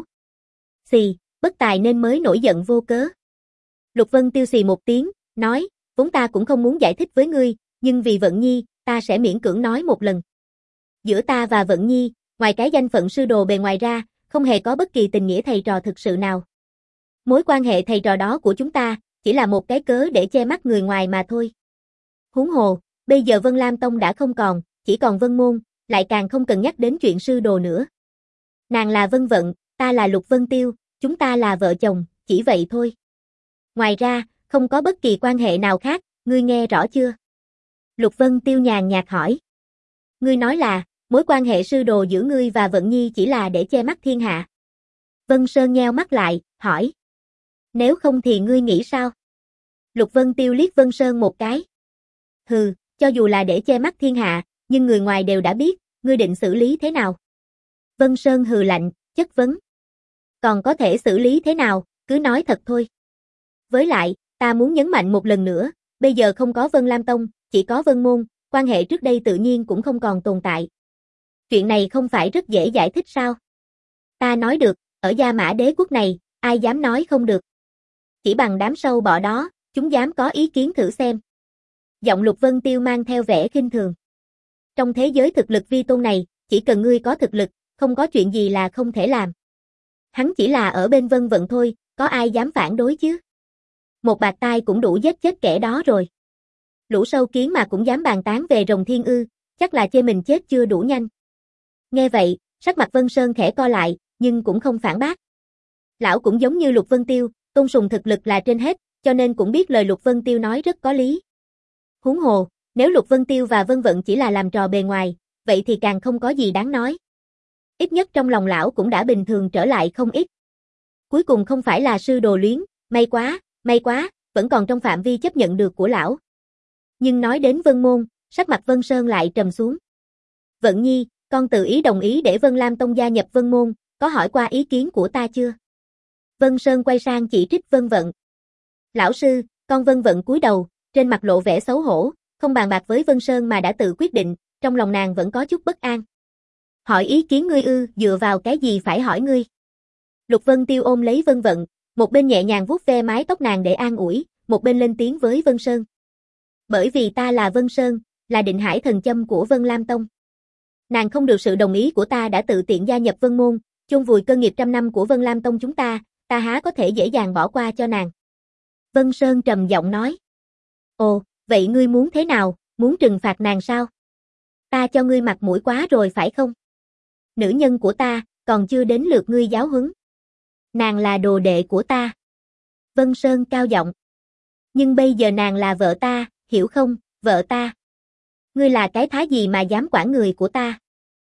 Xì, bất tài nên mới nổi giận vô cớ. Lục Vân Tiêu xì một tiếng, nói, vốn ta cũng không muốn giải thích với ngươi, nhưng vì Vận Nhi, ta sẽ miễn cưỡng nói một lần. Giữa ta và Vận Nhi, ngoài cái danh phận sư đồ bề ngoài ra, không hề có bất kỳ tình nghĩa thầy trò thực sự nào. Mối quan hệ thầy trò đó của chúng ta, chỉ là một cái cớ để che mắt người ngoài mà thôi. Huống hồ, bây giờ Vân Lam Tông đã không còn, chỉ còn Vân Môn, lại càng không cần nhắc đến chuyện sư đồ nữa. Nàng là Vân Vận, ta là Lục Vân Tiêu, chúng ta là vợ chồng, chỉ vậy thôi. Ngoài ra, không có bất kỳ quan hệ nào khác, ngươi nghe rõ chưa? Lục Vân Tiêu nhàn nhạt hỏi. Ngươi nói là, mối quan hệ sư đồ giữa ngươi và Vận Nhi chỉ là để che mắt thiên hạ. Vân Sơn nheo mắt lại, hỏi. Nếu không thì ngươi nghĩ sao? Lục Vân Tiêu liếc Vân Sơn một cái. Hừ, cho dù là để che mắt thiên hạ, nhưng người ngoài đều đã biết, ngươi định xử lý thế nào? Vân Sơn hừ lạnh, chất vấn. Còn có thể xử lý thế nào, cứ nói thật thôi. Với lại, ta muốn nhấn mạnh một lần nữa, bây giờ không có Vân Lam Tông, chỉ có Vân Môn, quan hệ trước đây tự nhiên cũng không còn tồn tại. Chuyện này không phải rất dễ giải thích sao? Ta nói được, ở Gia Mã Đế quốc này, ai dám nói không được. Chỉ bằng đám sâu bọ đó, chúng dám có ý kiến thử xem. Giọng Lục Vân Tiêu mang theo vẻ khinh thường. Trong thế giới thực lực vi tôn này, chỉ cần ngươi có thực lực, không có chuyện gì là không thể làm. Hắn chỉ là ở bên Vân Vận thôi, có ai dám phản đối chứ? Một bạt tai cũng đủ giết chết kẻ đó rồi. Lũ sâu kiến mà cũng dám bàn tán về rồng thiên ư, chắc là chê mình chết chưa đủ nhanh. Nghe vậy, sắc mặt Vân Sơn khẽ co lại, nhưng cũng không phản bác. Lão cũng giống như Lục Vân Tiêu, tôn sùng thực lực là trên hết, cho nên cũng biết lời Lục Vân Tiêu nói rất có lý. Huống hồ, nếu Lục Vân Tiêu và Vân Vận chỉ là làm trò bề ngoài, vậy thì càng không có gì đáng nói. Ít nhất trong lòng lão cũng đã bình thường trở lại không ít. Cuối cùng không phải là sư đồ luyến, may quá, may quá, vẫn còn trong phạm vi chấp nhận được của lão. Nhưng nói đến Vân Môn, sắc mặt Vân Sơn lại trầm xuống. Vận Nhi, con tự ý đồng ý để Vân Lam Tông gia nhập Vân Môn, có hỏi qua ý kiến của ta chưa? Vân Sơn quay sang chỉ trích Vân Vận. Lão sư, con Vân Vận cúi đầu, trên mặt lộ vẻ xấu hổ, không bàn bạc với Vân Sơn mà đã tự quyết định, trong lòng nàng vẫn có chút bất an. Hỏi ý kiến ngươi ư, dựa vào cái gì phải hỏi ngươi? Lục Vân Tiêu ôm lấy Vân Vận, một bên nhẹ nhàng vuốt ve mái tóc nàng để an ủi, một bên lên tiếng với Vân Sơn. Bởi vì ta là Vân Sơn, là định hải thần châm của Vân Lam Tông. Nàng không được sự đồng ý của ta đã tự tiện gia nhập Vân Môn, chôn vùi cơ nghiệp trăm năm của Vân Lam Tông chúng ta, ta há có thể dễ dàng bỏ qua cho nàng. Vân Sơn trầm giọng nói. Ồ, vậy ngươi muốn thế nào, muốn trừng phạt nàng sao? Ta cho ngươi mặt mũi quá rồi phải không? Nữ nhân của ta, còn chưa đến lượt ngươi giáo huấn. Nàng là đồ đệ của ta. Vân Sơn cao giọng. Nhưng bây giờ nàng là vợ ta, hiểu không, vợ ta. Ngươi là cái thá gì mà dám quản người của ta?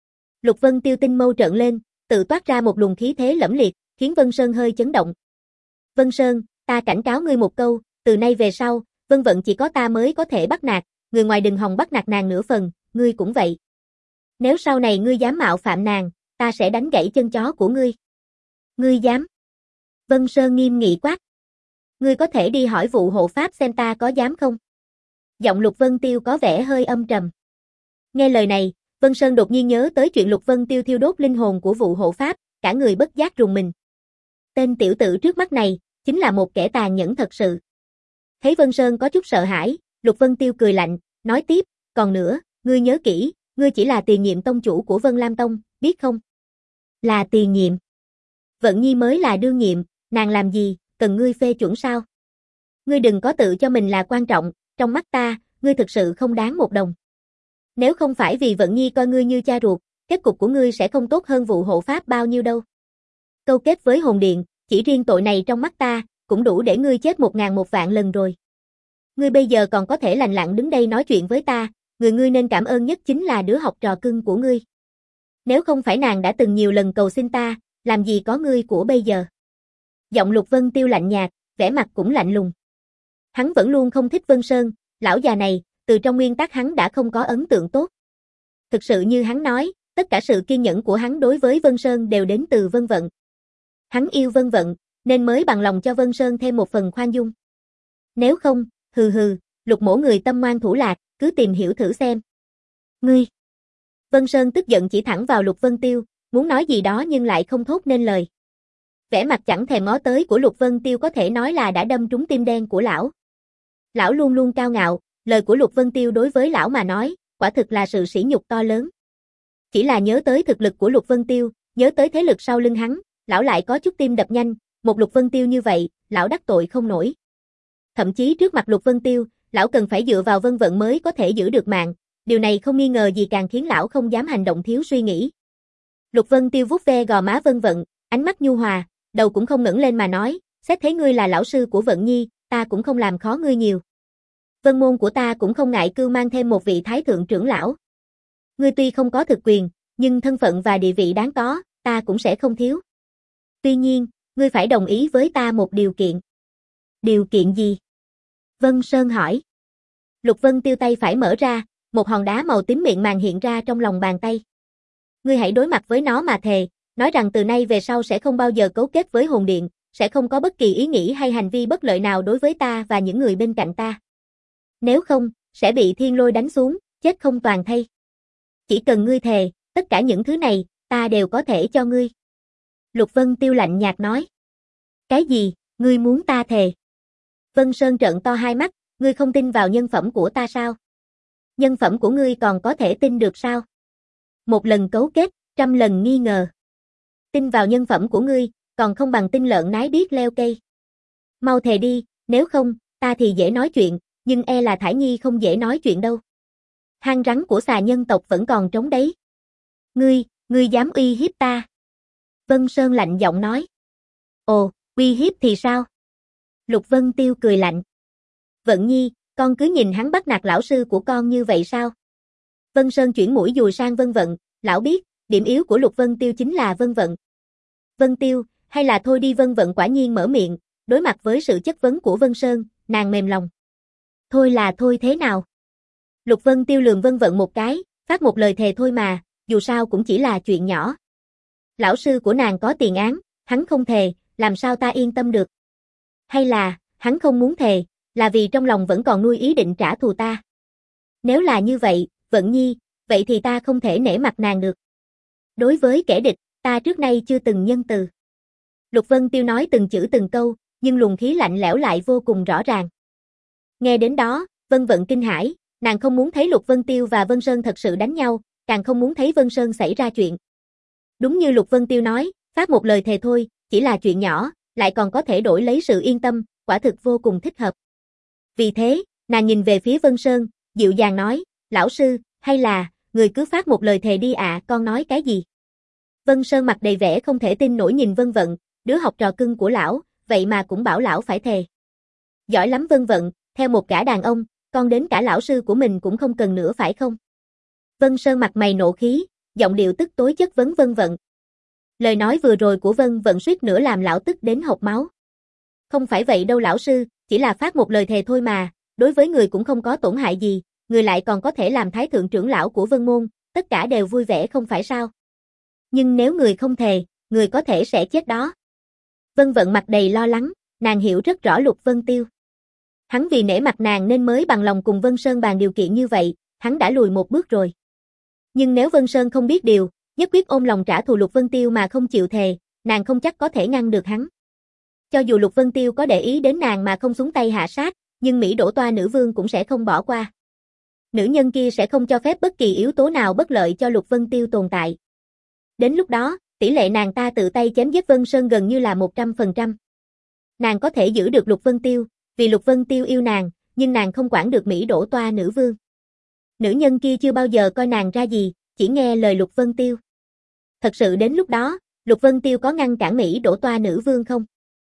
Lục Vân Tiêu tinh mâu trợn lên, tự toát ra một luồng khí thế lẫm liệt, khiến Vân Sơn hơi chấn động. Vân Sơn, ta cảnh cáo ngươi một câu, từ nay về sau, Vân Vận chỉ có ta mới có thể bắt nạt, người ngoài đừng hòng bắt nạt nàng nửa phần, ngươi cũng vậy. Nếu sau này ngươi dám mạo phạm nàng, ta sẽ đánh gãy chân chó của ngươi. Ngươi dám? Vân Sơn nghiêm nghị quát. Ngươi có thể đi hỏi vụ hộ pháp xem ta có dám không? Giọng Lục Vân Tiêu có vẻ hơi âm trầm. Nghe lời này, Vân Sơn đột nhiên nhớ tới chuyện Lục Vân Tiêu thiêu đốt linh hồn của vụ hộ pháp, cả người bất giác rùng mình. Tên tiểu tử trước mắt này, chính là một kẻ tàn nhẫn thật sự. Thấy Vân Sơn có chút sợ hãi, Lục Vân Tiêu cười lạnh, nói tiếp, còn nữa, ngươi nhớ kỹ, ngươi chỉ là tiền nhiệm tông chủ của Vân Lam Tông, biết không? Là tiền nhiệm. Vận Nhi mới là đương nhiệm, nàng làm gì, cần ngươi phê chuẩn sao? Ngươi đừng có tự cho mình là quan trọng, trong mắt ta, ngươi thực sự không đáng một đồng. Nếu không phải vì Vận Nhi coi ngươi như cha ruột, kết cục của ngươi sẽ không tốt hơn vụ hộ pháp bao nhiêu đâu. Câu kết với hồn điện, chỉ riêng tội này trong mắt ta, cũng đủ để ngươi chết một ngàn một vạn lần rồi. Ngươi bây giờ còn có thể lành lặn đứng đây nói chuyện với ta, người ngươi nên cảm ơn nhất chính là đứa học trò cưng của ngươi. Nếu không phải nàng đã từng nhiều lần cầu xin ta, làm gì có ngươi của bây giờ. Giọng Lục Vân Tiêu lạnh nhạt, vẻ mặt cũng lạnh lùng. Hắn vẫn luôn không thích Vân Sơn, lão già này, từ trong nguyên tắc hắn đã không có ấn tượng tốt. Thực sự như hắn nói, tất cả sự kiên nhẫn của hắn đối với Vân Sơn đều đến từ Vân Vận. Hắn yêu Vân Vận, nên mới bằng lòng cho Vân Sơn thêm một phần khoan dung. Nếu không, hừ hừ, Lục mỗ người tâm ngoan thủ lạc, cứ tìm hiểu thử xem. Ngươi! Vân Sơn tức giận chỉ thẳng vào Lục Vân Tiêu, muốn nói gì đó nhưng lại không thốt nên lời. Vẻ mặt chẳng thèm ngó tới của Lục Vân Tiêu có thể nói là đã đâm trúng tim đen của lão. Lão luôn luôn cao ngạo, lời của Lục Vân Tiêu đối với lão mà nói, quả thực là sự sỉ nhục to lớn. Chỉ là nhớ tới thực lực của Lục Vân Tiêu, nhớ tới thế lực sau lưng hắn, lão lại có chút tim đập nhanh, một Lục Vân Tiêu như vậy, lão đắc tội không nổi. Thậm chí trước mặt Lục Vân Tiêu, lão cần phải dựa vào Vân Vận mới có thể giữ được mạng, điều này không nghi ngờ gì càng khiến lão không dám hành động thiếu suy nghĩ. Lục Vân Tiêu vuốt ve gò má Vân Vận, ánh mắt nhu hòa, đầu cũng không ngẩng lên mà nói, xét thấy ngươi là lão sư của Vận Nhi, ta cũng không làm khó ngươi nhiều. Vân môn của ta cũng không ngại cưu mang thêm một vị thái thượng trưởng lão. Ngươi tuy không có thực quyền, nhưng thân phận và địa vị đáng có, ta cũng sẽ không thiếu. Tuy nhiên, ngươi phải đồng ý với ta một điều kiện. Điều kiện gì? Vân Sơn hỏi. Lục Vân Tiêu tay phải mở ra, một hòn đá màu tím miệng màng hiện ra trong lòng bàn tay. Ngươi hãy đối mặt với nó mà thề, nói rằng từ nay về sau sẽ không bao giờ cấu kết với hồn điện, sẽ không có bất kỳ ý nghĩ hay hành vi bất lợi nào đối với ta và những người bên cạnh ta. Nếu không, sẽ bị thiên lôi đánh xuống, chết không toàn thây. Chỉ cần ngươi thề, tất cả những thứ này, ta đều có thể cho ngươi. Lục Vân Tiêu lạnh nhạt nói. Cái gì, ngươi muốn ta thề? Vân Sơn trợn to hai mắt, ngươi không tin vào nhân phẩm của ta sao? Nhân phẩm của ngươi còn có thể tin được sao? Một lần cấu kết, trăm lần nghi ngờ. Tin vào nhân phẩm của ngươi, còn không bằng tin lợn nái biết leo cây. Mau thề đi, nếu không, ta thì dễ nói chuyện, nhưng e là Thải Nhi không dễ nói chuyện đâu. Hang rắn của xà nhân tộc vẫn còn trống đấy. Ngươi, ngươi dám uy hiếp ta? Vân Sơn lạnh giọng nói. Ồ, uy hiếp thì sao? Lục Vân Tiêu cười lạnh. Vận Nhi, con cứ nhìn hắn bắt nạt lão sư của con như vậy sao? Vân Sơn chuyển mũi dùi sang Vân Vận, lão biết, điểm yếu của Lục Vân Tiêu chính là Vân Vận. Vân Tiêu, hay là thôi đi. Vân Vận quả nhiên mở miệng, đối mặt với sự chất vấn của Vân Sơn, nàng mềm lòng. Thôi là thôi thế nào? Lục Vân Tiêu lườm Vân Vận một cái, phát một lời thề thôi mà, dù sao cũng chỉ là chuyện nhỏ. Lão sư của nàng có tiền án, hắn không thề, làm sao ta yên tâm được? Hay là, hắn không muốn thề, là vì trong lòng vẫn còn nuôi ý định trả thù ta? Nếu là như vậy, Vận Nhi, vậy thì ta không thể nể mặt nàng được. Đối với kẻ địch, ta trước nay chưa từng nhân từ. Lục Vân Tiêu nói từng chữ từng câu, nhưng luồng khí lạnh lẽo lại vô cùng rõ ràng. Nghe đến đó, Vân Vận kinh hãi, nàng không muốn thấy Lục Vân Tiêu và Vân Sơn thật sự đánh nhau, càng không muốn thấy Vân Sơn xảy ra chuyện. Đúng như Lục Vân Tiêu nói, phát một lời thề thôi, chỉ là chuyện nhỏ, lại còn có thể đổi lấy sự yên tâm, quả thực vô cùng thích hợp. Vì thế, nàng nhìn về phía Vân Sơn, dịu dàng nói, lão sư, hay là, người cứ phát một lời thề đi ạ, à, con nói cái gì? Vân Sơn mặt đầy vẻ không thể tin nổi nhìn Vân Vận, đứa học trò cưng của lão, vậy mà cũng bảo lão phải thề. Giỏi lắm Vân Vận, theo một gã đàn ông, con đến cả lão sư của mình cũng không cần nữa phải không? Vân Sơn mặt mày nộ khí, giọng điệu tức tối chất vấn Vân Vận. Lời nói vừa rồi của Vân Vận suýt nữa làm lão tức đến hộc máu. Không phải vậy đâu lão sư, chỉ là phát một lời thề thôi mà, đối với người cũng không có tổn hại gì, người lại còn có thể làm thái thượng trưởng lão của Vân Môn, tất cả đều vui vẻ không phải sao? Nhưng nếu người không thề, người có thể sẽ chết đó. Vân Vận mặt đầy lo lắng, nàng hiểu rất rõ Lục Vân Tiêu. Hắn vì nể mặt nàng nên mới bằng lòng cùng Vân Sơn bàn điều kiện như vậy, hắn đã lùi một bước rồi. Nhưng nếu Vân Sơn không biết điều, nhất quyết ôm lòng trả thù Lục Vân Tiêu mà không chịu thề, nàng không chắc có thể ngăn được hắn. Cho dù Lục Vân Tiêu có để ý đến nàng mà không xuống tay hạ sát, nhưng Mỹ Đỗ Toa nữ vương cũng sẽ không bỏ qua. Nữ nhân kia sẽ không cho phép bất kỳ yếu tố nào bất lợi cho Lục Vân Tiêu tồn tại. Đến lúc đó, tỷ lệ nàng ta tự tay chém giết Vân Sơn gần như là một trăm phần trăm. Nàng có thể giữ được Lục Vân Tiêu, vì Lục Vân Tiêu yêu nàng, nhưng nàng không quản được Mỹ Đỗ Toa nữ vương. Nữ nhân kia chưa bao giờ coi nàng ra gì, chỉ nghe lời Lục Vân Tiêu. Thật sự đến lúc đó, Lục Vân Tiêu có ngăn cản Mỹ Đỗ Toa nữ vương không?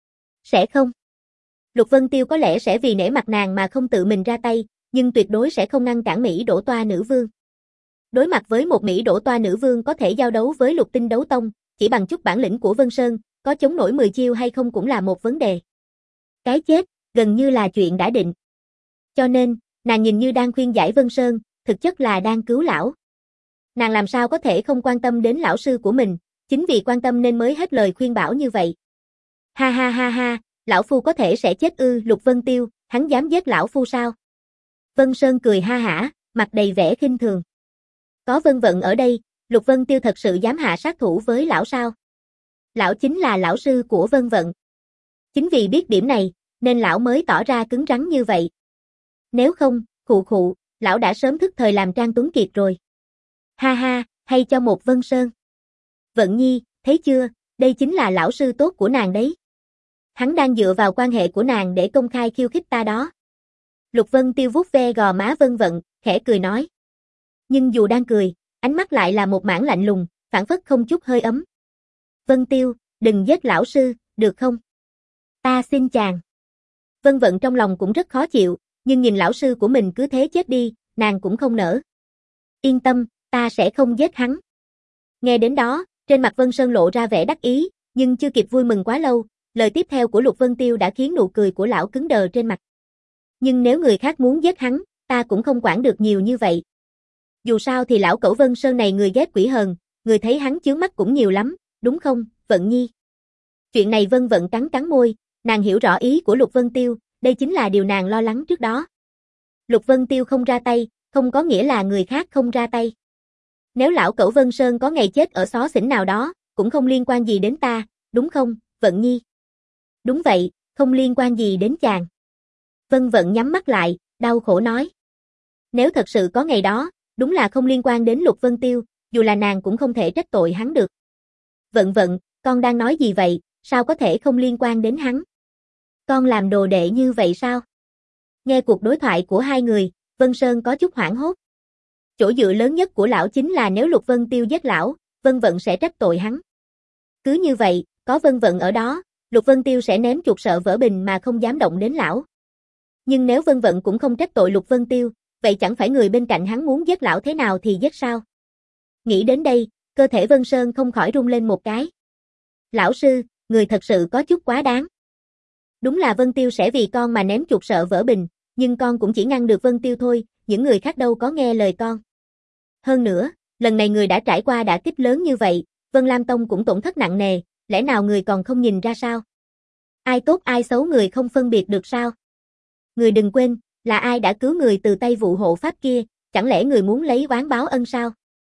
Sẽ không. Lục Vân Tiêu có lẽ sẽ vì nể mặt nàng mà không tự mình ra tay, nhưng tuyệt đối sẽ không ngăn cản Mỹ Đỗ Toa nữ vương. Đối mặt với một Mỹ Đỗ Toa nữ vương có thể giao đấu với Lục Tinh Đấu Tông, chỉ bằng chút bản lĩnh của Vân Sơn, có chống nổi mười chiêu hay không cũng là một vấn đề. Cái chết, gần như là chuyện đã định. Cho nên, nàng nhìn như đang khuyên giải Vân Sơn, thực chất là đang cứu lão. Nàng làm sao có thể không quan tâm đến lão sư của mình, chính vì quan tâm nên mới hết lời khuyên bảo như vậy. Ha ha ha ha, lão phu có thể sẽ chết ư? Lục Vân Tiêu, hắn dám giết lão phu sao? Vân Sơn cười ha hả, mặt đầy vẻ khinh thường. Có Vân Vận ở đây, Lục Vân Tiêu thật sự dám hạ sát thủ với lão sao? Lão chính là lão sư của Vân Vận. Chính vì biết điểm này, nên lão mới tỏ ra cứng rắn như vậy. Nếu không, khụ khụ, lão đã sớm thức thời làm Trang Tuấn Kiệt rồi. Ha ha, hay cho một Vân Sơn. Vận Nhi, thấy chưa, đây chính là lão sư tốt của nàng đấy. Hắn đang dựa vào quan hệ của nàng để công khai khiêu khích ta đó. Lục Vân Tiêu vuốt ve gò má Vân Vận, khẽ cười nói. Nhưng dù đang cười, ánh mắt lại là một mảng lạnh lùng, phảng phất không chút hơi ấm. Vân Tiêu, đừng giết lão sư, được không? Ta xin chàng. Vân Vận trong lòng cũng rất khó chịu, nhưng nhìn lão sư của mình cứ thế chết đi, nàng cũng không nỡ. Yên tâm, ta sẽ không giết hắn. Nghe đến đó, trên mặt Vân Sơn lộ ra vẻ đắc ý, nhưng chưa kịp vui mừng quá lâu, lời tiếp theo của Lục Vân Tiêu đã khiến nụ cười của lão cứng đờ trên mặt. Nhưng nếu người khác muốn giết hắn, ta cũng không quản được nhiều như vậy. Dù sao thì lão cẩu Vân Sơn này người ghét quỷ hờn, người thấy hắn chướng mắt cũng nhiều lắm, đúng không, Vận Nhi? Chuyện này Vân Vận cắn cắn môi, nàng hiểu rõ ý của Lục Vân Tiêu, đây chính là điều nàng lo lắng trước đó. Lục Vân Tiêu không ra tay, không có nghĩa là người khác không ra tay. Nếu lão cẩu Vân Sơn có ngày chết ở xó xỉnh nào đó, cũng không liên quan gì đến ta, đúng không, Vận Nhi? Đúng vậy, không liên quan gì đến chàng. Vân Vận nhắm mắt lại, đau khổ nói. Nếu thật sự có ngày đó, đúng là không liên quan đến Lục Vân Tiêu, dù là nàng cũng không thể trách tội hắn được. Vận Vận, con đang nói gì vậy, sao có thể không liên quan đến hắn? Con làm đồ đệ như vậy sao? Nghe cuộc đối thoại của hai người, Vân Sơn có chút hoảng hốt. Chỗ dựa lớn nhất của lão chính là nếu Lục Vân Tiêu giết lão, Vân Vận sẽ trách tội hắn. Cứ như vậy, có Vân Vận ở đó, Lục Vân Tiêu sẽ ném chuột sợ vỡ bình mà không dám động đến lão. Nhưng nếu Vân Vận cũng không trách tội Lục Vân Tiêu, vậy chẳng phải người bên cạnh hắn muốn giết lão thế nào thì giết sao? Nghĩ đến đây, cơ thể Vân Sơn không khỏi rung lên một cái. Lão sư, người thật sự có chút quá đáng. Đúng là Vân Tiêu sẽ vì con mà ném chuột sợ vỡ bình, nhưng con cũng chỉ ngăn được Vân Tiêu thôi, những người khác đâu có nghe lời con. Hơn nữa, lần này người đã trải qua đả kích lớn như vậy, Vân Lam Tông cũng tổn thất nặng nề, lẽ nào người còn không nhìn ra sao? Ai tốt ai xấu người không phân biệt được sao? Người đừng quên, là ai đã cứu người từ tay vụ hộ pháp kia, chẳng lẽ người muốn lấy oán báo ân sao?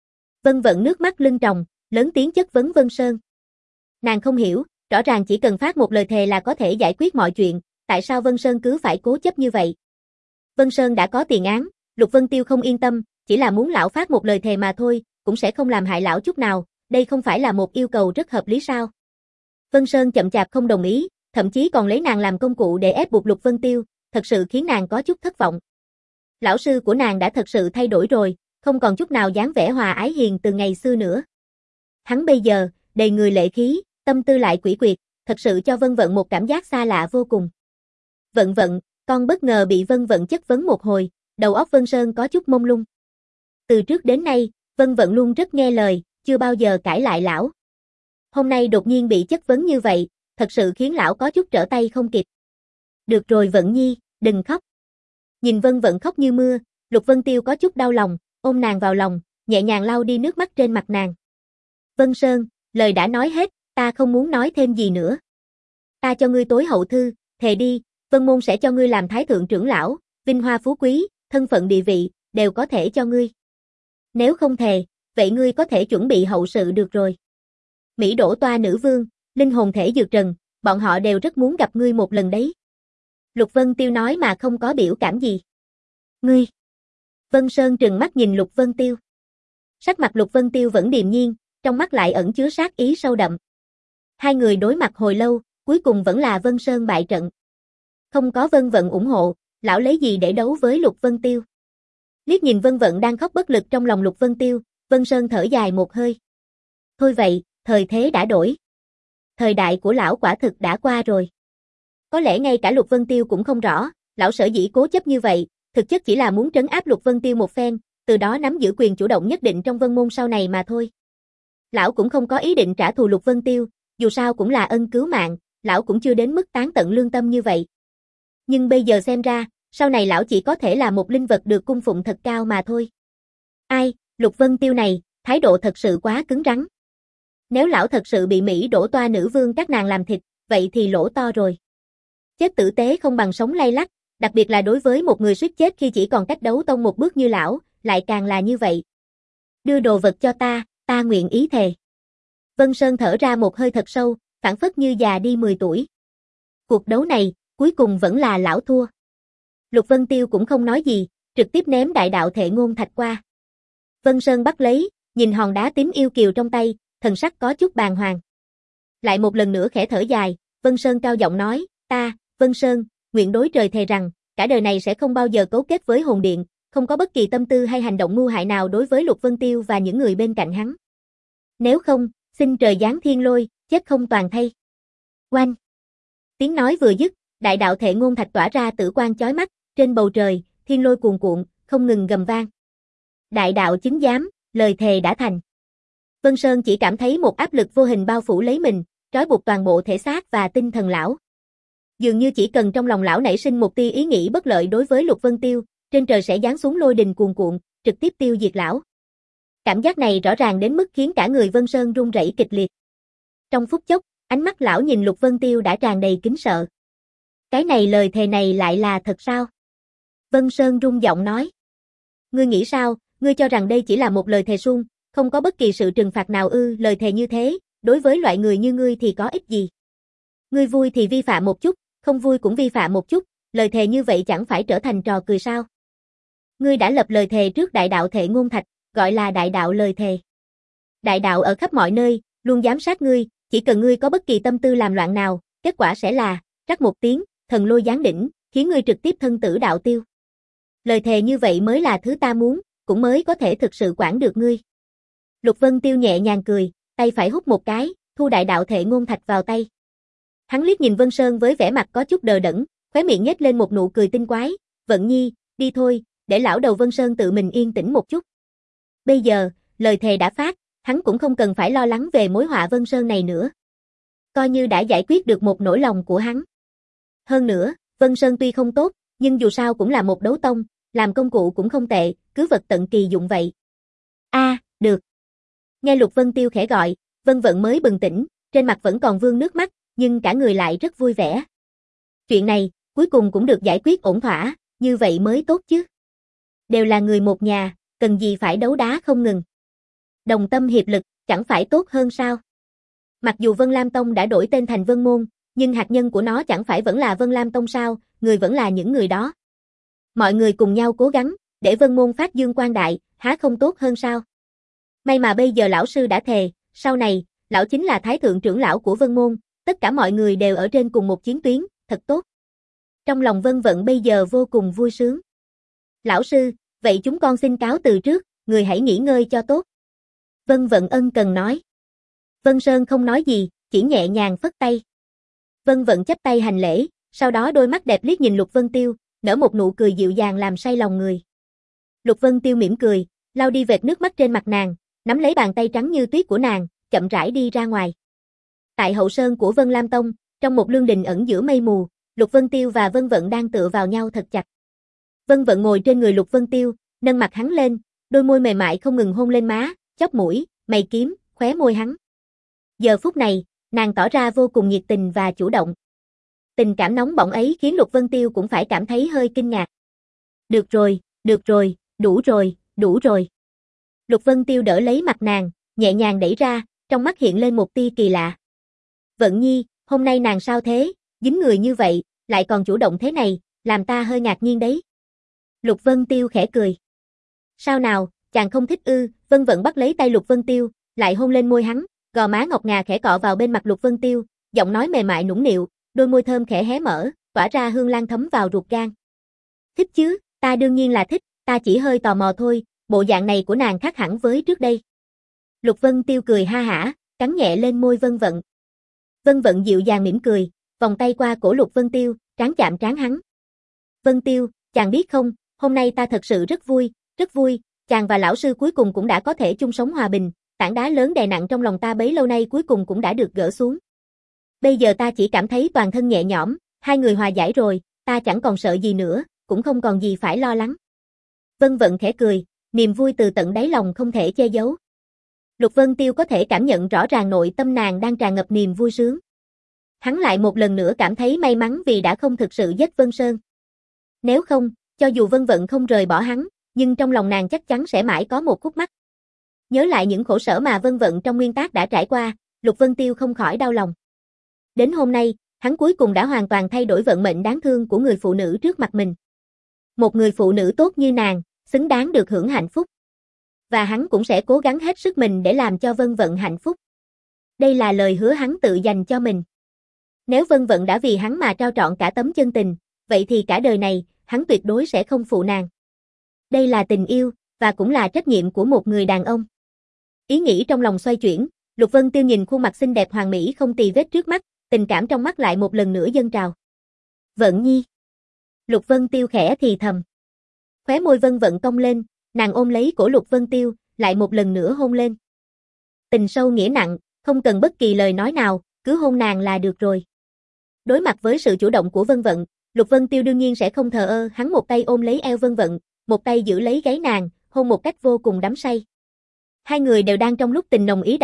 Vân Vận nước mắt lưng tròng, lớn tiếng chất vấn Vân Sơn. Nàng không hiểu, rõ ràng chỉ cần phát một lời thề là có thể giải quyết mọi chuyện, tại sao Vân Sơn cứ phải cố chấp như vậy? Vân Sơn đã có tiền án, Lục Vân Tiêu không yên tâm, chỉ là muốn lão phát một lời thề mà thôi, cũng sẽ không làm hại lão chút nào, đây không phải là một yêu cầu rất hợp lý sao? Vân Sơn chậm chạp không đồng ý, thậm chí còn lấy nàng làm công cụ để ép buộc Lục Vân Tiêu, thật sự khiến nàng có chút thất vọng. Lão sư của nàng đã thật sự thay đổi rồi, không còn chút nào dáng vẻ hòa ái hiền từ ngày xưa nữa. Hắn bây giờ, đầy người lệ khí, tâm tư lại quỷ quyệt, thật sự cho Vân Vận một cảm giác xa lạ vô cùng. Vận Vận, con bất ngờ bị Vân Vận chất vấn một hồi, đầu óc Vân Sơn có chút mông lung. Từ trước đến nay, Vân Vận luôn rất nghe lời, chưa bao giờ cãi lại lão. Hôm nay đột nhiên bị chất vấn như vậy, thật sự khiến lão có chút trở tay không kịp. Được rồi Vận Nhi, đừng khóc. Nhìn Vân Vận khóc như mưa, Lục Vân Tiêu có chút đau lòng, ôm nàng vào lòng, nhẹ nhàng lau đi nước mắt trên mặt nàng. Vân Sơn, lời đã nói hết, ta không muốn nói thêm gì nữa. Ta cho ngươi tối hậu thư, thề đi, Vân Môn sẽ cho ngươi làm thái thượng trưởng lão, vinh hoa phú quý, thân phận địa vị, đều có thể cho ngươi. Nếu không thề, vậy ngươi có thể chuẩn bị hậu sự được rồi. Mỹ Đỗ Toa nữ vương, linh hồn thể dược trần, bọn họ đều rất muốn gặp ngươi một lần đấy. Lục Vân Tiêu nói mà không có biểu cảm gì. Ngươi. Vân Sơn trừng mắt nhìn Lục Vân Tiêu. Sắc mặt Lục Vân Tiêu vẫn điềm nhiên, trong mắt lại ẩn chứa sát ý sâu đậm. Hai người đối mặt hồi lâu, cuối cùng vẫn là Vân Sơn bại trận. Không có Vân Vận ủng hộ, lão lấy gì để đấu với Lục Vân Tiêu? Liếc nhìn Vân Vận đang khóc bất lực trong lòng Lục Vân Tiêu, Vân Sơn thở dài một hơi. Thôi vậy, thời thế đã đổi. Thời đại của lão quả thực đã qua rồi. Có lẽ ngay cả Lục Vân Tiêu cũng không rõ, lão sở dĩ cố chấp như vậy, thực chất chỉ là muốn trấn áp Lục Vân Tiêu một phen, từ đó nắm giữ quyền chủ động nhất định trong Vân Môn sau này mà thôi. Lão cũng không có ý định trả thù Lục Vân Tiêu, dù sao cũng là ân cứu mạng, lão cũng chưa đến mức tán tận lương tâm như vậy. Nhưng bây giờ xem ra, sau này lão chỉ có thể là một linh vật được cung phụng thật cao mà thôi. Ai, Lục Vân Tiêu này, thái độ thật sự quá cứng rắn. Nếu lão thật sự bị Mỹ Đỗ Toa nữ vương các nàng làm thịt, vậy thì lỗ to rồi. Chết tử tế không bằng sống lay lắt, đặc biệt là đối với một người suýt chết khi chỉ còn cách đấu tông một bước như lão, lại càng là như vậy. Đưa đồ vật cho ta, ta nguyện ý thề. Vân Sơn thở ra một hơi thật sâu, phảng phất như già đi mười tuổi. Cuộc đấu này, cuối cùng vẫn là lão thua. Lục Vân Tiêu cũng không nói gì, trực tiếp ném đại đạo thệ ngôn thạch qua. Vân Sơn bắt lấy, nhìn hòn đá tím yêu kiều trong tay, thần sắc có chút bàng hoàng. Lại một lần nữa khẽ thở dài, Vân Sơn cao giọng nói, ta, Vân Sơn, nguyện đối trời thề rằng, cả đời này sẽ không bao giờ cấu kết với hồn điện, không có bất kỳ tâm tư hay hành động mưu hại nào đối với Lục Vân Tiêu và những người bên cạnh hắn. Nếu không, xin trời giáng thiên lôi, chết không toàn thây. Oanh! Tiếng nói vừa dứt, đại đạo thệ ngôn thạch tỏa ra tử quang chói mắt, trên bầu trời, thiên lôi cuồn cuộn, không ngừng gầm vang. Đại đạo chứng giám, lời thề đã thành. Vân Sơn chỉ cảm thấy một áp lực vô hình bao phủ lấy mình, trói buộc toàn bộ thể xác và tinh thần lão. Dường như chỉ cần trong lòng lão nảy sinh một tia ý nghĩ bất lợi đối với Lục Vân Tiêu, trên trời sẽ giáng xuống lôi đình cuồn cuộn, trực tiếp tiêu diệt lão. Cảm giác này rõ ràng đến mức khiến cả người Vân Sơn run rẩy kịch liệt. Trong phút chốc, ánh mắt lão nhìn Lục Vân Tiêu đã tràn đầy kính sợ. Cái này lời thề này lại là thật sao? Vân Sơn rung giọng nói. Ngươi nghĩ sao, ngươi cho rằng đây chỉ là một lời thề suông, không có bất kỳ sự trừng phạt nào ư? Lời thề như thế, đối với loại người như ngươi thì có ích gì? Ngươi vui thì vi phạm một chút, không vui cũng vi phạm một chút, lời thề như vậy chẳng phải trở thành trò cười sao? Ngươi đã lập lời thề trước đại đạo Thệ Ngôn Thạch, gọi là đại đạo lời thề. Đại đạo ở khắp mọi nơi, luôn giám sát ngươi, chỉ cần ngươi có bất kỳ tâm tư làm loạn nào, kết quả sẽ là, rắc một tiếng, thần lôi giáng đỉnh, khiến ngươi trực tiếp thân tử đạo tiêu. Lời thề như vậy mới là thứ ta muốn, cũng mới có thể thực sự quản được ngươi. Lục Vân Tiêu nhẹ nhàng cười, tay phải hút một cái, thu đại đạo Thệ Ngôn Thạch vào tay. Hắn liếc nhìn Vân Sơn với vẻ mặt có chút đờ đẫn, khóe miệng nhếch lên một nụ cười tinh quái, Vận Nhi, đi thôi, để lão đầu Vân Sơn tự mình yên tĩnh một chút. Bây giờ, lời thề đã phát, hắn cũng không cần phải lo lắng về mối họa Vân Sơn này nữa. Coi như đã giải quyết được một nỗi lòng của hắn. Hơn nữa, Vân Sơn tuy không tốt, nhưng dù sao cũng là một đấu tông, làm công cụ cũng không tệ, cứ vật tận kỳ dụng vậy. A, à, được. Nghe Lục Vân Tiêu khẽ gọi, Vân Vận mới bừng tỉnh, trên mặt vẫn còn vương nước mắt, nhưng cả người lại rất vui vẻ. Chuyện này, cuối cùng cũng được giải quyết ổn thỏa, như vậy mới tốt chứ. Đều là người một nhà, cần gì phải đấu đá không ngừng. Đồng tâm hiệp lực, chẳng phải tốt hơn sao? Mặc dù Vân Lam Tông đã đổi tên thành Vân Môn, nhưng hạt nhân của nó chẳng phải vẫn là Vân Lam Tông sao, người vẫn là những người đó. Mọi người cùng nhau cố gắng, để Vân Môn phát dương quang đại, há không tốt hơn sao? May mà bây giờ lão sư đã thề, sau này, lão chính là thái thượng trưởng lão của Vân Môn, tất cả mọi người đều ở trên cùng một chiến tuyến, thật tốt. Trong lòng Vân Vận bây giờ vô cùng vui sướng. Lão sư, vậy chúng con xin cáo từ trước, người hãy nghỉ ngơi cho tốt. Vân Vận ân cần nói. Vân Sơn không nói gì, chỉ nhẹ nhàng phất tay. Vân Vận chắp tay hành lễ, sau đó đôi mắt đẹp liếc nhìn Lục Vân Tiêu, nở một nụ cười dịu dàng làm say lòng người. Lục Vân Tiêu mỉm cười, lau đi vệt nước mắt trên mặt nàng, nắm lấy bàn tay trắng như tuyết của nàng, chậm rãi đi ra ngoài. Tại hậu sơn của Vân Lam Tông, trong một lương đình ẩn giữa mây mù, Lục Vân Tiêu và Vân Vận đang tựa vào nhau thật chặt. Vân Vận ngồi trên người Lục Vân Tiêu, nâng mặt hắn lên, đôi môi mềm mại không ngừng hôn lên má, chóp mũi, mày kiếm, khóe môi hắn. Giờ phút này, nàng tỏ ra vô cùng nhiệt tình và chủ động. Tình cảm nóng bỏng ấy khiến Lục Vân Tiêu cũng phải cảm thấy hơi kinh ngạc. Được rồi, được rồi, đủ rồi, đủ rồi. Lục Vân Tiêu đỡ lấy mặt nàng, nhẹ nhàng đẩy ra, trong mắt hiện lên một tia kỳ lạ. Vận Nhi, hôm nay nàng sao thế, dính người như vậy, lại còn chủ động thế này, làm ta hơi ngạc nhiên đấy. Lục Vân Tiêu khẽ cười. Sao nào, chàng không thích ư? Vân Vận bắt lấy tay Lục Vân Tiêu, lại hôn lên môi hắn, gò má ngọc ngà khẽ cọ vào bên mặt Lục Vân Tiêu, giọng nói mềm mại nũng nịu, đôi môi thơm khẽ hé mở, tỏa ra hương lan thấm vào ruột gan. Thích chứ, ta đương nhiên là thích, ta chỉ hơi tò mò thôi, bộ dạng này của nàng khác hẳn với trước đây. Lục Vân Tiêu cười ha hả, cắn nhẹ lên môi Vân Vận. Vân Vận dịu dàng mỉm cười, vòng tay qua cổ Lục Vân Tiêu, trán chạm trán hắn. Vân Tiêu, chàng biết không, hôm nay ta thật sự rất vui, rất vui, chàng và lão sư cuối cùng cũng đã có thể chung sống hòa bình, tảng đá lớn đè nặng trong lòng ta bấy lâu nay cuối cùng cũng đã được gỡ xuống. Bây giờ ta chỉ cảm thấy toàn thân nhẹ nhõm, hai người hòa giải rồi, ta chẳng còn sợ gì nữa, cũng không còn gì phải lo lắng. Vân Vận khẽ cười, niềm vui từ tận đáy lòng không thể che giấu. Lục Vân Tiêu có thể cảm nhận rõ ràng nội tâm nàng đang tràn ngập niềm vui sướng. Hắn lại một lần nữa cảm thấy may mắn vì đã không thực sự giết Vân Sơn. Nếu không, cho dù Vân Vận không rời bỏ hắn, nhưng trong lòng nàng chắc chắn sẽ mãi có một khúc mắc. Nhớ lại những khổ sở mà Vân Vận trong nguyên tác đã trải qua, Lục Vân Tiêu không khỏi đau lòng. Đến hôm nay, hắn cuối cùng đã hoàn toàn thay đổi vận mệnh đáng thương của người phụ nữ trước mặt mình. Một người phụ nữ tốt như nàng, xứng đáng được hưởng hạnh phúc. Và hắn cũng sẽ cố gắng hết sức mình để làm cho Vân Vận hạnh phúc. Đây là lời hứa hắn tự dành cho mình. Nếu Vân Vận đã vì hắn mà trao trọn cả tấm chân tình, vậy thì cả đời này, hắn tuyệt đối sẽ không phụ nàng. Đây là tình yêu, và cũng là trách nhiệm của một người đàn ông. Ý nghĩ trong lòng xoay chuyển, Lục Vân Tiêu nhìn khuôn mặt xinh đẹp hoàn mỹ không tì vết trước mắt, tình cảm trong mắt lại một lần nữa dâng trào. Vận Nhi. Lục Vân Tiêu khẽ thì thầm. Khóe môi Vân Vận cong lên, nàng ôm lấy cổ Lục Vân Tiêu, lại một lần nữa hôn lên. Tình sâu nghĩa nặng, không cần bất kỳ lời nói nào, cứ hôn nàng là được rồi. Đối mặt với sự chủ động của Vân Vận, Lục Vân Tiêu đương nhiên sẽ không thờ ơ, hắn một tay ôm lấy eo Vân Vận, một tay giữ lấy gáy nàng, hôn một cách vô cùng đắm say. Hai người đều đang trong lúc tình nồng ý đậm,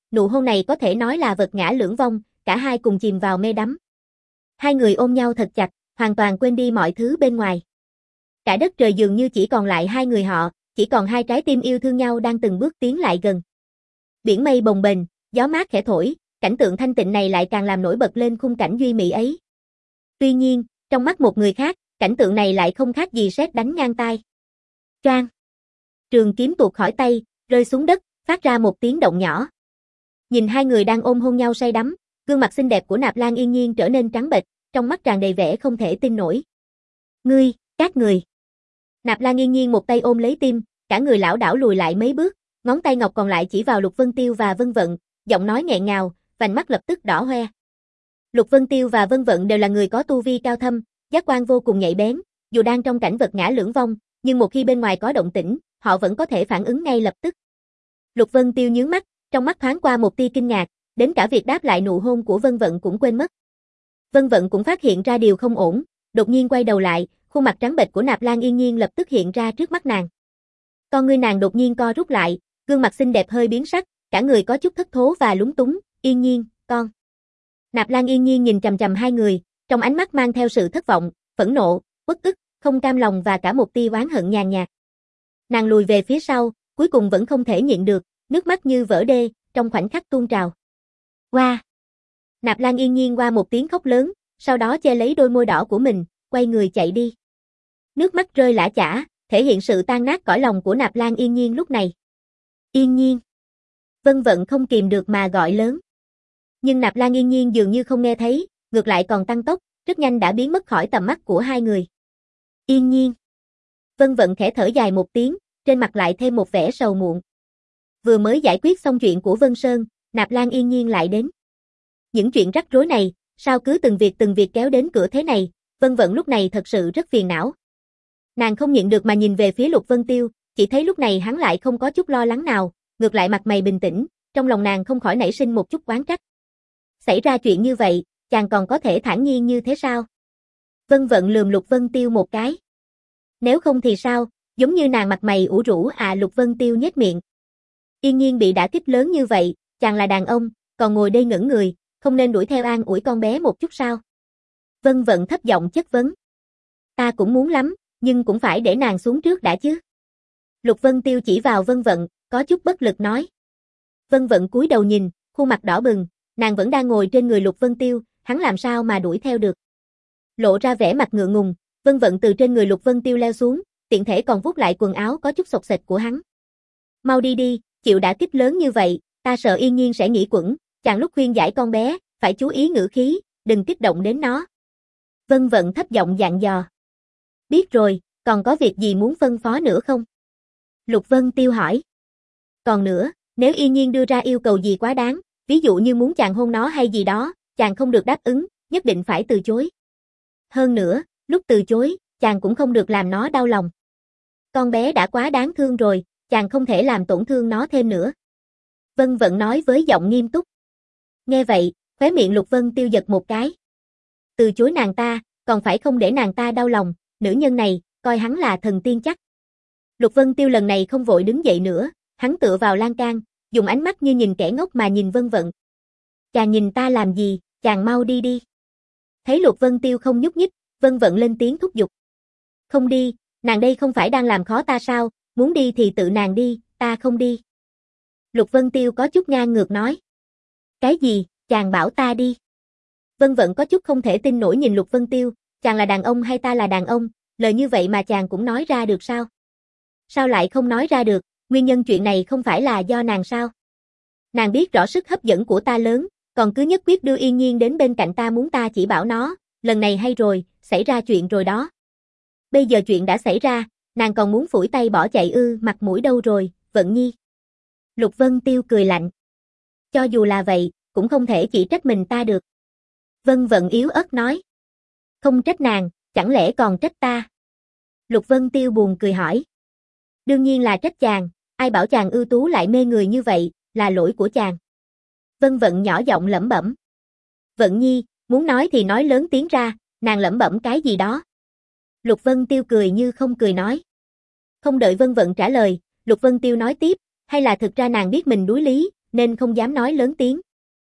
nụ hôn này có thể nói là vật ngã lưỡng vong, cả hai cùng chìm vào mê đắm. Hai người ôm nhau thật chặt, hoàn toàn quên đi mọi thứ bên ngoài. Cả đất trời dường như chỉ còn lại hai người họ, chỉ còn hai trái tim yêu thương nhau đang từng bước tiến lại gần. Biển mây bồng bềnh, gió mát khẽ thổi, cảnh tượng thanh tịnh này lại càng làm nổi bật lên khung cảnh duy mỹ ấy. Tuy nhiên, trong mắt một người khác, cảnh tượng này lại không khác gì sét đánh ngang tai. Choang! Trường kiếm tuột khỏi tay, rơi xuống đất, phát ra một tiếng động nhỏ. Nhìn hai người đang ôm hôn nhau say đắm, gương mặt xinh đẹp của Nạp Lan Yên Nhiên trở nên trắng bệch, trong mắt tràn đầy vẻ không thể tin nổi. Ngươi, các người. Nạp Lan Yên Nhiên một tay ôm lấy tim, cả người lảo đảo lùi lại mấy bước, ngón tay ngọc còn lại chỉ vào Lục Vân Tiêu và Vân Vận, giọng nói nghẹn ngào, vành mắt lập tức đỏ hoe. Lục Vân Tiêu và Vân Vận đều là người có tu vi cao thâm, giác quan vô cùng nhạy bén, dù đang trong cảnh vật ngã lưỡng vong, nhưng một khi bên ngoài có động tĩnh, họ vẫn có thể phản ứng ngay lập tức. Lục Vân Tiêu nhướng mắt, trong mắt thoáng qua một tia kinh ngạc, đến cả việc đáp lại nụ hôn của Vân Vận cũng quên mất. Vân Vận cũng phát hiện ra điều không ổn, đột nhiên quay đầu lại, khuôn mặt trắng bệch của Nạp Lan Yên Nhiên lập tức hiện ra trước mắt nàng. Con ngươi nàng đột nhiên co rút lại, gương mặt xinh đẹp hơi biến sắc, cả người có chút thất thố và lúng túng, "Yên Nhiên, con." Nạp Lan Yên Nhiên nhìn chằm chằm hai người, trong ánh mắt mang theo sự thất vọng, phẫn nộ, uất ức, không cam lòng và cả một tia oán hận nhàn nhạt. Nàng lùi về phía sau, cuối cùng vẫn không thể nhịn được, nước mắt như vỡ đê, trong khoảnh khắc tuôn trào. Qua! Wow. Nạp Lan Yên Nhiên qua một tiếng khóc lớn, sau đó che lấy đôi môi đỏ của mình, quay người chạy đi. Nước mắt rơi lã chã, thể hiện sự tan nát cõi lòng của Nạp Lan Yên Nhiên lúc này. Yên Nhiên! Vân Vận không kìm được mà gọi lớn. Nhưng Nạp Lan Yên Nhiên dường như không nghe thấy, ngược lại còn tăng tốc, rất nhanh đã biến mất khỏi tầm mắt của hai người. Yên Nhiên! Vân Vận khẽ thở dài một tiếng, trên mặt lại thêm một vẻ sầu muộn. Vừa mới giải quyết xong chuyện của Vân Sơn, Nạp Lan Yên Nhiên lại đến. Những chuyện rắc rối này, sao cứ từng việc từng việc kéo đến cửa thế này, Vân Vận lúc này thật sự rất phiền não. Nàng không nhịn được mà nhìn về phía Lục Vân Tiêu, chỉ thấy lúc này hắn lại không có chút lo lắng nào, ngược lại mặt mày bình tĩnh, trong lòng nàng không khỏi nảy sinh một chút oán trách. Xảy ra chuyện như vậy, chàng còn có thể thản nhiên như thế sao? Vân Vận lườm Lục Vân Tiêu một cái. Nếu không thì sao, giống như nàng mặt mày ủ rũ à? Lục Vân Tiêu nhếch miệng. Yên Nhiên bị đả kích lớn như vậy, chàng là đàn ông, còn ngồi đây ngẩn người, không nên đuổi theo an ủi con bé một chút sao? Vân Vận thấp giọng chất vấn. Ta cũng muốn lắm, nhưng cũng phải để nàng xuống trước đã chứ. Lục Vân Tiêu chỉ vào Vân Vận, có chút bất lực nói. Vân Vận cúi đầu nhìn, khuôn mặt đỏ bừng, nàng vẫn đang ngồi trên người Lục Vân Tiêu, hắn làm sao mà đuổi theo được. Lộ ra vẻ mặt ngượng ngùng, Vân Vận từ trên người Lục Vân Tiêu leo xuống, tiện thể còn vuốt lại quần áo có chút xộc xệch của hắn. Mau đi đi, chịu đả kích lớn như vậy, ta sợ Yên Nhiên sẽ nghĩ quẩn, chàng lúc khuyên giải con bé, phải chú ý ngữ khí, đừng kích động đến nó. Vân Vận thấp giọng dặn dò. Biết rồi, còn có việc gì muốn phân phó nữa không? Lục Vân Tiêu hỏi. Còn nữa, nếu Yên Nhiên đưa ra yêu cầu gì quá đáng, ví dụ như muốn chàng hôn nó hay gì đó, chàng không được đáp ứng, nhất định phải từ chối. Hơn nữa, lúc từ chối, chàng cũng không được làm nó đau lòng. Con bé đã quá đáng thương rồi, chàng không thể làm tổn thương nó thêm nữa. Vân Vận nói với giọng nghiêm túc. Nghe vậy, khóe miệng Lục Vân Tiêu giật một cái. Từ chối nàng ta, còn phải không để nàng ta đau lòng, nữ nhân này, coi hắn là thần tiên chắc. Lục Vân Tiêu lần này không vội đứng dậy nữa, hắn tựa vào lan can, dùng ánh mắt như nhìn kẻ ngốc mà nhìn Vân Vận. Chàng nhìn ta làm gì, chàng mau đi đi. Thấy Lục Vân Tiêu không nhúc nhích, Vân Vận lên tiếng thúc giục. Không đi, nàng đây không phải đang làm khó ta sao, muốn đi thì tự nàng đi, ta không đi. Lục Vân Tiêu có chút ngang ngược nói. Cái gì, chàng bảo ta đi. Vân Vận có chút không thể tin nổi nhìn Lục Vân Tiêu, chàng là đàn ông hay ta là đàn ông, lời như vậy mà chàng cũng nói ra được sao? Sao lại không nói ra được, nguyên nhân chuyện này không phải là do nàng sao? Nàng biết rõ sức hấp dẫn của ta lớn, còn cứ nhất quyết đưa Yên Nhiên đến bên cạnh ta muốn ta chỉ bảo nó, lần này hay rồi, xảy ra chuyện rồi đó. Bây giờ chuyện đã xảy ra, nàng còn muốn phủi tay bỏ chạy ư, mặt mũi đâu rồi, Vận Nhi. Lục Vân Tiêu cười lạnh. Cho dù là vậy, cũng không thể chỉ trách mình ta được. Vân Vận yếu ớt nói. Không trách nàng, chẳng lẽ còn trách ta? Lục Vân Tiêu buồn cười hỏi. Đương nhiên là trách chàng, ai bảo chàng ưu tú lại mê người như vậy, là lỗi của chàng. Vân Vận nhỏ giọng lẩm bẩm. Vận Nhi, muốn nói thì nói lớn tiếng ra, nàng lẩm bẩm cái gì đó. Lục Vân Tiêu cười như không cười nói. Không đợi Vân Vận trả lời, Lục Vân Tiêu nói tiếp, hay là thực ra nàng biết mình đuối lý, nên không dám nói lớn tiếng.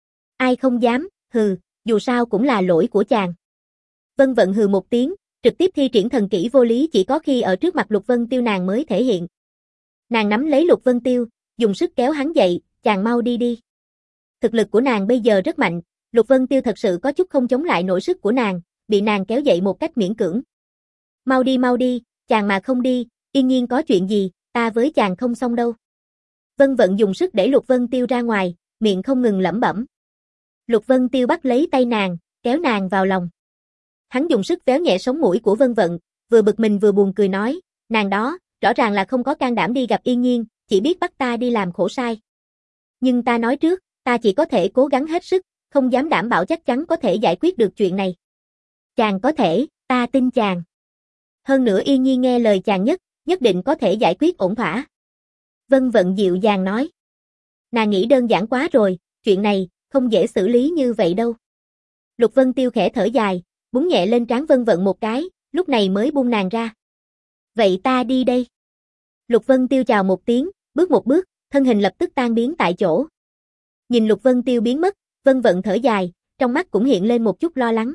Ai không dám, hừ, dù sao cũng là lỗi của chàng. Vân Vận hừ một tiếng, trực tiếp thi triển thần kỹ vô lý chỉ có khi ở trước mặt Lục Vân Tiêu nàng mới thể hiện. Nàng nắm lấy Lục Vân Tiêu, dùng sức kéo hắn dậy, chàng mau đi đi. Thực lực của nàng bây giờ rất mạnh, Lục Vân Tiêu thật sự có chút không chống lại nổi sức của nàng, bị nàng kéo dậy một cách miễn cưỡng. Mau đi mau đi, chàng mà không đi, Yên Nhiên có chuyện gì, ta với chàng không xong đâu. Vân Vận dùng sức để Lục Vân Tiêu ra ngoài, miệng không ngừng lẩm bẩm. Lục Vân Tiêu bắt lấy tay nàng, kéo nàng vào lòng. Hắn dùng sức véo nhẹ sống mũi của Vân Vận, vừa bực mình vừa buồn cười nói, nàng đó, rõ ràng là không có can đảm đi gặp Yên Nhiên, chỉ biết bắt ta đi làm khổ sai. Nhưng ta nói trước, ta chỉ có thể cố gắng hết sức, không dám đảm bảo chắc chắn có thể giải quyết được chuyện này. Chàng có thể, ta tin chàng. Hơn nữa Yên Nhiên nghe lời chàng nhất, nhất định có thể giải quyết ổn thỏa. Vân Vận dịu dàng nói. Nàng nghĩ đơn giản quá rồi, chuyện này, không dễ xử lý như vậy đâu. Lục Vân Tiêu khẽ thở dài, búng nhẹ lên trán Vân Vận một cái, lúc này mới buông nàng ra. Vậy ta đi đây. Lục Vân Tiêu chào một tiếng, bước một bước, thân hình lập tức tan biến tại chỗ. Nhìn Lục Vân Tiêu biến mất, Vân Vận thở dài, trong mắt cũng hiện lên một chút lo lắng.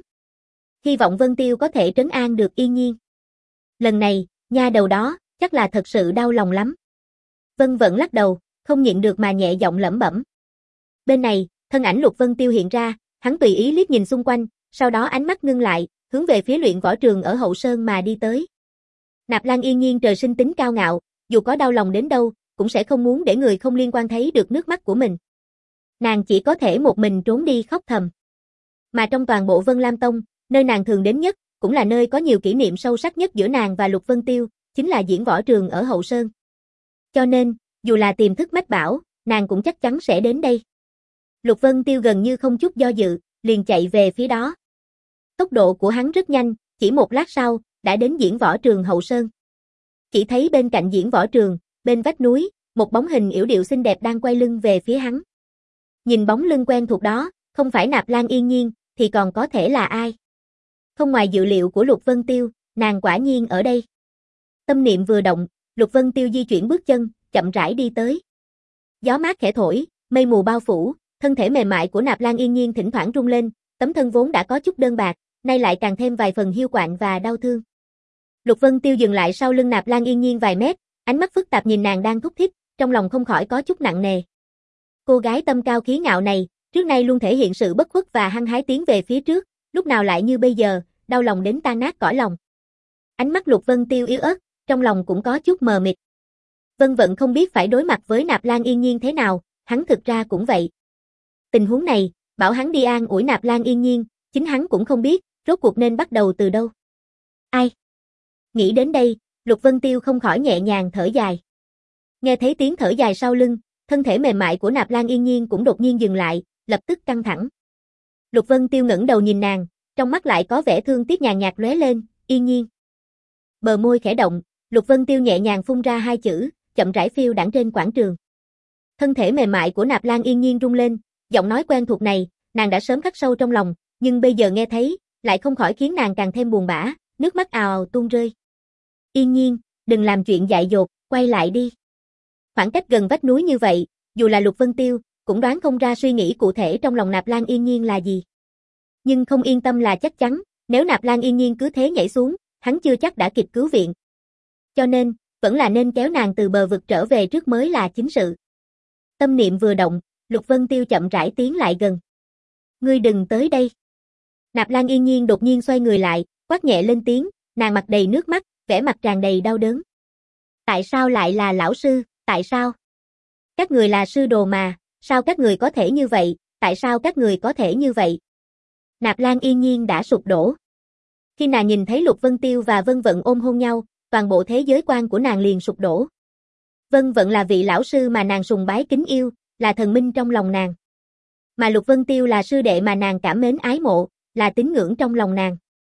Hy vọng Vân Tiêu có thể trấn an được Yên Nhiên. Lần này, nha đầu đó, chắc là thật sự đau lòng lắm. Vân Vận lắc đầu, không nhịn được mà nhẹ giọng lẩm bẩm. Bên này, thân ảnh Lục Vân Tiêu hiện ra, hắn tùy ý liếc nhìn xung quanh, sau đó ánh mắt ngưng lại, hướng về phía luyện võ trường ở Hậu Sơn mà đi tới. Nạp Lan Yên Nhiên trời sinh tính cao ngạo, dù có đau lòng đến đâu, cũng sẽ không muốn để người không liên quan thấy được nước mắt của mình. Nàng chỉ có thể một mình trốn đi khóc thầm. Mà trong toàn bộ Vân Lam Tông, nơi nàng thường đến nhất, cũng là nơi có nhiều kỷ niệm sâu sắc nhất giữa nàng và Lục Vân Tiêu, chính là diễn võ trường ở Hậu Sơn. Cho nên, dù là tiềm thức mách bảo, nàng cũng chắc chắn sẽ đến đây. Lục Vân Tiêu gần như không chút do dự, liền chạy về phía đó. Tốc độ của hắn rất nhanh, chỉ một lát sau, đã đến diễn võ trường Hậu Sơn. Chỉ thấy bên cạnh diễn võ trường, bên vách núi, một bóng hình yểu điệu xinh đẹp đang quay lưng về phía hắn. Nhìn bóng lưng quen thuộc đó, không phải Nạp Lan Yên Nhiên, thì còn có thể là ai? Không ngoài dự liệu của Lục Vân Tiêu, nàng quả nhiên ở đây. Tâm niệm vừa động, Lục Vân Tiêu di chuyển bước chân, chậm rãi đi tới. Gió mát khẽ thổi, mây mù bao phủ, thân thể mềm mại của Nạp Lan Yên Nhiên thỉnh thoảng rung lên, tấm thân vốn đã có chút đơn bạc, nay lại càng thêm vài phần hiu quạnh và đau thương. Lục Vân Tiêu dừng lại sau lưng Nạp Lan Yên Nhiên vài mét, ánh mắt phức tạp nhìn nàng đang thúc thích, trong lòng không khỏi có chút nặng nề. Cô gái tâm cao khí ngạo này, trước nay luôn thể hiện sự bất khuất và hăng hái tiến về phía trước, lúc nào lại như bây giờ, đau lòng đến tan nát cõi lòng. Ánh mắt Lục Vân Tiêu yếu ớt, trong lòng cũng có chút mờ mịt. Vân Vận không biết phải đối mặt với Nạp Lan Yên Nhiên thế nào, hắn thực ra cũng vậy. Tình huống này, bảo hắn đi an ủi Nạp Lan Yên Nhiên, chính hắn cũng không biết, rốt cuộc nên bắt đầu từ đâu. Ai? Nghĩ đến đây, Lục Vân Tiêu không khỏi nhẹ nhàng thở dài. Nghe thấy tiếng thở dài sau lưng, thân thể mềm mại của Nạp Lan Yên Nhiên cũng đột nhiên dừng lại, lập tức căng thẳng. Lục Vân Tiêu ngẩng đầu nhìn nàng, trong mắt lại có vẻ thương tiếc nhàn nhạt lóe lên, Yên Nhiên. Bờ môi khẽ động, Lục Vân Tiêu nhẹ nhàng phun ra hai chữ, chậm rãi phiêu đãng trên quảng trường. Thân thể mềm mại của Nạp Lan Yên Nhiên rung lên, giọng nói quen thuộc này, nàng đã sớm khắc sâu trong lòng, nhưng bây giờ nghe thấy, lại không khỏi khiến nàng càng thêm buồn bã, nước mắt ào ào tuôn rơi. Yên Nhiên, đừng làm chuyện dại dột, quay lại đi. Khoảng cách gần vách núi như vậy, dù là Lục Vân Tiêu, cũng đoán không ra suy nghĩ cụ thể trong lòng Nạp Lan Yên Nhiên là gì. Nhưng không yên tâm là chắc chắn, nếu Nạp Lan Yên Nhiên cứ thế nhảy xuống, hắn chưa chắc đã kịp cứu viện. Cho nên, vẫn là nên kéo nàng từ bờ vực trở về trước mới là chính sự. Tâm niệm vừa động, Lục Vân Tiêu chậm rãi tiến lại gần. Ngươi đừng tới đây. Nạp Lan Yên Nhiên đột nhiên xoay người lại, quát nhẹ lên tiếng, nàng mặt đầy nước mắt, vẻ mặt tràn đầy đau đớn. Tại sao lại là lão sư, tại sao? Các người là sư đồ mà, sao các người có thể như vậy, tại sao các người có thể như vậy? Nạp Lan Yên Nhiên đã sụp đổ. Khi nàng nhìn thấy Lục Vân Tiêu và Vân Vận ôm hôn nhau, toàn bộ thế giới quan của nàng liền sụp đổ. Vân Vận là vị lão sư mà nàng sùng bái kính yêu, là thần minh trong lòng nàng. Mà Lục Vân Tiêu là sư đệ mà nàng cảm mến ái mộ, là tín ngưỡng trong lòng nàng.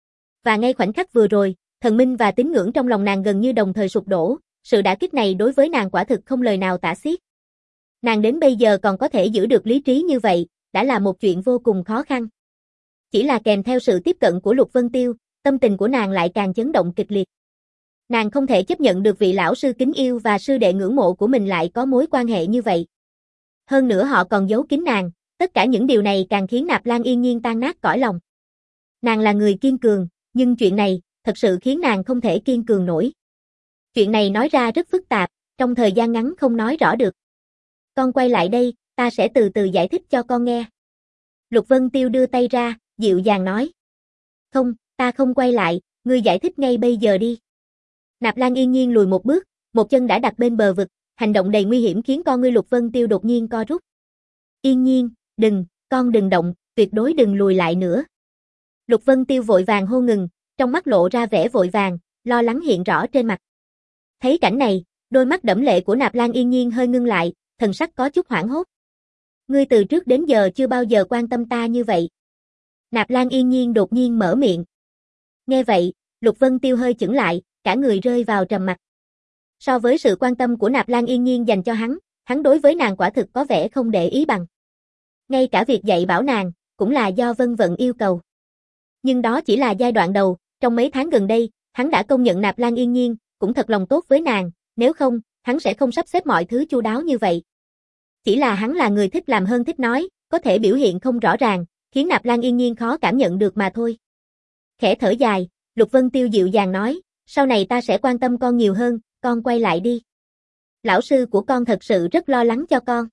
Và ngay khoảnh khắc vừa rồi, thần minh và tín ngưỡng trong lòng nàng gần như đồng thời sụp đổ, sự đả kích này đối với nàng quả thực không lời nào tả xiết. Nàng đến bây giờ còn có thể giữ được lý trí như vậy, đã là một chuyện vô cùng khó khăn. Chỉ là kèm theo sự tiếp cận của Lục Vân Tiêu, tâm tình của nàng lại càng chấn động kịch liệt. Nàng không thể chấp nhận được vị lão sư kính yêu và sư đệ ngưỡng mộ của mình lại có mối quan hệ như vậy. Hơn nữa họ còn giấu kín nàng, tất cả những điều này càng khiến Nạp Lan Yên Nhiên tan nát cõi lòng. Nàng là người kiên cường, nhưng chuyện này, thật sự khiến nàng không thể kiên cường nổi. Chuyện này nói ra rất phức tạp, trong thời gian ngắn không nói rõ được. Con quay lại đây, ta sẽ từ từ giải thích cho con nghe. Lục Vân Tiêu đưa tay ra, dịu dàng nói. Không, ta không quay lại, ngươi giải thích ngay bây giờ đi. Nạp Lan Yên Nhiên lùi một bước, một chân đã đặt bên bờ vực, hành động đầy nguy hiểm khiến con ngươi Lục Vân Tiêu đột nhiên co rút. Yên Nhiên, đừng, con đừng động, tuyệt đối đừng lùi lại nữa. Lục Vân Tiêu vội vàng hô ngừng, trong mắt lộ ra vẻ vội vàng, lo lắng hiện rõ trên mặt. Thấy cảnh này, đôi mắt đẫm lệ của Nạp Lan Yên Nhiên hơi ngưng lại, thần sắc có chút hoảng hốt. Ngươi từ trước đến giờ chưa bao giờ quan tâm ta như vậy. Nạp Lan Yên Nhiên đột nhiên mở miệng. Nghe vậy, Lục Vân Tiêu hơi chững lại, cả người rơi vào trầm mặc. So với sự quan tâm của Nạp Lan Yên Nhiên dành cho hắn, hắn đối với nàng quả thực có vẻ không để ý bằng. Ngay cả việc dạy bảo nàng, cũng là do Vân Vận yêu cầu. Nhưng đó chỉ là giai đoạn đầu, trong mấy tháng gần đây, hắn đã công nhận Nạp Lan Yên Nhiên, cũng thật lòng tốt với nàng, nếu không, hắn sẽ không sắp xếp mọi thứ chu đáo như vậy. Chỉ là hắn là người thích làm hơn thích nói, có thể biểu hiện không rõ ràng, khiến Nạp Lan Yên Nhiên khó cảm nhận được mà thôi. Khẽ thở dài, Lục Vân Tiêu dịu dàng nói, sau này ta sẽ quan tâm con nhiều hơn, con quay lại đi. Lão sư của con thật sự rất lo lắng cho con.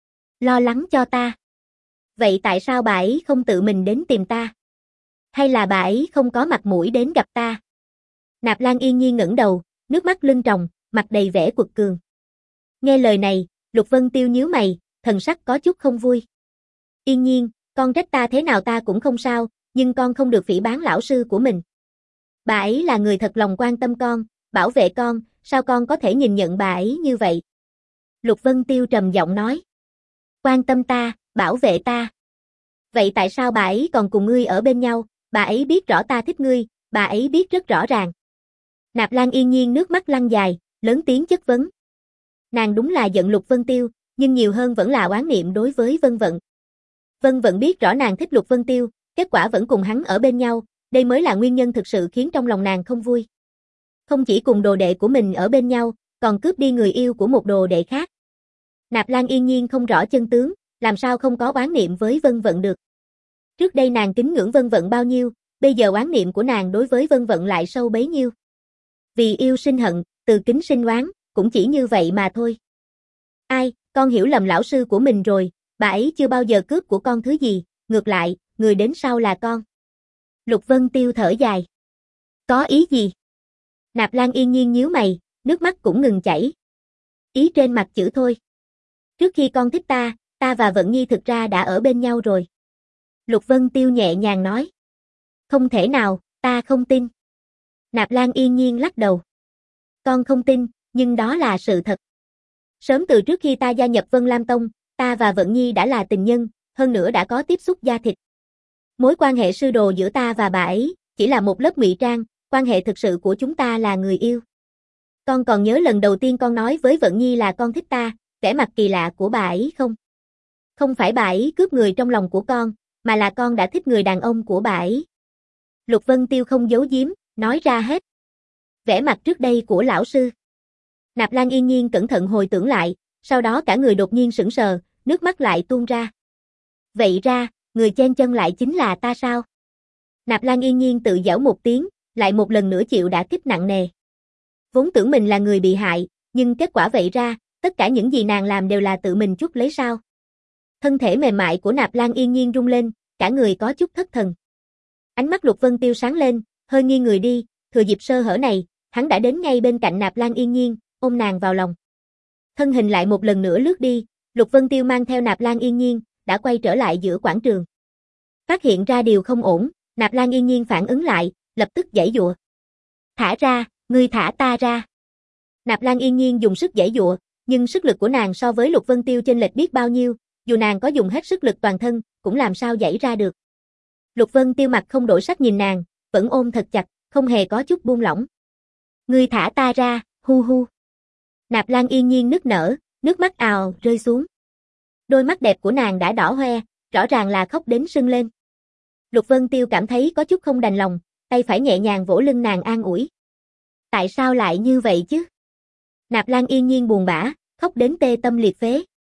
Lo lắng cho ta. Vậy tại sao bà ấy không tự mình đến tìm ta? Hay là bà ấy không có mặt mũi đến gặp ta? Nạp Lan Yên Nhiên ngẩng đầu, nước mắt lưng tròng, mặt đầy vẻ quật cường. Nghe lời này, Lục Vân Tiêu nhíu mày, thần sắc có chút không vui. Yên Nhiên, con trách ta thế nào ta cũng không sao, nhưng con không được phỉ báng lão sư của mình. Bà ấy là người thật lòng quan tâm con, bảo vệ con, sao con có thể nhìn nhận bà ấy như vậy? Lục Vân Tiêu trầm giọng nói. Quan tâm ta, bảo vệ ta. Vậy tại sao bà ấy còn cùng ngươi ở bên nhau, bà ấy biết rõ ta thích ngươi, bà ấy biết rất rõ ràng. Nạp Lan Yên Nhiên nước mắt lăn dài, lớn tiếng chất vấn. Nàng đúng là giận Lục Vân Tiêu, nhưng nhiều hơn vẫn là oán niệm đối với Vân Vận. Vân Vận biết rõ nàng thích Lục Vân Tiêu, kết quả vẫn cùng hắn ở bên nhau, đây mới là nguyên nhân thực sự khiến trong lòng nàng không vui. Không chỉ cùng đồ đệ của mình ở bên nhau, còn cướp đi người yêu của một đồ đệ khác. Nạp Lan Yên Nhiên không rõ chân tướng, làm sao không có oán niệm với Vân Vận được. Trước đây nàng kính ngưỡng Vân Vận bao nhiêu, bây giờ oán niệm của nàng đối với Vân Vận lại sâu bấy nhiêu. Vì yêu sinh hận, từ kính sinh oán, cũng chỉ như vậy mà thôi. Ai, con hiểu lầm lão sư của mình rồi, bà ấy chưa bao giờ cướp của con thứ gì, ngược lại, người đến sau là con. Lục Vân Tiêu thở dài. Có ý gì? Nạp Lan Yên Nhiên nhíu mày, nước mắt cũng ngừng chảy. Ý trên mặt chữ thôi. Trước khi con thích ta, ta và Vận Nhi thực ra đã ở bên nhau rồi. Lục Vân Tiêu nhẹ nhàng nói. Không thể nào, ta không tin. Nạp Lan Yên Nhiên lắc đầu. Con không tin, nhưng đó là sự thật. Sớm từ trước khi ta gia nhập Vân Lam Tông, ta và Vận Nhi đã là tình nhân, hơn nữa đã có tiếp xúc da thịt. Mối quan hệ sư đồ giữa ta và bà ấy, chỉ là một lớp ngụy trang, quan hệ thực sự của chúng ta là người yêu. Con còn nhớ lần đầu tiên con nói với Vận Nhi là con thích ta, vẻ mặt kỳ lạ của bà ấy không? Không phải bà ấy cướp người trong lòng của con, mà là con đã thích người đàn ông của bà ấy. Lục Vân Tiêu không giấu giếm, nói ra hết. Vẻ mặt trước đây của lão sư. Nạp Lan Yên Nhiên cẩn thận hồi tưởng lại, sau đó cả người đột nhiên sững sờ, nước mắt lại tuôn ra. Vậy ra, người chen chân lại chính là ta sao? Nạp Lan Yên Nhiên tự giễu một tiếng, lại một lần nữa chịu đả kích nặng nề. Vốn tưởng mình là người bị hại, nhưng kết quả vậy ra, tất cả những gì nàng làm đều là tự mình chuốc lấy sao. Thân thể mềm mại của Nạp Lan Yên Nhiên rung lên, cả người có chút thất thần. Ánh mắt Lục Vân Tiêu sáng lên, hơi nghiêng người đi, thừa dịp sơ hở này, hắn đã đến ngay bên cạnh Nạp Lan Yên Nhiên, ôm nàng vào lòng. Thân hình lại một lần nữa lướt đi, Lục Vân Tiêu mang theo Nạp Lan Yên Nhiên, đã quay trở lại giữa quảng trường. Phát hiện ra điều không ổn, Nạp Lan Yên Nhiên phản ứng lại, lập tức giãy giụa. Thả ra, ngươi thả ta ra. Nạp Lan Yên Nhiên dùng sức giãy giụa, nhưng sức lực của nàng so với Lục Vân Tiêu chênh lệch biết bao nhiêu, dù nàng có dùng hết sức lực toàn thân, cũng làm sao giãy ra được. Lục Vân Tiêu mặt không đổi sắc nhìn nàng, vẫn ôm thật chặt, không hề có chút buông lỏng. Ngươi thả ta ra, hu hu. Nạp Lan Yên Nhiên nức nở, nước mắt ào rơi xuống. Đôi mắt đẹp của nàng đã đỏ hoe, rõ ràng là khóc đến sưng lên. Lục Vân Tiêu cảm thấy có chút không đành lòng, tay phải nhẹ nhàng vỗ lưng nàng an ủi. Tại sao lại như vậy chứ? Nạp Lan Yên Nhiên buồn bã, khóc đến tê tâm liệt phế.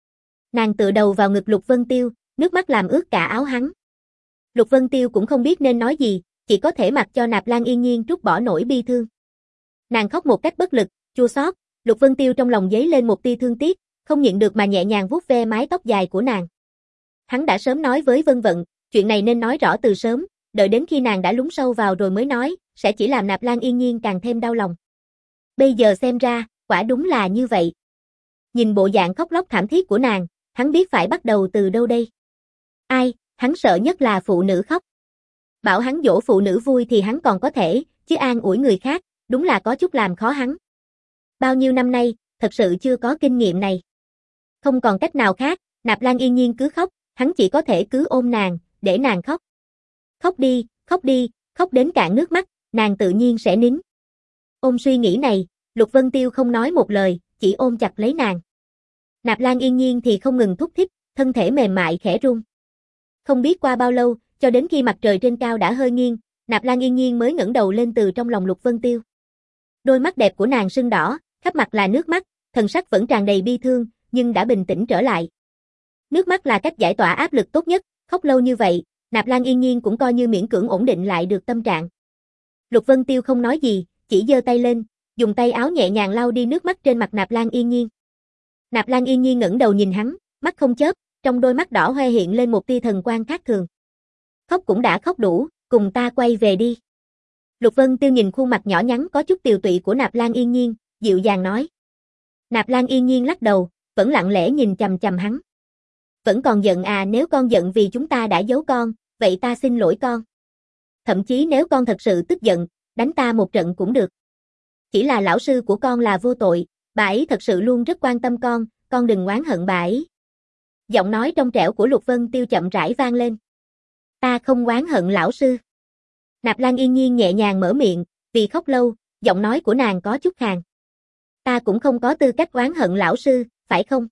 Nàng tựa đầu vào ngực Lục Vân Tiêu, nước mắt làm ướt cả áo hắn. Lục Vân Tiêu cũng không biết nên nói gì, chỉ có thể mặc cho Nạp Lan Yên Nhiên trút bỏ nỗi bi thương. Nàng khóc một cách bất lực, chua xót, Lục Vân Tiêu trong lòng dấy lên một tia thương tiếc, không nhịn được mà nhẹ nhàng vuốt ve mái tóc dài của nàng. Hắn đã sớm nói với Vân Vận, chuyện này nên nói rõ từ sớm, đợi đến khi nàng đã lún sâu vào rồi mới nói, sẽ chỉ làm Nạp Lan Yên Nhiên càng thêm đau lòng. Bây giờ xem ra, quả đúng là như vậy. Nhìn bộ dạng khóc lóc thảm thiết của nàng, hắn biết phải bắt đầu từ đâu đây. Ai, hắn sợ nhất là phụ nữ khóc. Bảo hắn dỗ phụ nữ vui thì hắn còn có thể, chứ an ủi người khác, đúng là có chút làm khó hắn. Bao nhiêu năm nay, thật sự chưa có kinh nghiệm này. Không còn cách nào khác, Nạp Lan Yên Nhiên cứ khóc, hắn chỉ có thể cứ ôm nàng, để nàng khóc. Khóc đi, khóc đi, khóc đến cạn nước mắt, nàng tự nhiên sẽ nín. Ôm suy nghĩ này, Lục Vân Tiêu không nói một lời, chỉ ôm chặt lấy nàng. Nạp Lan Yên Nhiên thì không ngừng thúc thích, thân thể mềm mại khẽ run. Không biết qua bao lâu, cho đến khi mặt trời trên cao đã hơi nghiêng, Nạp Lan Yên Nhiên mới ngẩng đầu lên từ trong lòng Lục Vân Tiêu. Đôi mắt đẹp của nàng sưng đỏ, khắp mặt là nước mắt, thần sắc vẫn tràn đầy bi thương, nhưng đã bình tĩnh trở lại. Nước mắt là cách giải tỏa áp lực tốt nhất, khóc lâu như vậy, Nạp Lan Yên Nhiên cũng coi như miễn cưỡng ổn định lại được tâm trạng. Lục Vân Tiêu không nói gì, chỉ giơ tay lên, dùng tay áo nhẹ nhàng lau đi nước mắt trên mặt Nạp Lan Yên Nhiên. Nạp Lan Yên Nhiên ngẩng đầu nhìn hắn, mắt không chớp, trong đôi mắt đỏ hoe hiện lên một tia thần quang khác thường. Khóc cũng đã khóc đủ, cùng ta quay về đi. Lục Vân Tiêu nhìn khuôn mặt nhỏ nhắn có chút tiều tụy của Nạp Lan Yên Nhiên, dịu dàng nói. Nạp Lan Yên Nhiên lắc đầu, vẫn lặng lẽ nhìn chằm chằm hắn. Vẫn còn giận à, nếu con giận vì chúng ta đã giấu con, vậy ta xin lỗi con. Thậm chí nếu con thật sự tức giận, đánh ta một trận cũng được. Chỉ là lão sư của con là vô tội, bà ấy thật sự luôn rất quan tâm con, con đừng oán hận bà ấy. Giọng nói trong trẻo của Lục Vân Tiêu chậm rãi vang lên. Ta không oán hận lão sư. Nạp Lan Yên Nhiên nhẹ nhàng mở miệng, vì khóc lâu, giọng nói của nàng có chút khàn. Ta cũng không có tư cách oán hận lão sư, phải không?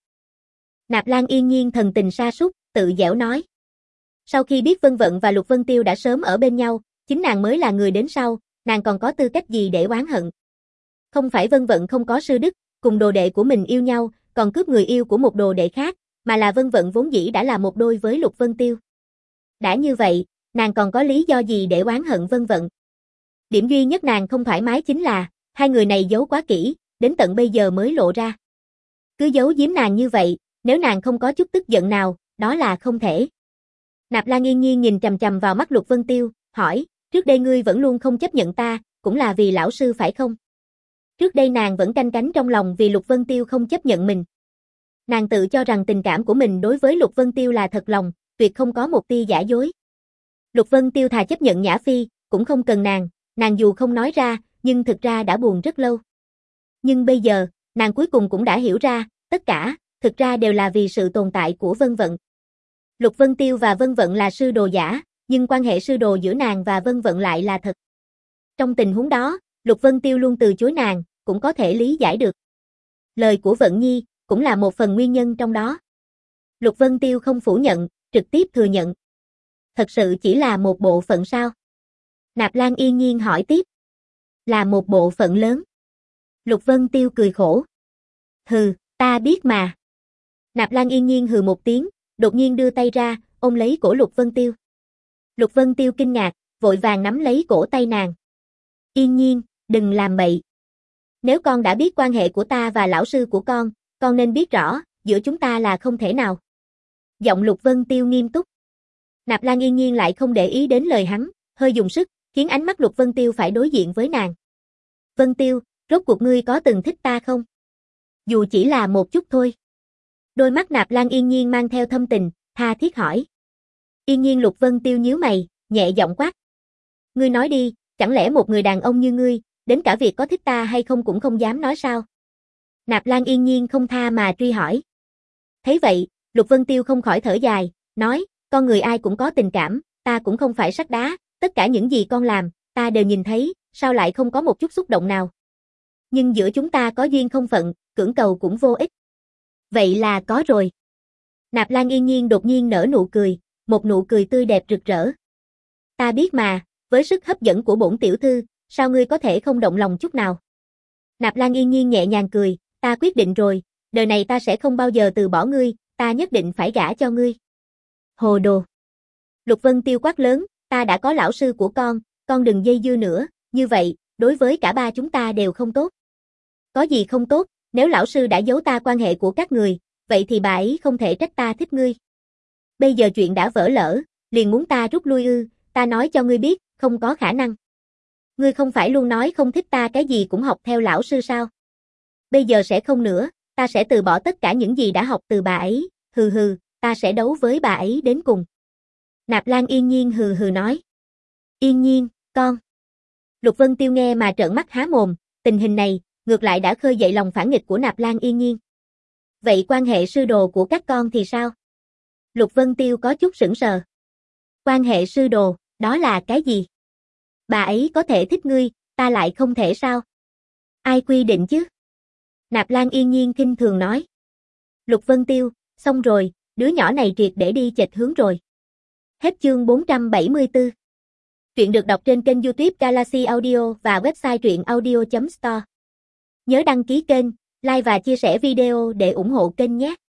Nạp Lan Yên Nhiên thần tình sa sút, tự dẻo nói. Sau khi biết Vân Vận và Lục Vân Tiêu đã sớm ở bên nhau, chính nàng mới là người đến sau, nàng còn có tư cách gì để oán hận? Không phải Vân Vận không có sư đức, cùng đồ đệ của mình yêu nhau, còn cướp người yêu của một đồ đệ khác, mà là Vân Vận vốn dĩ đã là một đôi với Lục Vân Tiêu. Đã như vậy, nàng còn có lý do gì để oán hận Vân Vận? Điểm duy nhất nàng không thoải mái chính là, hai người này giấu quá kỹ, đến tận bây giờ mới lộ ra. Cứ giấu giếm nàng như vậy, nếu nàng không có chút tức giận nào, đó là không thể. Nạp Lan Yên Nhiên nhìn chằm chằm vào mắt Lục Vân Tiêu, hỏi, trước đây ngươi vẫn luôn không chấp nhận ta, cũng là vì lão sư phải không? Trước đây nàng vẫn canh cánh trong lòng vì Lục Vân Tiêu không chấp nhận mình. Nàng tự cho rằng tình cảm của mình đối với Lục Vân Tiêu là thật lòng, tuyệt không có một tia giả dối. Lục Vân Tiêu thà chấp nhận Nhã Phi, cũng không cần nàng, nàng dù không nói ra, nhưng thực ra đã buồn rất lâu. Nhưng bây giờ, nàng cuối cùng cũng đã hiểu ra, tất cả, thực ra đều là vì sự tồn tại của Vân Vận. Lục Vân Tiêu và Vân Vận là sư đồ giả, nhưng quan hệ sư đồ giữa nàng và Vân Vận lại là thật. Trong tình huống đó, Lục Vân Tiêu luôn từ chối nàng, cũng có thể lý giải được. Lời của Vận Nhi, cũng là một phần nguyên nhân trong đó. Lục Vân Tiêu không phủ nhận, trực tiếp thừa nhận. Thật sự chỉ là một bộ phận sao? Nạp Lan Yên Nhiên hỏi tiếp. Là một bộ phận lớn. Lục Vân Tiêu cười khổ. Hừ, ta biết mà. Nạp Lan Yên Nhiên hừ một tiếng, đột nhiên đưa tay ra, ôm lấy cổ Lục Vân Tiêu. Lục Vân Tiêu kinh ngạc, vội vàng nắm lấy cổ tay nàng. Yên Nhiên, đừng làm bậy. Nếu con đã biết quan hệ của ta và lão sư của con, con nên biết rõ, giữa chúng ta là không thể nào. Giọng Lục Vân Tiêu nghiêm túc. Nạp Lan Yên Nhiên lại không để ý đến lời hắn, hơi dùng sức, khiến ánh mắt Lục Vân Tiêu phải đối diện với nàng. Vân Tiêu, rốt cuộc ngươi có từng thích ta không? Dù chỉ là một chút thôi. Đôi mắt Nạp Lan Yên Nhiên mang theo thâm tình, tha thiết hỏi. Yên Nhiên Lục Vân Tiêu nhíu mày, nhẹ giọng quát. Ngươi nói đi, chẳng lẽ một người đàn ông như ngươi, đến cả việc có thích ta hay không cũng không dám nói sao? Nạp Lan Yên Nhiên không tha mà truy hỏi. Thấy vậy, Lục Vân Tiêu không khỏi thở dài, nói, con người ai cũng có tình cảm, ta cũng không phải sắt đá, tất cả những gì con làm, ta đều nhìn thấy, sao lại không có một chút xúc động nào? Nhưng giữa chúng ta có duyên không phận, cưỡng cầu cũng vô ích. Vậy là có rồi. Nạp Lan Yên Nhiên đột nhiên nở nụ cười, một nụ cười tươi đẹp rực rỡ. Ta biết mà, với sức hấp dẫn của bổn tiểu thư, sao ngươi có thể không động lòng chút nào? Nạp Lan Yên Nhiên nhẹ nhàng cười, ta quyết định rồi, đời này ta sẽ không bao giờ từ bỏ ngươi, ta nhất định phải gả cho ngươi. Hồ đồ. Lục Vân Tiêu quát lớn, ta đã có lão sư của con, con đừng dây dưa nữa, như vậy, đối với cả ba chúng ta đều không tốt. Có gì không tốt, nếu lão sư đã giấu ta quan hệ của các người, vậy thì bà ấy không thể trách ta thích ngươi. Bây giờ chuyện đã vỡ lỡ, liền muốn ta rút lui ư, ta nói cho ngươi biết, không có khả năng. Ngươi không phải luôn nói không thích ta cái gì cũng học theo lão sư sao? Bây giờ sẽ không nữa, ta sẽ từ bỏ tất cả những gì đã học từ bà ấy, hừ hừ, ta sẽ đấu với bà ấy đến cùng. Nạp Lan Yên Nhiên hừ hừ nói. Yên Nhiên, con. Lục Vân Tiêu nghe mà trợn mắt há mồm, tình hình này, ngược lại đã khơi dậy lòng phản nghịch của Nạp Lan Yên Nhiên. Vậy quan hệ sư đồ của các con thì sao? Lục Vân Tiêu có chút sững sờ. Quan hệ sư đồ, đó là cái gì? Bà ấy có thể thích ngươi, ta lại không thể sao? Ai quy định chứ? Nạp Lan Yên Nhiên khinh thường nói. Lục Vân Tiêu, xong rồi, đứa nhỏ này triệt để đi chệch hướng rồi. Hết chương bốn trăm bảy mươi tư. Truyện được đọc trên kênh YouTube Galaxy Audio và website truyện audio chấm store. Nhớ đăng ký kênh, like và chia sẻ video để ủng hộ kênh nhé.